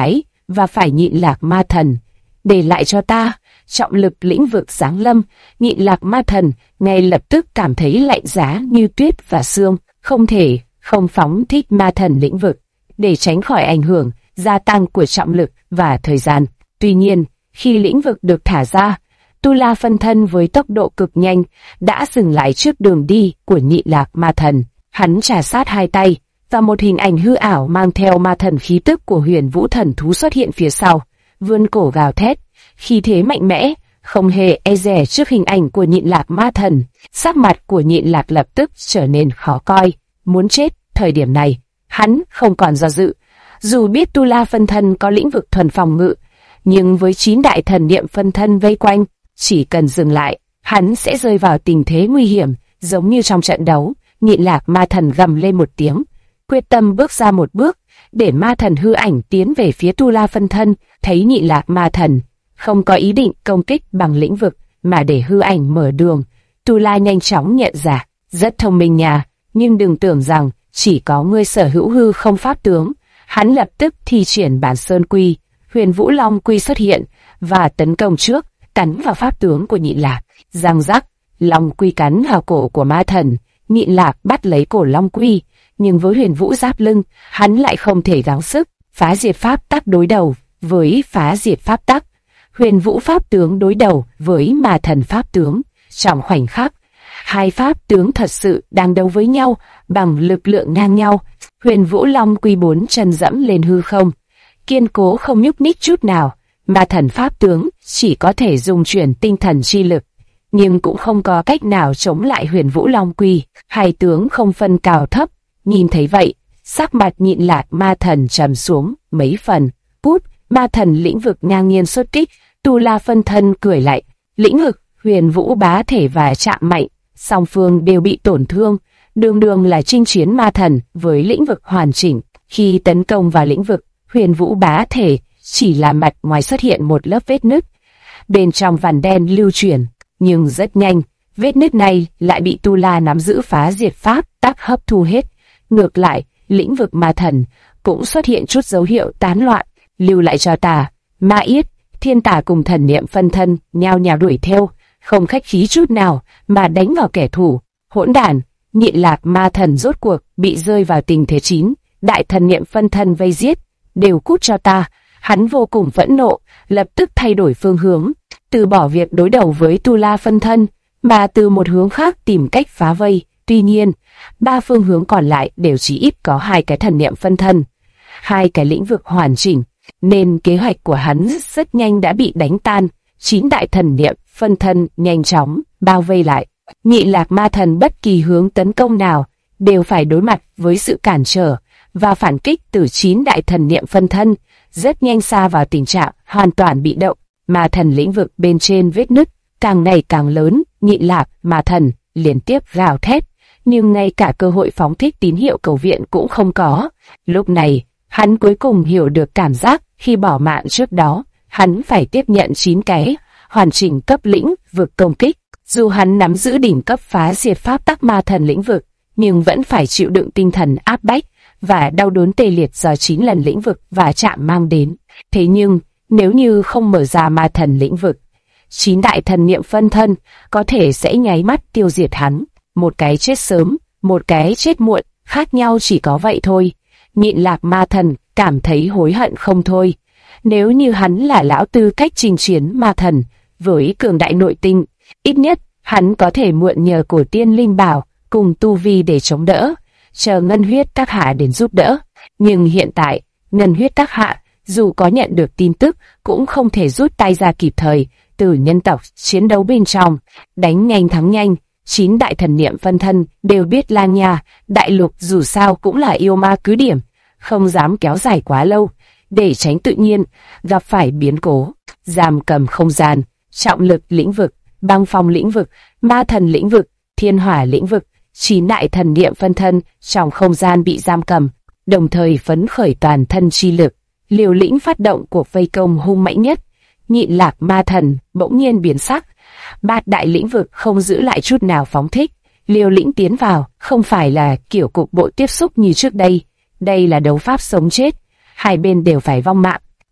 [SPEAKER 1] và phải nhịn lạc ma thần. Để lại cho ta, trọng lực lĩnh vực giáng lâm, nhịn lạc ma thần ngay lập tức cảm thấy lạnh giá như tuyết và sương, không thể không phóng thích ma thần lĩnh vực, để tránh khỏi ảnh hưởng gia tăng của trọng lực và thời gian. Tuy nhiên, khi lĩnh vực được thả ra, Tu La phân thân với tốc độ cực nhanh đã dừng lại trước đường đi của nhị lạc ma thần. Hắn trà sát hai tay, và một hình ảnh hư ảo mang theo ma thần khí tức của Huyền Vũ thần thú xuất hiện phía sau, vươn cổ gào thét, khí thế mạnh mẽ, không hề e dè trước hình ảnh của nhịn lạc ma thần. Sắc mặt của nhịn lạc lập tức trở nên khó coi, muốn chết. Thời điểm này, hắn không còn do dự. Dù biết Tu La phân thân có lĩnh vực thuần phòng ngự, nhưng với 9 đại thần niệm phân thân vây quanh, chỉ cần dừng lại, hắn sẽ rơi vào tình thế nguy hiểm, giống như trong trận đấu. Nhịn lạc ma thần gầm lên một tiếng, quyết tâm bước ra một bước, để ma thần hư ảnh tiến về phía Tu La phân thân. Thấy nhịn lạc ma thần không có ý định công kích bằng lĩnh vực, mà để hư ảnh mở đường, Tu La nhanh chóng nhận ra, rất thông minh nhà, nhưng đừng tưởng rằng chỉ có ngươi sở hữu hư không pháp tướng. Hắn lập tức thi triển bản sơn quy, Huyền Vũ Long quy xuất hiện và tấn công trước, cắn vào pháp tướng của nhịn lạc. Răng rắc, Long quy cắn vào cổ của ma thần. Nhịn lạc bắt lấy cổ Long quy, nhưng với Huyền Vũ giáp lưng, hắn lại không thể gắng sức. Phá diệt pháp tắc đối đầu với phá diệt pháp tắc, Huyền Vũ pháp tướng đối đầu với ma thần pháp tướng. Trong khoảnh khắc, hai pháp tướng thật sự đang đấu với nhau bằng lực lượng ngang nhau. Huyền Vũ Long quy 4 chân dẫm lên hư không, kiên cố không nhúc nhích chút nào. Ma thần pháp tướng chỉ có thể dùng chuyển tinh thần chi lực, nhưng cũng không có cách nào chống lại Huyền Vũ Long quy. Hai tướng không phân cao thấp. Nhìn thấy vậy, sắc mặt nhịn lạc ma thần trầm xuống mấy phần. Cút! Ma thần lĩnh vực ngang nhiên xuất kích. Tu La phân thân cười lại, lĩnh vực Huyền Vũ bá thể và chạm mạnh, song phương đều bị tổn thương. Đường đường là chinh chiến ma thần với lĩnh vực hoàn chỉnh. Khi tấn công vào lĩnh vực Huyền Vũ bá thể, chỉ là mặt ngoài xuất hiện một lớp vết nứt, bên trong vằn đen lưu chuyển, nhưng rất nhanh, vết nứt này lại bị Tu La nắm giữ phá diệt pháp tắc hấp thu hết. Ngược lại, lĩnh vực ma thần cũng xuất hiện chút dấu hiệu tán loạn. Lưu lại cho ta! Ma Yết, Thiên Tà cùng thần niệm phân thân nhao nhao đuổi theo, không khách khí chút nào mà đánh vào kẻ thù. Hỗn đản! Nhịn lạc ma thần rốt cuộc bị rơi vào tình thế 9 đại thần niệm phân thân vây giết. Đều cút cho ta! Hắn vô cùng phẫn nộ, lập tức thay đổi phương hướng, từ bỏ việc đối đầu với Tu La phân thân, mà từ một hướng khác tìm cách phá vây. Tuy nhiên, 3 phương hướng còn lại đều chỉ ít có 2 cái thần niệm phân thân, 2 cái lĩnh vực hoàn chỉnh, nên kế hoạch của hắn rất nhanh đã bị đánh tan. 9 đại thần niệm phân thân nhanh chóng bao vây lại. Nhịn lạc ma thần bất kỳ hướng tấn công nào đều phải đối mặt với sự cản trở và phản kích từ 9 đại thần niệm phân thân, rất nhanh xa vào tình trạng hoàn toàn bị động. Ma thần lĩnh vực bên trên vết nứt càng ngày càng lớn. Nhịn lạc ma thần liên tiếp gào thét, nhưng ngay cả cơ hội phóng thích tín hiệu cầu viện cũng không có. Lúc này, hắn cuối cùng hiểu được cảm giác khi bỏ mạng trước đó. Hắn phải tiếp nhận 9 cái hoàn chỉnh cấp lĩnh vực công kích. Dù hắn nắm giữ đỉnh cấp phá diệt pháp tắc ma thần lĩnh vực, nhưng vẫn phải chịu đựng tinh thần áp bách và đau đớn tê liệt do 9 lần lĩnh vực và chạm mang đến. Thế nhưng, nếu như không mở ra ma thần lĩnh vực, 9 đại thần niệm phân thân có thể sẽ nháy mắt tiêu diệt hắn. Một cái chết sớm, một cái chết muộn, khác nhau chỉ có vậy thôi. Nhịn lạc ma thần cảm thấy hối hận không thôi. Nếu như hắn là lão tư cách chinh chiến ma thần với cường đại nội tinh, ít nhất hắn có thể mượn nhờ cổ tiên linh bảo cùng tu vi để chống đỡ, chờ ngân huyết các hạ đến giúp đỡ. Nhưng hiện tại, ngân huyết các hạ dù có nhận được tin tức cũng không thể rút tay ra kịp thời từ nhân tộc chiến đấu bên trong. Đánh nhanh thắng nhanh, 9 đại thần niệm phân thân đều biết Lan Nha đại lục dù sao cũng là yêu ma cứ điểm, không dám kéo dài quá lâu, để tránh tự nhiên gặp phải biến cố. Giam cầm không gian, trọng lực lĩnh vực, băng phong lĩnh vực, ma thần lĩnh vực, thiên hỏa lĩnh vực, 9 đại thần niệm phân thân trong không gian bị giam cầm, đồng thời phấn khởi toàn thân chi lực, liều lĩnh phát động cuộc vây công hung mãnh nhất. Nhịn lạc ma thần bỗng nhiên biến sắc, 3 đại lĩnh vực không giữ lại chút nào phóng thích, liều lĩnh tiến vào. Không phải là kiểu cục bộ tiếp xúc như trước đây, đây là đấu pháp sống chết, hai bên đều phải vong mạng,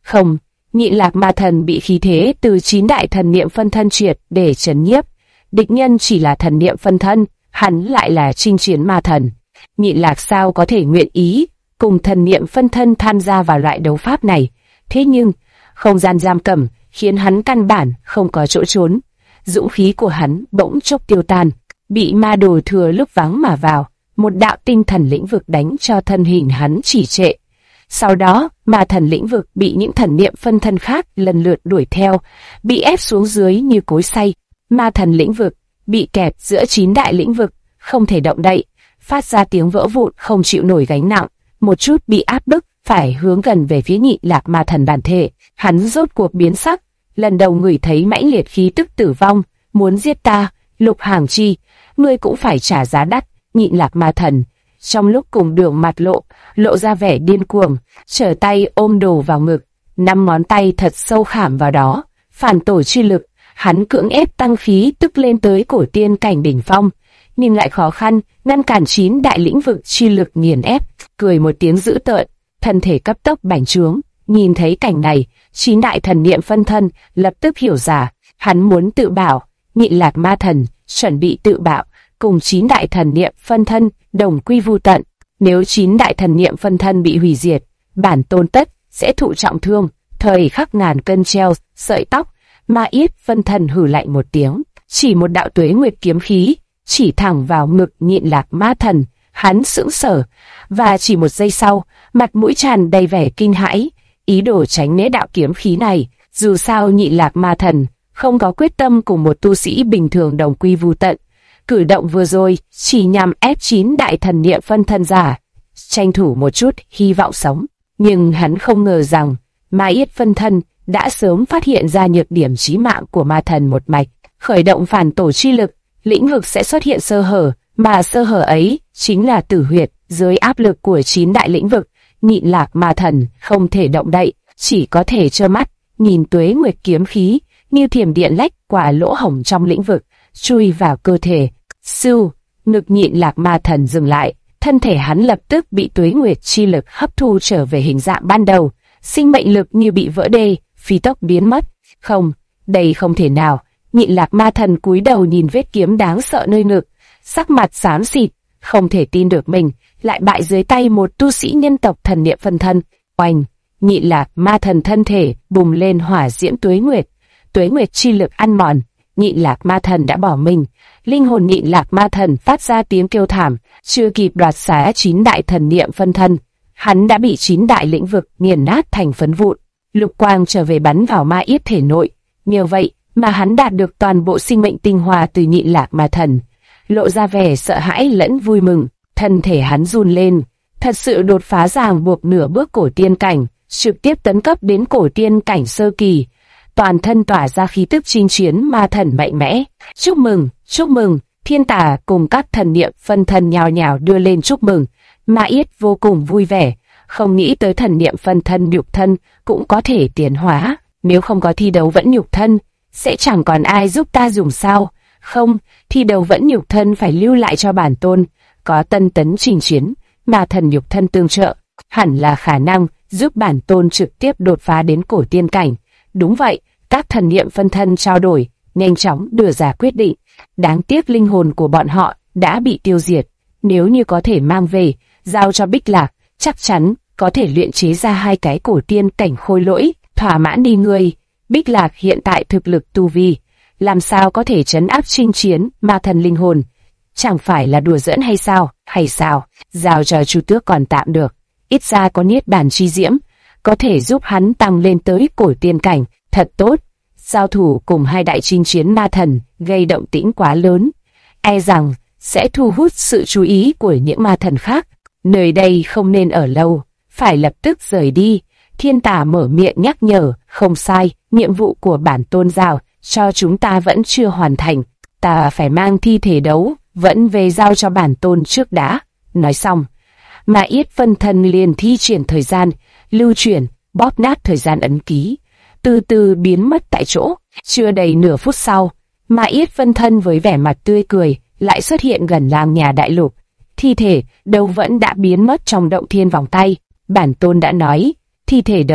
[SPEAKER 1] Không, Nhị Lạc Ma Thần bị khí thế từ 9 đại thần niệm phân thân triệt để chấn nhiếp. Địch nhân chỉ là thần niệm phân thân, hắn lại là chinh chiến ma thần. Nhị Lạc sao có thể nguyện ý cùng thần niệm phân thân tham gia vào loại đấu pháp này? Thế nhưng, không gian giam cầm khiến hắn căn bản không có chỗ trốn. Dũng khí của hắn bỗng chốc tiêu tan, bị ma đồ thừa lúc vắng mà vào, một đạo tinh thần lĩnh vực đánh cho thân hình hắn chỉ trệ. Sau đó, ma thần lĩnh vực bị những thần niệm phân thân khác lần lượt đuổi theo, bị ép xuống dưới như cối xay. Ma thần lĩnh vực bị kẹp giữa 9 đại lĩnh vực, không thể động đậy, phát ra tiếng vỡ vụn không chịu nổi gánh nặng, một chút bị áp bức, phải hướng gần về phía Nhị Lạc Ma Thần bản thể. Hắn rốt cuộc biến sắc, lần đầu ngửi thấy mãnh liệt khí tức tử vong, muốn giết ta, Lục Hàng Chi, ngươi cũng phải trả giá đắt. Nhị Lạc Ma Thần trong lúc cùng đường mặt lộ ra vẻ điên cuồng, trở tay ôm đồ vào ngực, 5 ngón tay thật sâu khảm vào đó, phản tổ chi lực, hắn cưỡng ép tăng khí tức lên tới cổ tiên cảnh đỉnh phong, nhưng lại khó khăn ngăn cản 9 đại lĩnh vực chi lực nghiền ép. Cười một tiếng dữ tợn, thân thể cấp tốc bành trướng. Nhìn thấy cảnh này, 9 đại thần niệm phân thân lập tức hiểu ra, hắn muốn tự bảo. Nhị Lạc Ma Thần chuẩn bị tự bạo, cùng 9 đại thần niệm phân thân đồng quy vu tận. Nếu 9 đại thần niệm phân thân bị hủy diệt, bản tôn tất sẽ thụ trọng thương. Thời khắc ngàn cân treo sợi tóc, Ma Yết phân thân hừ lạnh một tiếng, chỉ một đạo tuế nguyệt kiếm khí chỉ thẳng vào ngực Nhị Lạc Ma Thần. Hắn sững sờ, và chỉ một giây sau, mặt mũi tràn đầy vẻ kinh hãi, ý đồ tránh né đạo kiếm khí này. Dù sao Nhị Lạc Ma Thần không có quyết tâm cùng một tu sĩ bình thường đồng quy vu tận. Cử động vừa rồi chỉ nhằm ép 9 đại thần niệm phân thân giả, tranh thủ một chút hy vọng sống. Nhưng hắn không ngờ rằng Ma Yết phân thân đã sớm phát hiện ra nhược điểm chí mạng của ma thần một mạch, khởi động phản tổ chi lực, lĩnh vực sẽ xuất hiện sơ hở, mà sơ hở ấy chính là tử huyệt. Dưới áp lực của 9 đại lĩnh vực, Nhị Lạc Ma Thần không thể động đậy, chỉ có thể trơ mắt nhìn tuế nguyệt kiếm khí như thiểm điện lách qua lỗ hổng trong lĩnh vực, chui vào cơ thể. Sưu, ngực Nhị Lạc Ma Thần dừng lại, thân thể hắn lập tức bị tuế nguyệt chi lực hấp thu trở về hình dạng ban đầu, sinh mệnh lực như bị vỡ đê, phi tốc biến mất. Không, đây không thể nào. Nhị Lạc Ma Thần cúi đầu nhìn vết kiếm đáng sợ nơi ngực, sắc mặt xám xịt, không thể tin được mình lại bại dưới tay một tu sĩ nhân tộc thần niệm phân thân. Oanh! Nhị Lạc Ma Thần thân thể bùng lên hỏa diễm tuế nguyệt chi lực ăn mòn. Nhị Lạc Ma Thần đã bỏ mình. Linh hồn Nhị Lạc Ma Thần phát ra tiếng kêu thảm, chưa kịp đoạt xá 9 đại thần niệm phân thân, hắn đã bị 9 đại lĩnh vực nghiền nát thành phấn vụn. Lục quang trở về bắn vào Ma Yết thể nội, nhờ vậy mà hắn đạt được toàn bộ sinh mệnh tinh hoa từ Nhị Lạc Ma Thần, lộ ra vẻ sợ hãi lẫn vui mừng. Thân thể hắn run lên, thật sự đột phá ràng buộc nửa bước cổ tiên cảnh, trực tiếp tấn cấp đến cổ tiên cảnh sơ kỳ, toàn thân tỏa ra khí tức chinh chiến ma thần mạnh mẽ. Chúc mừng! Thiên Tà cùng các thần niệm phân thân nhào nhào đưa lên chúc mừng. Ma Yết vô cùng vui vẻ, không nghĩ tới thần niệm phân thân nhục thân cũng có thể tiến hóa. Nếu không có thi đấu vẫn nhục thân, sẽ chẳng còn ai giúp ta dùng sao? Không, thi đấu vẫn nhục thân phải lưu lại cho bản tôn. Có tân tấn trình chiến, mà thần nhục thân tương trợ, hẳn là khả năng giúp bản tôn trực tiếp đột phá đến cổ tiên cảnh. Đúng vậy, các thần niệm phân thân trao đổi, nhanh chóng đưa ra quyết định. Đáng tiếc linh hồn của bọn họ đã bị tiêu diệt. Nếu như có thể mang về, giao cho Bích Lạc, chắc chắn có thể luyện chế ra 2 cái cổ tiên cảnh khôi lỗi, thỏa mãn đi ngươi. Bích Lạc hiện tại thực lực tu vi, làm sao có thể trấn áp chinh chiến ma thần linh hồn? Chẳng phải là đùa giỡn hay sao? Giao cho Chu Tước còn tạm được, ít ra có niết bàn chi diễm, có thể giúp hắn tăng lên tới cổ tiên cảnh, thật tốt. Giao thủ cùng 2 đại chinh chiến ma thần gây động tĩnh quá lớn, e rằng sẽ thu hút sự chú ý của những ma thần khác. Nơi đây không nên ở lâu, phải lập tức rời đi. Thiên Tà mở miệng nhắc nhở. Không sai, nhiệm vụ của bản tôn giao cho chúng ta vẫn chưa hoàn thành, ta phải mang thi thể đấu vẫn về giao cho bản tôn trước đã. Nói xong, Ma Yết phân thân liền thi triển thời gian lưu chuyển, bóp nát thời gian ấn ký, từ từ biến mất tại chỗ. Chưa đầy nửa phút sau, Ma Yết phân thân với vẻ mặt tươi cười lại xuất hiện gần làng nhà đại lục. Thi thể đấu vẫn đã biến mất trong động thiên vòng tay. Bản tôn đã nói, thi thể đấu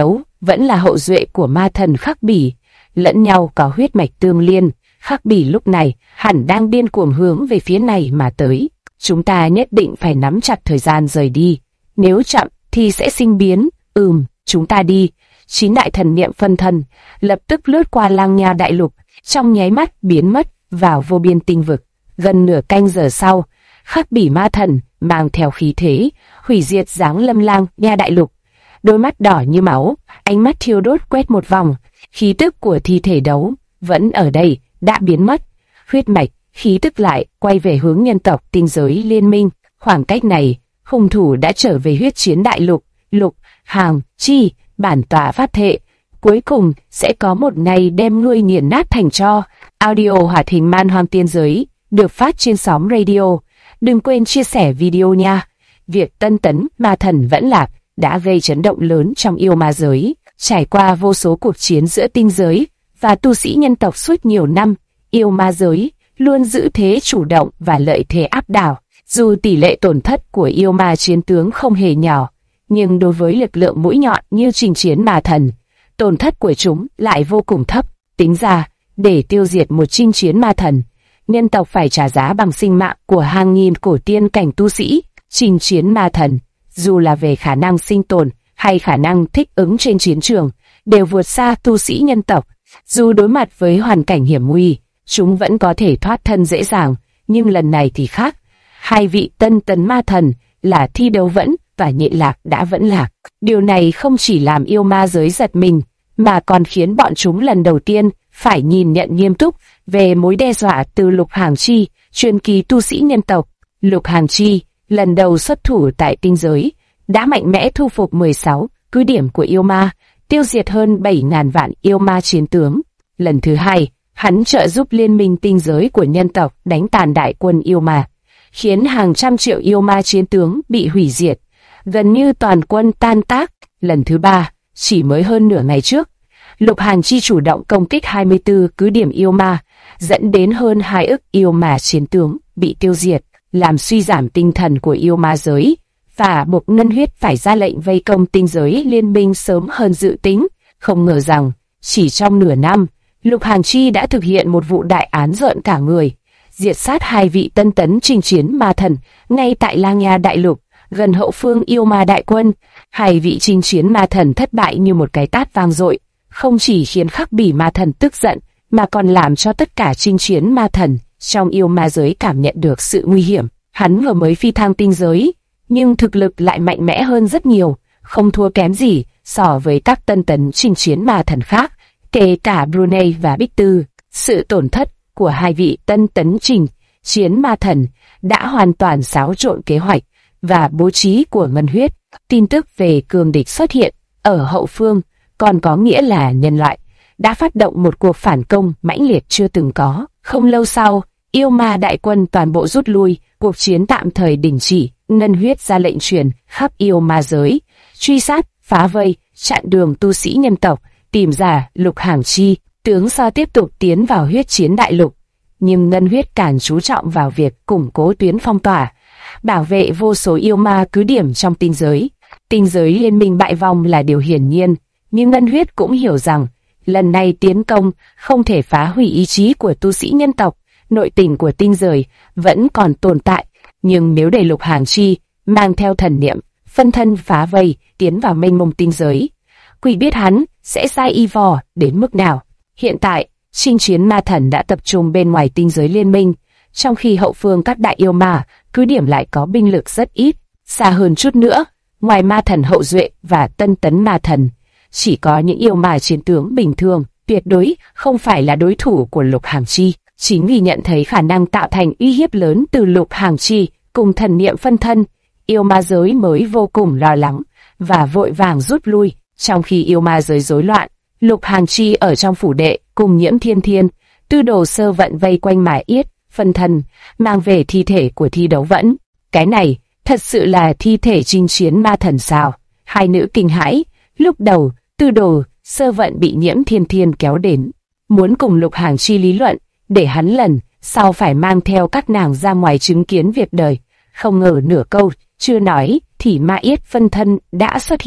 [SPEAKER 1] vẫn là hậu duệ của ma thần Khắc Bỉ, lẫn nhau có huyết mạch tương liên. Khắc Bỉ lúc này hẳn đang điên cuồng hướng về phía này mà tới. Chúng ta nhất định phải nắm chặt thời gian rời đi, nếu chậm thì sẽ sinh biến. Chúng ta đi. 9 đại thần niệm phân thân lập tức lướt qua Lang Nha đại lục, trong nháy mắt biến mất vào vô biên tinh vực. Gần nửa canh giờ sau, Khắc Bỉ ma thần mang theo khí thế hủy diệt giáng lâm Lang Nha đại lục. Đôi mắt đỏ như máu, ánh mắt thiêu đốt quét một vòng, khí tức của thi thể đấu vẫn ở đây, đã biến mất. Huyết mạch, khí tức lại quay về hướng nhân tộc tinh giới liên minh. Khoảng cách này, hung thủ đã trở về huyết chiến đại lục. Lục Hàng Chi, bản tọa phát thệ, cuối cùng sẽ có một ngày đem ngươi nghiền nát thành tro. Audio hoạt hình Man Hoang Tiên Giới được phát trên sóng radio. Đừng quên chia sẻ video nha. Việc tân tấn ma thần vẫn lạc đã gây chấn động lớn trong yêu ma giới. Trải qua vô số cuộc chiến giữa tinh giới và tu sĩ nhân tộc suốt nhiều năm, yêu ma giới luôn giữ thế chủ động và lợi thế áp đảo. Dù tỷ lệ tổn thất của yêu ma chiến tướng không hề nhỏ, nhưng đối với lực lượng mũi nhọn như trình chiến ma thần, tổn thất của chúng lại vô cùng thấp. Tính ra, để tiêu diệt một chinh chiến ma thần, nhân tộc phải trả giá bằng sinh mạng của hàng nghìn cổ tiên cảnh tu sĩ. Chinh chiến ma thần, dù là về khả năng sinh tồn hay khả năng thích ứng trên chiến trường, đều vượt xa tu sĩ nhân tộc. Dù đối mặt với hoàn cảnh hiểm nguy, chúng vẫn có thể thoát thân dễ dàng, nhưng lần này thì khác. Hai vị tân tấn ma thần là Thi Đấu Vẫn và Nhện Lạc đã vẫn lạc. Điều này không chỉ làm yêu ma giới giật mình, mà còn khiến bọn chúng lần đầu tiên phải nhìn nhận nghiêm túc về mối đe dọa từ Lục Hàng Chi, truyền kỳ tu sĩ nhân tộc. Lục Hàng Chi lần đầu xuất thủ tại tinh giới, đã mạnh mẽ thu phục 16 cứ điểm của yêu ma, tiêu diệt hơn 7.000 vạn yêu ma chiến tướng. Lần thứ hai, hắn trợ giúp liên minh tinh giới của nhân tộc đánh tàn đại quân yêu ma, khiến hàng trăm triệu yêu ma chiến tướng bị hủy diệt, gần như toàn quân tan tác. Lần thứ ba, chỉ mới hơn nửa ngày trước, Lục Hàng Chi chủ động công kích 24 cứ điểm yêu ma, dẫn đến hơn 2 ức yêu ma chiến tướng bị tiêu diệt, làm suy giảm tinh thần của yêu ma giới, và buộc Ngân Huyết phải ra lệnh vây công tinh giới liên minh sớm hơn dự tính. Không ngờ rằng, chỉ trong nửa năm, Lục Hàng Chi đã thực hiện một vụ đại án rợn cả người, diệt sát hai vị tân tấn chinh chiến ma thần ngay tại Lang Nha đại lục, gần hậu phương yêu ma đại quân. Hai vị chinh chiến ma thần thất bại như một cái tát vang dội, không chỉ khiến Khắc Bỉ ma thần tức giận, mà còn làm cho tất cả chinh chiến ma thần trong yêu ma giới cảm nhận được sự nguy hiểm. Hắn vừa mới phi thăng tinh giới, nhưng thực lực lại mạnh mẽ hơn rất nhiều, không thua kém gì so với các tân tấn chinh chiến ma thần khác, kể cả Brunei và Bích Tư. Sự tổn thất của hai vị tân tấn chinh chiến ma thần đã hoàn toàn xáo trộn kế hoạch và bố trí của Ngân Huyết. Tin tức về cường địch xuất hiện ở hậu phương còn có nghĩa là nhân loại đã phát động một cuộc phản công mãnh liệt chưa từng có. Không lâu sau, yêu ma đại quân toàn bộ rút lui, cuộc chiến tạm thời đình chỉ. Ngân Huyết ra lệnh truyền khắp yêu ma giới, truy sát, phá vây, chặn đường tu sĩ nhân tộc, tìm ra Lục Hàng Chi. Tướng So tiếp tục tiến vào huyết chiến đại lục, nhưng Ngân Huyết càng chú trọng vào việc củng cố tuyến phong tỏa, bảo vệ vô số yêu ma cứ điểm trong tinh giới. Tinh giới liên minh bại vong là điều hiển nhiên, nhưng Ngân Huyết cũng hiểu rằng lần này tiến công không thể phá hủy ý chí của tu sĩ nhân tộc. Nội tình của tinh giới vẫn còn tồn tại, nhưng nếu để Lục Hàng Chi mang theo thần niệm phân thân phá vây tiến vào mênh mông tinh giới, quỷ biết hắn sẽ sai y vò đến mức nào. Hiện tại, chinh chiến ma thần đã tập trung bên ngoài tinh giới liên minh, trong khi hậu phương các đại yêu ma cứ điểm lại có binh lực rất ít. Xa hơn chút nữa, ngoài ma thần hậu duệ và tân tấn ma thần, chỉ có những yêu ma chiến tướng bình thường, tuyệt đối không phải là đối thủ của Lục Hàng Chi. Chính vì nhận thấy khả năng tạo thành uy hiếp lớn từ Lục Hàng Chi cùng thần niệm phân thân, yêu ma giới mới vô cùng lo lắng và vội vàng rút lui. Trong khi yêu ma giới rối loạn, Lục Hàng Chi ở trong phủ đệ cùng Nhiễm Thiên Thiên, Tư Đồ Sơ Vận vây quanh Mã Yết phân thân, mang về thi thể của Thi Đấu Vẫn. Cái này thật sự là thi thể chinh chiến ma thần sao? Hai nữ kinh hãi. Lúc đầu, Tư Đồ Sơ Vận bị Nhiễm Thiên Thiên kéo đến, muốn cùng Lục Hàng Chi lý luận, để hắn lần sau phải mang theo các nàng ra ngoài chứng kiến việc đời. Không ngờ nửa câu chưa nói thì Ma Yết phân thân đã xuất hiện,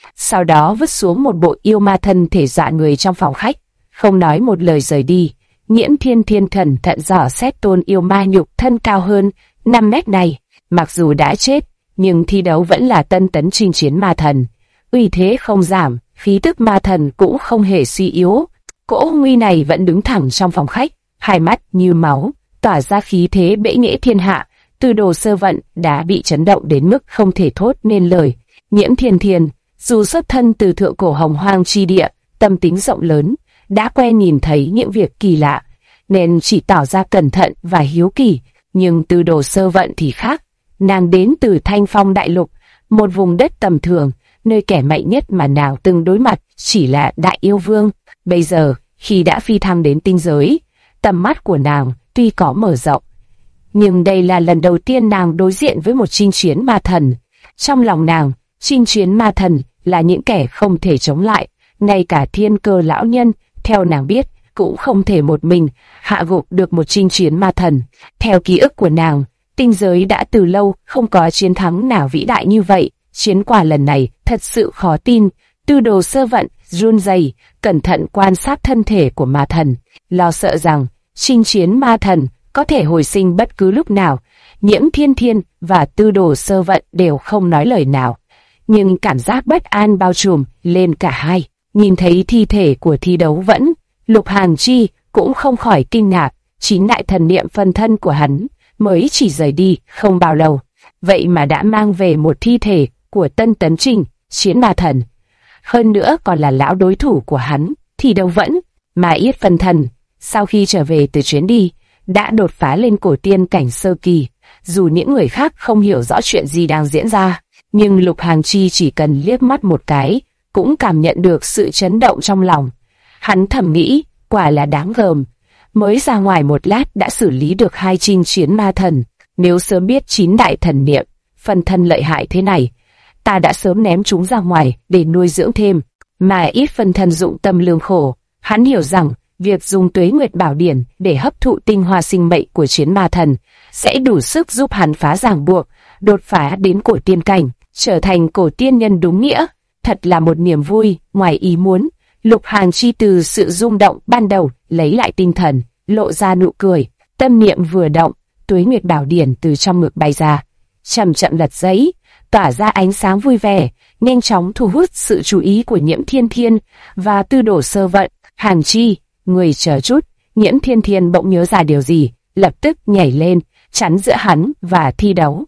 [SPEAKER 1] sau đó vứt xuống một bộ yêu ma thân thể dọa người trong phòng khách, không nói một lời rời đi. Nhiễm Thiên Thiên cẩn thận dò xét tôn yêu ma nhục thân cao hơn 5 mét này, mặc dù đã chết, nhưng thi đấu vẫn là tân tấn chinh chiến ma thần, uy thế không giảm, khí tức ma thần cũng không hề suy yếu. Cỗ nguy này vẫn đứng thẳng trong phòng khách, hai mắt như máu, tỏa ra khí thế bệ nghệ thiên hạ. Tư Đồ Sơ Vận đã bị chấn động đến mức không thể thốt nên lời. Nhiễm Thiên Thiên, dù xuất thân từ thượng cổ hồng hoang chi địa, tâm tính rộng lớn, đã quen nhìn thấy những việc kỳ lạ, nên chỉ tỏ ra cẩn thận và hiếu kỳ. Nhưng Tư Đồ Sơ Vận thì khác, nàng đến từ Thanh Phong Đại Lục, một vùng đất tầm thường, nơi kẻ mạnh nhất mà nàng từng đối mặt chỉ là Đại Yêu Vương. Bây giờ, khi đã phi thăng đến tinh giới, tầm mắt của nàng tuy có mở rộng, nhưng đây là lần đầu tiên nàng đối diện với một chinh chiến ma thần. Trong lòng nàng, chinh chiến ma thần là những kẻ không thể chống lại, ngay cả Thiên Cơ lão nhân, theo nàng biết, cũng không thể một mình hạ gục được một chinh chiến ma thần. Theo ký ức của nàng, tinh giới đã từ lâu không có chiến thắng nào vĩ đại như vậy. Chiến quả lần này thật sự khó tin. Tư Đồ Sơ Vận run rẩy, cẩn thận quan sát thân thể của ma thần, lo sợ rằng chinh chiến ma thần có thể hồi sinh bất cứ lúc nào. Nhiễm Thiên Thiên và Tư Đồ Sơ Vận đều không nói lời nào, nhưng cảm giác bất an bao trùm lên cả hai. Nhìn thấy thi thể của thi đấu vẫn, Lục Hàn Chi cũng không khỏi kinh ngạc. 9 đại thần niệm phân thân của hắn mới chỉ rời đi không bao lâu, vậy mà đã mang về một thi thể của tân tấn chinh chiến ma thần, hơn nữa còn là lão đối thủ của hắn. Thi đấu vẫn, mà Yết phân thần sau khi trở về từ chuyến đi đã đột phá lên cổ tiên cảnh sơ kỳ. Dù những người khác không hiểu rõ chuyện gì đang diễn ra, nhưng Lục Hàn Chi chỉ cần liếc mắt một cái cũng cảm nhận được sự chấn động trong lòng. Hắn thầm nghĩ, quả là đáng gờm, mới ra ngoài một lát đã xử lý được 2 chinh chiến ma thần. Nếu sớm biết 9 đại thần niệm phân thân lợi hại thế này, ta đã sớm ném chúng ra ngoài để nuôi dưỡng thêm. Mà Ít phân thân dụng tâm lương khổ, hắn hiểu rằng việc dùng Tuế Nguyệt Bảo Điển để hấp thụ tinh hoa sinh mệnh của chiến ma thần sẽ đủ sức giúp hắn phá ràng buộc, đột phá đến cổ tiên cảnh, trở thành cổ tiên nhân đúng nghĩa. Thật là một niềm vui ngoài ý muốn. Lục Hàn Chi từ sự rung động ban đầu lấy lại tinh thần, lộ ra nụ cười. Tâm niệm vừa động, Tuế Nguyệt Bảo Điển từ trong ngực bay ra, chậm chậm lật giấy, tỏa ra ánh sáng vui vẻ, nhanh chóng thu hút sự chú ý của Nhiễm Thiên Thiên và Tư Đồ Sơ Vận. Hàn Chi, người chờ chút. Nhiễm Thiên Thiên bỗng nhớ ra điều gì, lập tức nhảy lên, chắn giữa hắn và thi đấu.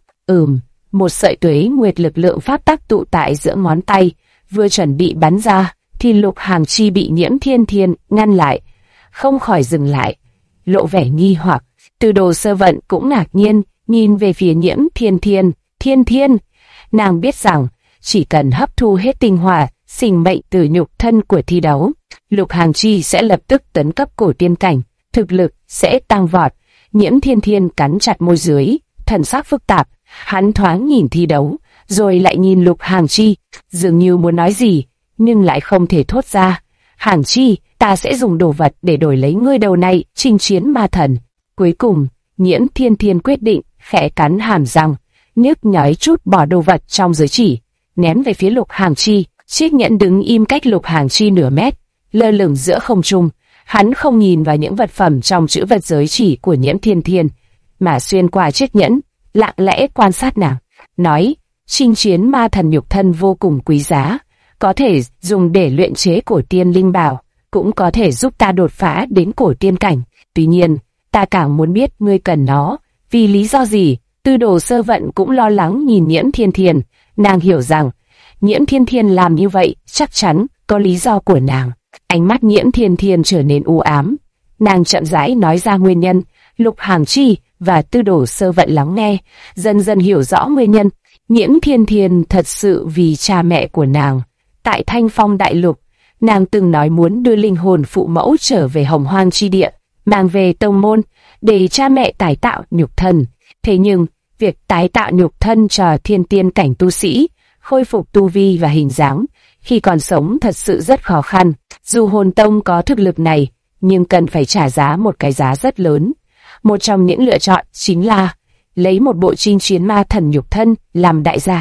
[SPEAKER 1] Một sợi Tuế Nguyệt lực lượng pháp tắc tụ tại giữa ngón tay, vừa chuẩn bị bắn ra, thì Lục Hàn Chi bị Nhiễm Thiên Thiên ngăn lại, không khỏi dừng lại, lộ vẻ nghi hoặc. Tư Đồ Sơ Vận cũng ngạc nhiên, nhìn về phía Nhiễm Thiên Thiên. Thiên Thiên, nàng biết rằng chỉ cần hấp thu hết tinh hoa sinh mệnh từ nhục thân của thi đấu, Lục Hàn Chi sẽ lập tức tấn cấp cổ tiên cảnh, thực lực sẽ tăng vọt. Nhiễm Thiên Thiên cắn chặt môi dưới, thần sắc phức tạp. Hắn thoáng nhìn thi đấu, rồi lại nhìn Lục Hàn Chi, dường như muốn nói gì, nhưng lại không thể thốt ra. Hàn Chi, ta sẽ dùng đồ vật để đổi lấy ngươi đầu này, chinh chiến ma thần. Cuối cùng, Nhiễm Thiên Thiên quyết định, khẽ cắn hàm răng, nhức nhói chút bỏ đồ vật trong giới chỉ, ném về phía Lục Hàn Chi. Chiếc nhẫn đứng im cách Lục Hàn Chi nửa mét, lơ lửng giữa không trung. Hắn không nhìn vào những vật phẩm trong chữ vật giới chỉ của Nhiễm Thiên Thiên, mà xuyên qua chiếc nhẫn, lặng lẽ quan sát nàng, nói: chinh chiến ma thần nhục thân vô cùng quý giá, có thể dùng để luyện chế cổ tiên linh bảo, cũng có thể giúp ta đột phá đến cổ tiên cảnh. Tuy nhiên, ta càng muốn biết ngươi cần nó vì lý do gì. Tư Đồ Sơ Vận cũng lo lắng nhìn Nhiễm Thiên Thiên, nàng hiểu rằng Nhiễm Thiên Thiên làm như vậy chắc chắn có lý do của nàng. Ánh mắt Nhiễm Thiên Thiên trở nên u ám, nàng chậm rãi nói ra nguyên nhân. Lục Hàn Chi và Tư Đồ Sơ Vận lắng nghe, dần dần hiểu rõ nguyên nhân. Nhiễm Thiên Thiên thật sự vì cha mẹ của nàng. Tại Thanh Phong Đại Lục, nàng từng nói muốn đưa linh hồn phụ mẫu trở về Hồng Hoang chi địa, mang về tông môn để cha mẹ tái tạo nhục thân. Thế nhưng, việc tái tạo nhục thân cho thiên tiên cảnh tu sĩ, khôi phục tu vi và hình dáng khi còn sống thật sự rất khó khăn. Dù hồn tông có thực lực này, nhưng cần phải trả giá một cái giá rất lớn. Một trong những lựa chọn chính là lấy một bộ chinh chiến ma thần nhục thân làm đại giá.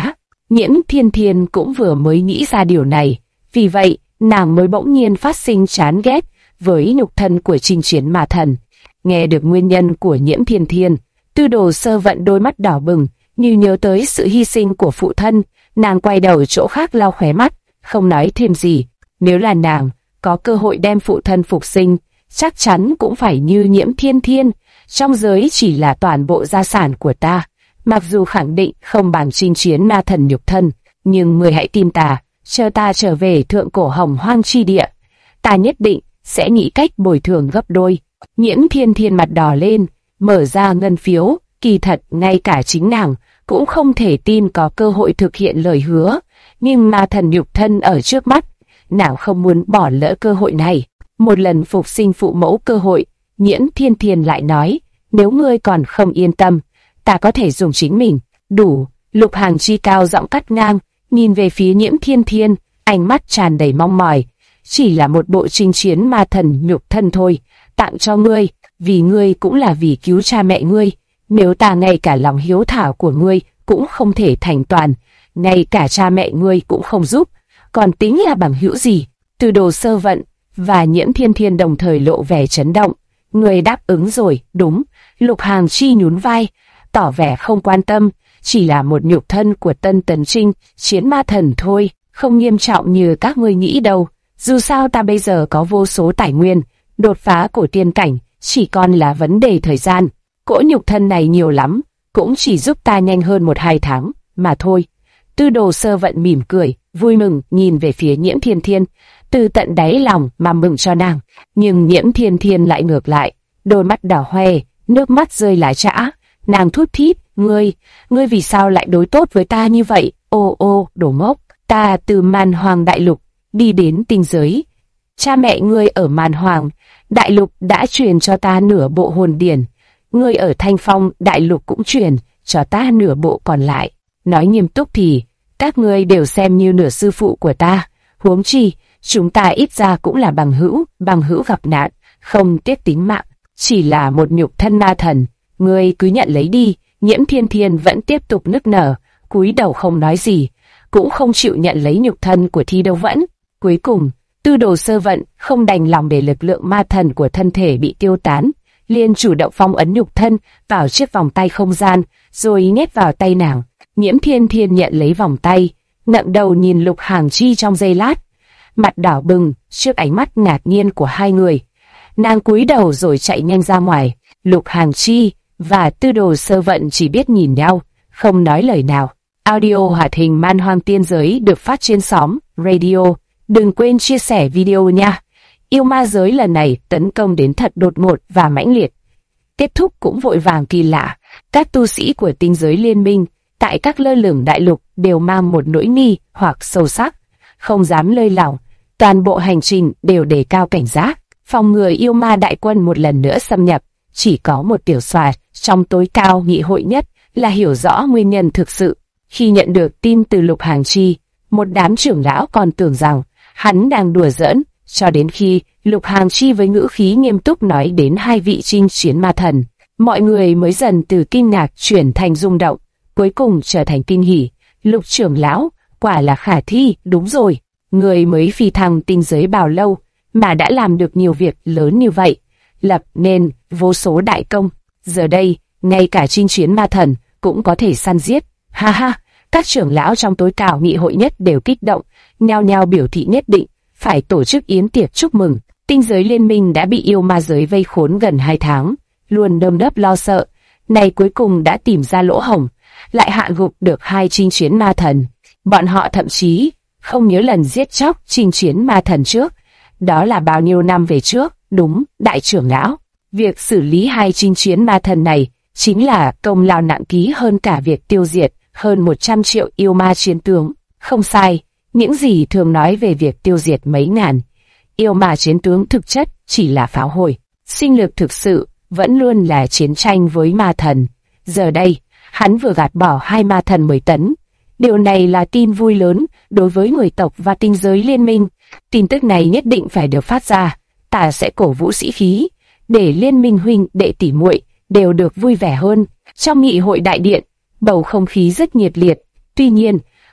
[SPEAKER 1] Nhiễm Thiên Thiên cũng vừa mới nghĩ ra điều này, vì vậy nàng mới bỗng nhiên phát sinh chán ghét với nhục thân của chinh chiến ma thần. Nghe được nguyên nhân của Nhiễm Thiên Thiên, Tư Đồ Sơ Vận đôi mắt đỏ bừng, như nhớ tới sự hy sinh của phụ thân, nàng quay đầu chỗ khác lau khóe mắt, không nói thêm gì. Nếu là nàng có cơ hội đem phụ thân phục sinh, chắc chắn cũng phải như Nhiễm Thiên Thiên, trong giới chỉ là toàn bộ gia sản của ta. Mặc dù khẳng định không bằng chinh chiến ma thần nhục thân, nhưng người hãy tin ta, chờ ta trở về thượng cổ hồng hoang chi địa, ta nhất định sẽ nghĩ cách bồi thường gấp đôi. Nhiễm Thiên Thiên mặt đỏ lên, mở ra ngân phiếu, kỳ thật ngay cả chính nàng cũng không thể tin có cơ hội thực hiện lời hứa, nhưng ma thần nhục thân ở trước mắt, nàng không muốn bỏ lỡ cơ hội này. Một lần phục sinh phụ mẫu cơ hội, Nhiễm Thiên Thiên lại nói, nếu ngươi còn không yên tâm, ta có thể dùng chính mình. Đủ. Lục Hàng Chi cao giọng cắt ngang, nhìn về phía Nhiễm Thiên Thiên, ánh mắt tràn đầy mong mỏi. Chỉ là một bộ chinh chiến ma thần nhục thân thôi, tặng cho ngươi, vì ngươi cũng là vì cứu cha mẹ ngươi. Nếu ta ngay cả lòng hiếu thảo của ngươi cũng không thể thành toàn, ngay cả cha mẹ ngươi cũng không giúp, còn tính là bằng hữu gì? Tư Đồ Sơ Vận và Nhiễm Thiên Thiên đồng thời lộ vẻ chấn động. Ngươi đáp ứng rồi, đúng. Lục Hàng Chi nhún vai, tỏ vẻ không quan tâm, chỉ là một nhục thân của Tân Tấn Trinh, chiến ma thần thôi, không nghiêm trọng như các ngươi nghĩ đâu. Dù sao ta bây giờ có vô số tài nguyên, đột phá cổ tiên cảnh, chỉ còn là vấn đề thời gian. Cỗ nhục thân này nhiều lắm, cũng chỉ giúp ta nhanh hơn 1-2 tháng, mà thôi. Tư Đồ Sơ Vận mỉm cười, vui mừng nhìn về phía Nhiễm Thiên Thiên, từ tận đáy lòng mà mừng cho nàng. Nhưng Nhiễm Thiên Thiên lại ngược lại, đôi mắt đỏ hoe, nước mắt rơi lã chã. Nàng thút thít, ngươi vì sao lại đối tốt với ta như vậy? Ô, đồ ngốc, ta từ Man Hoàng Đại Lục đi đến tinh giới. Cha mẹ ngươi ở Man Hoàng Đại Lục đã truyền cho ta nửa bộ hồn điển, ngươi ở Thanh Phong Đại Lục cũng truyền cho ta nửa bộ còn lại. Nói nghiêm túc thì, các ngươi đều xem như nửa sư phụ của ta, huống chi, chúng ta ít ra cũng là bằng hữu gặp nạn, không tiếc tính mạng, chỉ là một nhục thân ma thần, ngươi cứ nhận lấy đi. Nhiễm Thiên Thiên vẫn tiếp tục nức nở, cúi đầu không nói gì, cũng không chịu nhận lấy nhục thân của Thi Đấu Vẫn. Cuối cùng, Tư Đồ Sơ Vận không đành lòng để lực lượng ma thần của thân thể bị tiêu tán, liền chủ động phong ấn nhục thân vào chiếc vòng tay không gian, rồi nhét vào tay nàng. Nhiễm Thiên Thiên nhận lấy vòng tay, ngẩng đầu nhìn Lục Hàng Chi trong giây lát, mặt đỏ bừng trước ánh mắt ngạc nhiên của hai người. Nàng cúi đầu rồi chạy nhanh ra ngoài. Lục Hàng Chi và Tư Đồ Sơ Vận chỉ biết nhìn nhau, không nói lời nào. Audio hoạt hình Man Hoang Tiên Giới được phát trên xóm Radio. Đừng quên chia sẻ video nha. Yêu ma giới lần này tấn công đến thật đột ngột và mãnh liệt. Kết thúc cũng vội vàng kỳ lạ. Các tu sĩ của tinh giới liên minh tại các lơ lửng đại lục đều mang một nỗi nghi hoặc sâu sắc, không dám lơi lỏng. Toàn bộ hành trình đều đề cao cảnh giác, phòng ngừa yêu ma đại quân một lần nữa xâm nhập. Chỉ có một tiểu soạt trong tối cao nghị hội nhất là hiểu rõ nguyên nhân thực sự. Khi nhận được tin từ Lục Hàng Chi, một đám trưởng lão còn tưởng rằng hắn đang đùa giỡn, cho đến khi Lục Hàng Chi với ngữ khí nghiêm túc nói đến hai vị chinh chiến ma thần, mọi người mới dần từ kinh ngạc chuyển thành rung động, cuối cùng trở thành kinh hỉ. Lục trưởng lão, quả là khả thi, đúng rồi, người mới phi thăng tinh giới bao lâu mà đã làm được nhiều việc lớn như vậy, lập nên vô số đại công. Giờ đây, ngay cả chinh chiến ma thần cũng có thể săn giết. Ha ha, các trưởng lão trong tối cao nghị hội nhất đều kích động, nhao nhao biểu thị nhất định phải tổ chức yến tiệc chúc mừng. Tinh giới liên minh đã bị yêu ma giới vây khốn gần 2 tháng, luôn nơm nớp lo sợ, này cuối cùng đã tìm ra lỗ hổng, lại hạ gục được hai chinh chiến ma thần. Bọn họ thậm chí không nhớ lần giết chóc chinh chiến ma thần trước, đó là bao nhiêu năm về trước. Đúng, đại trưởng lão, việc xử lý hai chinh chiến ma thần này chính là công lao nặng ký hơn cả việc tiêu diệt hơn 100 triệu yêu ma chiến tướng. Không sai, những gì thường nói về việc tiêu diệt mấy ngàn yêu ma chiến tướng thực chất chỉ là pháo hôi. Sinh lực thực sự vẫn luôn là chiến tranh với ma thần. Giờ đây, hắn vừa gạt bỏ hai ma thần 10 tấn. Điều này là tin vui lớn đối với người tộc và tinh giới liên minh. Tin tức này nhất định phải được phát ra. Ta sẽ cổ vũ sĩ khí, để liên minh huynh đệ tỷ muội đều được vui vẻ hơn. Trong nghị hội đại điện, bầu không khí rất nhiệt liệt. Tuy nhiên,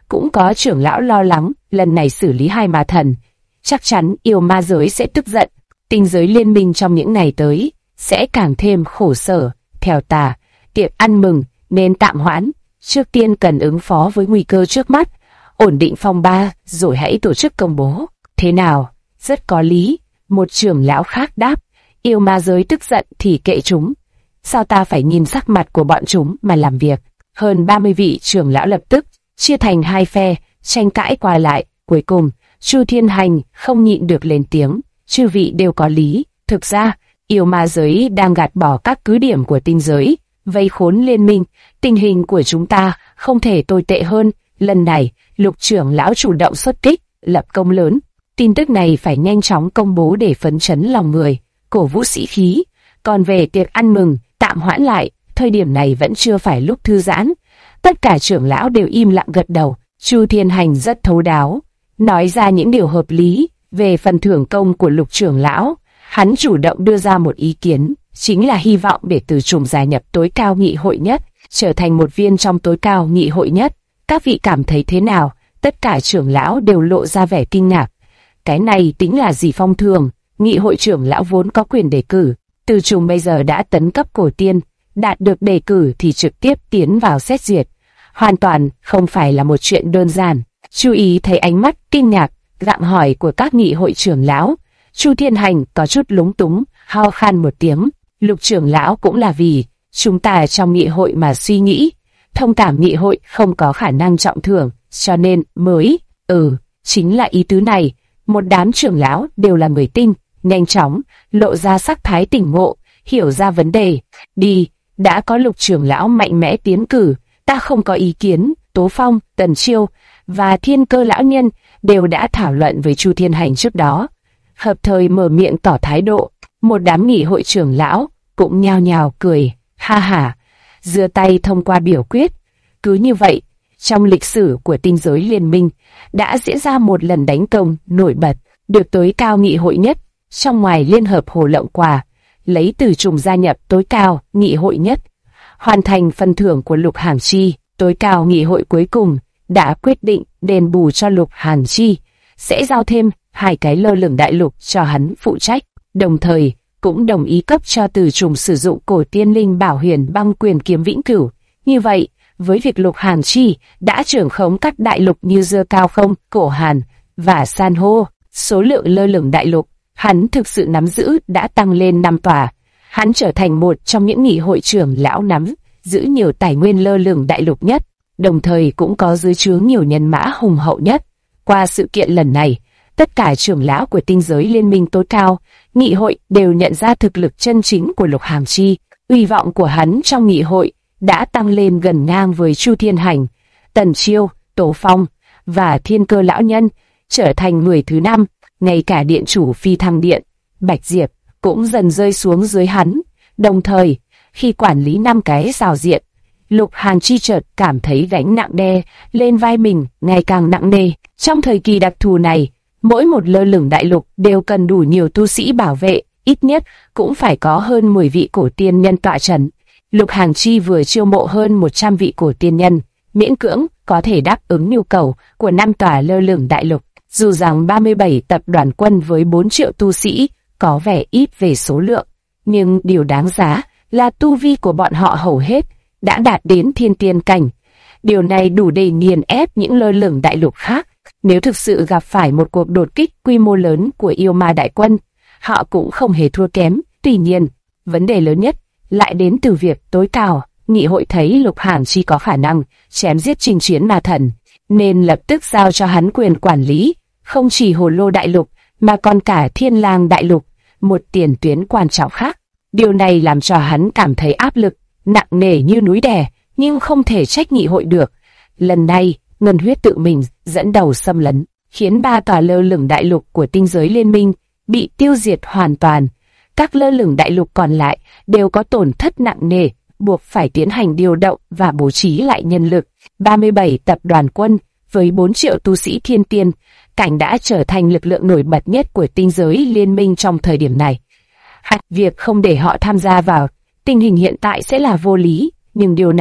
[SPEAKER 1] cũng có trưởng lão lo lắng, lần này xử lý hai ma thần, chắc chắn yêu ma giới sẽ tức giận. Tinh giới liên minh trong những ngày tới sẽ càng thêm khổ sở. Theo ta, tiệc ăn mừng nên tạm hoãn, trước tiên cần ứng phó với nguy cơ trước mắt, ổn định phong ba, rồi hãy tổ chức công bố. Thế nào? Rất có lý. Một trưởng lão khác đáp, yêu ma giới tức giận thì kệ chúng. Sao ta phải nhìn sắc mặt của bọn chúng mà làm việc? Hơn 30 vị trưởng lão lập tức chia thành hai phe, tranh cãi qua lại. Cuối cùng, Chu Thiên Hành không nhịn được lên tiếng, chư vị đều có lý. Thực ra, yêu ma giới đang gạt bỏ các cứ điểm của tinh giới, vây khốn liên minh. Tình hình của chúng ta không thể tồi tệ hơn. Lần này, Lục trưởng lão chủ động xuất kích, lập công lớn. Tin tức này phải nhanh chóng công bố để phấn chấn lòng người, cổ vũ sĩ khí. Còn về tiệc ăn mừng, tạm hoãn lại, thời điểm này vẫn chưa phải lúc thư giãn. Tất cả trưởng lão đều im lặng gật đầu. Chu Thiên Hành rất thấu đáo, nói ra những điều hợp lý về phần thưởng công của Lục trưởng lão. Hắn chủ động đưa ra một ý kiến, chính là hy vọng để Từ Trùng gia nhập tối cao nghị hội nhất, trở thành một viên trong tối cao nghị hội nhất. Các vị cảm thấy thế nào? Tất cả trưởng lão đều lộ ra vẻ kinh ngạc. Cái này tính là gì phong thường? Nghị hội trưởng lão vốn có quyền đề cử. Từ Trùng bây giờ đã tấn cấp cổ tiên, đạt được đề cử thì trực tiếp tiến vào xét duyệt. Hoàn toàn không phải là một chuyện đơn giản. Chú ý thấy ánh mắt kinh ngạc, gặng hỏi của các nghị hội trưởng lão. Chu Thiên Hành có chút lúng túng, ho khan một tiếng. Lục trưởng lão cũng là vì chúng ta trong nghị hội mà suy nghĩ. Thông cảm nghị hội không có khả năng trọng thưởng, cho nên mới... chính là ý tứ này. Một đám trưởng lão đều là người tinh, nhanh chóng lộ ra sắc thái tỉnh ngộ, hiểu ra vấn đề. Đi, đã có Lục trưởng lão mạnh mẽ tiến cử, ta không có ý kiến. Tố Phong, Tần Chiêu và Thiên Cơ lão nhân đều đã thảo luận với Chu Thiên Hành trước đó, hợp thời mở miệng tỏ thái độ. Một đám nghị hội trưởng lão cũng nhao nhao cười, ha ha, giơ tay thông qua biểu quyết. Cứ như vậy, trong lịch sử của tinh giới liên minh đã diễn ra một lần đánh công nổi bật, được tối cao nghị hội nhất trong ngoài liên hợp Hồ Lộng Quả, lấy Từ Trùng gia nhập tối cao nghị hội nhất, hoàn thành phần thưởng của Lục Hàn Chi. Tối cao nghị hội cuối cùng đã quyết định đền bù cho Lục Hàn Chi, sẽ giao thêm 2 cái lơ lửng đại lục cho hắn phụ trách, đồng thời cũng đồng ý cấp cho Từ Trùng sử dụng cổ tiên linh bảo huyền băng quyền kiếm vĩnh cửu. Như vậy, với việc Lục Hàn Chi đã trưởng khống các đại lục như Dơ Cao Không, Cổ Hàn và San hô, số lượng lơ lửng đại lục hắn thực sự nắm giữ đã tăng lên 5 tòa. Hắn trở thành một trong những nghị hội trưởng lão nắm giữ nhiều tài nguyên lơ lửng đại lục nhất, đồng thời cũng có dưới trướng nhiều nhân mã hùng hậu nhất. Qua sự kiện lần này, tất cả trưởng lão của tinh giới liên minh tối cao, nghị hội đều nhận ra thực lực chân chính của Lục Hàn Chi. Uy vọng của hắn trong nghị hội đã tăng lên gần ngang với Chu Thiên Hành, Tần Chiêu, Tố Phong và Thiên Cơ lão nhân, trở thành người thứ 5. Ngay cả điện chủ Phi Thăng Điện, Bạch Diệp cũng dần rơi xuống dưới hắn. Đồng thời, khi quản lý 5 cái rào diện, Lục Hàn Chi chợt cảm thấy gánh nặng đè lên vai mình ngày càng nặng nề. Trong thời kỳ đặc thù này, mỗi một lơ lửng đại lục đều cần đủ nhiều tu sĩ bảo vệ, ít nhất cũng phải có hơn 10 vị cổ tiên nhân tọa trấn. Lục Hàn Chi vừa chiêu mộ hơn 100 vị cổ tiên nhân, miễn cưỡng có thể đáp ứng nhu cầu của 5 tòa lơ lửng đại lục. Dù rằng 37 tập đoàn quân với 4 triệu tu sĩ có vẻ ít về số lượng, nhưng điều đáng giá là tu vi của bọn họ hầu hết đã đạt đến thiên tiên cảnh. Điều này đủ để nghiền ép những lơ lửng đại lục khác. Nếu thực sự gặp phải một cuộc đột kích quy mô lớn của yêu ma đại quân, họ cũng không hề thua kém. Tuy nhiên, vấn đề lớn nhất lại đến từ việc tối cao nghị hội thấy Lục Hàn Chi có khả năng chém giết chinh chiến ma thần, nên lập tức giao cho hắn quyền quản lý không chỉ Hồ Lô đại lục mà còn cả Thiên Lang đại lục, một tiền tuyến quan trọng khác. Điều này làm cho hắn cảm thấy áp lực nặng nề như núi đè, nhưng không thể trách nghị hội được. Lần này, Ngân Huyết tự mình dẫn đầu xâm lấn, khiến 3 tòa lơ lửng đại lục của tinh giới liên minh bị tiêu diệt hoàn toàn. Các lơ lửng đại lục còn lại đều có tổn thất nặng nề, buộc phải tiến hành điều động và bố trí lại nhân lực. 37 tập đoàn quân với 4 triệu tu sĩ thiên tiên cảnh đã trở thành lực lượng nổi bật nhất của tinh giới liên minh trong thời điểm này. Việc không để họ tham gia vào tình hình hiện tại sẽ là vô lý, nhưng điều này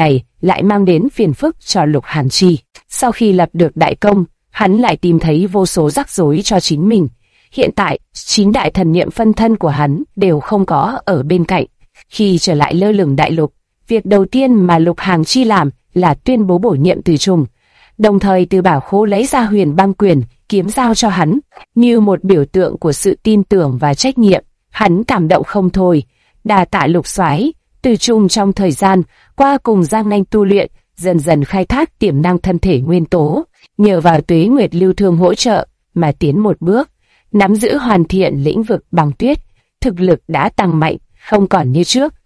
[SPEAKER 1] lại mang đến phiền phức cho Lục Hàn Chi. Sau khi lập được đại công, hắn lại tìm thấy vô số rắc rối cho chính mình. Hiện tại, 9 đại thần niệm phân thân của hắn đều không có ở bên cạnh. Khi trở lại lơ lửng đại lục, việc đầu tiên mà Lục Hàn Chi làm là tuyên bố bổ nhiệm Từ Trùng, đồng thời từ bảo khố lấy ra Huyền Băng Quyền, kiếm giao cho hắn, như một biểu tượng của sự tin tưởng và trách nhiệm. Hắn cảm động không thôi. Đà tạ Lục Soái. Từ Trùng trong thời gian qua cùng Giang Nanh tu luyện, dần dần khai thác tiềm năng thân thể nguyên tố, nhờ vào tuế nguyệt lưu thương hỗ trợ mà tiến một bước, nắm giữ hoàn thiện lĩnh vực băng tuyết, thực lực đã tăng mạnh, không còn như trước.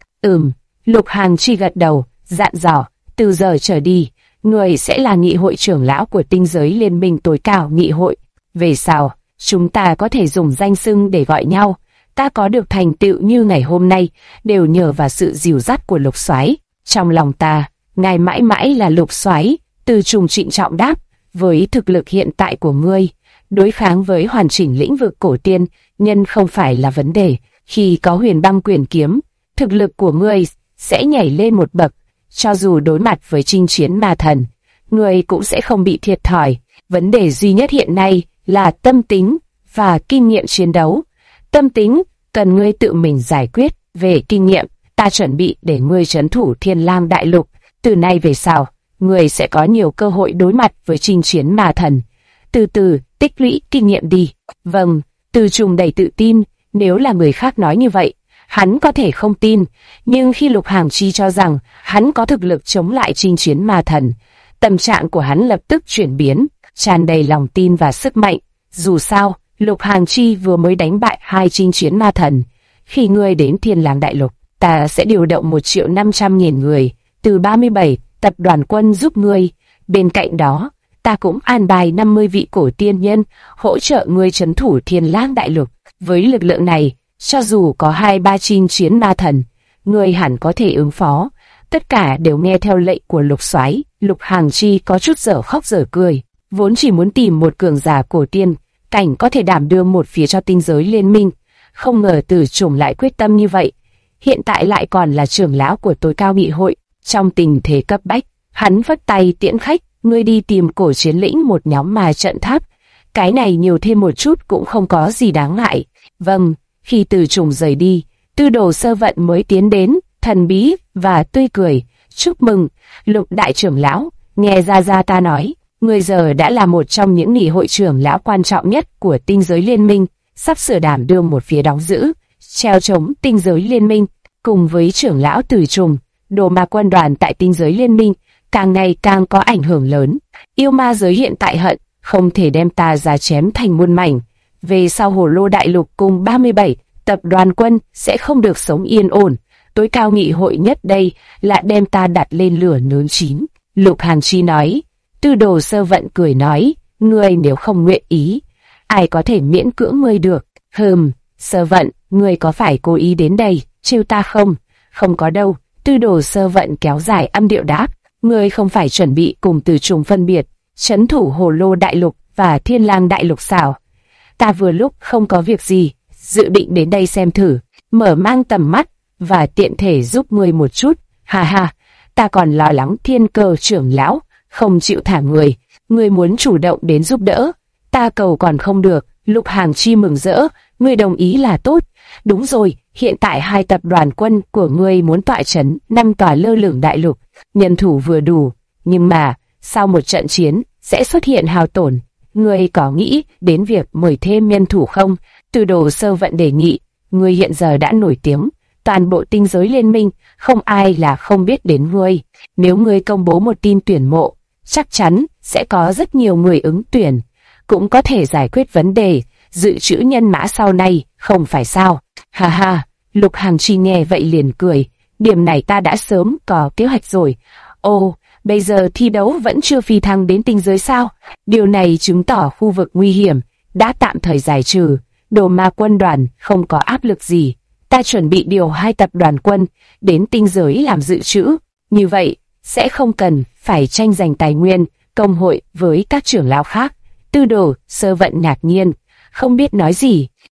[SPEAKER 1] Lục Hàn Chi gật đầu, dặn dò, từ giờ trở đi, người sẽ là nghị hội trưởng lão của tinh giới liên minh tối cao nghị hội. Về sau, chúng ta có thể dùng danh xưng để gọi nhau. Ta có được thành tựu như ngày hôm nay, đều nhờ vào sự dìu dắt của Lục Soái. Trong lòng ta, ngài mãi mãi là Lục Soái. Từ Trùng trịnh trọng đáp, với thực lực hiện tại của ngươi, đối kháng với hoàn chỉnh lĩnh vực cổ tiên nhân không phải là vấn đề. Khi có Huyền Băng Quyền kiếm, thực lực của ngươi sẽ nhảy lên một bậc. Cho dù đối mặt với chinh chiến ma thần, ngươi cũng sẽ không bị thiệt thòi. Vấn đề duy nhất hiện nay là tâm tính và kinh nghiệm chiến đấu. Tâm tính cần ngươi tự mình giải quyết, về kinh nghiệm ta chuẩn bị để ngươi trấn thủ Thiên Lang đại lục. Từ nay về sau, ngươi sẽ có nhiều cơ hội đối mặt với chinh chiến ma thần. Từ từ tích lũy kinh nghiệm đi. Vâng. Từ Trùng đầy tự tin. Nếu là người khác nói như vậy, hắn có thể không tin, nhưng khi Lục Hàn Chi cho rằng hắn có thực lực chống lại chinh chiến ma thần, tâm trạng của hắn lập tức chuyển biến, tràn đầy lòng tin và sức mạnh. Dù sao, Lục Hàn Chi vừa mới đánh bại 2 chinh chiến ma thần. Khi ngươi đến Thiên Lang đại lục, ta sẽ điều động 1.500.000 người từ 37 tập đoàn quân giúp ngươi. Bên cạnh đó, ta cũng an bài 50 vị cổ tiên nhân hỗ trợ ngươi trấn thủ Thiên Lang đại lục. Với lực lượng này, cho dù có 2-3 chinh chiến ma thần, ngươi hẳn có thể ứng phó. Tất cả đều nghe theo lệnh của Lục Soái. Lục Hàn Chi có chút dở khóc dở cười, vốn chỉ muốn tìm một cường giả cổ tiên cảnh có thể đảm đương một phía cho tinh giới liên minh, không ngờ Từ Trùng lại quyết tâm như vậy. Hiện tại lại còn là trưởng lão của tối cao nghị hội. Trong tình thế cấp bách, hắn phất tay tiễn khách, ngươi đi tìm cổ chiến lĩnh một nhóm ma trận tháp. Cái này nhiều thêm một chút cũng không có gì đáng ngại. Vâng. Khi Từ Trùng rời đi, Tư Đồ Sơ Vận mới tiến đến, thần bí và tươi cười. Chúc mừng, Lục đại trưởng lão, nghe ra ta nói, ngươi giờ đã là một trong những nghị hội trưởng lão quan trọng nhất của tinh giới liên minh, sắp sửa đảm đương một phía đóng giữ, treo chống tinh giới liên minh. Cùng với trưởng lão Từ Trùng, đồ ma quân đoàn tại tinh giới liên minh càng ngày càng có ảnh hưởng lớn. Yêu ma giới hiện tại hận không thể đem ta ra chém thành muôn mảnh. Về sau Hồ Lô đại lục cùng 37 tập đoàn quân sẽ không được sống yên ổn. Tối cao nghị hội nhất đây là đem ta đặt lên lửa nướng chín. Lục Hàn Chi nói. Tư Đồ Sơ Vận cười nói, ngươi nếu không nguyện ý, ai có thể miễn cưỡng ngươi được. Sơ Vận, ngươi có phải cố ý đến đây trêu ta không? Không có đâu. Tư Đồ Sơ Vận kéo dài âm điệu đáp, ngươi không phải chuẩn bị cùng Từ Trùng phân biệt, trấn thủ Hồ Lô đại lục và Thiên Lang đại lục sao? Ta vừa lúc không có việc gì, dự định đến đây xem thử, mở mang tầm mắt và tiện thể giúp ngươi một chút. Ha ha, ta còn lo lắng Thiên Cơ trưởng lão không chịu thả người, ngươi muốn chủ động đến giúp đỡ, ta cầu còn không được. Lục Hàn Chi mừng rỡ, ngươi đồng ý là tốt. Đúng rồi, hiện tại 2 tập đoàn quân của ngươi muốn tọa trấn 5 tòa lơ lửng đại lục, nhân thủ vừa đủ, nhưng mà sau một trận chiến sẽ xuất hiện hao tổn. Ngươi có nghĩ đến việc mời thêm nhân thủ không? Tư Đồ Sơ Vận đề nghị. Ngươi hiện giờ đã nổi tiếng, toàn bộ tinh giới liên minh không ai là không biết đến ngươi. Nếu ngươi công bố một tin tuyển mộ, chắc chắn sẽ có rất nhiều người ứng tuyển, cũng có thể giải quyết vấn đề dự trữ nhân mã sau này, không phải sao? Ha ha. Lục Hàn Chi nghe vậy liền cười. Điểm này ta đã sớm có kế hoạch rồi. Ồ, bây giờ thi đấu vẫn chưa phi thăng đến tinh giới sao? Điều này chứng tỏ khu vực nguy hiểm đã tạm thời giải trừ. Đồ ma quân đoàn không có áp lực gì. Ta chuẩn bị điều 2 tập đoàn quân đến tinh giới làm dự trữ. Như vậy, sẽ không cần phải tranh giành tài nguyên, công hội với các trưởng lão khác. Tư Đồ Sơ Vận ngạc nhiên, không biết nói gì.